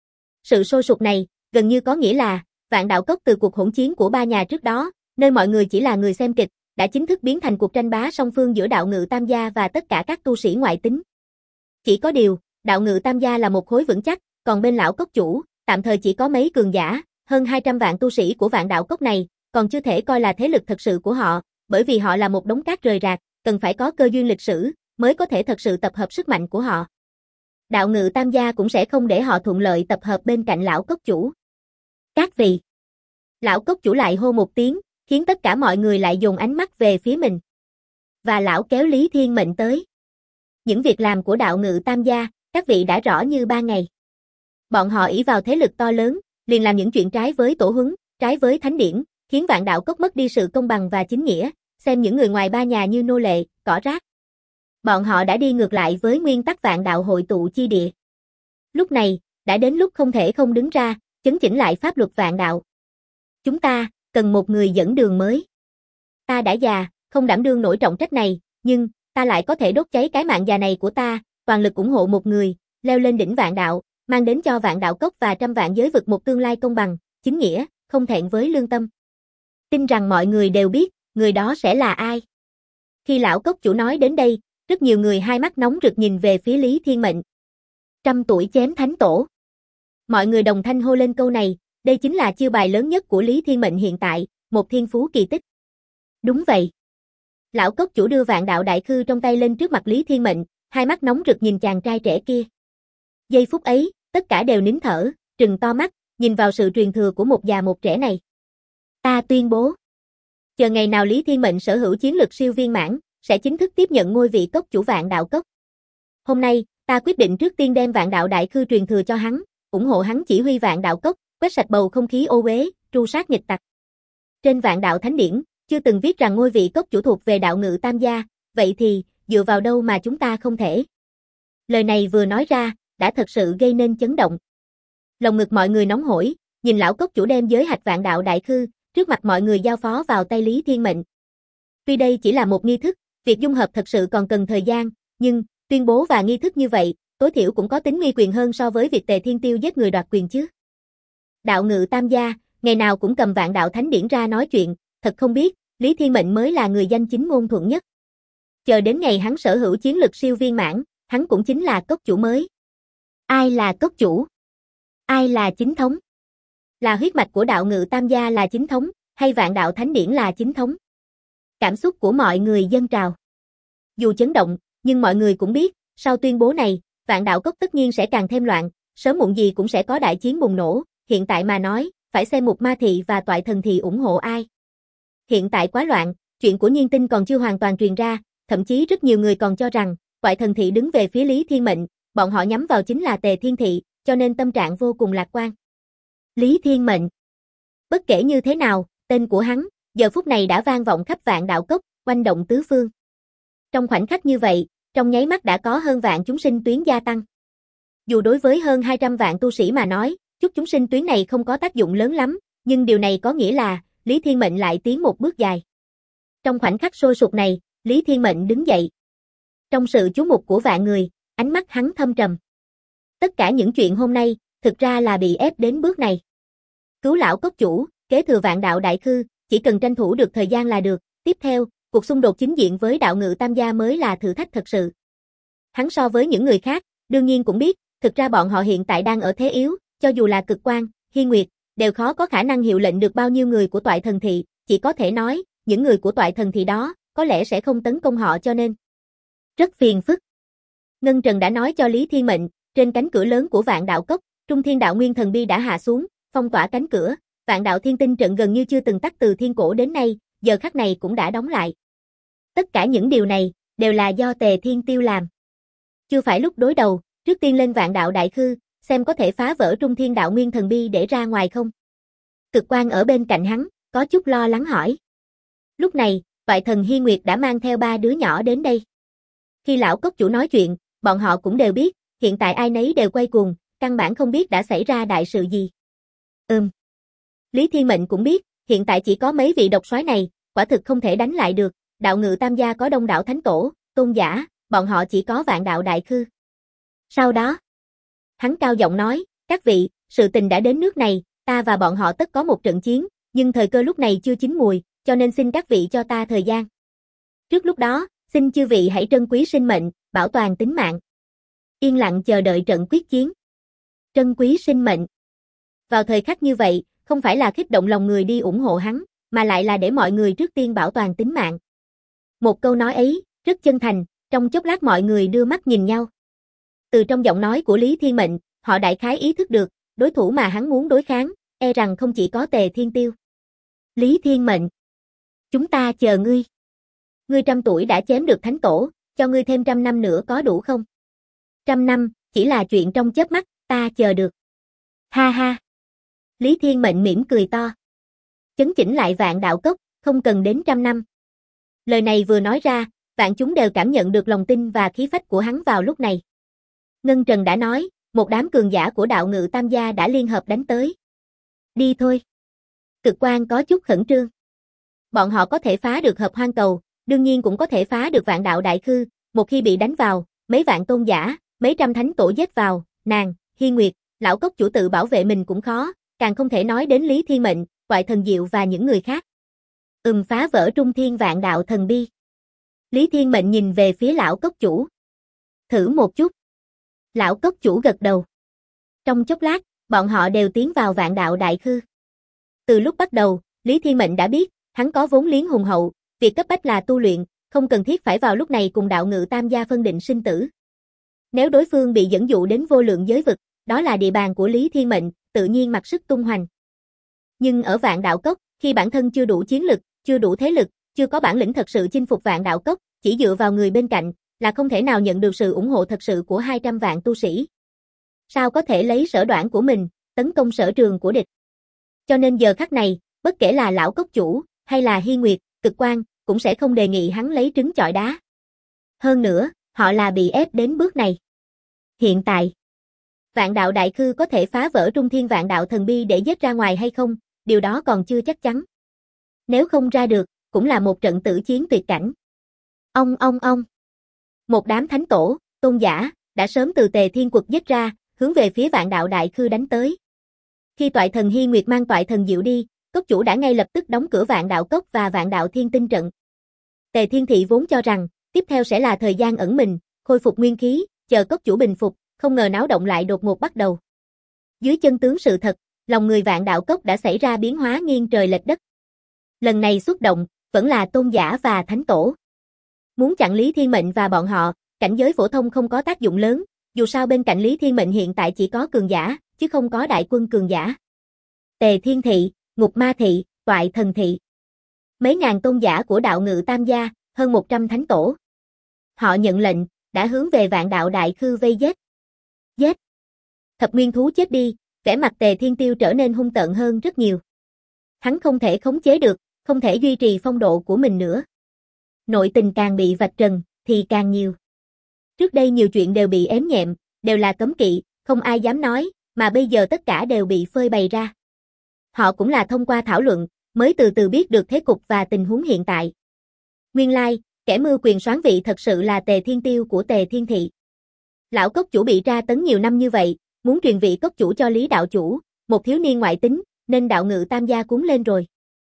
Sự sôi sục này, gần như có nghĩa là, Vạn Đạo Cốc từ cuộc hỗn chiến của 3 nhà trước đó, nơi mọi người chỉ là người xem kịch, đã chính thức biến thành cuộc tranh bá song phương giữa đạo ngự tam gia và tất cả các tu sĩ ngoại tính. Chỉ có điều, đạo ngự tam gia là một khối vững chắc, còn bên lão cốc chủ, tạm thời chỉ có mấy cường giả, hơn 200 vạn tu sĩ của Vạn Đạo Cốc này, còn chưa thể coi là thế lực thật sự của họ, bởi vì họ là một đống cát rời rạc, cần phải có cơ duyên lịch sử, mới có thể thật sự tập hợp sức mạnh của họ. Đạo ngự tam gia cũng sẽ không để họ thuận lợi tập hợp bên cạnh lão cốc chủ. Các vị! Lão cốc chủ lại hô một tiếng, khiến tất cả mọi người lại dồn ánh mắt về phía mình. Và lão kéo Lý Thiên Mệnh tới. Những việc làm của đạo ngự tam gia, các vị đã rõ như ban ngày. Bọn họ ỷ vào thế lực to lớn, liền làm những chuyện trái với tổ huấn, trái với thánh điển, khiến Vạn Đạo Cốc mất đi sự công bằng và chính nghĩa, xem những người ngoài 3 nhà như nô lệ, cỏ rác. Bọn họ đã đi ngược lại với nguyên tắc Vạn Đạo hội tụ chi địa. Lúc này, đã đến lúc không thể không đứng ra, chấn chỉnh lại pháp luật Vạn Đạo. Chúng ta, cần một người dẫn đường mới. Ta đã già, không đảm đương nổi trọng trách này, nhưng, ta lại có thể đốt cháy cái mạng già này của ta, toàn lực ủng hộ một người, leo lên đỉnh Vạn Đạo, mang đến cho Vạn Đạo Cốc và trăm vạn giới vực một tương lai công bằng, chính nghĩa, không thẹn với lương tâm. Tin rằng mọi người đều biết, người đó sẽ là ai. Khi lão cốc chủ nói đến đây, rất nhiều người hai mắt nóng rực nhìn về phía Lý Thiên Mệnh. 100 tuổi chém thánh tổ. Mọi người đồng thanh hô lên câu này, đây chính là chiêu bài lớn nhất của Lý Thiên Mệnh hiện tại, một thiên phú kỳ tích. Đúng vậy. Lão cốc chủ đưa Vạn Đạo Đại Khư trong tay lên trước mặt Lý Thiên Mệnh, hai mắt nóng rực nhìn chàng trai trẻ kia. Giây phút ấy, tất cả đều nín thở, trừng to mắt, nhìn vào sự truyền thừa của một già một trẻ này. Ta tuyên bố, chờ ngày nào Lý Thiên Mệnh sở hữu chiến lực siêu viên mãn, sẽ chính thức tiếp nhận ngôi vị cốc chủ Vạn Đạo Cốc. Hôm nay, ta quyết định trước tiên đem Vạn Đạo Đại Khư truyền thừa cho hắn, ủng hộ hắn chỉ huy Vạn Đạo Cốc, quét sạch bầu không khí ô uế, tru sát nghịch tặc. Trên Vạn Đạo Thánh Điển, chưa từng viết rằng ngôi vị cốc chủ thuộc về đạo ngự tam gia, vậy thì, dựa vào đâu mà chúng ta không thể? Lời này vừa nói ra, đã thật sự gây nên chấn động. Lòng ngực mọi người nóng hổi, nhìn lão cốc chủ đem giới hạch Vạn Đạo Đại Khư, trước mặt mọi người giao phó vào tay Lý Thiên Mệnh. Tuy đây chỉ là một nghi thức, Việc dung hợp thật sự còn cần thời gian, nhưng, tuyên bố và nghi thức như vậy, tối thiểu cũng có tính uy quyền hơn so với việc Tề Thiên Tiêu giết người đoạt quyền chứ. Đạo Ngự Tam Gia, ngày nào cũng cầm Vạn Đạo Thánh Điển ra nói chuyện, thật không biết, Lý Thiên Mệnh mới là người danh chính ngôn thuận nhất. Chờ đến ngày hắn sở hữu chiến lực siêu viên mãn, hắn cũng chính là cốc chủ mới. Ai là cốc chủ? Ai là chính thống? Là huyết mạch của Đạo Ngự Tam Gia là chính thống, hay Vạn Đạo Thánh Điển là chính thống? Cảm xúc của mọi người dâng trào. Dù chấn động, nhưng mọi người cũng biết, sau tuyên bố này, Vạn Đạo Cốc tất nhiên sẽ càng thêm loạn, sớm muộn gì cũng sẽ có đại chiến bùng nổ, hiện tại mà nói, phải xem Mục Ma Thị và Toại Thần Thị ủng hộ ai. Hiện tại quá loạn, chuyện của Nhiên Tinh còn chưa hoàn toàn truyền ra, thậm chí rất nhiều người còn cho rằng, Toại Thần Thị đứng về phía Lý Thiên Mệnh, bọn họ nhắm vào chính là Tề Thiên Thị, cho nên tâm trạng vô cùng lạc quan. Lý Thiên Mệnh. Bất kể như thế nào, tên của hắn, giờ phút này đã vang vọng khắp Vạn Đạo Cốc, oanh động tứ phương. Trong khoảnh khắc như vậy, trong nháy mắt đã có hơn vạn chúng sinh tuyến gia tăng. Dù đối với hơn 200 vạn tu sĩ mà nói, chút chúng sinh tuyến này không có tác dụng lớn lắm, nhưng điều này có nghĩa là, Lý Thiên Mệnh lại tiến một bước dài. Trong khoảnh khắc sôi sục này, Lý Thiên Mệnh đứng dậy. Trong sự chú mục của vạn người, ánh mắt hắn thâm trầm. Tất cả những chuyện hôm nay, thực ra là bị ép đến bước này. Cứu lão cốc chủ, kế thừa Vạn Đạo Đại Khư, chỉ cần tranh thủ được thời gian là được. Tiếp theo, cuộc xung đột chính diện với Đạo Ngự Tam Gia mới là thử thách thật sự. Hắn so với những người khác, đương nhiên cũng biết, thực ra bọn họ hiện tại đang ở thế yếu, cho dù là Cực Quang, Hi Nguyệt, đều khó có khả năng hiệu lệnh được bao nhiêu người của Toại Thần Thị, chỉ có thể nói, những người của Toại Thần Thị đó, có lẽ sẽ không tấn công họ cho nên. Rất phiền phức. Ngân Trần đã nói cho Lý Thiên Mệnh, trên cánh cửa lớn của Vạn Đạo Cốc, Trung Thiên Đạo Nguyên Thần Bi đã hạ xuống, phong tỏa cánh cửa, Vạn Đạo Thiên Tinh trận gần như chưa từng tắt từ thiên cổ đến nay, giờ khắc này cũng đã đóng lại. Tất cả những điều này, đều là do Tề Thiên Tiêu làm. Chưa phải lúc đối đầu, trước tiên lên Vạn Đạo Đại Khư, xem có thể phá vỡ Trung Thiên Đạo Nguyên Thần Bi để ra ngoài không? Cực Quang ở bên cạnh hắn, có chút lo lắng hỏi. Lúc này, Toại Thần Hi Nguyệt đã mang theo 3 đứa nhỏ đến đây. Khi lão cốc chủ nói chuyện, bọn họ cũng đều biết, hiện tại ai nấy đều quay cuồng, căn bản không biết đã xảy ra đại sự gì. Lý Thiên Mệnh cũng biết, hiện tại chỉ có mấy vị độc soái này, quả thực không thể đánh lại được, Đạo Ngự Tam Gia có đông đảo thánh tổ, tôn giả, bọn họ chỉ có Vạn Đạo Đại Khư. Sau đó, hắn cao giọng nói, các vị, sự tình đã đến nước này, ta và bọn họ tất có một trận chiến, nhưng thời cơ lúc này chưa chín mùi, cho nên xin các vị cho ta thời gian. Trước lúc đó, xin chư vị hãy trân quý sinh mệnh, bảo toàn tính mạng. Yên lặng chờ đợi trận quyết chiến. Trân quý sinh mệnh. Vào thời khắc như vậy, không phải là kích động lòng người đi ủng hộ hắn, mà lại là để mọi người trước tiên bảo toàn tính mạng. Một câu nói ấy, rất chân thành, trong chốc lát mọi người đưa mắt nhìn nhau. Từ trong giọng nói của Lý Thiên Mệnh, họ đại khái ý thức được, đối thủ mà hắn muốn đối kháng, e rằng không chỉ có Tề Thiên Tiêu. Lý Thiên Mệnh, chúng ta chờ ngươi. Ngươi 100 tuổi đã chém được thánh tổ, cho ngươi thêm 100 năm nữa có đủ không? 100 năm, chỉ là chuyện trong chớp mắt, ta chờ được. Ha ha. Lý Thiên Mệnh mỉm cười to. Chấn chỉnh lại Vạn Đạo Cốc, không cần đến 100 năm. Lời này vừa nói ra, vạn chúng đều cảm nhận được lòng tin và khí phách của hắn vào lúc này. Ngân Trần đã nói, một đám cường giả của Đạo Ngự Tam Gia đã liên hợp đánh tới. Đi thôi. Cực Quang có chút khẩn trương. Bọn họ có thể phá được Hợp Hoang Cầu, đương nhiên cũng có thể phá được Vạn Đạo Đại Khư, một khi bị đánh vào, mấy vạn tôn giả, mấy trăm thánh tổ giết vào, nàng, Hi Nguyệt, lão cốc chủ tự bảo vệ mình cũng khó, càng không thể nói đến Lý Thiên Mệnh, Toại Thần Diệu và những người khác. Phá vỡ Trung Thiên Vạn Đạo Thần Bi. Lý Thiên Mệnh nhìn về phía lão cốc chủ. Thử một chút. Lão cốc chủ gật đầu. Trong chốc lát, bọn họ đều tiến vào Vạn Đạo Đại Khư. Từ lúc bắt đầu, Lý Thiên Mệnh đã biết, hắn có vốn liếng hùng hậu, việc cấp bách là tu luyện, không cần thiết phải vào lúc này cùng Đạo Ngự Tam Gia phân định sinh tử. Nếu đối phương bị dẫn dụ đến vô lượng giới vực, đó là địa bàn của Lý Thiên Mệnh, tự nhiên mặc sức tung hoành. Nhưng ở Vạn Đạo Cốc, khi bản thân chưa đủ chiến lực, chưa đủ thế lực, chưa có bản lĩnh thật sự chinh phục Vạn Đạo Cốc, chỉ dựa vào người bên cạnh, là không thể nào nhận được sự ủng hộ thật sự của 200 vạn tu sĩ. Sao có thể lấy sở đoản của mình, tấn công sở trường của địch? Cho nên giờ khắc này, bất kể là lão cốc chủ, hay là Hi Nguyệt, Cực Quang, cũng sẽ không đề nghị hắn lấy trứng chọi đá. Hơn nữa, họ là bị ép đến bước này. Hiện tại, Vạn Đạo Đại Khư có thể phá vỡ Trung Thiên Vạn Đạo Thần Bi để giết ra ngoài hay không, điều đó còn chưa chắc chắn. Nếu không ra được, cũng là một trận tử chiến tuyệt cảnh. Ông. Một đám thánh tổ, tôn giả, đã sớm từ Tề Thiên Quật giết ra, hướng về phía Vạn Đạo Đại Khư đánh tới. Khi Toại Thần Hy Nguyệt mang Toại Thần Diệu đi, cốc chủ đã ngay lập tức đóng cửa Vạn Đạo Cốc và Vạn Đạo Thiên Tinh trận. Tề Thiên Thị vốn cho rằng, tiếp theo sẽ là thời gian ẩn mình, khôi phục nguyên khí, chờ cốc chủ bình phục, không ngờ náo động lại đột ngột bắt đầu. Dưới chân tướng sự thật, lòng người Vạn Đạo Cốc đã xảy ra biến hóa nghiêng trời lệch đất. Lần này xuất động, vẫn là tôn giả và thánh tổ. Muốn chặn Lý Thiên Mệnh và bọn họ, cảnh giới phổ thông không có tác dụng lớn, dù sao bên cạnh Lý Thiên Mệnh hiện tại chỉ có cường giả, chứ không có đại quân cường giả. Tề Thiên Thị, Ngục Ma Thị, Toại Thần Thị. Mấy ngàn tôn giả của đạo ngự Tam gia, hơn 100 thánh tổ. Họ nhận lệnh, đã hướng về Vạn Đạo Đại Khư vây giết. Giết! Thập nguyên thú chết đi, vẻ mặt Tề Thiên Tiêu trở nên hung tợn hơn rất nhiều. Hắn không thể khống chế được, không thể duy trì phong độ của mình nữa. Nội tình càng bị vạch trần, thì càng nhiều. Trước đây nhiều chuyện đều bị ém nhẹm, đều là cấm kỵ, không ai dám nói, mà bây giờ tất cả đều bị phơi bày ra. Họ cũng là thông qua thảo luận, mới từ từ biết được thế cục và tình huống hiện tại. Nguyên lai, kẻ mưu quyền soán vị thật sự là Tề Thiên Tiêu của Tề Thiên Thị. Lão cốc chủ bị tra tấn nhiều năm như vậy, muốn truyền vị cốc chủ cho Lý đạo chủ, một thiếu niên ngoại tính, nên đạo ngự Tam gia cuốn lên rồi.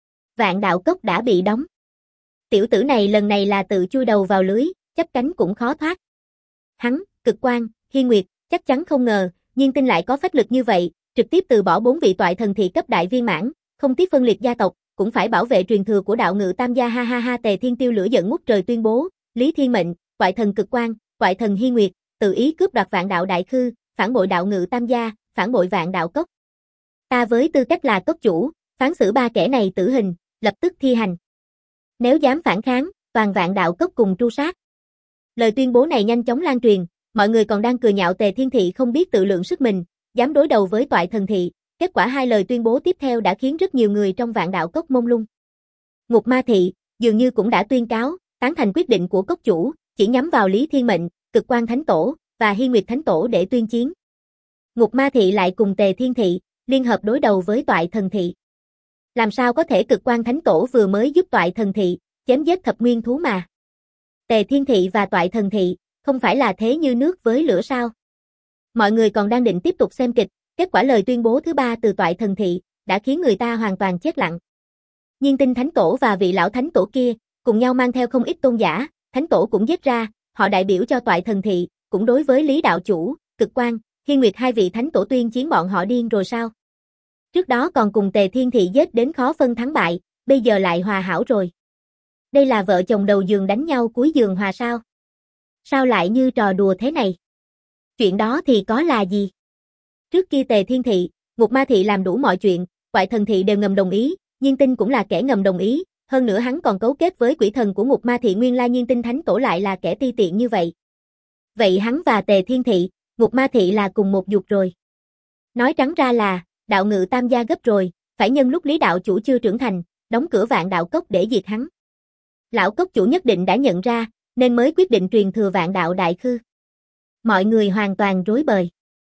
Vạn Đạo Cốc đã bị đóng. Tiểu tử này lần này là tự chui đầu vào lưới, chấp cánh cũng khó thoát. Hắn, Cực Quang, Hy Nguyệt, chắc chắn không ngờ, Nhiên Tinh lại có phách lực như vậy, trực tiếp từ bỏ 4 vị Toại Thần Thị cấp đại viên mãn, không tiếc phân liệt gia tộc, cũng phải bảo vệ truyền thừa của đạo ngự Tam gia. Ha ha ha. Tề Thiên Tiêu lửa giận ngút trời tuyên bố, Lý Thiên Mệnh, Toại Thần Cực Quang, Toại Thần Hy Nguyệt, tự ý cướp đoạt Vạn Đạo Đại Khư, phản bội đạo ngự Tam gia, phản bội Vạn Đạo Cốc. Ta với tư cách là cốc chủ, phán xử 3 kẻ này tử hình, lập tức thi hành. Nếu dám phản kháng, toàn Vạn Đạo Cốc cùng tru sát. Lời tuyên bố này nhanh chóng lan truyền, mọi người còn đang cười nhạo Tề Thiên Thị không biết tự lượng sức mình, dám đối đầu với Toại Thần Thị. Kết quả 2 lời tuyên bố tiếp theo đã khiến rất nhiều người trong Vạn Đạo Cốc mông lung. Ngục Ma Thị dường như cũng đã tuyên cáo, tán thành quyết định của cốc chủ, chỉ nhắm vào Lý Thiên Mệnh, Cực Quang Thánh Tổ và Hy Nguyệt Thánh Tổ để tuyên chiến. Ngục Ma Thị lại cùng Tề Thiên Thị liên hợp đối đầu với Toại Thần Thị. Làm sao có thể? Cực Quang Thánh Tổ vừa mới giúp Toại Thần Thị chém giết thập nguyên thú mà. Tề Thiên Thị và Toại Thần Thị không phải là thế như nước với lửa sao? Mọi người còn đang định tiếp tục xem kịch, kết quả lời tuyên bố thứ 3 từ Toại Thần Thị đã khiến người ta hoàn toàn chết lặng. Nhiên Tinh Thánh Tổ và vị lão Thánh Tổ kia cùng nhau mang theo không ít tôn giả, Thánh Tổ cũng giết ra, họ đại biểu cho Toại Thần Thị, cũng đối với Lý đạo chủ, Cực Quang, Hy Nguyệt 2 vị Thánh Tổ tuyên chiến. Bọn họ điên rồi sao? Trước đó còn cùng Tề Thiên Thị giết đến khó phân thắng bại, bây giờ lại hòa hảo rồi. Đây là vợ chồng đầu giường đánh nhau cuối giường hòa sao? Sao lại như trò đùa thế này? Chuyện đó thì có là gì? Trước kia Tề Thiên Thị, Ngục Ma Thị làm đủ mọi chuyện, Toại Thần Thị đều ngầm đồng ý, Nhiên Tinh cũng là kẻ ngầm đồng ý, hơn nữa hắn còn cấu kết với quỷ thần của Ngục Ma Thị. Nguyên lai Nhiên Tinh Thánh Tổ lại là kẻ ti tiện như vậy. Vậy hắn và Tề Thiên Thị, Ngục Ma Thị là cùng một ruột rồi. Nói trắng ra là, đạo ngự Tam gia gấp rồi, phải nhân lúc Lý đạo chủ chưa trưởng thành, đóng cửa Vạn Đạo Cốc để diệt hắn. Lão cốc chủ nhất định đã nhận ra, nên mới quyết định truyền thừa Vạn Đạo Đại Khư. Mọi người hoàn toàn rối bời.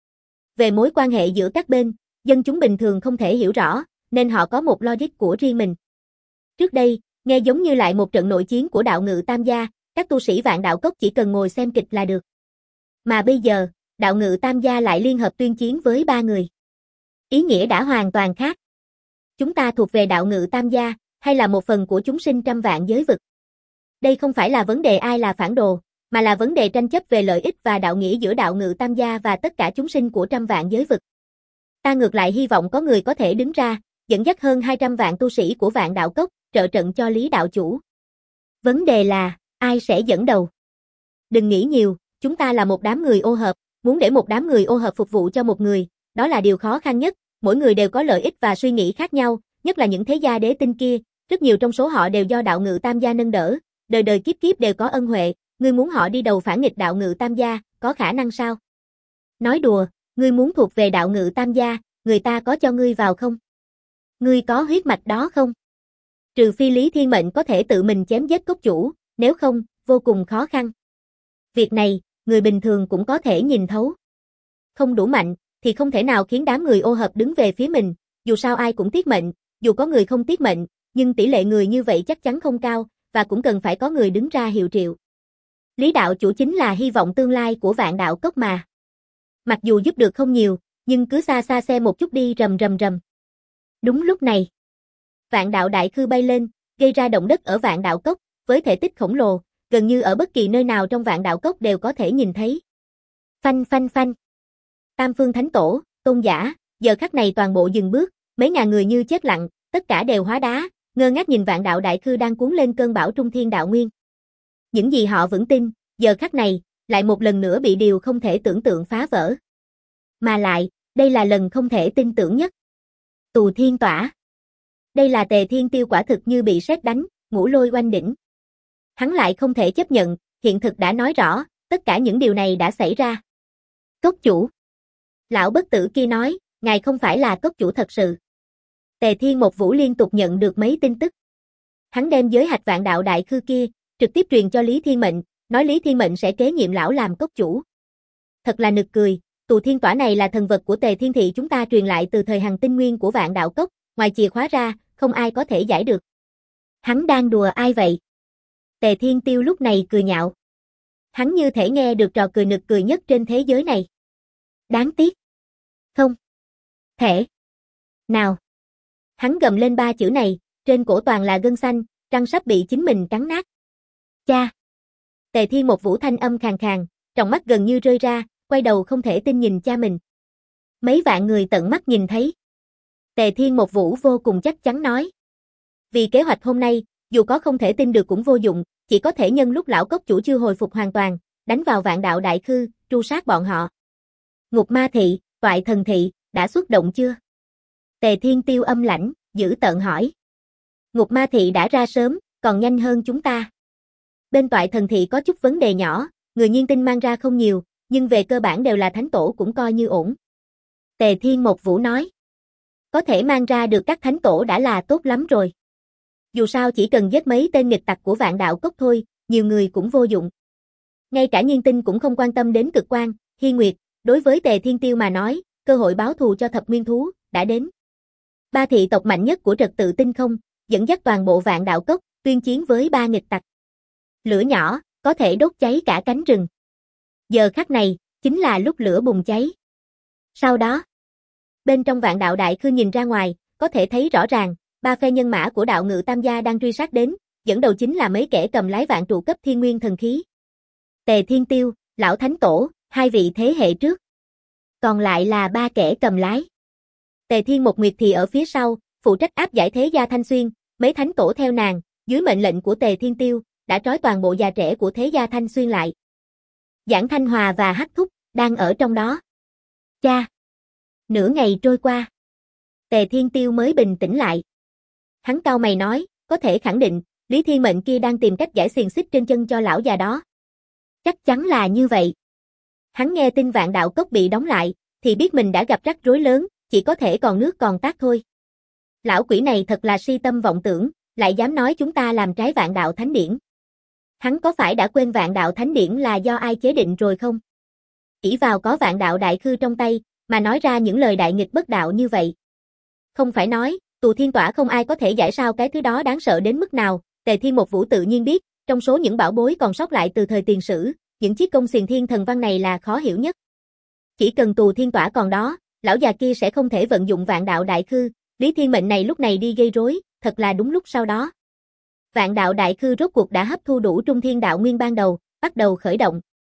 Về mối quan hệ giữa các bên, dân chúng bình thường không thể hiểu rõ, nên họ có một logic của riêng mình. Trước đây, nghe giống như lại một trận nội chiến của đạo ngự Tam gia, các tu sĩ Vạn Đạo Cốc chỉ cần ngồi xem kịch là được. Mà bây giờ, đạo ngự Tam gia lại liên hợp tuyên chiến với 3 người. Ý nghĩa đã hoàn toàn khác. Chúng ta thuộc về đạo ngự Tam gia, hay là một phần của chúng sinh trăm vạn giới vực. Đây không phải là vấn đề ai là phản đồ, mà là vấn đề tranh chấp về lợi ích và đạo nghĩa giữa đạo ngự Tam gia và tất cả chúng sinh của trăm vạn giới vực. Ta ngược lại hy vọng có người có thể đứng ra, dẫn dắt hơn 200 vạn tu sĩ của Vạn Đạo Cốc, trợ trận cho Lý đạo chủ. Vấn đề là, ai sẽ dẫn đầu? Đừng nghĩ nhiều, chúng ta là một đám người ô hợp, muốn để một đám người ô hợp phục vụ cho một người, đó là điều khó khăn nhất, mỗi người đều có lợi ích và suy nghĩ khác nhau, nhất là những thế gia đế tinh kia, rất nhiều trong số họ đều do đạo ngự Tam gia nâng đỡ, đời đời kiếp kiếp đều có ân huệ, ngươi muốn họ đi đầu phản nghịch đạo ngự Tam gia, có khả năng sao? Nói đùa, ngươi muốn thuộc về đạo ngự Tam gia, người ta có cho ngươi vào không? Ngươi có huyết mạch đó không? Trừ phi Lý Thiên Mệnh có thể tự mình chém giết cốc chủ, nếu không, vô cùng khó khăn. Việc này, người bình thường cũng có thể nhìn thấu. Không đủ mạnh, thì không thể nào khiến đám người ô hợp đứng về phía mình, dù sao ai cũng tiết mệnh, dù có người không tiết mệnh, nhưng tỷ lệ người như vậy chắc chắn không cao, và cũng cần phải có người đứng ra hiệu triệu. Lý đạo chủ chính là hy vọng tương lai của Vạn Đạo Cốc mà. Mặc dù giúp được không nhiều, nhưng cứ xa xa xe một chút đi rầm rầm rầm. Đúng lúc này, Vạn Đạo Đại Khư bay lên, gây ra động đất ở Vạn Đạo Cốc, với thể tích khổng lồ, gần như ở bất kỳ nơi nào trong Vạn Đạo Cốc đều có thể nhìn thấy. Phanh phanh phanh. Tam Phương Thánh Tổ, Tôn giả, giờ khắc này toàn bộ dừng bước, mấy ngàn người như chết lặng, tất cả đều hóa đá, ngơ ngác nhìn Vạn Đạo Đại Khư đang cuốn lên cơn bão trung thiên đạo nguyên. Những gì họ vững tin, giờ khắc này, lại một lần nữa bị điều không thể tưởng tượng phá vỡ. Mà lại, đây là lần không thể tin tưởng nhất. Tù Thiên Tỏa. Đây là Tề Thiên Tiêu quả thực như bị sét đánh, ngũ lôi oanh đỉnh. Hắn lại không thể chấp nhận, hiện thực đã nói rõ, tất cả những điều này đã xảy ra. Cốc chủ. Lão bất tử kia nói, ngài không phải là cốc chủ thật sự. Tề Thiên Một Vũ liên tục nhận được mấy tin tức. Hắn đem giới hạch Vạn Đạo Đại Khư kia, trực tiếp truyền cho Lý Thiên Mệnh, nói Lý Thiên Mệnh sẽ kế nhiệm lão làm cốc chủ. Thật là nực cười, Tù Thiên Tỏa này là thần vật của Tề Thiên Thị chúng ta truyền lại từ thời Hằng Tinh Nguyên của Vạn Đạo Cốc, ngoài chìa khóa ra, không ai có thể giải được. Hắn đang đùa ai vậy? Tề Thiên Tiêu lúc này cười nhạo. Hắn như thể nghe được trò cười nực cười nhất trên thế giới này. Đáng tiếc. Không. Thể. Nào. Hắn gầm lên ba chữ này, trên cổ toàn là gân xanh, răng sắp bị chính mình cắn nát. Cha. Tề Thiên Một Vũ thanh âm khàn khàn, trong mắt gần như rơi ra, quay đầu không thể tin nhìn cha mình. Mấy vạn người tận mắt nhìn thấy. Tề Thiên Một Vũ vô cùng chắc chắn nói. Vì kế hoạch hôm nay, dù có không thể tin được cũng vô dụng, chỉ có thể nhân lúc lão cốc chủ chưa hồi phục hoàn toàn, đánh vào Vạn Đạo Đại Khư, tru sát bọn họ. Ngục Ma Thị, Toại Thần Thị, đã xuất động chưa? Tề Thiên Tiêu âm lãnh, dữ tợn hỏi. Ngục Ma Thị đã ra sớm, còn nhanh hơn chúng ta. Bên Toại Thần Thị có chút vấn đề nhỏ, người nhiên tinh mang ra không nhiều, nhưng về cơ bản đều là thánh tổ cũng coi như ổn. Tề Thiên Một Vũ nói. Có thể mang ra được các thánh tổ đã là tốt lắm rồi. Dù sao chỉ cần giết mấy tên nghịch tặc của Vạn Đạo Cốc thôi, nhiều người cũng vô dụng. Ngay cả nhiên tinh cũng không quan tâm đến cực quan, Hi Nguyệt, đối với Tề Thiên Tiêu mà nói, cơ hội báo thù cho thập nguyên thú, đã đến. Ba thị tộc mạnh nhất của trật tự tinh không, dẫn dắt toàn bộ Vạn Đạo Cốc, tuyên chiến với ba nghịch tặc. Lửa nhỏ, có thể đốt cháy cả cánh rừng. Giờ khắc này, chính là lúc lửa bùng cháy. Sau đó, bên trong Vạn Đạo Đại Khư nhìn ra ngoài, có thể thấy rõ ràng, ba phe nhân mã của đạo ngự tam gia đang truy sát đến, dẫn đầu chính là mấy kẻ cầm lái vạn trụ cấp thiên nguyên thần khí. Tề Thiên Tiêu, Lão Thánh Tổ, hai vị thế hệ trước. Còn lại là ba kẻ cầm lái. Tề Thiên Một Nguyệt thì ở phía sau, phụ trách áp giải Thế Gia Thanh Xuyên, mấy thánh tổ theo nàng, dưới mệnh lệnh của Tề Thiên Tiêu, đã trói toàn bộ già trẻ của Thế Gia Thanh Xuyên lại. Giảng Thanh Hòa và Hắc Thúc, đang ở trong đó. Cha! Nửa ngày trôi qua. Tề Thiên Tiêu mới bình tĩnh lại. Hắn cau mày nói, có thể khẳng định, Lý Thiên Mệnh kia đang tìm cách giải xiềng xích trên chân cho lão già đó. Chắc chắn là như vậy. Hắn nghe tin Vạn Đạo Cốc bị đóng lại, thì biết mình đã gặp rắc rối lớn, chỉ có thể còn nước còn tát thôi. Lão quỷ này thật là si tâm vọng tưởng, lại dám nói chúng ta làm trái Vạn Đạo Thánh Điển. Hắn có phải đã quên Vạn Đạo Thánh Điển là do ai chế định rồi không? Ỷ vào có Vạn Đạo Đại Khư trong tay, mà nói ra những lời đại nghịch bất đạo như vậy. Không phải nói, Tù Thiên Tỏa không ai có thể giải sao cái thứ đó đáng sợ đến mức nào, Tề Thiên Một Vũ tự nhiên biết, trong số những bảo bối còn sót lại từ thời tiền sử, những chiếc công xiềng thiên thần văn này là khó hiểu nhất. Chỉ cần Tù Thiên Tỏa còn đó, lão già kia sẽ không thể vận dụng Vạn Đạo Đại Khư, Lý Thiên Mệnh này lúc này đi gây rối, thật là đúng lúc sau đó. Vạn Đạo Đại Khư rốt cuộc đã hấp thu đủ trung thiên đạo nguyên ban đầu, bắt đầu khởi động.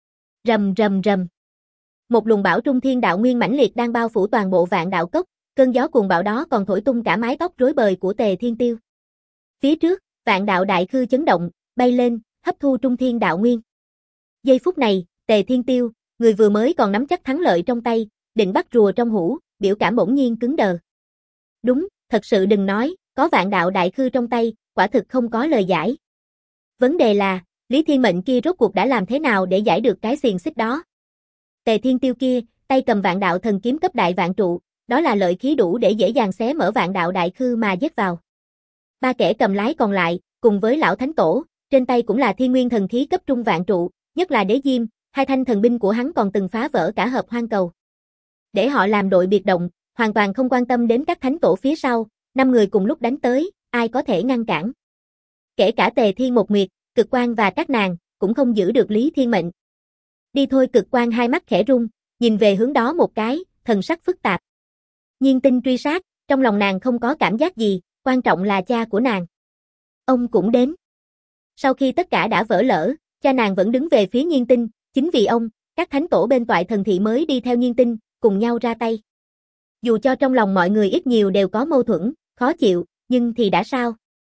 Rầm rầm rầm. Một luồng bão trung thiên đạo nguyên mãnh liệt đang bao phủ toàn bộ Vạn Đạo Cốc, cơn gió cuồng bạo đó còn thổi tung cả mái tóc rối bời của Tề Thiên Tiêu. Phía trước, Vạn Đạo Đại Khư chấn động, bay lên, hấp thu trung thiên đạo nguyên. Giây phút này, Tề Thiên Tiêu, người vừa mới còn nắm chắc thắng lợi trong tay, định bắt rùa trong hũ, biểu cảm bỗng nhiên cứng đờ. Đúng, thật sự đừng nói, có Vạn Đạo Đại Khư trong tay, quả thực không có lời giải. Vấn đề là, Lý Thiên Mệnh kia rốt cuộc đã làm thế nào để giải được cái xiềng xích đó? Tề Thiên Tiêu kia, tay cầm Vạn Đạo Thần Kiếm cấp đại vạn trụ, đó là lợi khí đủ để dễ dàng xé mở Vạn Đạo Đại Khư mà giết vào. Ba kẻ cầm lái còn lại, cùng với lão thánh tổ, trên tay cũng là thiên nguyên thần khí cấp trung vạn trụ, nhất là Đế Diêm, hai thanh thần binh của hắn còn từng phá vỡ cả hợp hoang cầu. Để họ làm đội biệt động, hoàn toàn không quan tâm đến các thánh tổ phía sau, 5 người cùng lúc đánh tới, ai có thể ngăn cản. Kể cả Tề Thiên Một Nguyệt, Cực Quang và các nàng, cũng không giữ được Lý Thiên Mệnh. Đi thôi, Cực Quang hai mắt khẽ rung, nhìn về hướng đó một cái, thần sắc phức tạp. Nhiên Tinh truy sát, trong lòng nàng không có cảm giác gì, quan trọng là cha của nàng. Ông cũng đến. Sau khi tất cả đã vỡ lỡ, cha nàng vẫn đứng về phía Nhiên Tinh, chính vì ông, các thánh tổ bên Toại Thần Thị mới đi theo Nhiên Tinh, cùng nhau ra tay. Dù cho trong lòng mọi người ít nhiều đều có mâu thuẫn, khó chịu, nhưng thì đã sao?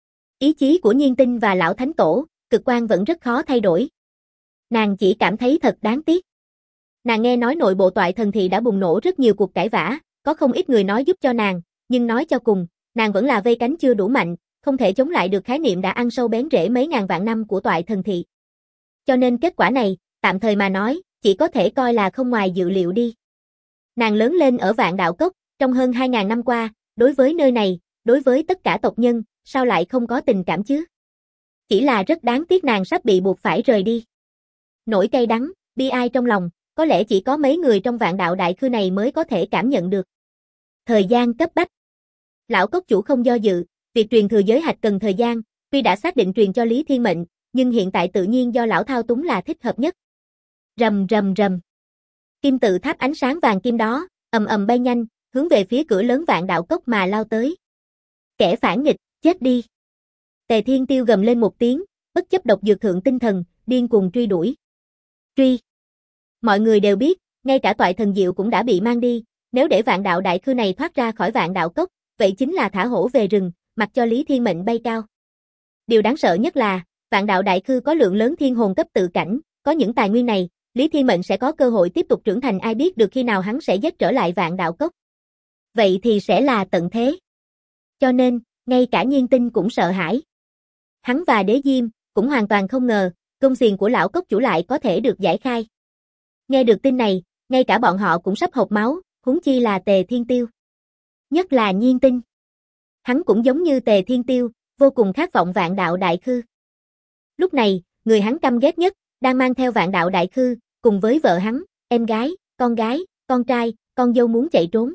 Ý chí của Nhiên Tinh và lão thánh tổ, Cực Quang vẫn rất khó thay đổi. Nàng chỉ cảm thấy thật đáng tiếc. Nàng nghe nói nội bộ Toại Thần Thị đã bùng nổ rất nhiều cuộc cãi vã, có không ít người nói giúp cho nàng, nhưng nói cho cùng, nàng vẫn là vây cánh chưa đủ mạnh, không thể chống lại được khái niệm đã ăn sâu bén rễ mấy ngàn vạn năm của Toại Thần Thị. Cho nên kết quả này, tạm thời mà nói, chỉ có thể coi là không ngoài dự liệu đi. Nàng lớn lên ở Vạn Đạo Cốc, trong hơn 2.000 năm qua, đối với nơi này, đối với tất cả tộc nhân, sao lại không có tình cảm chứ? Chỉ là rất đáng tiếc nàng sắp bị buộc phải rời đi. Nỗi cay đắng, bi ai trong lòng, có lẽ chỉ có mấy người trong Vạn Đạo Đại Khư này mới có thể cảm nhận được. Thời gian cấp bách. Lão cốc chủ không do dự, việc truyền thừa giới hạch cần thời gian, tuy đã xác định truyền cho Lý Thiên Mệnh, nhưng hiện tại tự nhiên do lão thao túng là thích hợp nhất. Rầm rầm rầm. Kim tự tháp ánh sáng vàng kim đó, ầm ầm bay nhanh, hướng về phía cửa lớn Vạn Đạo Cốc mà lao tới. Kẻ phản nghịch, chết đi. Tề Thiên Tiêu gầm lên một tiếng, bất chấp độc dược thượng tinh thần, điên cuồng truy đuổi. Truy. Mọi người đều biết, ngay cả Toại Thần Diệu cũng đã bị mang đi, nếu để Vạn Đạo Đại Khư này thoát ra khỏi Vạn Đạo Cốc, vậy chính là thả hổ về rừng, mặc cho Lý Thiên Mệnh bay cao. Điều đáng sợ nhất là, Vạn Đạo Đại Khư có lượng lớn thiên hồn cấp tự cảnh, có những tài nguyên này, Lý Thiên Mệnh sẽ có cơ hội tiếp tục trưởng thành, ai biết được khi nào hắn sẽ dắt trở lại Vạn Đạo Cốc. Vậy thì sẽ là tận thế. Cho nên, ngay cả Nhiên Tinh cũng sợ hãi. Hắn và Đế Diêm cũng hoàn toàn không ngờ, gông xiềng của lão cốc chủ lại có thể được giải khai. Nghe được tin này, ngay cả bọn họ cũng sắp hộc máu, huống chi là Tề Thiên Tiêu. Nhất là Nhiên Tinh. Hắn cũng giống như Tề Thiên Tiêu, vô cùng khát vọng Vạn Đạo Đại Khư. Lúc này, người hắn căm ghét nhất, đang mang theo Vạn Đạo Đại Khư, cùng với vợ hắn, em gái, con trai, con dâu muốn chạy trốn.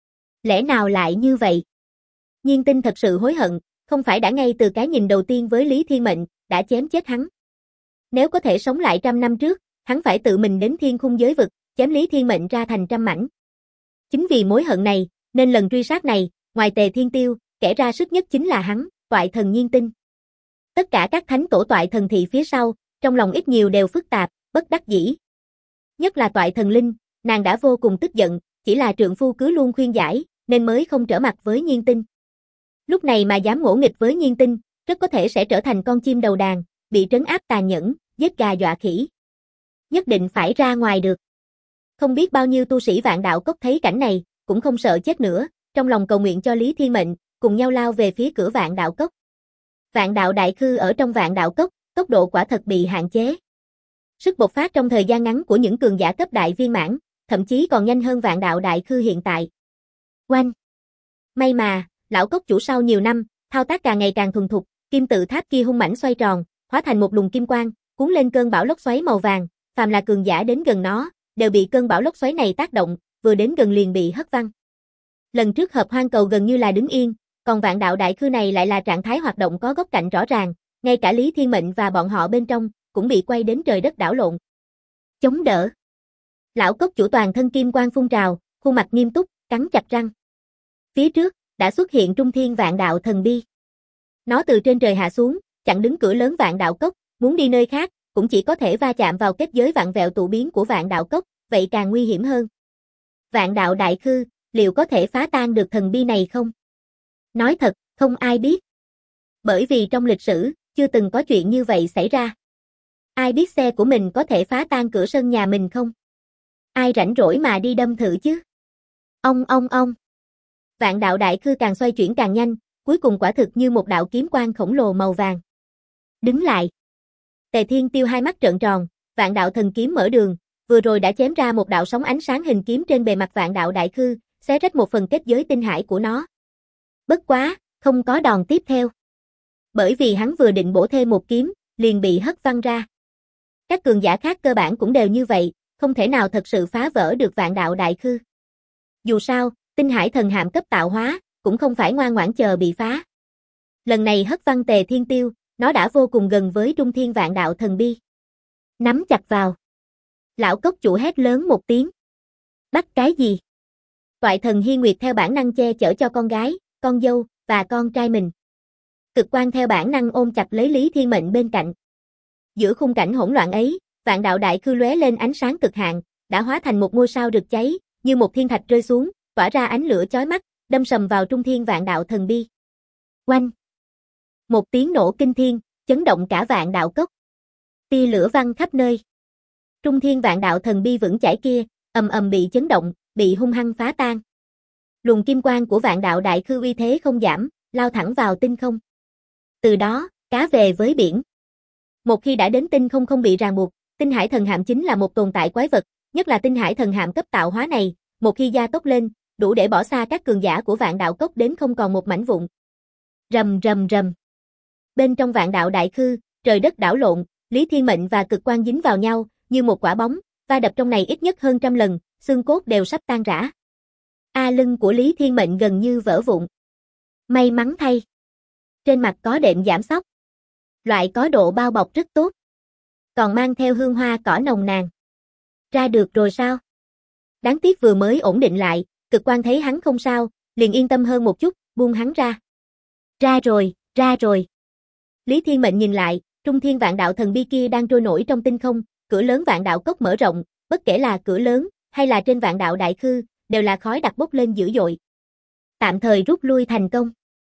Lẽ nào lại như vậy? Nhiên Tinh thật sự hối hận, không phải đã ngay từ cái nhìn đầu tiên với Lý Thiên Mệnh, đã chém chết hắn. Nếu có thể sống lại 100 năm trước, hắn phải tự mình đến thiên khung giới vực, chém Lý Thiên Mệnh ra thành trăm mảnh. Chính vì mối hận này, nên lần truy sát này, ngoài Tề Thiên Tiêu, kẻ ra sức nhất chính là hắn, Toại Thần Nhiên Tinh. Tất cả các thánh tổ Toại Thần Thị phía sau, trong lòng ít nhiều đều phức tạp, bất đắc dĩ. Nhất là Toại Thần Linh, nàng đã vô cùng tức giận, chỉ là trượng phu cứ luôn khuyên giải, nên mới không trở mặt với Nhiên Tinh. Lúc này mà dám ngỗ nghịch với Nhiên Tinh, rất có thể sẽ trở thành con chim đầu đàn, bị trấn áp tàn nhẫn, giết gà dọa khỉ. Nhất định phải ra ngoài được. Không biết bao nhiêu tu sĩ Vạn Đạo Cốc thấy cảnh này, cũng không sợ chết nữa, trong lòng cầu nguyện cho Lý Thiên Mệnh, cùng nhau lao về phía cửa Vạn Đạo Cốc. Vạn Đạo Đại Khư ở trong Vạn Đạo Cốc, tốc độ quả thật bị hạn chế. Sức bộc phát trong thời gian ngắn của những cường giả cấp đại viên mãn, thậm chí còn nhanh hơn Vạn Đạo Đại Khư hiện tại. Oanh! May mà, lão cốc chủ sau nhiều năm, thao tác càng ngày càng thuần thục, kim tự tháp kia hung mãnh xoay tròn, hóa thành một luồng kim quang, cuốn lên cơn bão lốc xoáy màu vàng, phàm là cường giả đến gần nó, đều bị cơn bão lốc xoáy này tác động, vừa đến gần liền bị hất văng. Lần trước Hợp Hoang Cầu gần như là đứng yên, còn Vạn Đạo Đại Khư này lại là trạng thái hoạt động có góc cạnh rõ ràng, ngay cả Lý Thiên Mệnh và bọn họ bên trong cũng bị quay đến trời đất đảo lộn. Chống đỡ. Lão cốc chủ toàn thân kim quang phun trào, khuôn mặt nghiêm túc, cắn chặt răng. Phía trước đã xuất hiện Trung Thiên Vạn Đạo Thần Bi. Nó từ trên trời hạ xuống, chặn đứng cửa lớn Vạn Đạo Cốc, muốn đi nơi khác, cũng chỉ có thể va chạm vào kết giới vạn vẹo tụ biến của Vạn Đạo Cốc, vậy càng nguy hiểm hơn. Vạn Đạo Đại Khư, liệu có thể phá tan được thần bi này không? Nói thật, không ai biết. Bởi vì trong lịch sử, chưa từng có chuyện như vậy xảy ra. Ai biết xe của mình có thể phá tan cửa sân nhà mình không? Ai rảnh rỗi mà đi đâm thử chứ? Ông. Vạn Đạo Đại Khư càng xoay chuyển càng nhanh, cuối cùng quả thực như một đạo kiếm quang khổng lồ màu vàng. Đứng lại. Tề Thiên Tiêu hai mắt trợn tròn, Vạn Đạo Thần Kiếm mở đường, vừa rồi đã chém ra một đạo sóng ánh sáng hình kiếm trên bề mặt Vạn Đạo Đại Khư, xé rách một phần kết giới tinh hải của nó. Bất quá, không có đòn tiếp theo. Bởi vì hắn vừa định bổ thêm một kiếm, liền bị hất văng ra. Các cường giả khác cơ bản cũng đều như vậy, không thể nào thật sự phá vỡ được Vạn Đạo Đại Khư. Dù sao, tinh hải thần hạm cấp tạo hóa, cũng không phải ngoan ngoãn chờ bị phá. Lần này hất văng Tề Thiên Tiêu, nó đã vô cùng gần với Trung Thiên Vạn Đạo Thần Bi. Nắm chặt vào. Lão cốc chủ hét lớn một tiếng. Bắt cái gì? Toại thần Hi Nguyệt theo bản năng che chở cho con gái, con dâu, và con trai mình. Cực Quang theo bản năng ôm chặt lấy Lý Thiên Mệnh bên cạnh. Giữa khung cảnh hỗn loạn ấy, vạn đạo đại khư lóe lên ánh sáng cực hạn, đã hóa thành một ngôi sao rực cháy, như một thiên thạch rơi xuống, tỏa ra ánh lửa chói mắt, đâm sầm vào trung thiên vạn đạo thần bi. Oanh! Một tiếng nổ kinh thiên, chấn động cả vạn đạo cốc. Tia lửa văng khắp nơi. Trung thiên vạn đạo thần bi vững chãi kia, ầm ầm bị chấn động, bị hung hăng phá tan. Luồng kim quang của vạn đạo đại khư uy thế không giảm, lao thẳng vào tinh không. Từ đó, cá về với biển. Một khi đã đến tinh không bị ràng buộc, tinh hải thần hạm chính là một tồn tại quái vật, nhất là tinh hải thần hạm cấp tạo hóa này, một khi gia tốc lên, đủ để bỏ xa các cường giả của vạn đạo cốc đến không còn một mảnh vụn. Rầm rầm rầm. Bên trong vạn đạo đại khư, trời đất đảo lộn, Lý Thiên Mệnh và Cực Quang dính vào nhau, như một quả bóng, va đập trong này ít nhất hơn 100 lần, xương cốt đều sắp tan rã. Lưng của Lý Thiên Mệnh gần như vỡ vụn. May mắn thay. Trên mặt có đệm giảm xóc. Loại có độ bao bọc rất tốt. Còn mang theo hương hoa cỏ nồng nàn. Ra được rồi sao? Đáng tiếc vừa mới ổn định lại, Cực Quang thấy hắn không sao, liền yên tâm hơn một chút, buông hắn ra. Ra rồi, ra rồi. Lý Thiên Mệnh nhìn lại, trung thiên vạn đạo thần bi kia đang trôi nổi trong tinh không, cửa lớn vạn đạo cốc mở rộng, bất kể là cửa lớn, hay là trên vạn đạo đại khư, đều là khói đặc bốc lên dữ dội. Tạm thời rút lui thành công.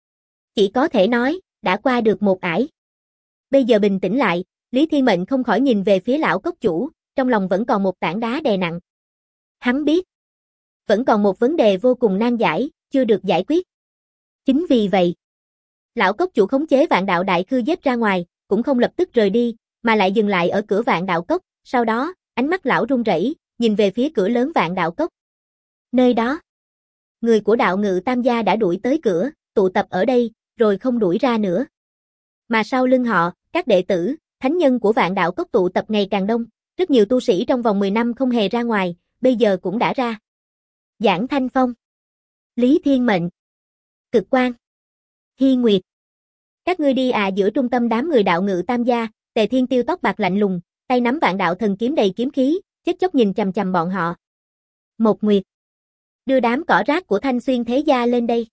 Chỉ có thể nói, đã qua được một ải. Bây giờ bình tĩnh lại, Lý Thiên Mệnh không khỏi nhìn về phía lão cốc chủ, trong lòng vẫn còn một tảng đá đè nặng. Hắn biết, vẫn còn một vấn đề vô cùng nan giải, chưa được giải quyết. Chính vì vậy, lão cốc chủ khống chế vạn đạo đại khư giết ra ngoài, cũng không lập tức rời đi, mà lại dừng lại ở cửa vạn đạo cốc, sau đó, ánh mắt lão run rẩy, nhìn về phía cửa lớn vạn đạo cốc. Nơi đó, người của đạo ngự tam gia đã đuổi tới cửa, tụ tập ở đây, rồi không đuổi ra nữa. Mà sau lưng họ, các đệ tử, thánh nhân của vạn đạo cốc tụ tập ngày càng đông, rất nhiều tu sĩ trong vòng 10 năm không hề ra ngoài, bây giờ cũng đã ra. Giảng Thanh Phong, Lý Thiên Mệnh, Cực Quang, Hi Nguyệt. Các ngươi đi giữa trung tâm đám người đạo ngự tam gia, Tề Thiên Tiêu tóc bạc lạnh lùng, tay nắm vạn đạo thần kiếm đầy kiếm khí, chết chóc nhìn chằm chằm bọn họ. Một Nguyệt, đưa đám cỏ rác của Thanh Xuyên thế gia lên đây.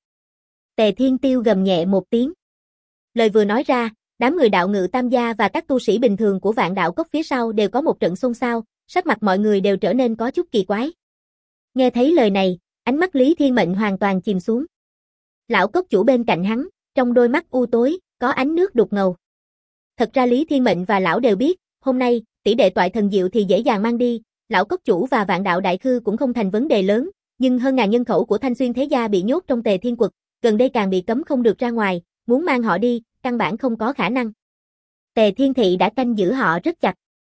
Tề Thiên Tiêu gầm nhẹ một tiếng. Lời vừa nói ra, đám người đạo ngự tam gia và các tu sĩ bình thường của vạn đạo cốc phía sau đều có một trận xôn xao, sắc mặt mọi người đều trở nên có chút kỳ quái. Nghe thấy lời này, ánh mắt Lý Thiên Mệnh hoàn toàn chìm xuống. Lão cốc chủ bên cạnh hắn, trong đôi mắt u tối, có ánh nước đục ngầu. Thật ra Lý Thiên Mệnh và lão đều biết, hôm nay, tỷ đệ toại thần diệu thì dễ dàng mang đi, lão cốc chủ và vạn đạo đại khư cũng không thành vấn đề lớn, nhưng hơn ngàn nhân khẩu của Thanh Xuyên thế gia bị nhốt trong Tề Thiên Quật, gần đây càng bị cấm không được ra ngoài, muốn mang họ đi, căn bản không có khả năng. Tề Thiên Thị đã canh giữ họ rất chặt.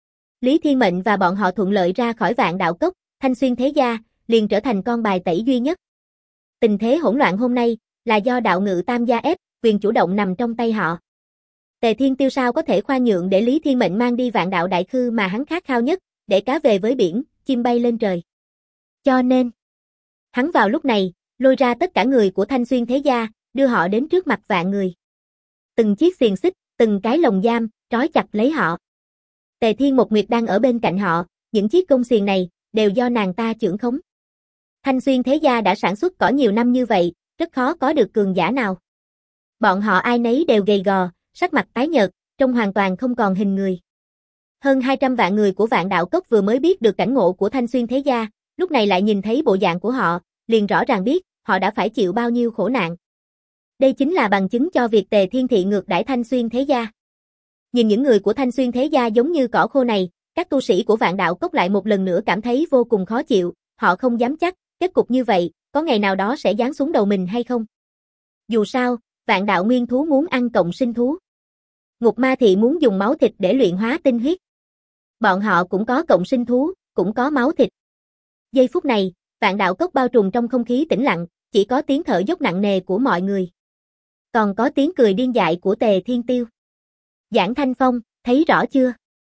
Lý Thiên Mệnh và bọn họ thuận lợi ra khỏi vạn đạo cốc, Thanh Xuyên thế gia liền trở thành con bài tẩy duy nhất. Tình thế hỗn loạn hôm nay là do đạo ngự tam gia ép, quyền chủ động nằm trong tay họ. Tề Thiên Tiêu sao có thể khoan nhượng để Lý Thiên Mệnh mang đi vạn đạo đại khư mà hắn khát khao nhất, để cá về với biển, chim bay lên trời. Cho nên, hắn vào lúc này, lôi ra tất cả người của Thanh Xuyên thế gia, đưa họ đến trước mặt vạn người. Từng chiếc xiềng xích, từng cái lồng giam, trói chặt lấy họ. Tề Thiên Một Nguyệt đang ở bên cạnh họ, những chiếc công xiềng này, đều do nàng ta chưởng khống. Thanh Xuyên thế gia đã sản xuất cỏ nhiều năm như vậy, rất khó có được cường giả nào. Bọn họ ai nấy đều gầy gò, sắc mặt tái nhợt, trông hoàn toàn không còn hình người. Hơn 200 vạn người của vạn đạo cốc vừa mới biết được cảnh ngộ của Thanh Xuyên thế gia, lúc này lại nhìn thấy bộ dạng của họ, liền rõ ràng biết, họ đã phải chịu bao nhiêu khổ nạn. Đây chính là bằng chứng cho việc Tề Thiên Thị ngược đãi Thanh Xuyên thế gia. Nhìn những người của Thanh Xuyên thế gia giống như cỏ khô này, các tu sĩ của vạn đạo cốc lại một lần nữa cảm thấy vô cùng khó chịu, họ không dám chắc, kết cục như vậy, có ngày nào đó sẽ giáng xuống đầu mình hay không. Dù sao, vạn đạo nguyên thú muốn ăn cộng sinh thú. Ngục ma thị muốn dùng máu thịt để luyện hóa tinh huyết. Bọn họ cũng có cộng sinh thú, cũng có máu thịt. Giây phút này, vạn đạo cốc bao trùm trong không khí tĩnh lặng, chỉ có tiếng thở dốc nặng nề của mọi người. Còn có tiếng cười điên dại của Tề Thiên Tiêu. Giảng Thanh Phong, thấy rõ chưa?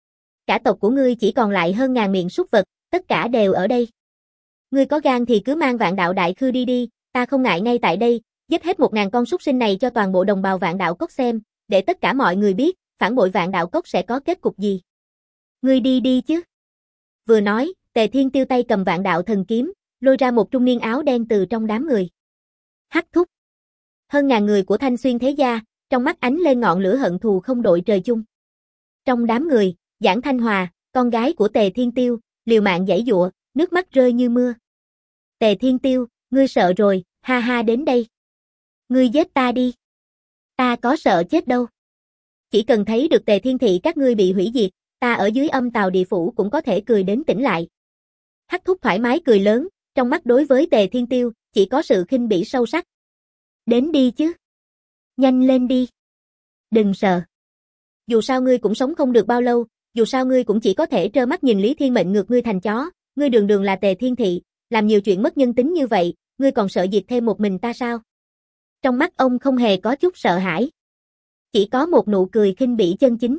Cả tộc của ngươi chỉ còn lại hơn ngàn miệng súc vật, tất cả đều ở đây. Ngươi có gan thì cứ mang vạn đạo đại khư đi đi, ta không ngại ngay tại đây, giết hết 1000 con súc sinh này cho toàn bộ đồng bào vạn đạo cốc xem, để tất cả mọi người biết, phản bội vạn đạo cốc sẽ có kết cục gì. Ngươi đi đi chứ. Vừa nói, Tề Thiên Tiêu tay cầm Vạn Đạo Thần Kiếm, lôi ra một trung niên áo đen từ trong đám người. Hắc thúc. Hơn ngàn người của Thanh Xuyên thế gia, trong mắt ánh lên ngọn lửa hận thù không đội trời chung. Trong đám người, Giản Thanh Hòa, con gái của Tề Thiên Tiêu, liều mạng giãy giụa, nước mắt rơi như mưa. Tề Thiên Tiêu, ngươi sợ rồi, ha ha đến đây. Ngươi giết ta đi. Ta có sợ chết đâu. Chỉ cần thấy được Tề Thiên Thị các ngươi bị hủy diệt, ta ở dưới âm tào địa phủ cũng có thể cười đến tỉnh lại. Hắc thúc thoải mái cười lớn, trong mắt đối với Tề Thiên Tiêu, chỉ có sự khinh bỉ sâu sắc. Đến đi chứ. Nhanh lên đi. Đừng sợ. Dù sao ngươi cũng sống không được bao lâu, dù sao ngươi cũng chỉ có thể trơ mắt nhìn Lý Thiên Mệnh ngược ngươi thành chó, ngươi đường đường là Tề Thiên Thị, làm nhiều chuyện mất nhân tính như vậy, ngươi còn sợ diệt thêm một mình ta sao? Trong mắt ông không hề có chút sợ hãi. Chỉ có một nụ cười khinh bỉ chân chính.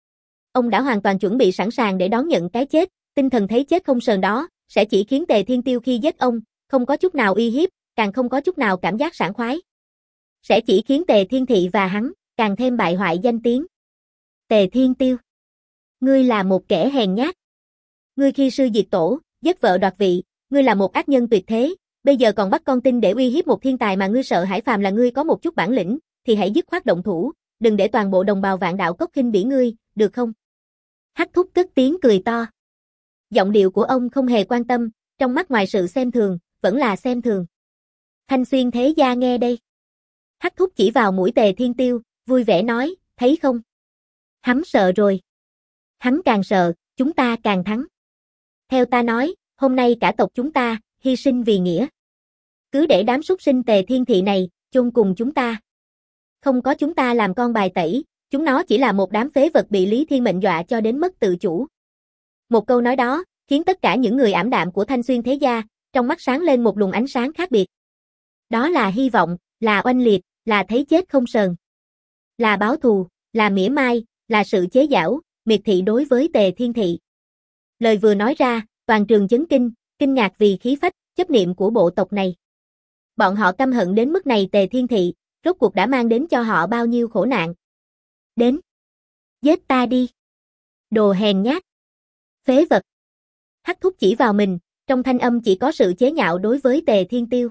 Ông đã hoàn toàn chuẩn bị sẵn sàng để đón nhận cái chết, tinh thần thấy chết không sờn đó, sẽ chỉ khiến Tề Thiên Tiêu khi giết ông, không có chút nào uy hiếp, càng không có chút nào cảm giác sảng khoái. Sẽ chỉ khiến Tề Thiên Thị và hắn, càng thêm bại hoại danh tiếng. Tề Thiên Tiêu. Ngươi là một kẻ hèn nhát. Ngươi khi sư diệt tổ, giết vợ đoạt vị, ngươi là một ác nhân tuyệt thế, bây giờ còn bắt con tin để uy hiếp một thiên tài mà ngươi sợ hãi, phàm là ngươi có một chút bản lĩnh, thì hãy dứt khoát động thủ, đừng để toàn bộ đồng bào Vạn Đạo Cốc khinh bỉ ngươi, được không? Hắc thúc cất tiếng cười to. Giọng điệu của ông không hề quan tâm, trong mắt ngoài sự xem thường, vẫn là xem thường. Thanh Xuyên thế gia nghe đây. Hắc thúc chỉ vào mũi Tề Thiên Tiêu, vui vẻ nói, thấy không? Hắn sợ rồi. Hắn càng sợ, chúng ta càng thắng. Theo ta nói, hôm nay cả tộc chúng ta, hy sinh vì nghĩa. Cứ để đám súc sinh Tề Thiên Thị này, chôn cùng chúng ta. Không có chúng ta làm con bài tẩy, chúng nó chỉ là một đám phế vật bị Lý Thiên Mệnh dọa cho đến mất tự chủ. Một câu nói đó, khiến tất cả những người ảm đạm của Thanh Xuyên thế gia, trong mắt sáng lên một luồng ánh sáng khác biệt. Đó là hy vọng, là oanh liệt, là thấy chết không sờn. Là báo thù, là mỉa mai, là sự chế giễu, miệt thị đối với Tề Thiên Thị. Lời vừa nói ra, toàn trường chấn kinh, kinh ngạc vì khí phách, chấp niệm của bộ tộc này. Bọn họ căm hận đến mức này Tề Thiên Thị, rốt cuộc đã mang đến cho họ bao nhiêu khổ nạn. Đến. Giết ta đi. Đồ hèn nhát. Phế vật. Hắc thúc chỉ vào mình, trong thanh âm chỉ có sự chế nhạo đối với Tề Thiên Tiêu.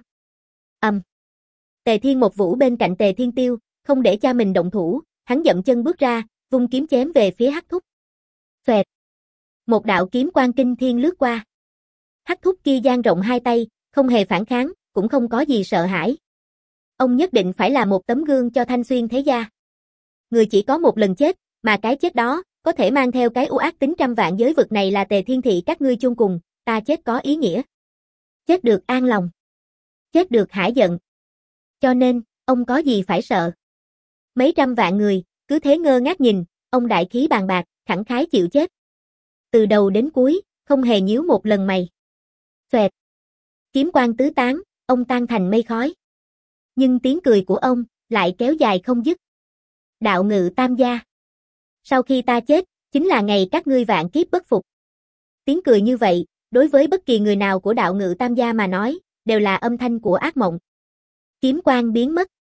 Tề Thiên một vũ bên cạnh Tề Thiên Tiêu, không để cha mình động thủ, hắn dậm chân bước ra, vung kiếm chém về phía Hắc thúc. Xoẹt. Một đạo kiếm quang kinh thiên lướt qua. Hắc thúc kia dang rộng hai tay, không hề phản kháng, cũng không có gì sợ hãi. Ông nhất định phải là một tấm gương cho Thanh Xuyên thế gia. Người chỉ có một lần chết, mà cái chết đó, có thể mang theo cái u ác tính trăm vạn giới vực này là Tề Thiên Thị các ngươi chung cùng, ta chết có ý nghĩa. Chết được an lòng. Chết được hả giận. Cho nên, ông có gì phải sợ. Mấy trăm vạn người, cứ thế ngơ ngác nhìn, ông đại khí bàn bạc, khẳng khái chịu chết. Từ đầu đến cuối, không hề nhíu một lần mày. Xoẹt. Kiếm quang tứ tán, ông tan thành mây khói. Nhưng tiếng cười của ông, lại kéo dài không dứt. Đạo Ngự Tam gia. Sau khi ta chết, chính là ngày các ngươi vạn kiếp bất phục. Tiếng cười như vậy, đối với bất kỳ người nào của Đạo Ngự Tam gia mà nói, đều là âm thanh của ác mộng. Kiếm quang biến mất.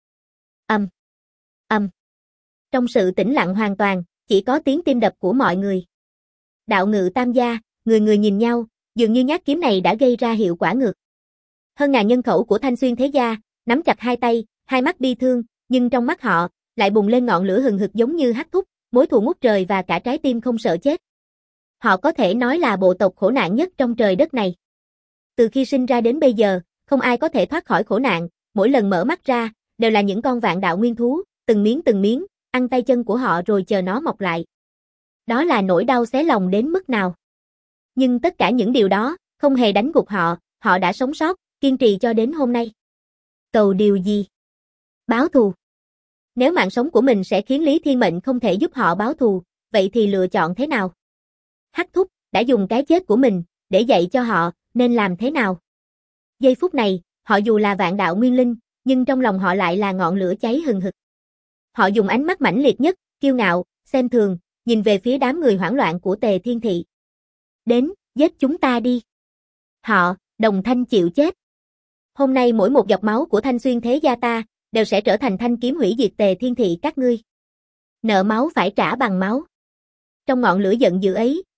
Trong sự tĩnh lặng hoàn toàn, chỉ có tiếng tim đập của mọi người. Đạo Ngự Tam gia, người người nhìn nhau, dường như nhát kiếm này đã gây ra hiệu quả ngược. Hơn ngàn nhân khẩu của Thanh Xuyên thế gia, nắm chặt hai tay, hai mắt bi thương, nhưng trong mắt họ, lại bùng lên ngọn lửa hừng hực giống như hắc thúc, mối thù ngút trời và cả trái tim không sợ chết. Họ có thể nói là bộ tộc khổ nạn nhất trong trời đất này. Từ khi sinh ra đến bây giờ, không ai có thể thoát khỏi khổ nạn, mỗi lần mở mắt ra, đều là những con vạn đạo nguyên thú, từng miếng, ăn tay chân của họ rồi chờ nó mọc lại. Đó là nỗi đau xé lòng đến mức nào. Nhưng tất cả những điều đó, không hề đánh gục họ, họ đã sống sót, kiên trì cho đến hôm nay. Cầu điều gì? Báo thù. Nếu mạng sống của mình sẽ khiến Lý Thiên Mệnh không thể giúp họ báo thù, vậy thì lựa chọn thế nào? Hắc thúc đã dùng cái chết của mình để dạy cho họ nên làm thế nào? Giây phút này, họ dù là vạn đạo nguyên linh, nhưng trong lòng họ lại là ngọn lửa cháy hừng hực. Họ dùng ánh mắt mãnh liệt nhất, kiêu ngạo, xem thường, nhìn về phía đám người hoảng loạn của Tề Thiên Thị. Đến, giết chúng ta đi. Họ, đồng thanh chịu chết. Hôm nay mỗi một giọt máu của Thanh Xuyên thế gia ta, đều sẽ trở thành thanh kiếm hủy diệt Tề Thiên Thị các ngươi. Nợ máu phải trả bằng máu. Trong ngọn lửa giận dữ ấy,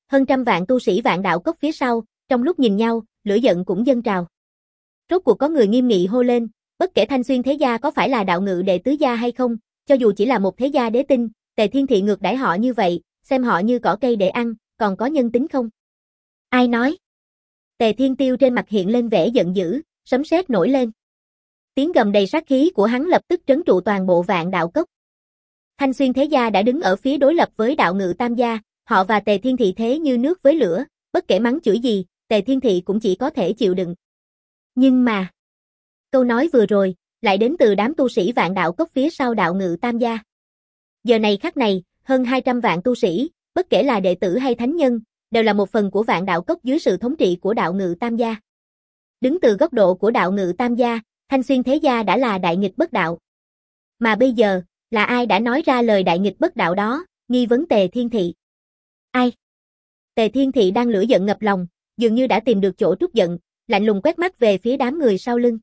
hơn trăm vạn tu sĩ Vạn Đạo Cốc phía sau, trong lúc nhìn nhau, lửa giận cũng dâng trào. Rốt cuộc có người nghiêm nghị hô lên, bất kể Thanh Xuyên thế gia có phải là đạo ngự đệ tứ gia hay không, cho dù chỉ là một thế gia đế tinh, Tề Thiên Thị ngược đãi họ như vậy, xem họ như cỏ cây để ăn, còn có nhân tính không? Ai nói? Tề Thiên Tiêu trên mặt hiện lên vẻ giận dữ, sấm sét nổi lên. Tiếng gầm đầy sát khí của hắn lập tức trấn trụ toàn bộ Vạn Đạo Cốc. Thanh Xuyên thế gia đã đứng ở phía đối lập với đạo ngự tam gia, họ và Tề Thiên Thị thế như nước với lửa, bất kể mắng chửi gì, Tề Thiên Thị cũng chỉ có thể chịu đựng. Nhưng mà, câu nói vừa rồi, lại đến từ đám tu sĩ Vạn Đạo Cốc phía sau đạo ngự tam gia. Giờ này khắc này, hơn 200 vạn tu sĩ, bất kể là đệ tử hay thánh nhân, đều là một phần của Vạn Đạo Cốc dưới sự thống trị của đạo ngự tam gia. Đứng từ góc độ của đạo ngự tam gia, Thanh Xuyên thế gia đã là đại nghịch bất đạo. Mà bây giờ, là ai đã nói ra lời đại nghịch bất đạo đó, nghi vấn Tề Thiên Thị? Ai? Tề Thiên Thị đang lửa giận ngập lòng, dường như đã tìm được chỗ trút giận, lạnh lùng quét mắt về phía đám người sau lưng.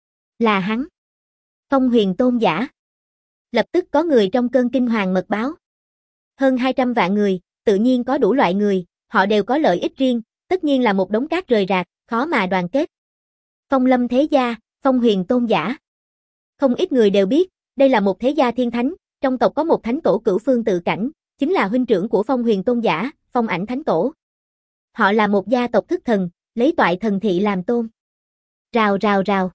Là hắn. Phong Huyền Tôn giả. Lập tức có người trong cơn kinh hoàng mật báo. Hơn 200 vạn người, tự nhiên có đủ loại người, họ đều có lợi ích riêng, tất nhiên là một đống cát rời rạc, khó mà đoàn kết. Phong Lâm thế gia, Phong Huyền Tôn giả. Không ít người đều biết, đây là một thế gia thiên thánh, trong tộc có một thánh tổ cửu phương tự cảnh, chính là huynh trưởng của Phong Huyền Tôn giả, Phong Ảnh Thánh Tổ. Họ là một gia tộc thức thần, lấy toại thần thị làm tôn. Rào rào rào.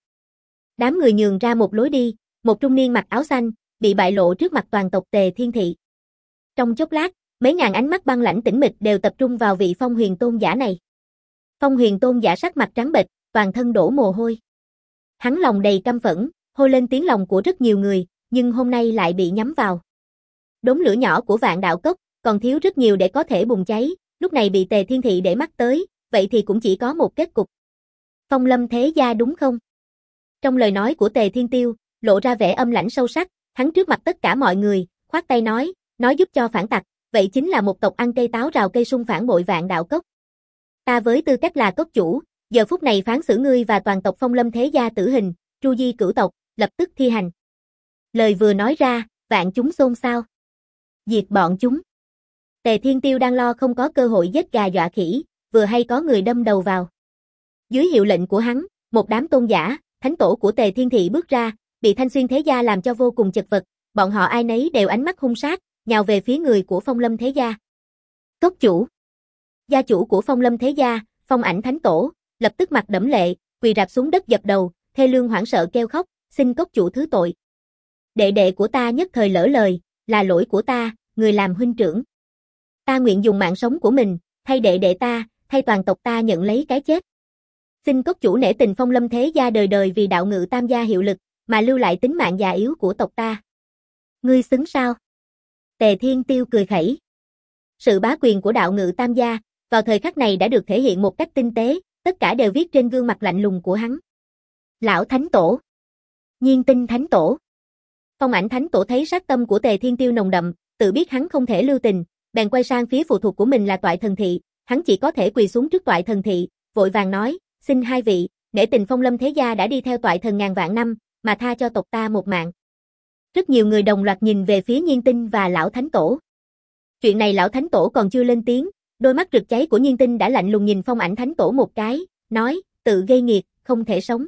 Đám người nhường ra một lối đi, một trung niên mặc áo xanh, bị bại lộ trước mặt toàn tộc Tề Thiên Thị. Trong chốc lát, mấy ngàn ánh mắt băng lãnh tĩnh mịch đều tập trung vào vị Phong Huyền Tôn giả này. Phong Huyền Tôn giả sắc mặt trắng bệch, toàn thân đổ mồ hôi. Hắn lòng đầy căm phẫn, hôi lên tiếng lòng của rất nhiều người, nhưng hôm nay lại bị nhắm vào. Đốm lửa nhỏ của Vạn Đạo Cốc, còn thiếu rất nhiều để có thể bùng cháy, lúc này bị Tề Thiên Thị để mắt tới, vậy thì cũng chỉ có một kết cục. Phong Lâm thế gia đúng không? Trong lời nói của Tề Thiên Tiêu, lộ ra vẻ âm lãnh sâu sắc, hắn trước mặt tất cả mọi người, khoát tay nói giúp cho phản tặc, vậy chính là một tộc ăn cây táo rào cây sung phản bội Vạn Đạo Cốc. Ta với tư cách là cốc chủ, giờ phút này phán xử ngươi và toàn tộc Phong Lâm thế gia tử hình, tru di cửu tộc, lập tức thi hành. Lời vừa nói ra, vạn chúng xôn xao. Diệt bọn chúng. Tề Thiên Tiêu đang lo không có cơ hội giết gà dọa khỉ, vừa hay có người đâm đầu vào. Dưới hiệu lệnh của hắn, một đám tôn giả, thánh tổ của Tề Thiên Thị bước ra, bị Thanh Xuyên thế gia làm cho vô cùng chật vật, bọn họ ai nấy đều ánh mắt hung sát, nhào về phía người của Phong Lâm thế gia. Cốc chủ. Gia chủ của Phong Lâm thế gia, Phong Ảnh Thánh Tổ, lập tức mặt đẫm lệ, quỳ rạp xuống đất dập đầu, thê lương hoảng sợ kêu khóc, xin cốc chủ thứ tội. Đệ đệ của ta nhất thời lỡ lời, là lỗi của ta, người làm huynh trưởng. Ta nguyện dùng mạng sống của mình, thay đệ đệ ta, thay toàn tộc ta nhận lấy cái chết. Xin cốc chủ nể tình Phong Lâm thế gia đời đời vì đạo ngự tam gia hiệu lực, mà lưu lại tính mạng già yếu của tộc ta. Ngươi xứng sao? Tề Thiên Tiêu cười khẩy. Sự bá quyền của đạo ngự tam gia, vào thời khắc này đã được thể hiện một cách tinh tế, tất cả đều viết trên gương mặt lạnh lùng của hắn. Lão Thánh Tổ. Nhiên Tinh Thánh Tổ. Phong Ảnh Thánh Tổ thấy sát tâm của Tề Thiên Tiêu nồng đậm, tự biết hắn không thể lưu tình, bèn quay sang phía phụ thuộc của mình là Toại Thần Thị, hắn chỉ có thể quỳ xuống trước Toại Thần Thị, vội vàng nói, xin hai vị, nể tình Phong Lâm thế gia đã đi theo Toại Thần ngàn vạn năm, mà tha cho tộc ta một mạng. Rất nhiều người đồng loạt nhìn về phía Nhiên Tinh và Lão Thánh Tổ. Chuyện này Lão Thánh Tổ còn chưa lên tiếng, đôi mắt rực cháy của Nhiên Tinh đã lạnh lùng nhìn Phong Ảnh Thánh Tổ một cái, nói, tự gây nghiệt, không thể sống.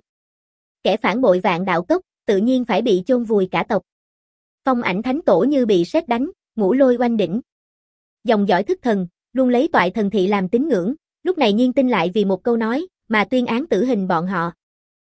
Kẻ phản bội Vạn Đạo Cốc, tự nhiên phải bị chôn vùi cả tộc. Phong Ảnh Thánh Tổ như bị sét đánh, ngũ lôi oanh đỉnh. Dòng dõi thức thần, luôn lấy Toại Thần Thị làm tín ngưỡng, lúc này Nhiên Tinh lại vì một câu nói, mà tuyên án tử hình bọn họ.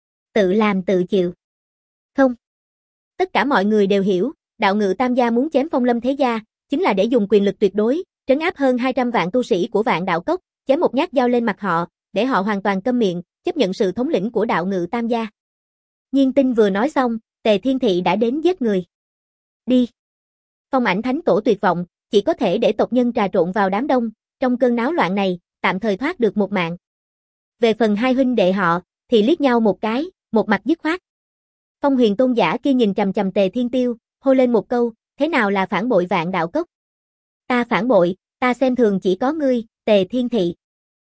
Tự làm tự chịu. Không. Tất cả mọi người đều hiểu, đạo ngự tam gia muốn chém Phong Lâm thế gia, chính là để dùng quyền lực tuyệt đối, trấn áp hơn 200 vạn tu sĩ của Vạn Đạo Cốc, chém một nhát dao lên mặt họ, để họ hoàn toàn câm miệng, chấp nhận sự thống lĩnh của đạo ngự tam gia. Nhiên Tinh vừa nói xong, Tề Thiên Thị đã đến giết người. Đi. Phong Ảnh Thánh Tổ tuyệt vọng, chỉ có thể để tộc nhân trà trộn vào đám đông, trong cơn náo loạn này, tạm thời thoát được một mạng. Về phần hai huynh đệ họ, thì liếc nhau một cái, một mặt dứt khoát. Phong Huyền Tôn giả kia nhìn chằm chằm Tề Thiên Tiêu, hô lên một câu, thế nào là phản bội Vạn Đạo Cốc? Ta phản bội, ta xem thường chỉ có ngươi, Tề Thiên Thị.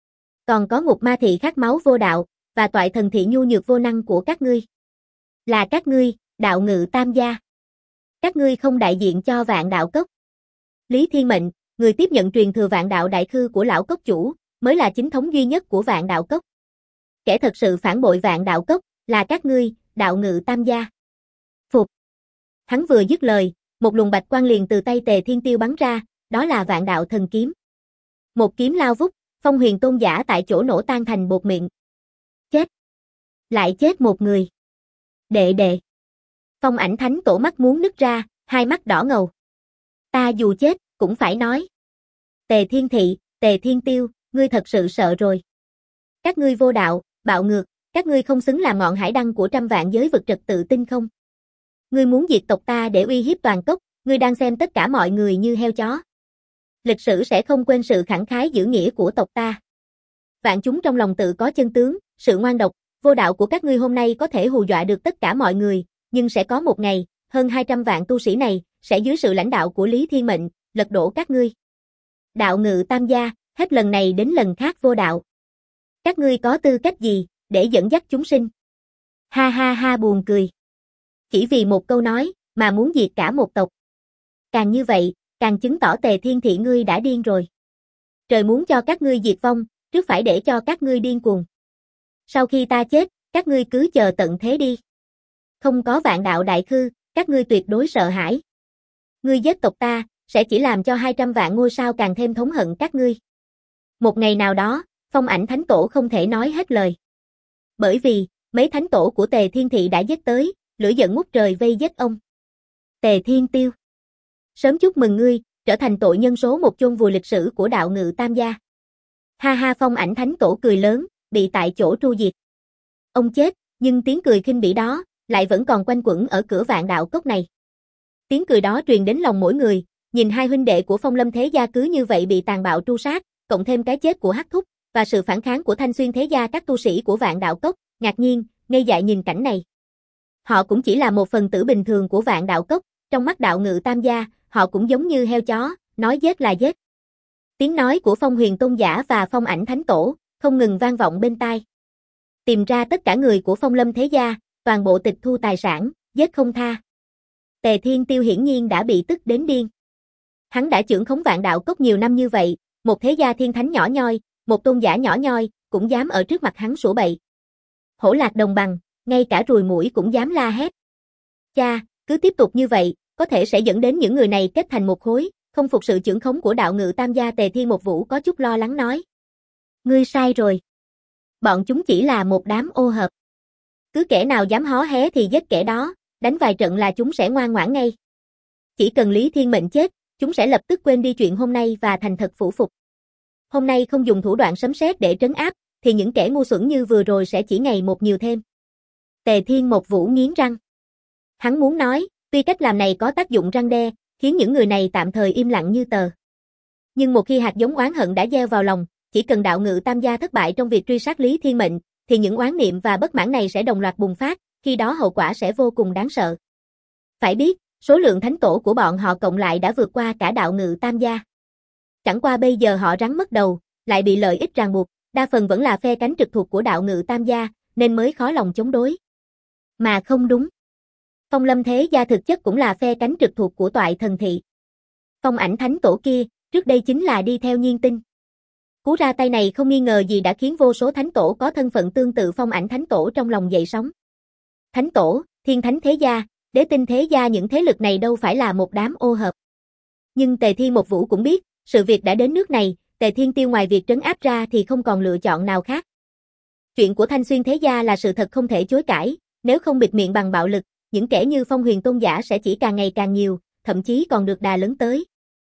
Còn có Ngục Ma Thị khát máu vô đạo, và Toại Thần Thị nhu nhược vô năng của các ngươi. Là các ngươi, đạo ngự tam gia. Các ngươi không đại diện cho Vạn Đạo Cốc. Lý Thiên Mệnh, người tiếp nhận truyền thừa Vạn Đạo Đại Khư của lão cốc chủ, mới là chính thống duy nhất của Vạn Đạo Cốc. Kẻ thật sự phản bội Vạn Đạo Cốc, là các ngươi, Đạo Ngự Tam gia. Phục. Hắn vừa dứt lời, một luồng bạch quang liền từ tay Tề Thiên Tiêu bắn ra, đó là Vạn Đạo Thần Kiếm. Một kiếm lao vút, Phong Huyền Tôn giả tại chỗ nổ tan thành bột mịn. Chết. Lại chết một người. Đệ. Phong Ảnh Thánh Tổ mắt muốn nứt ra, hai mắt đỏ ngầu. Ta dù chết, cũng phải nói. Tề Thiên Thị, Tề Thiên Tiêu, ngươi thật sự sợ rồi. Các ngươi vô đạo, bạo ngược, các ngươi không xứng làm ngọn hải đăng của trăm vạn giới vực trật tự tinh không. Ngươi muốn diệt tộc ta để uy hiếp toàn cốc, ngươi đang xem tất cả mọi người như heo chó. Lịch sử sẽ không quên sự khẳng khái giữ nghĩa của tộc ta. Vạn chúng trong lòng tự có chân tướng, sự ngoan độc, vô đạo của các ngươi hôm nay có thể hù dọa được tất cả mọi người, nhưng sẽ có một ngày, hơn 200 vạn tu sĩ này, sẽ dưới sự lãnh đạo của Lý Thiên Mệnh, lật đổ các ngươi. Đạo Ngự Tam gia, hết lần này đến lần khác vô đạo. Các ngươi có tư cách gì, để dẫn dắt chúng sinh? Ha ha ha buồn cười. Chỉ vì một câu nói, mà muốn diệt cả một tộc. Càng như vậy, càng chứng tỏ Tề Thiên Thị ngươi đã điên rồi. Trời muốn cho các ngươi diệt vong, trước phải để cho các ngươi điên cuồng. Sau khi ta chết, các ngươi cứ chờ tận thế đi. Không có Vạn Đạo Đại Khư, các ngươi tuyệt đối sợ hãi. Ngươi giết tộc ta, sẽ chỉ làm cho 200 vạn ngôi sao càng thêm thống hận các ngươi. Một ngày nào đó, Phong Ảnh Thánh Tổ không thể nói hết lời. Bởi vì, mấy thánh tổ của Tề Thiên Thị đã giết tới, lửa giận ngút trời vây giết ông. Tề Thiên Tiêu. Sớm chúc mừng ngươi, trở thành tội nhân số một chôn vùi lịch sử của Đạo Ngự Tam gia. Ha ha Phong Ảnh Thánh Tổ cười lớn, bị tại chỗ tru diệt. Ông chết, nhưng tiếng cười khinh bỉ đó, lại vẫn còn quanh quẩn ở cửa Vạn Đạo Cốc này. Tiếng cười đó truyền đến lòng mỗi người, nhìn hai huynh đệ của Phong Lâm Thế gia cứ như vậy bị tàn bạo tru sát, cộng thêm cái chết của Hắc Thúc, và sự phản kháng của Thanh Xuyên Thế gia các tu sĩ của Vạn Đạo Cốc, ngạc nhiên, ngây dại nhìn cảnh này. Họ cũng chỉ là một phần tử bình thường của Vạn Đạo Cốc, trong mắt Đạo Ngự Tam gia, họ cũng giống như heo chó, nói giết là giết. Tiếng nói của Phong Huyền Tôn giả và Phong Ảnh Thánh Tổ, không ngừng vang vọng bên tai. Tìm ra tất cả người của Phong Lâm Thế gia, toàn bộ tịch thu tài sản, giết không tha. Tề Thiên Tiêu hiển nhiên đã bị tức đến điên. Hắn đã trưởng khống Vạn Đạo Cốc nhiều năm như vậy, một thế gia thiên thánh nhỏ nhoi, một tôn giả nhỏ nhoi, cũng dám ở trước mặt hắn sủa bậy. Hổ lạc đồng bằng, ngay cả ruồi muỗi cũng dám la hét. Cha, cứ tiếp tục như vậy, có thể sẽ dẫn đến những người này kết thành một khối, không phục sự trưởng khống của Đạo Ngự Tam gia. Tề Thiên Một Vũ có chút lo lắng nói. Ngươi sai rồi. Bọn chúng chỉ là một đám ô hợp. Cứ kẻ nào dám hó hé thì giết kẻ đó, đánh vài trận là chúng sẽ ngoan ngoãn ngay. Chỉ cần Lý Thiên Mệnh chết, chúng sẽ lập tức quên đi chuyện hôm nay và thành thật phủ phục. Hôm nay không dùng thủ đoạn sấm sét để trấn áp, thì những kẻ ngu xuẩn như vừa rồi sẽ chỉ ngày một nhiều thêm. Tề Thiên Một Vũ nghiến răng. Hắn muốn nói, tuy cách làm này có tác dụng răn đe, khiến những người này tạm thời im lặng như tờ. Nhưng một khi hạt giống oán hận đã gieo vào lòng, chỉ cần Đạo Ngự Tam gia thất bại trong việc truy sát Lý Thiên Mệnh, thì những oán niệm và bất mãn này sẽ đồng loạt bùng phát, khi đó hậu quả sẽ vô cùng đáng sợ. Phải biết, số lượng thánh tổ của bọn họ cộng lại đã vượt qua cả Đạo Ngự Tam gia. Chẳng qua bây giờ họ rắn mất đầu, lại bị lợi ích ràng buộc, đa phần vẫn là phe cánh trực thuộc của Đạo Ngự Tam gia, nên mới khó lòng chống đối. Mà không đúng. Phong Lâm Thế gia thực chất cũng là phe cánh trực thuộc của Toại Thần Thị. Phong Ảnh Thánh Tổ kia, trước đây chính là đi theo Nhiên Tinh. Cú ra tay này không nghi ngờ gì đã khiến vô số thánh tổ có thân phận tương tự Phong Ảnh Thánh Tổ trong lòng dậy sóng. Thánh Tổ, Thiên Thánh Thế gia, Đế Tinh Thế gia, những thế lực này đâu phải là một đám ô hợp. Nhưng Tề Thiên Một Vũ cũng biết, sự việc đã đến nước này, Tề Thiên Tiêu ngoài việc trấn áp ra thì không còn lựa chọn nào khác. Chuyện của Thanh Xuyên Thế gia là sự thật không thể chối cãi, nếu không bịt miệng bằng bạo lực, những kẻ như Phong Huyền Tôn giả sẽ chỉ càng ngày càng nhiều, thậm chí còn được đà lớn tới.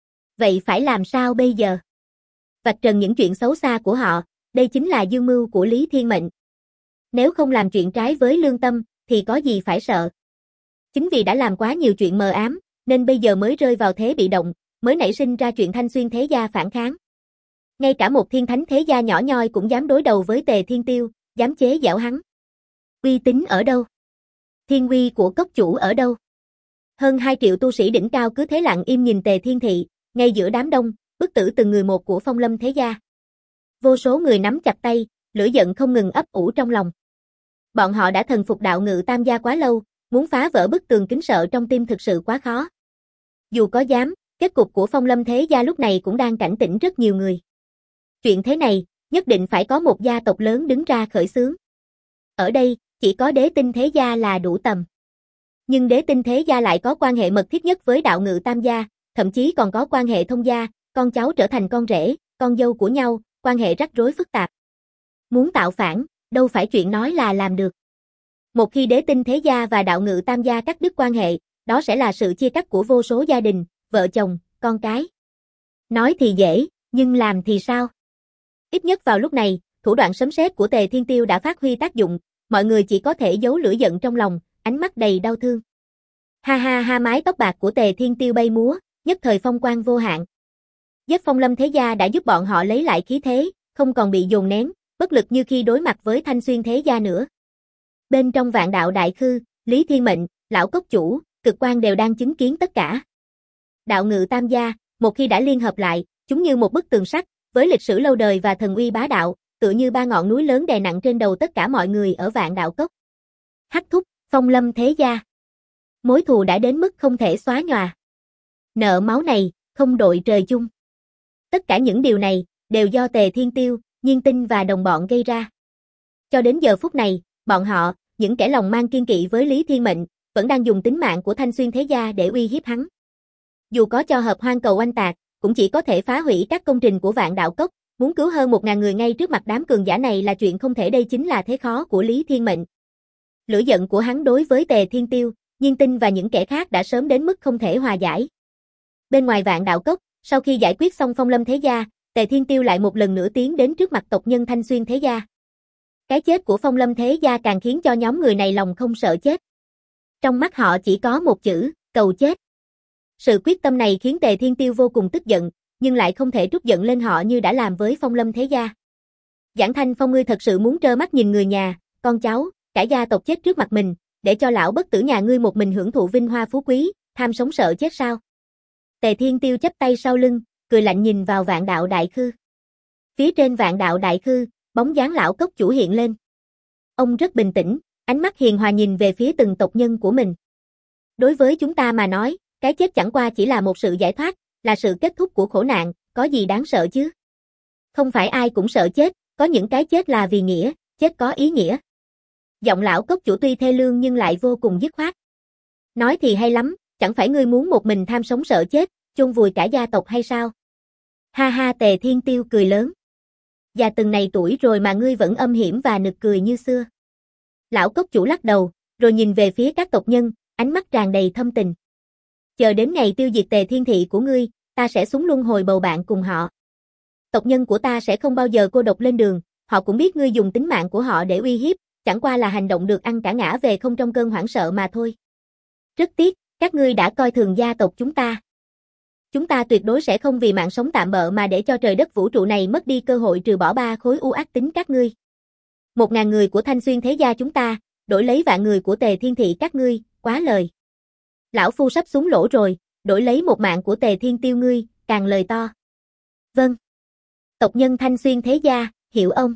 Vậy phải làm sao bây giờ? Vạch trần những chuyện xấu xa của họ, đây chính là dương mưu của Lý Thiên Mệnh. Nếu không làm chuyện trái với lương tâm, thì có gì phải sợ. Chính vì đã làm quá nhiều chuyện mờ ám, nên bây giờ mới rơi vào thế bị động, mới nảy sinh ra chuyện Thanh Xuyên Thế gia phản kháng. Ngay cả một Thiên Thánh Thế gia nhỏ nhoi cũng dám đối đầu với Tề Thiên Tiêu, dám chế giễu hắn. Uy tín ở đâu? Thiên uy của cốc chủ ở đâu? Hơn 2 triệu tu sĩ đỉnh cao cứ thế lặng im nhìn Tề Thiên Thị, ngay giữa đám đông, bức tử từng người một của Phong Lâm Thế gia. Vô số người nắm chặt tay, lửa giận không ngừng ấp ủ trong lòng. Bọn họ đã thần phục Đạo Ngự Tam gia quá lâu, muốn phá vỡ bức tường kính sợ trong tim thực sự quá khó. Dù có dám, Kết cục của Phong Lâm thế gia lúc này cũng đang cảnh tỉnh rất nhiều người. Chuyện thế này, nhất định phải có một gia tộc lớn đứng ra khởi xướng. Ở đây, chỉ có Đế Tinh thế gia là đủ tầm. Nhưng Đế Tinh thế gia lại có quan hệ mật thiết nhất với Đạo Ngự Tam gia, thậm chí còn có quan hệ thông gia, con cháu trở thành con rể, con dâu của nhau, quan hệ rắc rối phức tạp. Muốn tạo phản, đâu phải chuyện nói là làm được. Một khi Đế Tinh thế gia và Đạo Ngự Tam gia cắt đứt quan hệ, đó sẽ là sự chia cắt của vô số gia đình, vợ chồng, con cái. Nói thì dễ, nhưng làm thì sao? Ít nhất vào lúc này, thủ đoạn sấm sét của Tề Thiên Tiêu đã phát huy tác dụng, mọi người chỉ có thể giấu lửa giận trong lòng, ánh mắt đầy đau thương. Ha ha ha, mái tóc bạc của Tề Thiên Tiêu bay múa, nhất thời phong quang vô hạn. Giết Phong Lâm thế gia đã giúp bọn họ lấy lại khí thế, không còn bị dồn nén, bất lực như khi đối mặt với Thanh Xuyên thế gia nữa. Bên trong Vạn Đạo Đại Khư, Lý Thiên Mệnh, Lão Cốc Chủ, Cực Quan đều đang chứng kiến tất cả. Đạo Ngự Tam gia, một khi đã liên hợp lại, chúng như một bức tường sắt, với lịch sử lâu đời và thần uy bá đạo, tựa như ba ngọn núi lớn đè nặng trên đầu tất cả mọi người ở Vạn Đạo Cốc. Hắc Thúc, Phong Lâm thế gia. Mối thù đã đến mức không thể xóa nhòa. Nợ máu này, không đội trời chung. Tất cả những điều này, đều do Tề Thiên Tiêu, Nhiên Tinh và đồng bọn gây ra. Cho đến giờ phút này, bọn họ, những kẻ lòng mang kiên kỵ với Lý Thiên Mệnh, vẫn đang dùng tính mạng của Thanh Xuyên thế gia để uy hiếp hắn. Dù có cho Hợp Hoang Cầu oanh tạc, cũng chỉ có thể phá hủy các công trình của Vạn Đạo Cốc, muốn cứu hơn 1000 người ngay trước mặt đám cường giả này là chuyện không thể, đây chính là thế khó của Lý Thiên Mệnh. Lửa giận của hắn đối với Tề Thiên Tiêu, Nhiên Tinh và những kẻ khác đã sớm đến mức không thể hòa giải. Bên ngoài Vạn Đạo Cốc, sau khi giải quyết xong Phong Lâm thế gia, Tề Thiên Tiêu lại một lần nữa tiến đến trước mặt tộc nhân Thanh Xuyên thế gia. Cái chết của Phong Lâm thế gia càng khiến cho nhóm người này lòng không sợ chết. Trong mắt họ chỉ có một chữ, cầu chết. Sự quyết tâm này khiến Tề Thiên Tiêu vô cùng tức giận, nhưng lại không thể trút giận lên họ như đã làm với Phong Lâm thế gia. Giản Thanh Phong, ngươi thật sự muốn trơ mắt nhìn người nhà, con cháu, cả gia tộc chết trước mặt mình, để cho lão bất tử nhà ngươi một mình hưởng thụ vinh hoa phú quý, tham sống sợ chết sao? Tề Thiên Tiêu chắp tay sau lưng, cười lạnh nhìn vào Vạn Đạo Đại Khư. Phía trên Vạn Đạo Đại Khư, bóng dáng Lão Cốc Chủ hiện lên. Ông rất bình tĩnh, ánh mắt hiền hòa nhìn về phía từng tộc nhân của mình. Đối với chúng ta mà nói, cái chết chẳng qua chỉ là một sự giải thoát, là sự kết thúc của khổ nạn, có gì đáng sợ chứ? Không phải ai cũng sợ chết, có những cái chết là vì nghĩa, chết có ý nghĩa. Giọng Lão Cốc Chủ tuy thê lương nhưng lại vô cùng dứt khoát. Nói thì hay lắm, chẳng phải ngươi muốn một mình tham sống sợ chết, chôn vùi cả gia tộc hay sao? Ha ha, Tề Thiên Tiêu cười lớn. Già từng này tuổi rồi mà ngươi vẫn âm hiểm và nực cười như xưa. Lão Cốc Chủ lắc đầu, rồi nhìn về phía các tộc nhân, ánh mắt tràn đầy thâm tình. Chờ đến ngày tiêu diệt Tề Thiên Thị của ngươi, ta sẽ xuống luân hồi bầu bạn cùng họ. Tộc nhân của ta sẽ không bao giờ cô độc lên đường, họ cũng biết ngươi dùng tính mạng của họ để uy hiếp, chẳng qua là hành động được ăn cả ngã về không trong cơn hoảng sợ mà thôi. Rất tiếc, các ngươi đã coi thường gia tộc chúng ta. Chúng ta tuyệt đối sẽ không vì mạng sống tạm bợ mà để cho trời đất vũ trụ này mất đi cơ hội trừ bỏ 3 khối u ác tính các ngươi. 1000 người của Thanh Xuyên thế gia chúng ta, đổi lấy vạn người của Tề Thiên Thị các ngươi, quá lời. Lão phu sắp xuống lỗ rồi, đổi lấy một mạng của Tề Thiên Tiêu ngươi, càng lời to. Vâng. Tộc nhân Thanh Xuyên thế gia, hiểu ông.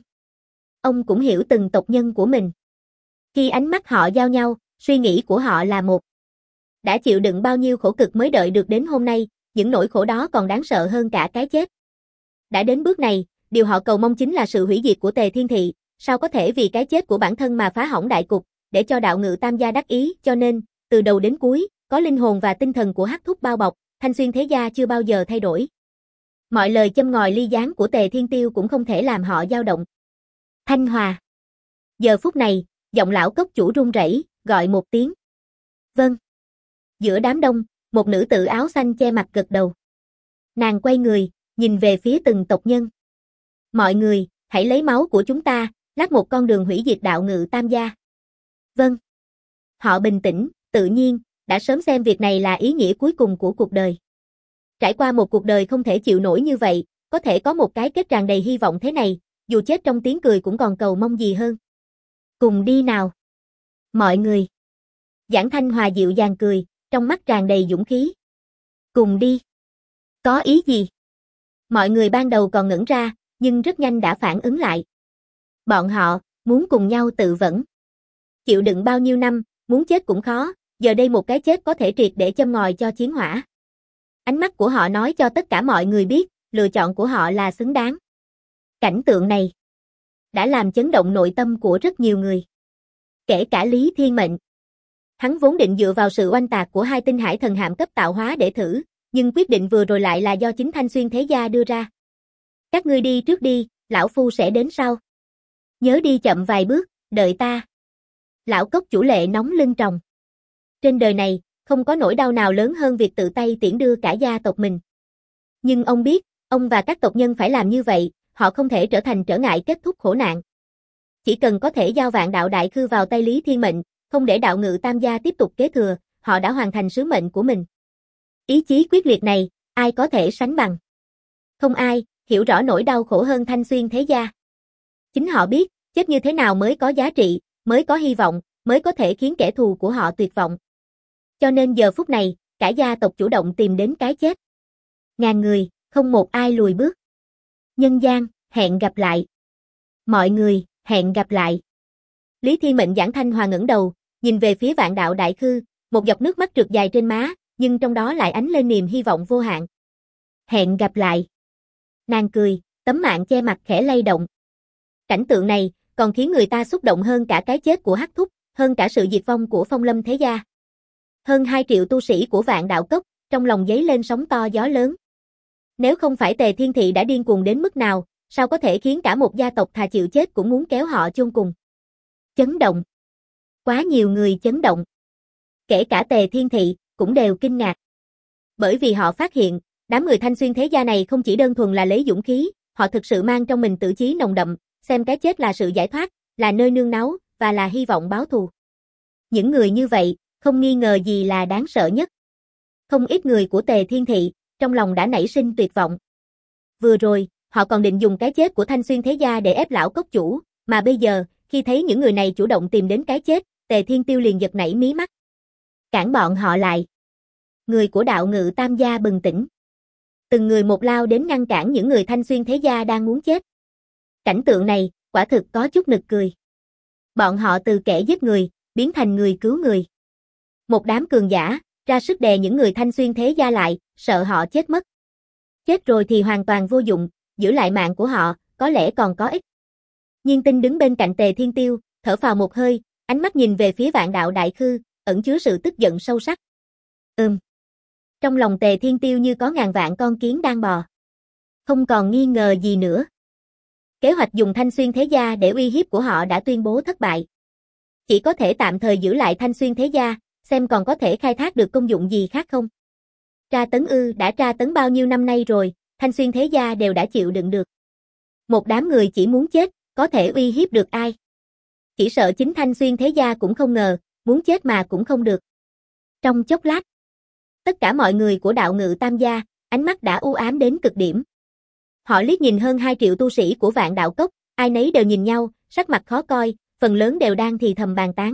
Ông cũng hiểu từng tộc nhân của mình. Khi ánh mắt họ giao nhau, suy nghĩ của họ là một. Đã chịu đựng bao nhiêu khổ cực mới đợi được đến hôm nay, những nỗi khổ đó còn đáng sợ hơn cả cái chết. Đã đến bước này, điều họ cầu mong chính là sự hủy diệt của Tề Thiên Thị, sao có thể vì cái chết của bản thân mà phá hỏng đại cục, để cho Đạo Ngự Tam gia đắc ý, cho nên, từ đầu đến cuối, có linh hồn và tinh thần của Hắc Thúc bao bọc, Thanh Xuyên thế gia chưa bao giờ thay đổi. Mọi lời châm ngòi ly gián của Tề Thiên Tiêu cũng không thể làm họ dao động. Thanh Hòa. Giờ phút này, giọng Lão Cốc Chủ run rẩy, gọi một tiếng. Vâng. Giữa đám đông, một nữ tử áo xanh che mặt gật đầu. Nàng quay người, nhìn về phía từng tộc nhân. Mọi người, hãy lấy máu của chúng ta, lát một con đường hủy diệt Đạo Ngự Tam gia. Vâng. Họ bình tĩnh, tự nhiên, đã sớm xem việc này là ý nghĩa cuối cùng của cuộc đời. Trải qua một cuộc đời không thể chịu nổi như vậy, có thể có một cái kết tràn đầy hy vọng thế này, dù chết trong tiếng cười cũng còn cầu mong gì hơn. Cùng đi nào. Mọi người. Giản Thanh Hòa dịu dàng cười, trong mắt tràn đầy dũng khí. Cùng đi. Có ý gì? Mọi người ban đầu còn ngẩn ra, nhưng rất nhanh đã phản ứng lại. Bọn họ, muốn cùng nhau tự vẫn. Chịu đựng bao nhiêu năm, muốn chết cũng khó, giờ đây một cái chết có thể triệt để châm ngòi cho chiến hỏa. Ánh mắt của họ nói cho tất cả mọi người biết, lựa chọn của họ là xứng đáng. Cảnh tượng này đã làm chấn động nội tâm của rất nhiều người. Kể cả Lý Thiên Mệnh. Hắn vốn định dựa vào sự oanh tạc của hai tinh hải thần hạm cấp tạo hóa để thử, nhưng quyết định vừa rồi lại là do chính Thanh Xuyên Thế Gia đưa ra. Các ngươi đi trước đi, lão phu sẽ đến sau. Nhớ đi chậm vài bước, đợi ta. Lão cốc chủ Lệ nóng lưng tròng. Trên đời này, không có nỗi đau nào lớn hơn việc tự tay tiễn đưa cả gia tộc mình. Nhưng ông biết, ông và các tộc nhân phải làm như vậy, họ không thể trở thành trở ngại kết thúc khổ nạn. Chỉ cần có thể giao Vạn Đạo Đại Khư vào tay Lý Thiên Mệnh, không để Đạo Ngự Tam Gia tiếp tục kế thừa, họ đã hoàn thành sứ mệnh của mình. Ý chí quyết liệt này, ai có thể sánh bằng? Không ai hiểu rõ nỗi đau khổ hơn Thanh Xuyên Thế Gia. Chính họ biết, chết như thế nào mới có giá trị, mới có hy vọng, mới có thể khiến kẻ thù của họ tuyệt vọng. Cho nên giờ phút này, cả gia tộc chủ động tìm đến cái chết. Ngàn người, không một ai lùi bước. Nhân gian, hẹn gặp lại. Mọi người, hẹn gặp lại. Lý Thiên Mệnh giãn thanh hòa ngẩng đầu, nhìn về phía Vạn Đạo Đại Khư, một giọt nước mắt trượt dài trên má, nhưng trong đó lại ánh lên niềm hy vọng vô hạn. Hẹn gặp lại. Nàng cười, tấm mạn che mặt khẽ lay động. Cảnh tượng này còn khiến người ta xúc động hơn cả cái chết của Hắc Thúc, hơn cả sự diệt vong của Phong Lâm Thế Gia. Hơn 2 triệu tu sĩ của Vạn Đạo Cốc, trong lòng dấy lên sóng to gió lớn. Nếu không phải Tề Thiên Thị đã điên cuồng đến mức nào, sao có thể khiến cả một gia tộc thà chịu chết cũng muốn kéo họ chôn cùng. Chấn động. Quá nhiều người chấn động. Kể cả Tề Thiên Thị, cũng đều kinh ngạc. Bởi vì họ phát hiện, đám người Thanh Xuyên Thế Gia này không chỉ đơn thuần là lấy dũng khí, họ thực sự mang trong mình tử chí nồng đậm, xem cái chết là sự giải thoát, là nơi nương náu, và là hy vọng báo thù. Những người như vậy, không nghi ngờ gì là đáng sợ nhất. Không ít người của Tề Thiên Thị, trong lòng đã nảy sinh tuyệt vọng. Vừa rồi, họ còn định dùng cái chết của Thanh Xuyên Thế Gia để ép lão cốc chủ, mà bây giờ, khi thấy những người này chủ động tìm đến cái chết, Tề Thiên Tiêu liền giật nảy mí mắt. Cản bọn họ lại. Người của Đạo Ngự Tam Gia bừng tỉnh. Từng người một lao đến ngăn cản những người Thanh Xuyên Thế Gia đang muốn chết. Cảnh tượng này, quả thực có chút nực cười. Bọn họ từ kẻ giết người, biến thành người cứu người. Một đám cường giả, ra sức đè những người Thanh Xuyên Thế Gia lại, sợ họ chết mất. Chết rồi thì hoàn toàn vô dụng, giữ lại mạng của họ, có lẽ còn có ích. Nhiên Tinh đứng bên cạnh Tề Thiên Tiêu, thở phào một hơi, ánh mắt nhìn về phía Vạn Đạo Đại Khư, ẩn chứa sự tức giận sâu sắc. Trong lòng Tề Thiên Tiêu như có ngàn vạn con kiến đang bò. Không còn nghi ngờ gì nữa. Kế hoạch dùng Thanh Xuyên Thế Gia để uy hiếp của họ đã tuyên bố thất bại. Chỉ có thể tạm thời giữ lại Thanh Xuyên Thế Gia, xem còn có thể khai thác được công dụng gì khác không. Tra tấn đã tra tấn bao nhiêu năm nay rồi, Thanh Xuyên Thế Gia đều đã chịu đựng được. Một đám người chỉ muốn chết, có thể uy hiếp được ai. Chỉ sợ chính Thanh Xuyên Thế Gia cũng không ngờ, muốn chết mà cũng không được. Trong chốc lát, tất cả mọi người của Đạo Ngự Tam Gia, ánh mắt đã u ám đến cực điểm. Họ liếc nhìn hơn 2 triệu tu sĩ của Vạn Đạo Cốc, ai nấy đều nhìn nhau, sắc mặt khó coi, phần lớn đều đang thì thầm bàn tán.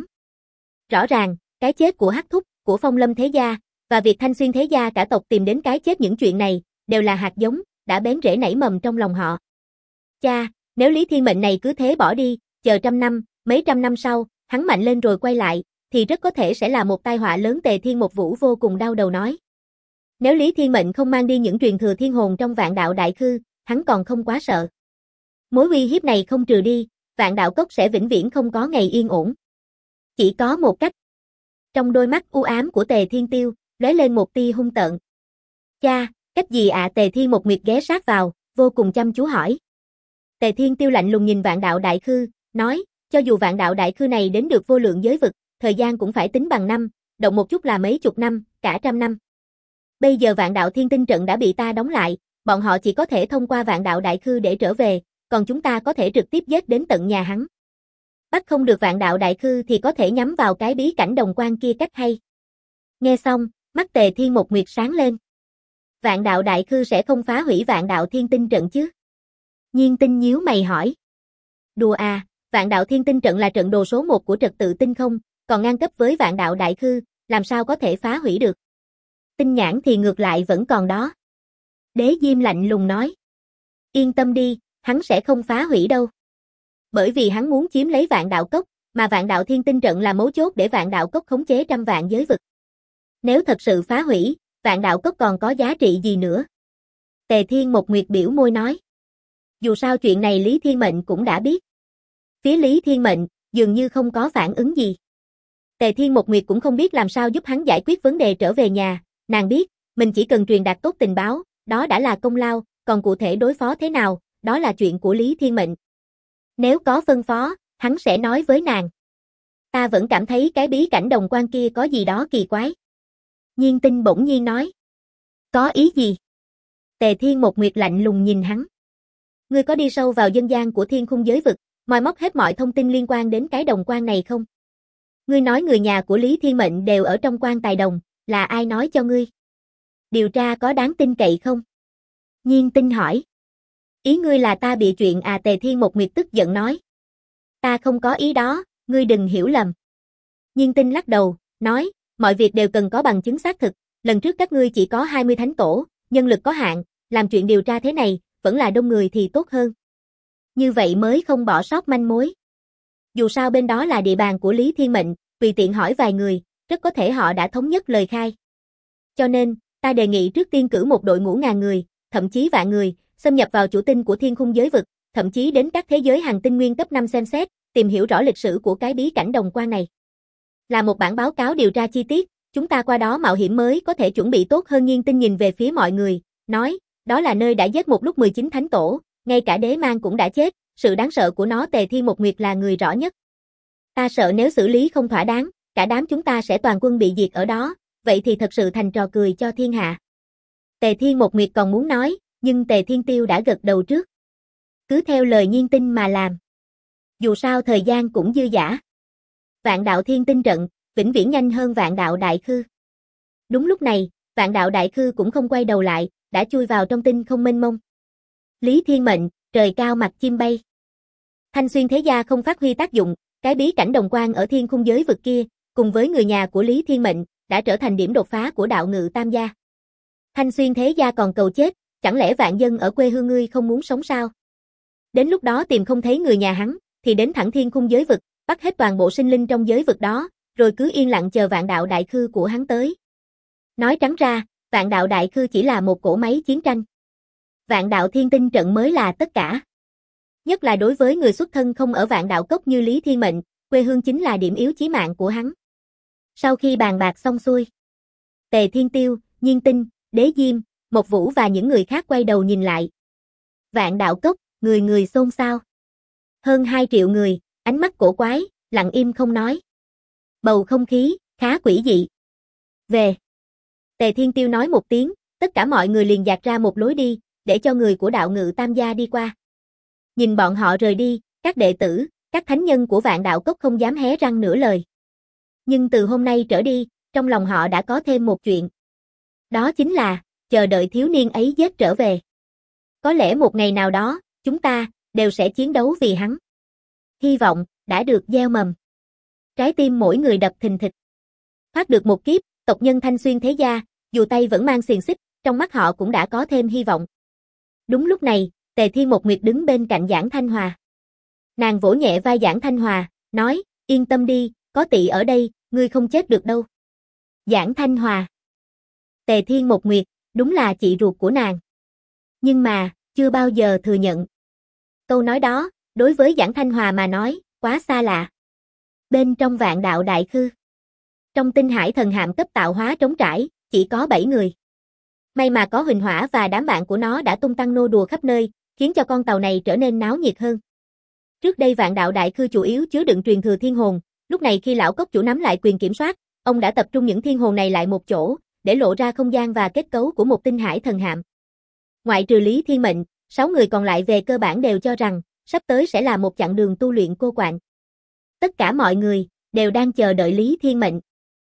Rõ ràng, cái chết của Hắc Thúc, của Phong Lâm Thế Gia, và việc Thanh Xuyên Thế Gia cả tộc tìm đến cái chết, những chuyện này, đều là hạt giống, đã bén rễ nảy mầm trong lòng họ. Cha, nếu Lý Thiên Mệnh này cứ thế bỏ đi, chờ trăm năm, mấy trăm năm sau, hắn mạnh lên rồi quay lại, thì rất có thể sẽ là một tai họa lớn. Tề Thiên Một Vũ vô cùng đau đầu nói. Nếu Lý Thiên Mệnh không mang đi những truyền thừa thiên hồn trong Vạn Đạo Đại Khư, hắn còn không quá sợ. Mối uy hiếp này không trừ đi, Vạn Đạo Cốc sẽ vĩnh viễn không có ngày yên ổn. Chỉ có một cách. Trong đôi mắt u ám của Tề Thiên Tiêu, lóe lên một tia hung tợn. Cha, cách gì ạ? Tề Thiên Một Nguyệt ghé sát vào, vô cùng chăm chú hỏi. Tề Thiên Tiêu lạnh lùng nhìn Vạn Đạo Đại Khư, nói, cho dù Vạn Đạo Đại Khư này đến được vô lượng giới vực, thời gian cũng phải tính bằng năm, động một chút là mấy chục năm, cả trăm năm. Bây giờ Vạn Đạo Thiên Tinh Trận đã bị ta đóng lại, bọn họ chỉ có thể thông qua Vạn Đạo Đại Khư để trở về, còn chúng ta có thể trực tiếp giết đến tận nhà hắn. Bắt không được Vạn Đạo Đại Khư thì có thể nhắm vào cái bí cảnh đồng quan kia cách hay. Nghe xong, mắt Tề Thiên Một Nguyệt sáng lên. Vạn Đạo Đại Khư sẽ không phá hủy Vạn Đạo Thiên Tinh Trận chứ? Nhiên Tinh nhíu mày hỏi. Đùa à, Vạn Đạo Thiên Tinh Trận là trận đồ số 1 của trật tự tinh không, còn ngang cấp với Vạn Đạo Đại Khư, làm sao có thể phá hủy được? Tinh nhãn thì ngược lại vẫn còn đó. Đế Diêm lạnh lùng nói. Yên tâm đi, hắn sẽ không phá hủy đâu. Bởi vì hắn muốn chiếm lấy Vạn Đạo Cốc, mà Vạn Đạo Thiên Tinh Trận là mấu chốt để Vạn Đạo Cốc khống chế trăm vạn giới vực. Nếu thật sự phá hủy, vạn đạo cốc còn có giá trị gì nữa? Tề Thiên một Nguyệt biểu môi nói. Dù sao chuyện này Lý Thiên Mệnh cũng đã biết. Phía Lý Thiên Mệnh, dường như không có phản ứng gì. Tề Thiên một Nguyệt cũng không biết làm sao giúp hắn giải quyết vấn đề trở về nhà, nàng biết, mình chỉ cần truyền đạt tốt tình báo, đó đã là công lao, còn cụ thể đối phó thế nào, đó là chuyện của Lý Thiên Mệnh. Nếu có phân phó, hắn sẽ nói với nàng. Ta vẫn cảm thấy cái bí cảnh đồng quan kia có gì đó kỳ quái. Nhiên Tinh bỗng nhiên nói. Có ý gì? Tề Thiên một Nguyệt lạnh lùng nhìn hắn. Ngươi có đi sâu vào dân gian của thiên khung giới vực, moi móc hết mọi thông tin liên quan đến cái đồng quan này không? Ngươi nói người nhà của Lý Thiên Mệnh đều ở trong quan tài đồng, là ai nói cho ngươi? Điều tra có đáng tin cậy không? Nhiên Tinh hỏi. Ý ngươi là ta bị chuyện à? Tề Thiên một Nguyệt tức giận nói. Ta không có ý đó, ngươi đừng hiểu lầm. Nhiên Tinh lắc đầu, nói, mọi việc đều cần có bằng chứng xác thực, lần trước các ngươi chỉ có 20 thánh tổ, nhân lực có hạn, làm chuyện điều tra thế này, vẫn là đông người thì tốt hơn. Như vậy mới không bỏ sót manh mối. Dù sao bên đó là địa bàn của Lý Thiên Mệnh, tùy tiện hỏi vài người, rất có thể họ đã thống nhất lời khai. Cho nên, ta đề nghị trước tiên cử một đội ngũ ngàn người, thậm chí vạn người, xâm nhập vào chủ tinh của thiên khung giới vực, thậm chí đến các thế giới hành tinh nguyên cấp 5 xem xét, tìm hiểu rõ lịch sử của cái bí cảnh đồng quan này. Là một bản báo cáo điều tra chi tiết, chúng ta qua đó mạo hiểm mới có thể chuẩn bị tốt hơn. Nhiên Tinh nhìn về phía mọi người, nói, đó là nơi đã giết một lúc 19 thánh tổ, ngay cả đế mang cũng đã chết, sự đáng sợ của nó Tề Thiên một Nguyệt là người rõ nhất. Ta sợ nếu xử lý không thỏa đáng, cả đám chúng ta sẽ toàn quân bị diệt ở đó, vậy thì thật sự thành trò cười cho thiên hạ. Tề Thiên một Nguyệt còn muốn nói, nhưng Tề Thiên Tiêu đã gật đầu trước. Cứ theo lời Nhiên Tinh mà làm. Dù sao thời gian cũng dư dả. Vạn đạo thiên tinh trận, vĩnh viễn nhanh hơn vạn đạo đại khư. Đúng lúc này, vạn đạo đại khư cũng không quay đầu lại, đã chui vào trong tinh không mênh mông. Lý Thiên Mệnh, trời cao mặt chim bay. Thanh Xuyên thế gia không phát huy tác dụng, cái bí cảnh đồng quan ở thiên khung giới vực kia, cùng với người nhà của Lý Thiên Mệnh, đã trở thành điểm đột phá của đạo ngự tam gia. Thanh Xuyên thế gia còn cầu chết, chẳng lẽ vạn dân ở quê hương ngươi không muốn sống sao? Đến lúc đó tìm không thấy người nhà hắn, thì đến thẳng thiên khung giới vực, bắt hết toàn bộ sinh linh trong giới vực đó, rồi cứ yên lặng chờ vạn đạo đại khư của hắn tới. Nói trắng ra, vạn đạo đại khư chỉ là một cỗ máy chiến tranh. Vạn đạo thiên tinh trận mới là tất cả. Nhất là đối với người xuất thân không ở vạn đạo cốc như Lý Thiên Mệnh, quê hương chính là điểm yếu chí mạng của hắn. Sau khi bàn bạc xong xuôi, Tề Thiên Tiêu, Nhiên Tinh, Đế Diêm, Mộc Vũ và những người khác quay đầu nhìn lại. Vạn đạo cốc, người người xôn xao. Hơn 2 triệu người, ánh mắt cổ quái, lặng im không nói. Bầu không khí, khá quỷ dị. Về. Tề Thiên Tiêu nói một tiếng, tất cả mọi người liền dạt ra một lối đi, để cho người của đạo ngự tam gia đi qua. Nhìn bọn họ rời đi, các đệ tử, các thánh nhân của vạn đạo cốc không dám hé răng nửa lời. Nhưng từ hôm nay trở đi, trong lòng họ đã có thêm một chuyện. Đó chính là, chờ đợi thiếu niên ấy giết trở về. Có lẽ một ngày nào đó, chúng ta, đều sẽ chiến đấu vì hắn. Hy vọng, đã được gieo mầm. Trái tim mỗi người đập thình thịch. Thoát được một kiếp, tộc nhân Thanh Xuyên thế gia, dù tay vẫn mang xiềng xích, trong mắt họ cũng đã có thêm hy vọng. Đúng lúc này, Tề Thiên một Nguyệt đứng bên cạnh Giảng Thanh Hòa. Nàng vỗ nhẹ vai Giảng Thanh Hòa, nói, yên tâm đi, có tỷ ở đây, ngươi không chết được đâu. Giảng Thanh Hòa. Tề Thiên một Nguyệt, đúng là chị ruột của nàng. Nhưng mà, chưa bao giờ thừa nhận. Câu nói đó, đối với Giảng Thanh Hòa mà nói, quá xa lạ. Bên trong vạn đạo đại khư. Trong tinh hải thần hạm cấp tạo hóa trống trải, chỉ có 7 người. May mà có Huỳnh Hỏa và đám bạn của nó đã tung tăng nô đùa khắp nơi, khiến cho con tàu này trở nên náo nhiệt hơn. Trước đây vạn đạo đại khư chủ yếu chứa đựng truyền thừa thiên hồn, lúc này khi lão cốc chủ nắm lại quyền kiểm soát, ông đã tập trung những thiên hồn này lại một chỗ, để lộ ra không gian và kết cấu của một tinh hải thần hạm. Ngoại trừ Lý Thiên Mệnh, 6 người còn lại về cơ bản đều cho rằng, sắp tới sẽ là một chặng đường tu luyện cô quạnh. Tất cả mọi người, đều đang chờ đợi Lý Thiên Mệnh.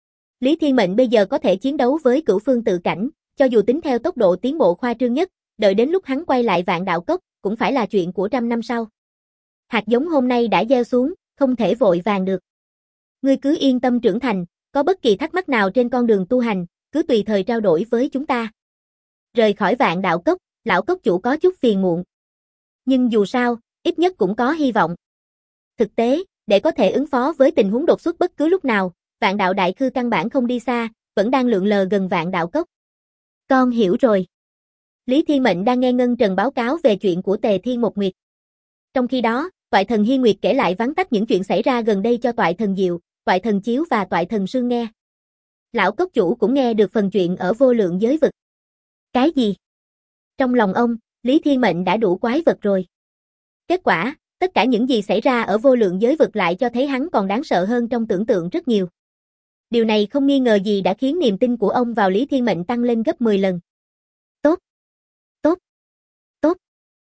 Lý Thiên Mệnh bây giờ có thể chiến đấu với cửu phương tự cảnh, cho dù tính theo tốc độ tiến bộ khoa trương nhất, đợi đến lúc hắn quay lại vạn đạo cốc, cũng phải là chuyện của 100 năm sau. Hạt giống hôm nay đã gieo xuống, không thể vội vàng được. Ngươi cứ yên tâm trưởng thành, có bất kỳ thắc mắc nào trên con đường tu hành, cứ tùy thời trao đổi với chúng ta. Rời khỏi vạn đạo cốc, lão cốc chủ có chút phiền muộn. Nhưng dù sao, ít nhất cũng có hy vọng. Thực tế, để có thể ứng phó với tình huống đột xuất bất cứ lúc nào, vạn đạo đại khư căn bản không đi xa, vẫn đang lượn lờ gần vạn đạo cốc. Con hiểu rồi. Lý Thiên Mệnh đang nghe Ngân Trần báo cáo về chuyện của Tề Thiên Một Nguyệt. Trong khi đó, Toại Thần Hi Nguyệt kể lại vắn tắt những chuyện xảy ra gần đây cho Toại Thần Diệu, Toại Thần Chiếu và Toại Thần Sương nghe. Lão cốc chủ cũng nghe được phần chuyện ở vô lượng giới vực. Cái gì? Trong lòng ông, Lý Thiên Mệnh đã đủ quái vật rồi. Kết quả, tất cả những gì xảy ra ở vô lượng giới vực lại cho thấy hắn còn đáng sợ hơn trong tưởng tượng rất nhiều. Điều này không nghi ngờ gì đã khiến niềm tin của ông vào Lý Thiên Mệnh tăng lên gấp 10 lần. Tốt, tốt, tốt.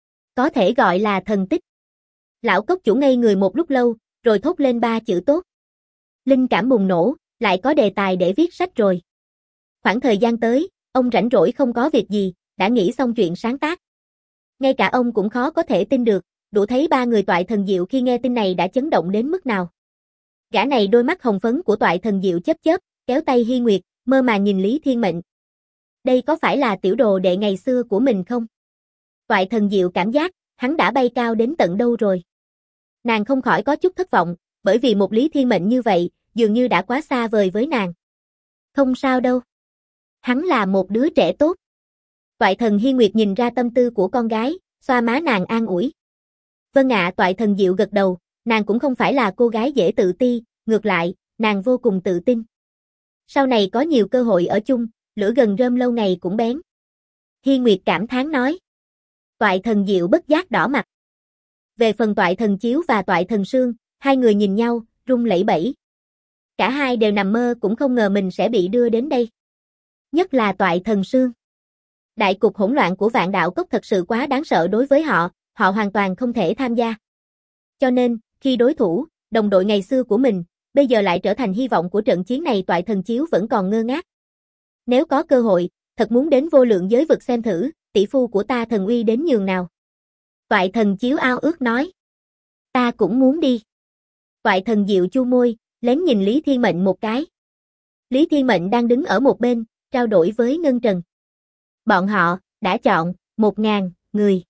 Có thể gọi là thần tích. Lão cốc chủ ngây người một lúc lâu, rồi thốt lên 3 chữ tốt. Linh cảm bùng nổ, lại có đề tài để viết sách rồi. Khoảng thời gian tới, ông rảnh rỗi không có việc gì, đã nghĩ xong chuyện sáng tác. Ngay cả ông cũng khó có thể tin được, đủ thấy ba người Toại Thần Diệu khi nghe tin này đã chấn động đến mức nào. Gã này đôi mắt hồng phấn của Toại Thần Diệu chớp chớp, kéo tay Hi Nguyệt, mơ màng nhìn Lý Thiên Mệnh. Đây có phải là tiểu đồ đệ ngày xưa của mình không? Toại Thần Diệu cảm giác, hắn đã bay cao đến tận đâu rồi. Nàng không khỏi có chút thất vọng, bởi vì một Lý Thiên Mệnh như vậy, dường như đã quá xa vời với nàng. Không sao đâu. Hắn là một đứa trẻ tốt. Toại Thần Hi Nguyệt nhìn ra tâm tư của con gái, xoa má nàng an ủi. Vâng ạ, Toại Thần Diệu gật đầu, nàng cũng không phải là cô gái dễ tự ti, ngược lại, nàng vô cùng tự tin. Sau này có nhiều cơ hội ở chung, lửa gần rơm lâu ngày cũng bén. Hi Nguyệt cảm thán nói. Toại Thần Diệu bất giác đỏ mặt. Về phần Toại Thần Chiếu và Toại Thần Sương, hai người nhìn nhau, run lẩy bẩy. Cả hai đều nằm mơ cũng không ngờ mình sẽ bị đưa đến đây. Nhất là Toại Thần Sương. Đại cục hỗn loạn của Vạn Đạo Cốc thật sự quá đáng sợ đối với họ, họ hoàn toàn không thể tham gia. Cho nên, khi đối thủ, đồng đội ngày xưa của mình, bây giờ lại trở thành hy vọng của trận chiến này, Toại Thần Chiếu vẫn còn ngơ ngác. Nếu có cơ hội, thật muốn đến vô lượng giới vực xem thử, tỷ phu của ta thần uy đến nhường nào. Toại Thần Chiếu ao ước nói. Ta cũng muốn đi. Toại Thần Diệu chu môi, lén nhìn Lý Thiên Mệnh một cái. Lý Thiên Mệnh đang đứng ở một bên, trao đổi với Ngân Trần. Bọn họ đã chọn 1000 người.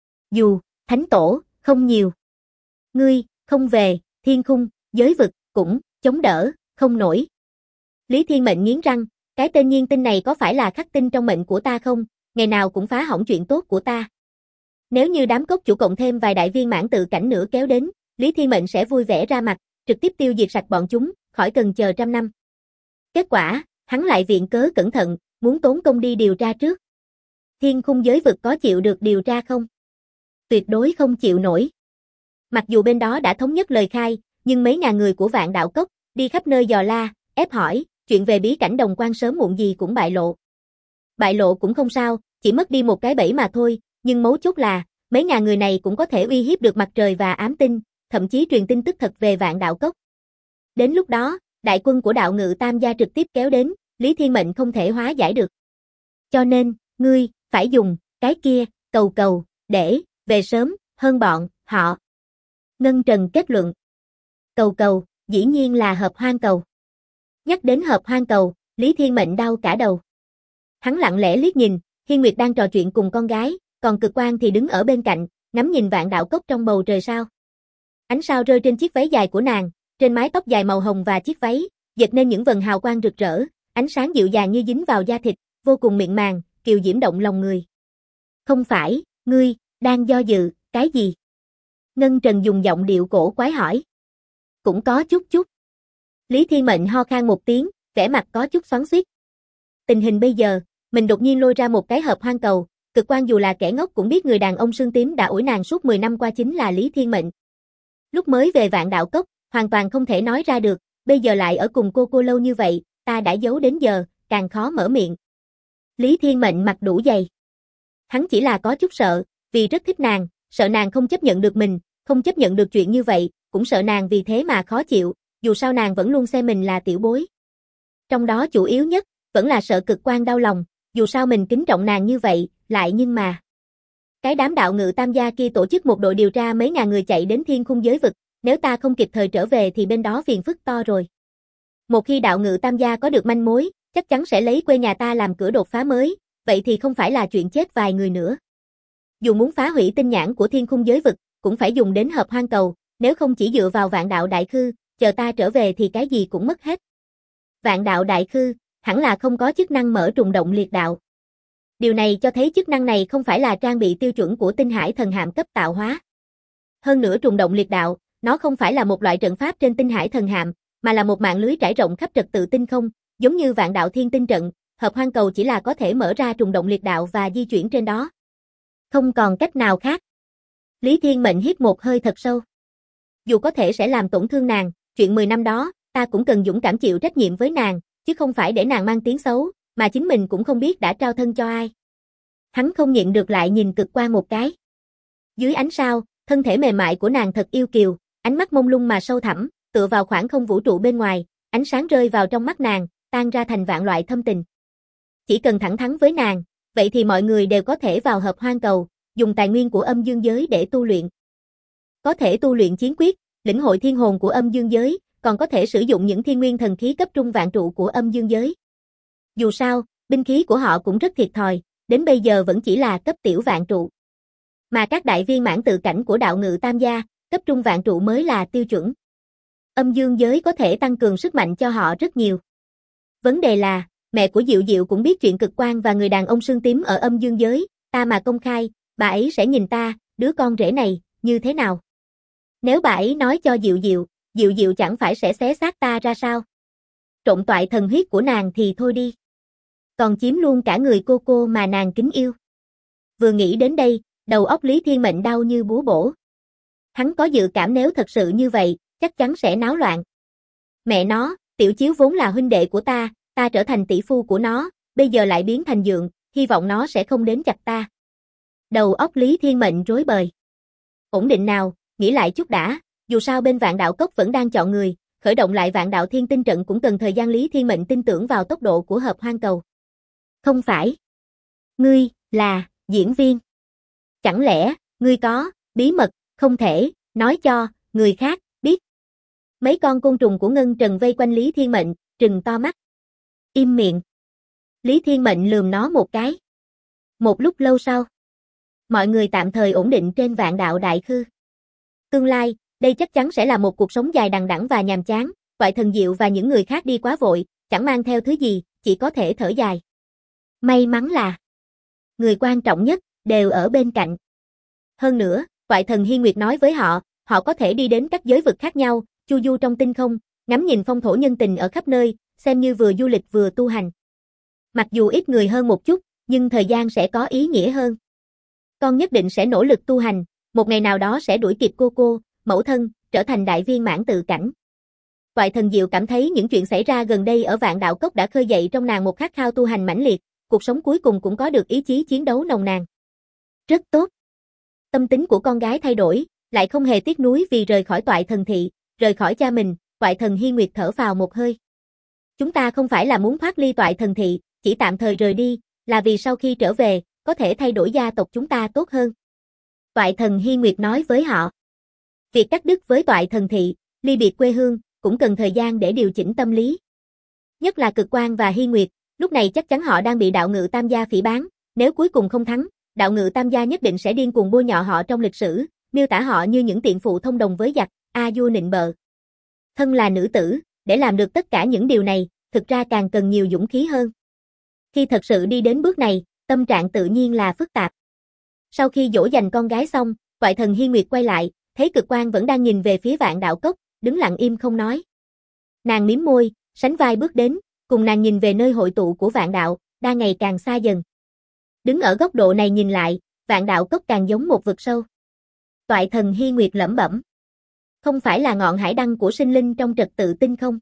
Dù thánh tổ không nhiều, ngươi không về, thiên khung, giới vực cũng chống đỡ không nổi. Lý Thiên Mệnh nghiến răng, cái tên Nhiên Tinh này có phải là khắc tinh trong mệnh của ta không, ngày nào cũng phá hỏng chuyện tốt của ta. Nếu như đám cốc chủ cộng thêm vài đại viên mãn tự cảnh nữa kéo đến, Lý Thiên Mệnh sẽ vui vẻ ra mặt, trực tiếp tiêu diệt sạch bọn chúng, khỏi cần chờ trăm năm. Kết quả, hắn lại viện cớ cẩn thận, muốn tốn công đi điều tra trước. Thiên khung giới vực có chịu được điều tra không? Tuyệt đối không chịu nổi. Mặc dù bên đó đã thống nhất lời khai, nhưng mấy ngàn người của Vạn Đạo Cốc đi khắp nơi dò la, ép hỏi, chuyện về bí cảnh đồng quan sớm muộn gì cũng bại lộ. Bại lộ cũng không sao, chỉ mất đi một cái bẫy mà thôi, nhưng mấu chốt là, mấy ngàn người này cũng có thể uy hiếp được mặt trời và ám tinh, thậm chí truyền tin tức thật về Vạn Đạo Cốc. Đến lúc đó, đại quân của Đạo Ngự Tam gia trực tiếp kéo đến, Lý Thiên Mệnh không thể hóa giải được. Cho nên, ngươi phải dùng cái kia, cầu, để về sớm hơn bọn họ. Ngân Trần kết luận. Cầu, dĩ nhiên là Hợp Hoang Cầu. Nhắc đến Hợp Hoang Cầu, Lý Thiên Mệnh đau cả đầu. Hắn lặng lẽ liếc nhìn, Hiên Nguyệt đang trò chuyện cùng con gái, còn Cực Quang thì đứng ở bên cạnh, ngắm nhìn Vạn Đạo Cốc trong bầu trời sao. Ánh sao rơi trên chiếc váy dài của nàng, trên mái tóc dài màu hồng và chiếc váy, dệt nên những vần hào quang rực rỡ, ánh sáng dịu dàng như dính vào da thịt, vô cùng mịn màng, kiều diễm động lòng người. Không phải, ngươi đang do dự, cái gì? Ngân Trần dùng giọng điệu cổ quái hỏi. Cũng có chút. Lý Thiên Mệnh ho khan một tiếng, vẻ mặt có chút xoắn xuýt. Tình hình bây giờ, mình đột nhiên lôi ra một cái Hợp Hoang Cầu, Cực Quang dù là kẻ ngốc cũng biết người đàn ông xương tím đã ủi nàng suốt 10 năm qua chính là Lý Thiên Mệnh. Lúc mới về Vạn Đạo Cốc, hoàn toàn không thể nói ra được, bây giờ lại ở cùng cô lâu như vậy, ta đã giấu đến giờ, càng khó mở miệng. Lý Thiên Mệnh mặt đủ dày. Hắn chỉ là có chút sợ, vì rất thích nàng, sợ nàng không chấp nhận được mình, không chấp nhận được chuyện như vậy, cũng sợ nàng vì thế mà khó chịu, dù sao nàng vẫn luôn xem mình là tiểu bối. Trong đó chủ yếu nhất, vẫn là sợ Cực Quang đau lòng, dù sao mình kính trọng nàng như vậy, lại nhưng mà. Cái đám Đạo Ngự Tam gia kia tổ chức một đội điều tra mấy ngàn người chạy đến thiên khung giới vực, nếu ta không kịp thời trở về thì bên đó phiền phức to rồi. Một khi Đạo Ngự Tam gia có được manh mối, chắc chắn sẽ lấy quê nhà ta làm cửa đột phá mới, vậy thì không phải là chuyện chết vài người nữa. Dù muốn phá hủy tinh nhãn của thiên khung giới vực, cũng phải dùng đến Hợp Hoang Cầu, nếu không chỉ dựa vào Vạn Đạo Đại Khư, chờ ta trở về thì cái gì cũng mất hết. Vạn Đạo Đại Khư, hẳn là không có chức năng mở trùng động liệt đạo. Điều này cho thấy chức năng này không phải là trang bị tiêu chuẩn của tinh hải thần hạm cấp tạo hóa. Hơn nữa trùng động liệt đạo, nó không phải là một loại trận pháp trên tinh hải thần hạm, mà là một mạng lưới trải rộng khắp trật tự tinh không, giống như vạn đạo thiên tinh trận, hợp hoang cầu chỉ là có thể mở ra trùng động liệt đạo và di chuyển trên đó. Không còn cách nào khác. Lý Thiên Mệnh hít một hơi thật sâu. Dù có thể sẽ làm tổn thương nàng, chuyện 10 năm đó, ta cũng cần dũng cảm chịu trách nhiệm với nàng, chứ không phải để nàng mang tiếng xấu, mà chính mình cũng không biết đã trao thân cho ai. Hắn không nhịn được lại nhìn Cực Quang một cái. Dưới ánh sao, thân thể mềm mại của nàng thật yêu kiều, ánh mắt mông lung mà sâu thẳm, tựa vào khoảng không vũ trụ bên ngoài, ánh sáng rơi vào trong mắt nàng, tan ra thành vạn loại thâm tình. Chỉ cần thẳng thắn với nàng, vậy thì mọi người đều có thể vào hợp hoang cầu, dùng tài nguyên của âm dương giới để tu luyện. Có thể tu luyện chiến quyết, lĩnh hội thiên hồn của âm dương giới, còn có thể sử dụng những thiên nguyên thần khí cấp trung vạn trụ của âm dương giới. Dù sao, binh khí của họ cũng rất thiệt thòi, đến bây giờ vẫn chỉ là cấp tiểu vạn trụ. Mà các đại viên mãn tự cảnh của đạo ngự tam gia, cấp trung vạn trụ mới là tiêu chuẩn. Âm dương giới có thể tăng cường sức mạnh cho họ rất nhiều. Vấn đề là, mẹ của Diệu Diệu cũng biết chuyện Cực Quang và người đàn ông xương tím ở âm dương giới, ta mà công khai, bà ấy sẽ nhìn ta, đứa con rể này, như thế nào? Nếu bà ấy nói cho Diệu Diệu, Diệu Diệu chẳng phải sẽ xé xác ta ra sao? Trộn toại thần huyết của nàng thì thôi đi. Còn chiếm luôn cả người cô mà nàng kính yêu. Vừa nghĩ đến đây, đầu óc Lý Thiên Mệnh đau như búa bổ. Hắn có dự cảm nếu thật sự như vậy, chắc chắn sẽ náo loạn. Mẹ nó, Tiểu Chiếu vốn là huynh đệ của ta trở thành tỷ phu của nó, bây giờ lại biến thành dượng, hy vọng nó sẽ không đến chặt ta. Đầu óc Lý Thiên Mệnh rối bời. Ổn định nào, nghĩ lại chút đã, dù sao bên Vạn Đạo Cốc vẫn đang chọn người, khởi động lại Vạn Đạo Thiên Tinh trận cũng cần thời gian. Lý Thiên Mệnh tin tưởng vào tốc độ của hợp hoang cầu. Không phải. Ngươi, là, diễn viên. Chẳng lẽ, ngươi có, bí mật, không thể, nói cho, người khác, biết. Mấy con côn trùng của Ngân Trần vây quanh Lý Thiên Mệnh, trừng to mắt. Im miệng. Lý Thiên Mệnh lườm nó một cái. Một lúc lâu sau, mọi người tạm thời ổn định trên Vạn Đạo Đại Khư. Tương lai, đây chắc chắn sẽ là một cuộc sống dài đằng đẵng và nhàm chán, Toại Thần Diệu và những người khác đi quá vội, chẳng mang theo thứ gì, chỉ có thể thở dài. May mắn là người quan trọng nhất đều ở bên cạnh. Hơn nữa, Toại Thần Hi Nguyệt nói với họ có thể đi đến các giới vực khác nhau, chu du trong tinh không, ngắm nhìn phong thổ nhân tình ở khắp nơi, xem như vừa du lịch vừa tu hành. Mặc dù ít người hơn một chút, nhưng thời gian sẽ có ý nghĩa hơn. Con nhất định sẽ nỗ lực tu hành, một ngày nào đó sẽ đuổi kịp cô, mẫu thân, trở thành đại viên mãn tự cảnh. Toại Thần Diệu cảm thấy những chuyện xảy ra gần đây ở Vạn Đạo Cốc đã khơi dậy trong nàng một khát khao tu hành mãnh liệt, cuộc sống cuối cùng cũng có được ý chí chiến đấu nồng nàn. Rất tốt. Tâm tính của con gái thay đổi, lại không hề tiếc nuối vì rời khỏi Toại Thần Thị, rời khỏi cha mình. Toại Thần Hi Nguyệt thở phào một hơi. Chúng ta không phải là muốn thoát ly Toại Thần Thị, chỉ tạm thời rời đi, là vì sau khi trở về, có thể thay đổi gia tộc chúng ta tốt hơn. Toại Thần Hi Nguyệt nói với họ. Việc cắt đứt với Toại Thần Thị, ly biệt quê hương, cũng cần thời gian để điều chỉnh tâm lý. Nhất là Cực Quang và Hi Nguyệt, lúc này chắc chắn họ đang bị đạo ngự tam gia phỉ báng, nếu cuối cùng không thắng, đạo ngự tam gia nhất định sẽ điên cuồng bôi nhọ họ trong lịch sử, miêu tả họ như những tiện phụ thông đồng với giặc, a vua nịnh bợ. Thân là nữ tử, để làm được tất cả những điều này, thực ra càng cần nhiều dũng khí hơn. Khi thật sự đi đến bước này, tâm trạng tự nhiên là phức tạp. Sau khi dỗ dành con gái xong, Toại Thần Hi Nguyệt quay lại, thấy Cực Quang vẫn đang nhìn về phía Vạn Đạo Cốc, đứng lặng im không nói. Nàng mím môi, sánh vai bước đến, cùng nàng nhìn về nơi hội tụ của Vạn Đạo, đang ngày càng xa dần. Đứng ở góc độ này nhìn lại, Vạn Đạo Cốc càng giống một vực sâu. Toại Thần Hi Nguyệt lẩm bẩm. Không phải là ngọn hải đăng của sinh linh trong trật tự tinh không,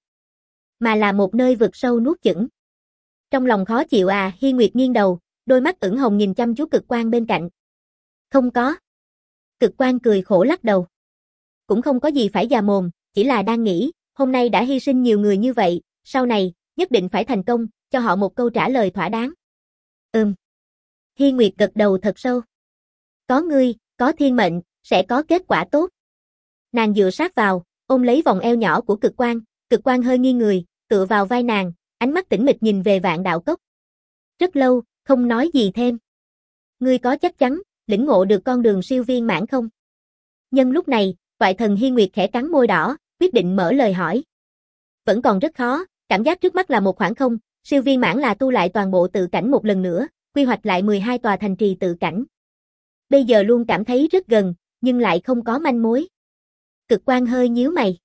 mà là một nơi vực sâu nuốt chửng. Trong lòng khó chịu à, Hi Nguyệt nghiêng đầu, đôi mắt ửng hồng nhìn chăm chú Cực Quang bên cạnh. Không có. Cực Quang cười khổ lắc đầu. Cũng không có gì phải già mồm, chỉ là đang nghĩ, hôm nay đã hy sinh nhiều người như vậy, sau này, nhất định phải thành công, cho họ một câu trả lời thỏa đáng. Hi Nguyệt gật đầu thật sâu. Có ngươi, có thiên mệnh, sẽ có kết quả tốt. Nàng dựa sát vào, ôm lấy vòng eo nhỏ của Cực Quang hơi nghiêng người, tựa vào vai nàng, ánh mắt tĩnh mịch nhìn về Vạn Đạo Cốc. Rất lâu, không nói gì thêm. Ngươi có chắc chắn, lĩnh ngộ được con đường siêu viên mãn không? Nhân lúc này, Toại Thần Hi Nguyệt khẽ cắn môi đỏ, quyết định mở lời hỏi. Vẫn còn rất khó, cảm giác trước mắt là một khoảng không, siêu viên mãn là tu lại toàn bộ tự cảnh một lần nữa, quy hoạch lại 12 tòa thành trì tự cảnh. Bây giờ luôn cảm thấy rất gần, nhưng lại không có manh mối. Cực Quan hơi nhíu mày.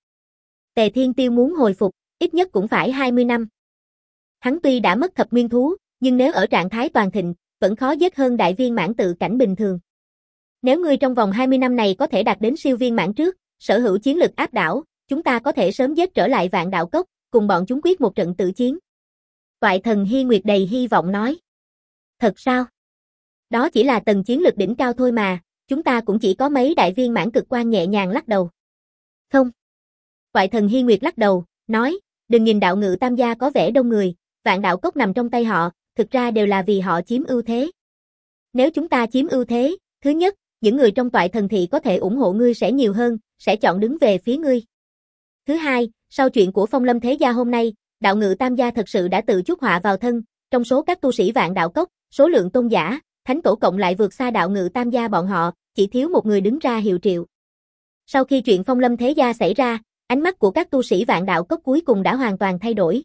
Tề Thiên Tiêu muốn hồi phục, ít nhất cũng phải 20 năm. Hắn tuy đã mất thập nguyên thú, nhưng nếu ở trạng thái toàn thịnh, vẫn khó giết hơn đại viên mãn tự cảnh bình thường. Nếu ngươi trong vòng 20 năm này có thể đạt đến siêu viên mãn trước, sở hữu chiến lực áp đảo, chúng ta có thể sớm giết trở lại Vạn Đạo Cốc, cùng bọn chúng quyết một trận tự chiến. Toại Thần Hi Nguyệt đầy hy vọng nói. Thật sao? Đó chỉ là tầng chiến lực đỉnh cao thôi mà, chúng ta cũng chỉ có mấy đại viên mãn. Cực Quan nhẹ nhàng lắc đầu. Không. Toại Thần Hi Nguyệt lắc đầu, nói, đừng nhìn Đạo Ngự Tam gia có vẻ đông người, Vạn Đạo Cốc nằm trong tay họ, thực ra đều là vì họ chiếm ưu thế. Nếu chúng ta chiếm ưu thế, thứ nhất, những người trong Toại Thần thị có thể ủng hộ ngươi sẽ nhiều hơn, sẽ chọn đứng về phía ngươi. Thứ hai, sau chuyện của Phong Lâm Thế Gia hôm nay, Đạo Ngự Tam gia thật sự đã tự chuốc họa vào thân, trong số các tu sĩ Vạn Đạo Cốc, số lượng tôn giả, thánh tổ cộng lại vượt xa Đạo Ngự Tam gia bọn họ, chỉ thiếu một người đứng ra hiệu triệu. Sau khi chuyện Phong Lâm Thế Gia xảy ra, ánh mắt của các tu sĩ Vạn Đạo Cốc cuối cùng đã hoàn toàn thay đổi.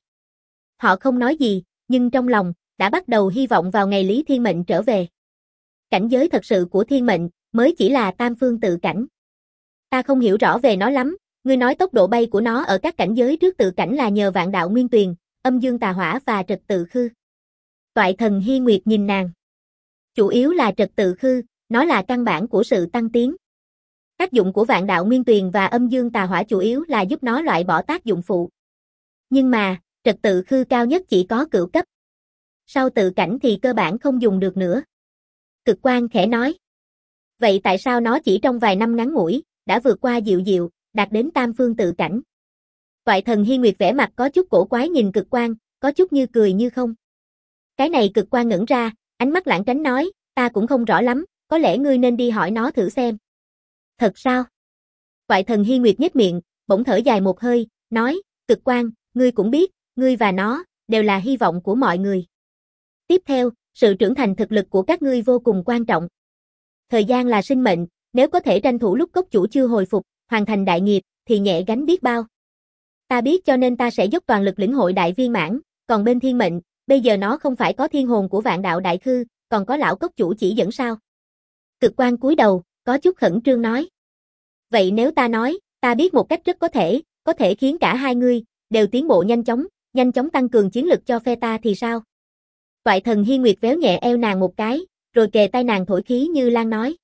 Họ không nói gì, nhưng trong lòng đã bắt đầu hy vọng vào ngày Lý Thiên Mệnh trở về. Cảnh giới thật sự của Thiên Mệnh mới chỉ là tam phương tự cảnh. Ta không hiểu rõ về nó lắm, ngươi nói tốc độ bay của nó ở các cảnh giới trước tự cảnh là nhờ Vạn Đạo Nguyên Tuyền, Âm Dương Tà Hỏa và Trật Tự Khư. Toại Thần Hi Nguyệt nhìn nàng. Chủ yếu là Trật Tự Khư, nó là căn bản của sự tăng tiến. Tác dụng của Vạn Đạo Nguyên Tuyền và Âm Dương Tà Hỏa chủ yếu là giúp nó loại bỏ tác dụng phụ. Nhưng mà, Trật Tự Khư cao nhất chỉ có cửu cấp. Sau tự cảnh thì cơ bản không dùng được nữa. Cực Quan khẽ nói. Vậy tại sao nó chỉ trong vài năm ngắn ngủi, đã vượt qua Diệu Diệu, đạt đến tam phương tự cảnh? Toại Thần Hi Nguyệt vẻ mặt có chút cổ quái nhìn Cực Quan, có chút như cười như không. Cái này Cực Quan ngẩn ra, ánh mắt lảng tránh nói, ta cũng không rõ lắm, có lẽ ngươi nên đi hỏi nó thử xem. Thật sao? Toại Thần Hi Nguyệt nhếch miệng, bỗng thở dài một hơi, nói, Cực Quan, ngươi cũng biết, ngươi và nó, đều là hy vọng của mọi người. Tiếp theo, sự trưởng thành thực lực của các ngươi vô cùng quan trọng. Thời gian là sinh mệnh, nếu có thể tranh thủ lúc cốc chủ chưa hồi phục, hoàn thành đại nghiệp, thì nhẹ gánh biết bao. Ta biết cho nên ta sẽ dốc toàn lực lĩnh hội đại viên mãn, còn bên Thiên Mệnh, bây giờ nó không phải có thiên hồn của Vạn Đạo Đại Khư, còn có lão cốc chủ chỉ dẫn sao? Cực Quan cúi đầu, có chút khẩn trương nói. Vậy nếu ta nói, ta biết một cách rất có thể khiến cả hai ngươi đều tiến bộ nhanh chóng tăng cường chiến lực cho phe ta thì sao? Toại Thần Hi Nguyệt véo nhẹ eo nàng một cái, rồi kề tai nàng thổi khí như lan nói.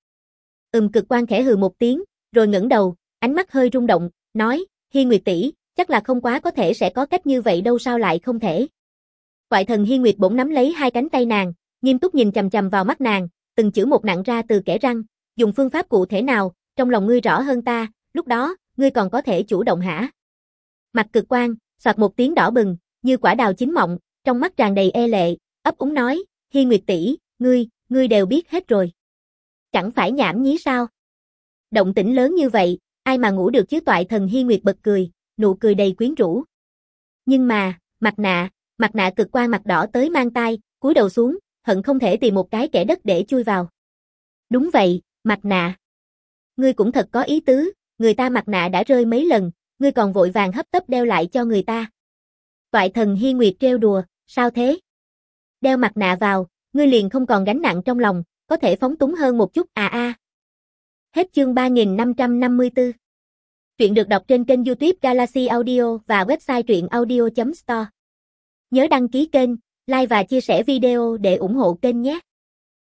Cực Quan khẽ hừ một tiếng, rồi ngẩng đầu, ánh mắt hơi rung động, nói, Hi Nguyệt tỷ, chắc là không quá có thể sẽ có cách như vậy đâu, sao lại không thể? Toại Thần Hi Nguyệt bỗng nắm lấy hai cánh tay nàng, nghiêm túc nhìn chằm chằm vào mắt nàng, từng chữ một nặn ra từ kẽ răng, dùng phương pháp cụ thể nào, trong lòng ngươi rõ hơn ta, lúc đó, ngươi còn có thể chủ động hả? Mặt Cực Quan, soạt một tiếng đỏ bừng, như quả đào chín mọng, trong mắt tràn đầy e lệ, ấp úng nói, Hi Nguyệt tỷ, ngươi đều biết hết rồi. Chẳng phải nhảm nhí sao? Động tĩnh lớn như vậy, ai mà ngủ được chứ? Toại Thần Hi Nguyệt bật cười, nụ cười đầy quyến rũ. Nhưng mà, mặt nạ Cực Quan mặt đỏ tới mang tai, cúi đầu xuống, hận không thể tìm một cái kẽ đất để chui vào. Đúng vậy, mặt nạ. Ngươi cũng thật có ý tứ, người ta mặt nạ đã rơi mấy lần, ngươi còn vội vàng hấp tấp đeo lại cho người ta. Toại Thần Hi Nguyệt trêu đùa, sao thế? Đeo mặt nạ vào, ngươi liền không còn gánh nặng trong lòng, có thể phóng túng hơn một chút à. Hết chương 3554. Truyện được đọc trên kênh YouTube Galaxy Audio và website truyệnaudio.store. Nhớ đăng ký kênh, like và chia sẻ video để ủng hộ kênh nhé.